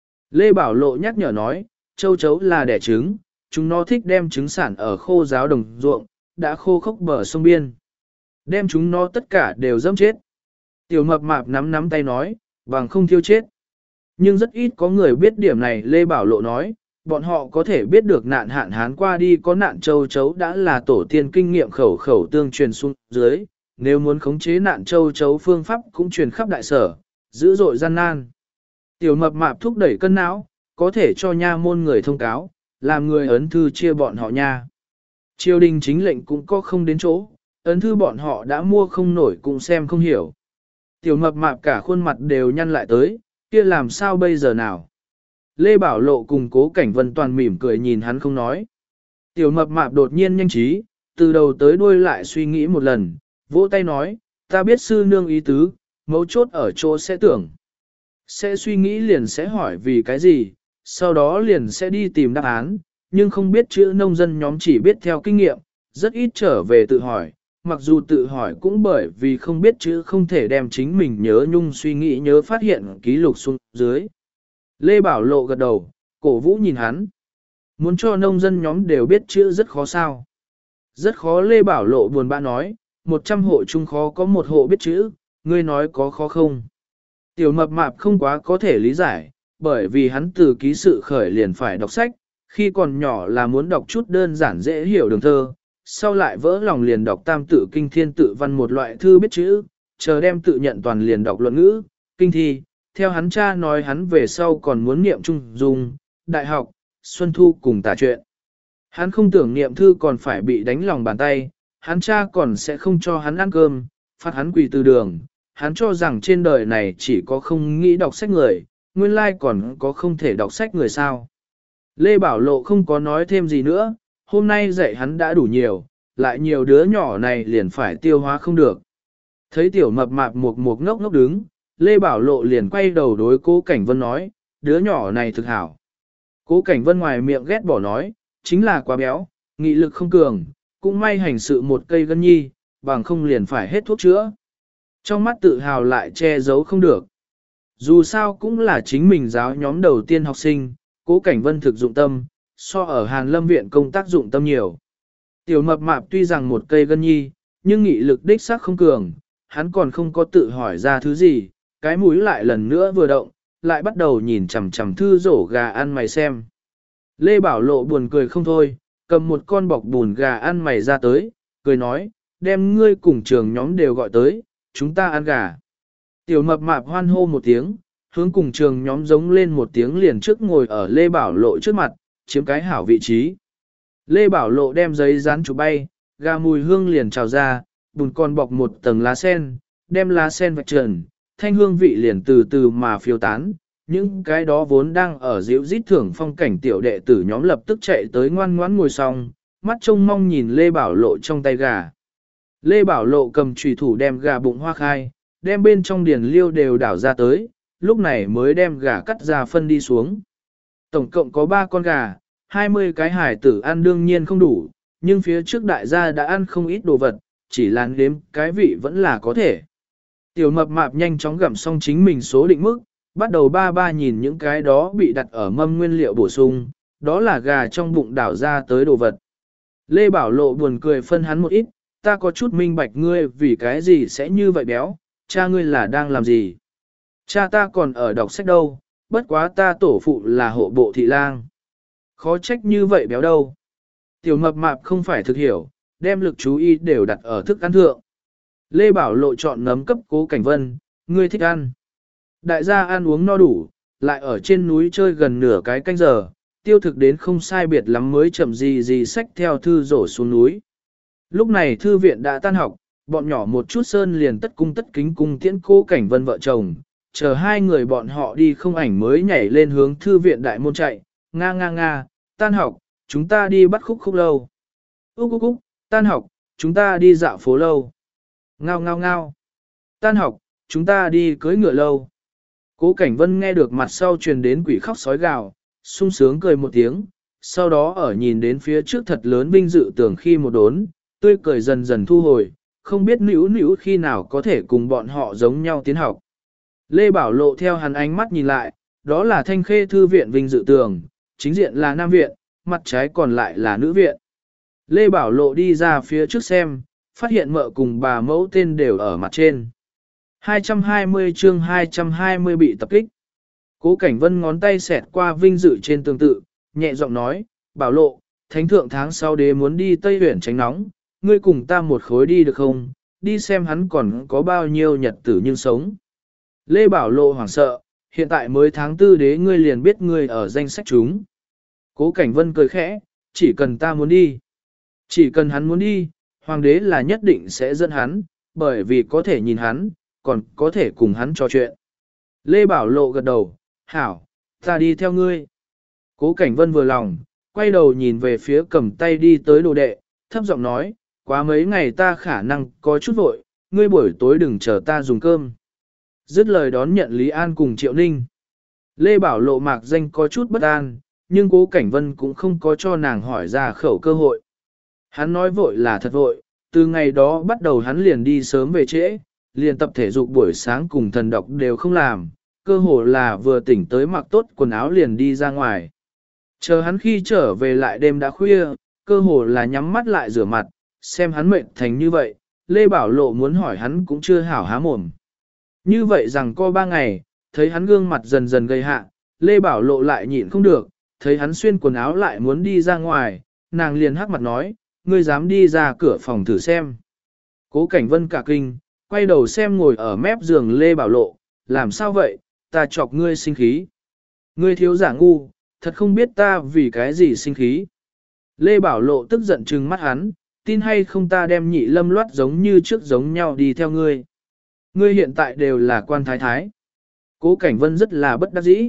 Lê Bảo Lộ nhắc nhở nói, châu chấu là đẻ trứng, chúng nó thích đem trứng sản ở khô ráo đồng ruộng, đã khô khốc bờ sông biên. Đem chúng nó tất cả đều dẫm chết. Tiểu mập mạp nắm tay nói, bằng không thiêu chết. Nhưng rất ít có người biết điểm này. Lê Bảo Lộ nói, bọn họ có thể biết được nạn hạn hán qua đi có nạn châu chấu đã là tổ tiên kinh nghiệm khẩu khẩu tương truyền xuống dưới. Nếu muốn khống chế nạn châu chấu phương pháp cũng truyền khắp đại sở, dữ dội gian nan. Tiểu mập mạp thúc đẩy cân não, có thể cho nha môn người thông cáo, làm người ấn thư chia bọn họ nha. Triều đình chính lệnh cũng có không đến chỗ, ấn thư bọn họ đã mua không nổi cũng xem không hiểu. Tiểu mập mạp cả khuôn mặt đều nhăn lại tới, kia làm sao bây giờ nào? Lê Bảo Lộ cùng Cố Cảnh Vân toàn mỉm cười nhìn hắn không nói. Tiểu mập mạp đột nhiên nhanh trí, từ đầu tới đuôi lại suy nghĩ một lần, vỗ tay nói, ta biết sư nương ý tứ, mấu chốt ở chỗ sẽ tưởng. Sẽ suy nghĩ liền sẽ hỏi vì cái gì, sau đó liền sẽ đi tìm đáp án, nhưng không biết chữ nông dân nhóm chỉ biết theo kinh nghiệm, rất ít trở về tự hỏi, mặc dù tự hỏi cũng bởi vì không biết chữ không thể đem chính mình nhớ nhung suy nghĩ nhớ phát hiện ký lục xuống dưới. Lê Bảo Lộ gật đầu, cổ vũ nhìn hắn. Muốn cho nông dân nhóm đều biết chữ rất khó sao. Rất khó. Lê Bảo Lộ buồn bã nói, 100 hộ chung khó có một hộ biết chữ, ngươi nói có khó không? Tiểu mập mạp không quá có thể lý giải, bởi vì hắn từ ký sự khởi liền phải đọc sách, khi còn nhỏ là muốn đọc chút đơn giản dễ hiểu đường thơ, sau lại vỡ lòng liền đọc tam tự kinh thiên tự văn một loại thư biết chữ, chờ đem tự nhận toàn liền đọc luận ngữ, kinh thi, theo hắn cha nói hắn về sau còn muốn niệm trung dung, đại học, xuân thu cùng tả truyện. Hắn không tưởng niệm thư còn phải bị đánh lòng bàn tay, hắn cha còn sẽ không cho hắn ăn cơm, phạt hắn quỳ từ đường, hắn cho rằng trên đời này chỉ có không nghĩ đọc sách người, nguyên lai còn có không thể đọc sách người sao. Lê Bảo Lộ không có nói thêm gì nữa, hôm nay dạy hắn đã đủ nhiều, lại nhiều đứa nhỏ này liền phải tiêu hóa không được. Thấy tiểu mập mạp một ngốc ngốc đứng, Lê Bảo Lộ liền quay đầu đối Cố Cảnh Vân nói, đứa nhỏ này thực hảo. Cố Cảnh Vân ngoài miệng ghét bỏ nói, chính là quá béo, nghị lực không cường, cũng may hành sự một cây gân nhi, bằng không liền phải hết thuốc chữa. Trong mắt tự hào lại che giấu không được. Dù sao cũng là chính mình giáo nhóm đầu tiên học sinh, Cố Cảnh Vân thực dụng tâm, so ở Hàn Lâm viện công tác dụng tâm nhiều. Tiểu mập mạp tuy rằng một cây gân nhi, nhưng nghị lực đích xác không cường, hắn còn không có tự hỏi ra thứ gì, cái mũi lại lần nữa vừa động, lại bắt đầu nhìn chằm chằm thư rổ gà ăn mày xem. Lê Bảo Lộ buồn cười không thôi, cầm một con bọc bùn gà ăn mày ra tới, cười nói, đem ngươi cùng trường nhóm đều gọi tới, chúng ta ăn gà. Tiểu mập mạp hoan hô một tiếng, hướng cùng trường nhóm giống lên một tiếng liền trước ngồi ở Lê Bảo Lộ trước mặt, chiếm cái hảo vị trí. Lê Bảo Lộ đem giấy dán chụp bay, gà mùi hương liền trào ra, bùn còn bọc một tầng lá sen, đem lá sen vạch trần, thanh hương vị liền từ từ mà phiêu tán. Những cái đó vốn đang ở dịu rít thưởng phong cảnh tiểu đệ tử nhóm lập tức chạy tới ngoan ngoãn ngồi xong, mắt trông mong nhìn Lê Bảo Lộ trong tay gà. Lê Bảo Lộ cầm chùy thủ đem gà bụng hoa khai, đem bên trong điền liêu đều đảo ra tới, lúc này mới đem gà cắt ra phân đi xuống. Tổng cộng có 3 con gà, 20 cái hải tử ăn đương nhiên không đủ, nhưng phía trước đại gia đã ăn không ít đồ vật, chỉ là nếm cái vị vẫn là có thể. Tiểu mập mạp nhanh chóng gặm xong chính mình số định mức, bắt đầu ba ba nhìn những cái đó bị đặt ở mâm nguyên liệu bổ sung, đó là gà trong bụng đảo ra tới đồ vật. Lê Bảo Lộ buồn cười phân hắn một ít, ta có chút minh bạch ngươi vì cái gì sẽ như vậy béo, cha ngươi là đang làm gì? Cha ta còn ở đọc sách đâu, bất quá ta tổ phụ là hộ bộ thị lang. Khó trách như vậy béo đâu. Tiểu mập mạp không phải thực hiểu, đem lực chú ý đều đặt ở thức ăn thượng. Lê Bảo Lộ chọn nấm cấp Cố Cảnh Vân, ngươi thích ăn. Đại gia ăn uống no đủ, lại ở trên núi chơi gần nửa cái canh giờ, tiêu thực đến không sai biệt lắm mới chậm gì xách theo thư rổ xuống núi. Lúc này thư viện đã tan học, bọn nhỏ một chút sơn liền tất cung tất kính cung tiễn Cố Cảnh Vân vợ chồng, chờ hai người bọn họ đi không ảnh mới nhảy lên hướng thư viện đại môn chạy, nga nga nga, tan học, chúng ta đi bắt khúc khúc lâu. Úc úc úc, tan học, chúng ta đi dạo phố lâu. Ngao ngao ngao, tan học, chúng ta đi cưới ngựa lâu. Cố Cảnh Vân nghe được mặt sau truyền đến quỷ khóc sói gào, sung sướng cười một tiếng, sau đó ở nhìn đến phía trước thật lớn vinh dự tưởng khi một đốn, tươi cười dần dần thu hồi, không biết nữu khi nào có thể cùng bọn họ giống nhau tiến học. Lê Bảo Lộ theo hắn ánh mắt nhìn lại, đó là Thanh Khê Thư viện vinh dự tường, chính diện là nam viện, mặt trái còn lại là nữ viện. Lê Bảo Lộ đi ra phía trước xem, phát hiện mợ cùng bà mẫu tên đều ở mặt trên. 220 chương 220 bị tập kích. Cố Cảnh Vân ngón tay xẹt qua vinh dự trên tường tự, nhẹ giọng nói, Bảo Lộ, thánh thượng tháng sau đế muốn đi Tây Huyển tránh nóng, ngươi cùng ta một khối đi được không, đi xem hắn còn có bao nhiêu nhật tử nhưng sống. Lê Bảo Lộ hoảng sợ, hiện tại mới tháng 4 đế ngươi liền biết ngươi ở danh sách chúng. Cố Cảnh Vân cười khẽ, chỉ cần ta muốn đi. Chỉ cần hắn muốn đi, hoàng đế là nhất định sẽ dẫn hắn, bởi vì có thể nhìn hắn, còn có thể cùng hắn trò chuyện. Lê Bảo Lộ gật đầu, hảo, ta đi theo ngươi. Cố Cảnh Vân vừa lòng, quay đầu nhìn về phía cầm tay đi tới đồ đệ, thấp giọng nói, quá mấy ngày ta khả năng có chút vội, ngươi buổi tối đừng chờ ta dùng cơm. Dứt lời đón nhận Lý An cùng Triệu Ninh. Lê Bảo Lộ mạc danh có chút bất an, nhưng Cố Cảnh Vân cũng không có cho nàng hỏi ra khẩu cơ hội. Hắn nói vội là thật vội, từ ngày đó bắt đầu hắn liền đi sớm về trễ, liền tập thể dục buổi sáng cùng thần đọc đều không làm, cơ hồ là vừa tỉnh tới mặc tốt quần áo liền đi ra ngoài. Chờ hắn khi trở về lại đêm đã khuya, cơ hồ là nhắm mắt lại rửa mặt, xem hắn mệt thành như vậy, Lê Bảo Lộ muốn hỏi hắn cũng chưa hảo há mồm. Như vậy rằng co 3 ngày, thấy hắn gương mặt dần dần gây hạ, Lê Bảo Lộ lại nhịn không được, thấy hắn xuyên quần áo lại muốn đi ra ngoài, nàng liền hắc mặt nói, ngươi dám đi ra cửa phòng thử xem. Cố Cảnh Vân cả kinh, quay đầu xem ngồi ở mép giường Lê Bảo Lộ, làm sao vậy, ta chọc ngươi sinh khí. Ngươi thiếu giả ngu, thật không biết ta vì cái gì sinh khí. Lê Bảo Lộ tức giận trừng mắt hắn, tin hay không ta đem Nhị Lâm loát giống như trước giống nhau đi theo ngươi. Ngươi hiện tại đều là quan thái thái. Cố Cảnh Vân rất là bất đắc dĩ.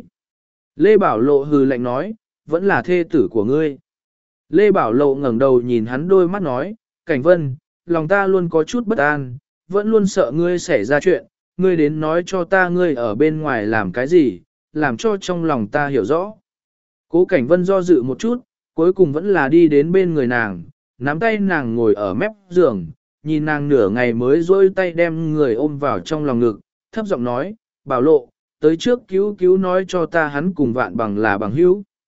Lê Bảo Lộ hừ lạnh nói, vẫn là thê tử của ngươi. Lê Bảo Lộ ngẩng đầu nhìn hắn đôi mắt nói, Cảnh Vân, lòng ta luôn có chút bất an, vẫn luôn sợ ngươi xảy ra chuyện, ngươi đến nói cho ta ngươi ở bên ngoài làm cái gì, làm cho trong lòng ta hiểu rõ. Cố Cảnh Vân do dự một chút, cuối cùng vẫn là đi đến bên người nàng, nắm tay nàng ngồi ở mép giường, nhìn nàng nửa ngày mới dôi tay đem người ôm vào trong lòng ngực, thấp giọng nói, Bảo Lộ, tới trước cứu cứu nói cho ta hắn cùng Vạn Bằng là bằng hữu.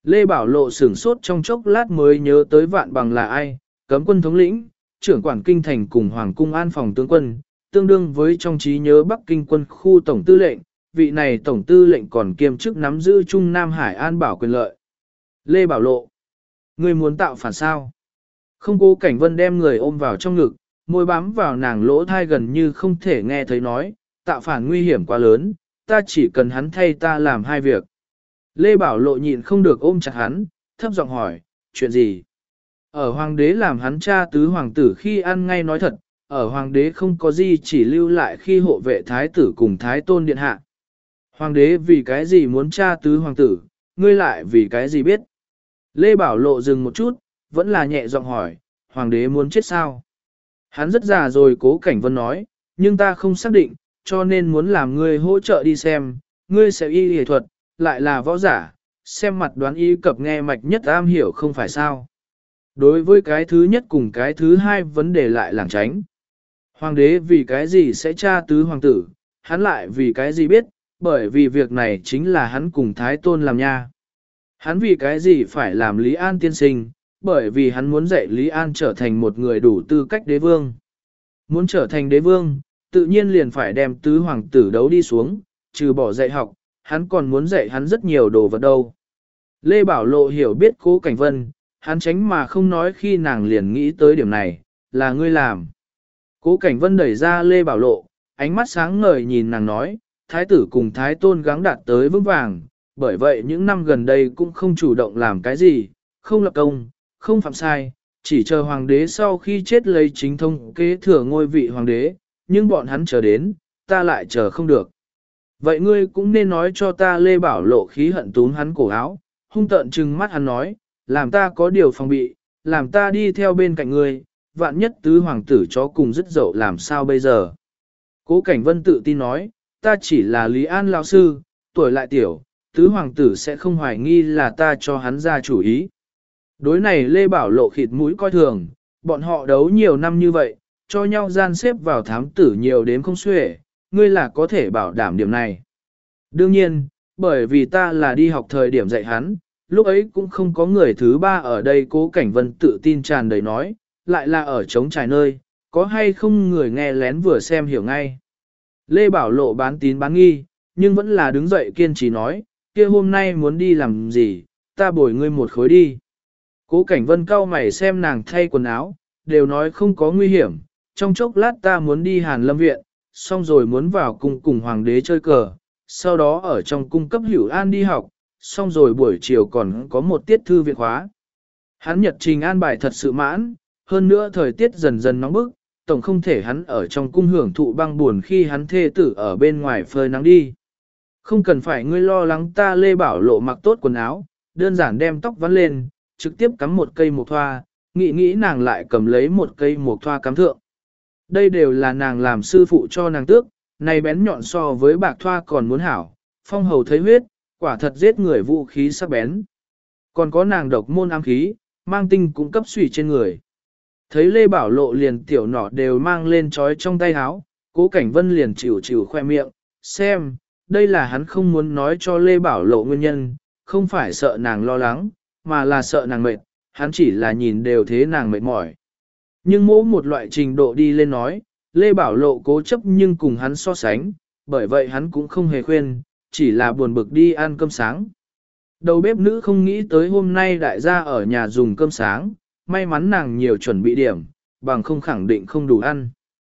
Lê Bảo Lộ sửng sốt trong chốc lát mới nhớ tới Vạn Bằng là ai, cấm quân thống lĩnh, trưởng quản kinh thành cùng Hoàng cung an phòng tướng quân, tương đương với trong trí nhớ Bắc Kinh quân khu tổng tư lệnh, vị này tổng tư lệnh còn kiêm chức nắm giữ Trung Nam Hải an bảo quyền lợi. Lê Bảo Lộ, ngươi muốn tạo phản sao? Không, Cố Cảnh Vân đem người ôm vào trong ngực, môi bám vào nàng lỗ thai gần như không thể nghe thấy nói, tạo phản nguy hiểm quá lớn, ta chỉ cần hắn thay ta làm hai việc. Lê Bảo Lộ nhịn không được ôm chặt hắn, thấp giọng hỏi, chuyện gì? Ở hoàng đế làm hắn cha tứ hoàng tử khi ăn ngay nói thật, ở hoàng đế không có gì chỉ lưu lại khi hộ vệ thái tử cùng thái tôn điện hạ. Hoàng đế vì cái gì muốn cha tứ hoàng tử, ngươi lại vì cái gì biết? Lê Bảo Lộ dừng một chút, vẫn là nhẹ giọng hỏi, hoàng đế muốn chết sao? Hắn rất già rồi, Cố Cảnh Vân nói, nhưng ta không xác định, cho nên muốn làm ngươi hỗ trợ đi xem, ngươi sẽ y y thuật, lại là võ giả, xem mặt đoán y cập nghe mạch nhất am hiểu không phải sao. Đối với cái thứ nhất cùng cái thứ hai vấn đề lại lảng tránh. Hoàng đế vì cái gì sẽ tra tứ hoàng tử, hắn lại vì cái gì biết, bởi vì việc này chính là hắn cùng Thái Tôn làm nha. Hắn vì cái gì phải làm Lý An tiên sinh, bởi vì hắn muốn dạy Lý An trở thành một người đủ tư cách đế vương. Muốn trở thành đế vương, tự nhiên liền phải đem tứ hoàng tử đấu đi xuống, trừ bỏ dạy học, hắn còn muốn dạy hắn rất nhiều đồ vật đâu. Lê Bảo Lộ hiểu biết Cố Cảnh Vân, hắn tránh mà không nói khi nàng liền nghĩ tới điểm này, là ngươi làm. Cố Cảnh Vân đẩy ra Lê Bảo Lộ, ánh mắt sáng ngời nhìn nàng nói, thái tử cùng thái tôn gắng đạt tới vững vàng, bởi vậy những năm gần đây cũng không chủ động làm cái gì, không lập công, không phạm sai, chỉ chờ hoàng đế sau khi chết lấy chính thông kế thừa ngôi vị hoàng đế, nhưng bọn hắn chờ đến, ta lại chờ không được. Vậy ngươi cũng nên nói cho ta. Lê Bảo Lộ khí hận túm hắn cổ áo, hung tợn trừng mắt hắn nói, làm ta có điều phòng bị, làm ta đi theo bên cạnh ngươi, vạn nhất tứ hoàng tử chó cùng dứt dậu làm sao bây giờ. Cố Cảnh Vân tự tin nói, ta chỉ là Lý An lão sư, tuổi lại tiểu, tứ hoàng tử sẽ không hoài nghi là ta cho hắn ra chủ ý. Đối này Lê Bảo Lộ khịt mũi coi thường, bọn họ đấu nhiều năm như vậy, cho nhau gian xếp vào thám tử nhiều đến không xuể, ngươi là có thể bảo đảm điểm này. Đương nhiên, bởi vì ta là đi học thời điểm dạy hắn, lúc ấy cũng không có người thứ ba ở đây. Cố Cảnh Vân tự tin tràn đầy nói, lại là ở trống trải nơi, có hay không người nghe lén vừa xem hiểu ngay. Lê Bảo Lộ bán tín bán nghi, nhưng vẫn là đứng dậy kiên trì nói, kia hôm nay muốn đi làm gì, ta bồi ngươi một khối đi. Cố Cảnh Vân cau mày xem nàng thay quần áo, đều nói không có nguy hiểm, trong chốc lát ta muốn đi Hàn Lâm Viện, xong rồi muốn vào cung cùng hoàng đế chơi cờ, sau đó ở trong cung cấp Hữu An đi học, xong rồi buổi chiều còn có một tiết thư viện khóa. Hắn nhật trình an bài thật sự mãn, hơn nữa thời tiết dần dần nóng bức, tổng không thể hắn ở trong cung hưởng thụ băng buồn khi hắn thê tử ở bên ngoài phơi nắng đi. Không cần phải ngươi lo lắng ta. Lê Bảo Lộ mặc tốt quần áo, đơn giản đem tóc vắn lên, trực tiếp cắm một cây mộc thoa, nghĩ nàng lại cầm lấy một cây mộc thoa cắm thượng. Đây đều là nàng làm sư phụ cho nàng tước, này bén nhọn so với bạc thoa còn muốn hảo, phong hầu thấy huyết, quả thật giết người vũ khí sắc bén. Còn có nàng độc môn ám khí, mang tinh cũng cấp suy trên người. Thấy Lê Bảo Lộ liền tiểu nỏ đều mang lên trói trong tay áo, Cố Cảnh Vân liền chịu khoe miệng, xem, đây là hắn không muốn nói cho Lê Bảo Lộ nguyên nhân, không phải sợ nàng lo lắng, mà là sợ nàng mệt, hắn chỉ là nhìn đều thế nàng mệt mỏi. Nhưng mỗi một loại trình độ đi lên nói, Lê Bảo Lộ cố chấp nhưng cùng hắn so sánh, bởi vậy hắn cũng không hề khuyên, chỉ là buồn bực đi ăn cơm sáng. Đầu bếp nữ không nghĩ tới hôm nay đại gia ở nhà dùng cơm sáng, may mắn nàng nhiều chuẩn bị điểm, bằng không khẳng định không đủ ăn.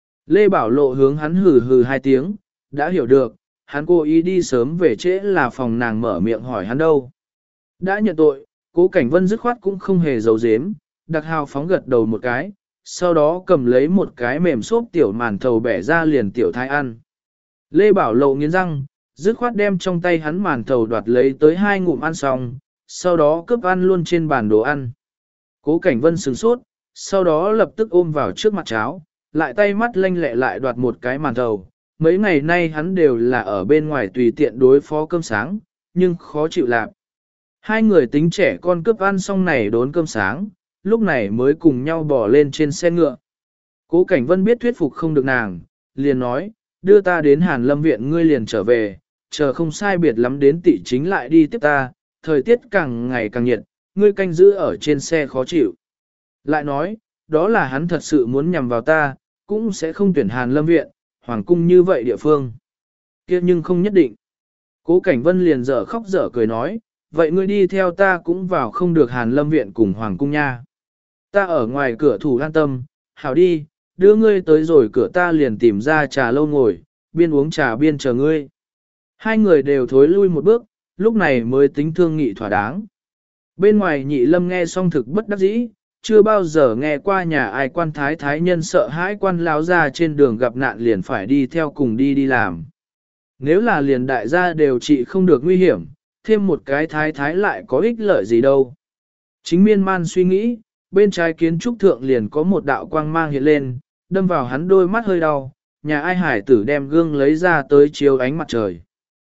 Lê Bảo Lộ hướng hắn hừ hừ hai tiếng, đã hiểu được, hắn cố ý đi sớm về trễ là phòng nàng mở miệng hỏi hắn đâu. Đã nhận tội, Cố Cảnh Vân dứt khoát cũng không hề giấu giếm, đặc hào phóng gật đầu một cái, sau đó cầm lấy một cái mềm xốp tiểu màn thầu bẻ ra liền tiểu thái ăn. Lê Bảo Lộ nghiến răng, dứt khoát đem trong tay hắn màn thầu đoạt lấy tới 2 ngụm ăn xong, sau đó cướp ăn luôn trên bàn đồ ăn. Cố Cảnh Vân sửng sốt, sau đó lập tức ôm vào trước mặt cháo, lại tay mắt lanh lẹ lại đoạt một cái màn thầu. Mấy ngày nay hắn đều là ở bên ngoài tùy tiện đối phó cơm sáng, nhưng khó chịu lạp. Hai người tính trẻ con cướp ăn xong này đốn cơm sáng, lúc này mới cùng nhau bỏ lên trên xe ngựa. Cố Cảnh Vân biết thuyết phục không được nàng, liền nói, đưa ta đến Hàn Lâm Viện ngươi liền trở về, chờ không sai biệt lắm đến Tị Chính lại đi tiếp ta, thời tiết càng ngày càng nhiệt, ngươi canh giữ ở trên xe khó chịu. Lại nói, đó là hắn thật sự muốn nhằm vào ta, cũng sẽ không tuyển Hàn Lâm Viện, Hoàng Cung như vậy địa phương. Kia nhưng không nhất định. Cố Cảnh Vân liền dở khóc dở cười nói, vậy ngươi đi theo ta cũng vào không được Hàn Lâm Viện cùng Hoàng Cung nha. Ta ở ngoài cửa thủ an tâm, hảo đi, đưa ngươi tới rồi cửa ta liền tìm ra trà lâu ngồi, biên uống trà biên chờ ngươi. Hai người đều thối lui một bước, lúc này mới tính thương nghị thỏa đáng. Bên ngoài Nhị Lâm nghe xong thực bất đắc dĩ, chưa bao giờ nghe qua nhà ai quan thái thái nhân sợ hãi quan lão ra trên đường gặp nạn liền phải đi theo cùng đi làm. Nếu là liền đại gia đều trị không được nguy hiểm, thêm một cái thái thái lại có ích lợi gì đâu. Chính miên man suy nghĩ, bên trái kiến trúc thượng liền có một đạo quang mang hiện lên, đâm vào hắn đôi mắt hơi đau, nhà ai hải tử đem gương lấy ra tới chiếu ánh mặt trời.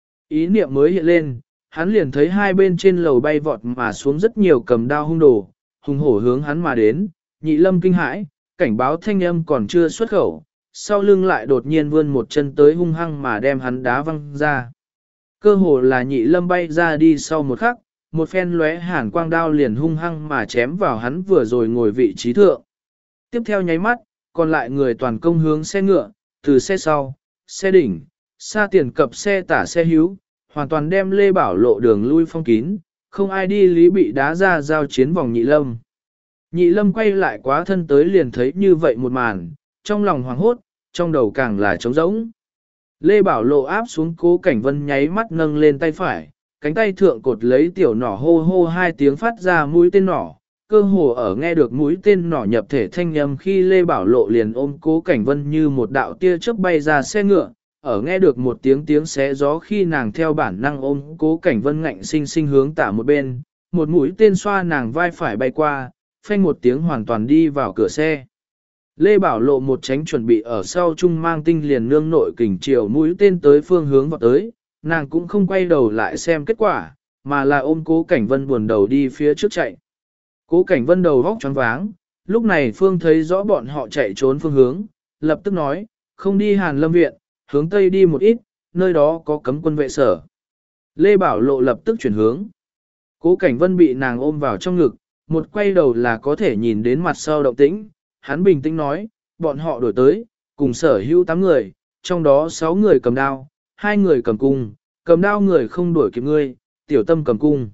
Ý niệm mới hiện lên, hắn liền thấy hai bên trên lầu bay vọt mà xuống rất nhiều cầm đao hung đồ, hùng hổ hướng hắn mà đến, Nhị Lâm kinh hãi, cảnh báo thanh âm còn chưa xuất khẩu, sau lưng lại đột nhiên vươn một chân tới hung hăng mà đem hắn đá văng ra. Cơ hồ là Nhị Lâm bay ra đi sau một khắc, một phen lóe hàn quang đao liền hung hăng mà chém vào hắn vừa rồi ngồi vị trí thượng. Tiếp theo nháy mắt, còn lại người toàn công hướng xe ngựa, từ xe sau, xe đỉnh, xa tiền cập xe tả xe hữu, hoàn toàn đem Lê Bảo Lộ đường lui phong kín, không ai đi lý bị đá ra giao chiến vòng Nhị Lâm. Nhị Lâm quay lại quá thân tới liền thấy như vậy một màn, trong lòng hoảng hốt, trong đầu càng là trống rỗng. Lê Bảo Lộ áp xuống Cố Cảnh Vân nháy mắt nâng lên tay phải, cánh tay thượng cột lấy tiểu nỏ hô hô hai tiếng phát ra mũi tên nỏ, cơ hồ ở nghe được mũi tên nỏ nhập thể thanh âm khi Lê Bảo Lộ liền ôm Cố Cảnh Vân như một đạo tia chớp bay ra xe ngựa, ở nghe được một tiếng xé gió khi nàng theo bản năng ôm Cố Cảnh Vân ngạnh sinh sinh hướng tả một bên, một mũi tên xoa nàng vai phải bay qua, phanh một tiếng hoàn toàn đi vào cửa xe. Lê Bảo Lộ một tránh chuẩn bị ở sau trung mang tinh liền nương nội kình chiều mũi tên tới phương hướng vào tới, nàng cũng không quay đầu lại xem kết quả, mà là ôm Cố Cảnh Vân buồn đầu đi phía trước chạy. Cố Cảnh Vân đầu vóc choáng váng, lúc này Phương thấy rõ bọn họ chạy trốn phương hướng, lập tức nói, không đi Hàn Lâm Viện, hướng Tây đi một ít, nơi đó có cấm quân vệ sở. Lê Bảo Lộ lập tức chuyển hướng. Cố Cảnh Vân bị nàng ôm vào trong ngực, một quay đầu là có thể nhìn đến mặt sau động tĩnh, hắn bình tĩnh nói, bọn họ đổi tới, cùng sở hữu 8 người, trong đó 6 người cầm đao, 2 người cầm cung, cầm đao người không đuổi kịp ngươi, tiểu tâm cầm cung.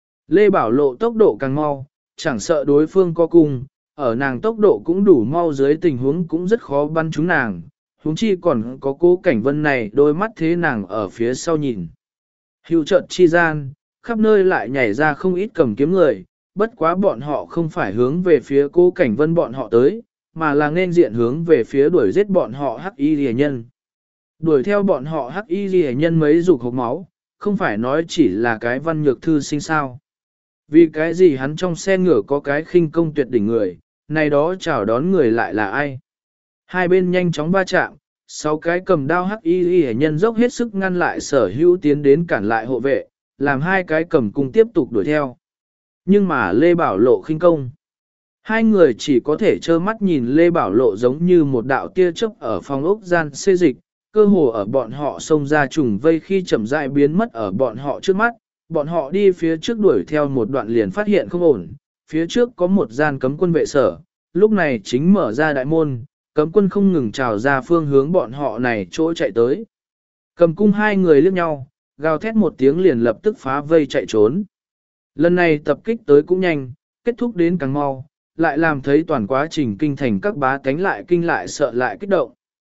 Lê Bảo Lộ tốc độ càng mau, chẳng sợ đối phương có cung, ở nàng tốc độ cũng đủ mau dưới tình huống cũng rất khó bắn trúng nàng, huống chi còn có Cố Cảnh Vân này đôi mắt thế nàng ở phía sau nhìn. Hưu trận chi gian, khắp nơi lại nhảy ra không ít cầm kiếm người, bất quá bọn họ không phải hướng về phía Cố Cảnh Vân bọn họ tới, mà là nên diện hướng về phía đuổi giết bọn họ hắc y rìa nhân. Đuổi theo bọn họ hắc y rìa nhân mấy dục hộc máu, không phải nói chỉ là cái Văn Nhược Thư sinh sao. Vì cái gì hắn trong xe ngựa có cái khinh công tuyệt đỉnh người, này đó chào đón người lại là ai? Hai bên nhanh chóng va chạm, 6 cái cầm đao hắc y hệ nhân dốc hết sức ngăn lại sở hữu tiến đến cản lại hộ vệ, làm 2 cái cầm cung tiếp tục đuổi theo. Nhưng mà Lê Bảo Lộ khinh công. Hai người chỉ có thể trơ mắt nhìn Lê Bảo Lộ giống như một đạo tia chớp ở phòng ốc gian xê dịch, cơ hồ ở bọn họ xông ra trùng vây khi chậm rãi biến mất ở bọn họ trước mắt. Bọn họ đi phía trước đuổi theo một đoạn liền phát hiện không ổn, phía trước có một gian cấm quân vệ sở, lúc này chính mở ra đại môn, cấm quân không ngừng trào ra phương hướng bọn họ này chỗ chạy tới. Cầm cung 2 người liếc nhau, gào thét một tiếng liền lập tức phá vây chạy trốn. Lần này tập kích tới cũng nhanh, kết thúc đến càng mau, lại làm thấy toàn quá trình kinh thành các bá tánh lại kinh lại sợ lại kích động.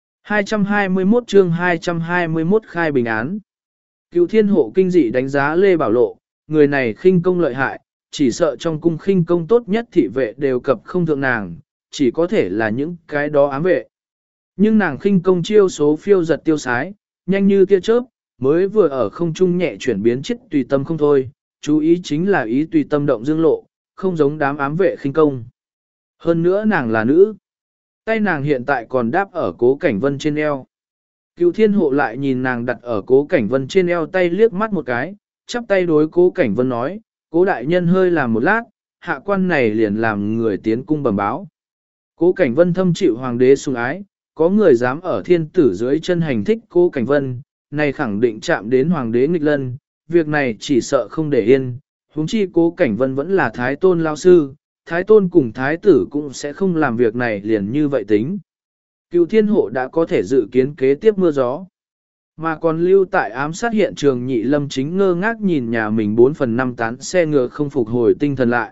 221 chương 221 khai bình án. Cựu thiên hộ kinh dị đánh giá Lê Bảo Lộ, người này khinh công lợi hại, chỉ sợ trong cung khinh công tốt nhất thị vệ đều cập không thượng nàng, chỉ có thể là những cái đó ám vệ. Nhưng nàng khinh công chiêu số phiêu giật tiêu sái, nhanh như tia chớp, mới vừa ở không trung nhẹ chuyển biến chết tùy tâm không thôi, chú ý chính là ý tùy tâm động dương lộ, không giống đám ám vệ khinh công. Hơn nữa nàng là nữ, tay nàng hiện tại còn đáp ở Cố Cảnh Vân trên eo. Cựu thiên hộ lại nhìn nàng đặt ở Cố Cảnh Vân trên eo tay liếc mắt một cái, chắp tay đối Cố Cảnh Vân nói, Cố đại nhân hơi làm một lát, hạ quan này liền làm người tiến cung bẩm báo. Cố Cảnh Vân thâm chịu hoàng đế sủng ái, có người dám ở thiên tử dưới chân hành thích Cố Cảnh Vân, này khẳng định chạm đến hoàng đế nghịch lân, việc này chỉ sợ không để yên, huống chi Cố Cảnh Vân vẫn là Thái Tôn lao sư, Thái Tôn cùng Thái tử cũng sẽ không làm việc này liền như vậy tính. Cựu thiên hộ đã có thể dự kiến kế tiếp mưa gió. Mà còn lưu tại ám sát hiện trường Nhị Lâm chính ngơ ngác nhìn nhà mình 4/5 tán xe ngựa không phục hồi tinh thần lại.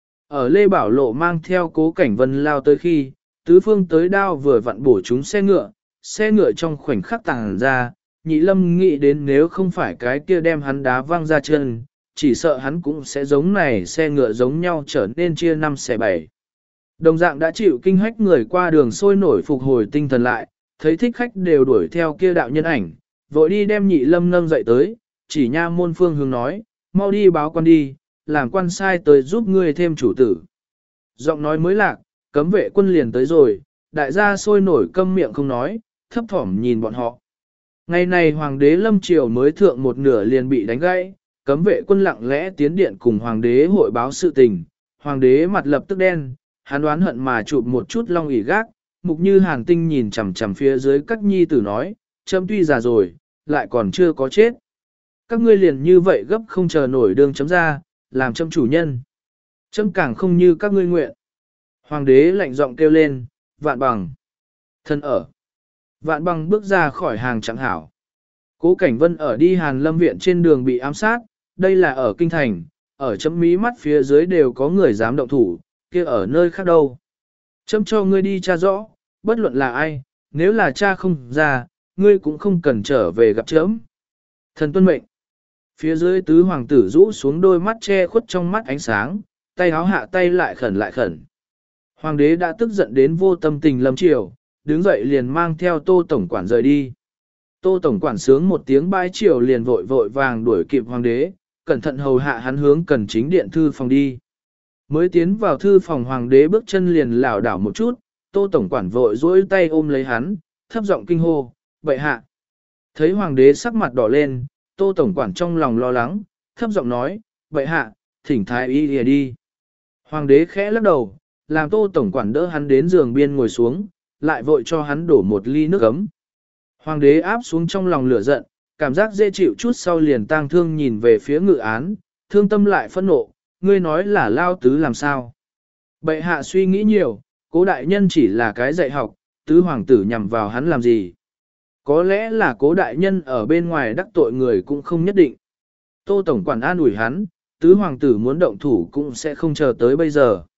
Ở Lê Bảo Lộ mang theo Cố Cảnh Vân lao tới khi, tứ phương tới đao vừa vặn bổ trúng xe ngựa trong khoảnh khắc tàng ra, Nhị Lâm nghĩ đến nếu không phải cái kia đem hắn đá văng ra chân, chỉ sợ hắn cũng sẽ giống này xe ngựa giống nhau trở nên chia 5 xẻ 7. Đồng dạng đã chịu kinh hách người qua đường sôi nổi phục hồi tinh thần lại, thấy thích khách đều đuổi theo kia đạo nhân ảnh, vội đi đem Nhị Lâm nâng dậy tới, chỉ nha môn phương hướng nói, mau đi báo quan đi, làm quan sai tới giúp ngươi thêm chủ tử. Giọng nói mới lạc, cấm vệ quân liền tới rồi, đại gia sôi nổi câm miệng không nói, thấp thỏm nhìn bọn họ. Ngày này hoàng đế lâm triều mới thượng một nửa liền bị đánh gãy, cấm vệ quân lặng lẽ tiến điện cùng hoàng đế hội báo sự tình, hoàng đế mặt lập tức đen, hắn đoán hận mà chụp một chút long ỉ gác, mục như hàn tinh nhìn chằm chằm phía dưới các nhi tử nói, chấm tuy già rồi, lại còn chưa có chết. Các ngươi liền như vậy gấp không chờ nổi đường chấm ra, làm chấm chủ nhân. Chấm càng không như các ngươi nguyện. Hoàng đế lạnh giọng kêu lên, vạn bằng. Thân ở. Vạn bằng bước ra khỏi hàng chẳng hảo. Cố Cảnh Vân ở đi Hàn Lâm viện trên đường bị ám sát, đây là ở kinh thành, ở chấm mí mắt phía dưới đều có người dám động thủ, kia ở nơi khác đâu. Chấm cho ngươi đi tra rõ, bất luận là ai, nếu là cha không ra, ngươi cũng không cần trở về gặp chấm. Thần tuân mệnh. Phía dưới tứ hoàng tử rũ xuống đôi mắt che khuất trong mắt ánh sáng, tay háo hạ tay lại khẩn lại khẩn. Hoàng đế đã tức giận đến vô tâm tình lâm triều, đứng dậy liền mang theo Tô Tổng quản rời đi. Tô Tổng quản sướng một tiếng bái triều liền vội vội vàng đuổi kịp hoàng đế, cẩn thận hầu hạ hắn hướng cần chính điện thư phòng đi. Mới tiến vào thư phòng hoàng đế bước chân liền lảo đảo một chút, Tô Tổng quản vội dỗi tay ôm lấy hắn, thấp giọng kinh hô, bệ hạ. Thấy hoàng đế sắc mặt đỏ lên, Tô Tổng quản trong lòng lo lắng, thấp giọng nói, bệ hạ, thỉnh thái y lìa đi. Hoàng đế khẽ lắc đầu, làm Tô Tổng quản đỡ hắn đến giường biên ngồi xuống, lại vội cho hắn đổ một ly nước ấm. Hoàng đế áp xuống trong lòng lửa giận, cảm giác dễ chịu chút sau liền tang thương nhìn về phía ngự án, thương tâm lại phẫn nộ, ngươi nói là lao tứ làm sao. Bệ hạ suy nghĩ nhiều, Cố đại nhân chỉ là cái dạy học, tứ hoàng tử nhằm vào hắn làm gì. Có lẽ là Cố đại nhân ở bên ngoài đắc tội người cũng không nhất định. Tô Tổng quản an ủi hắn, tứ hoàng tử muốn động thủ cũng sẽ không chờ tới bây giờ.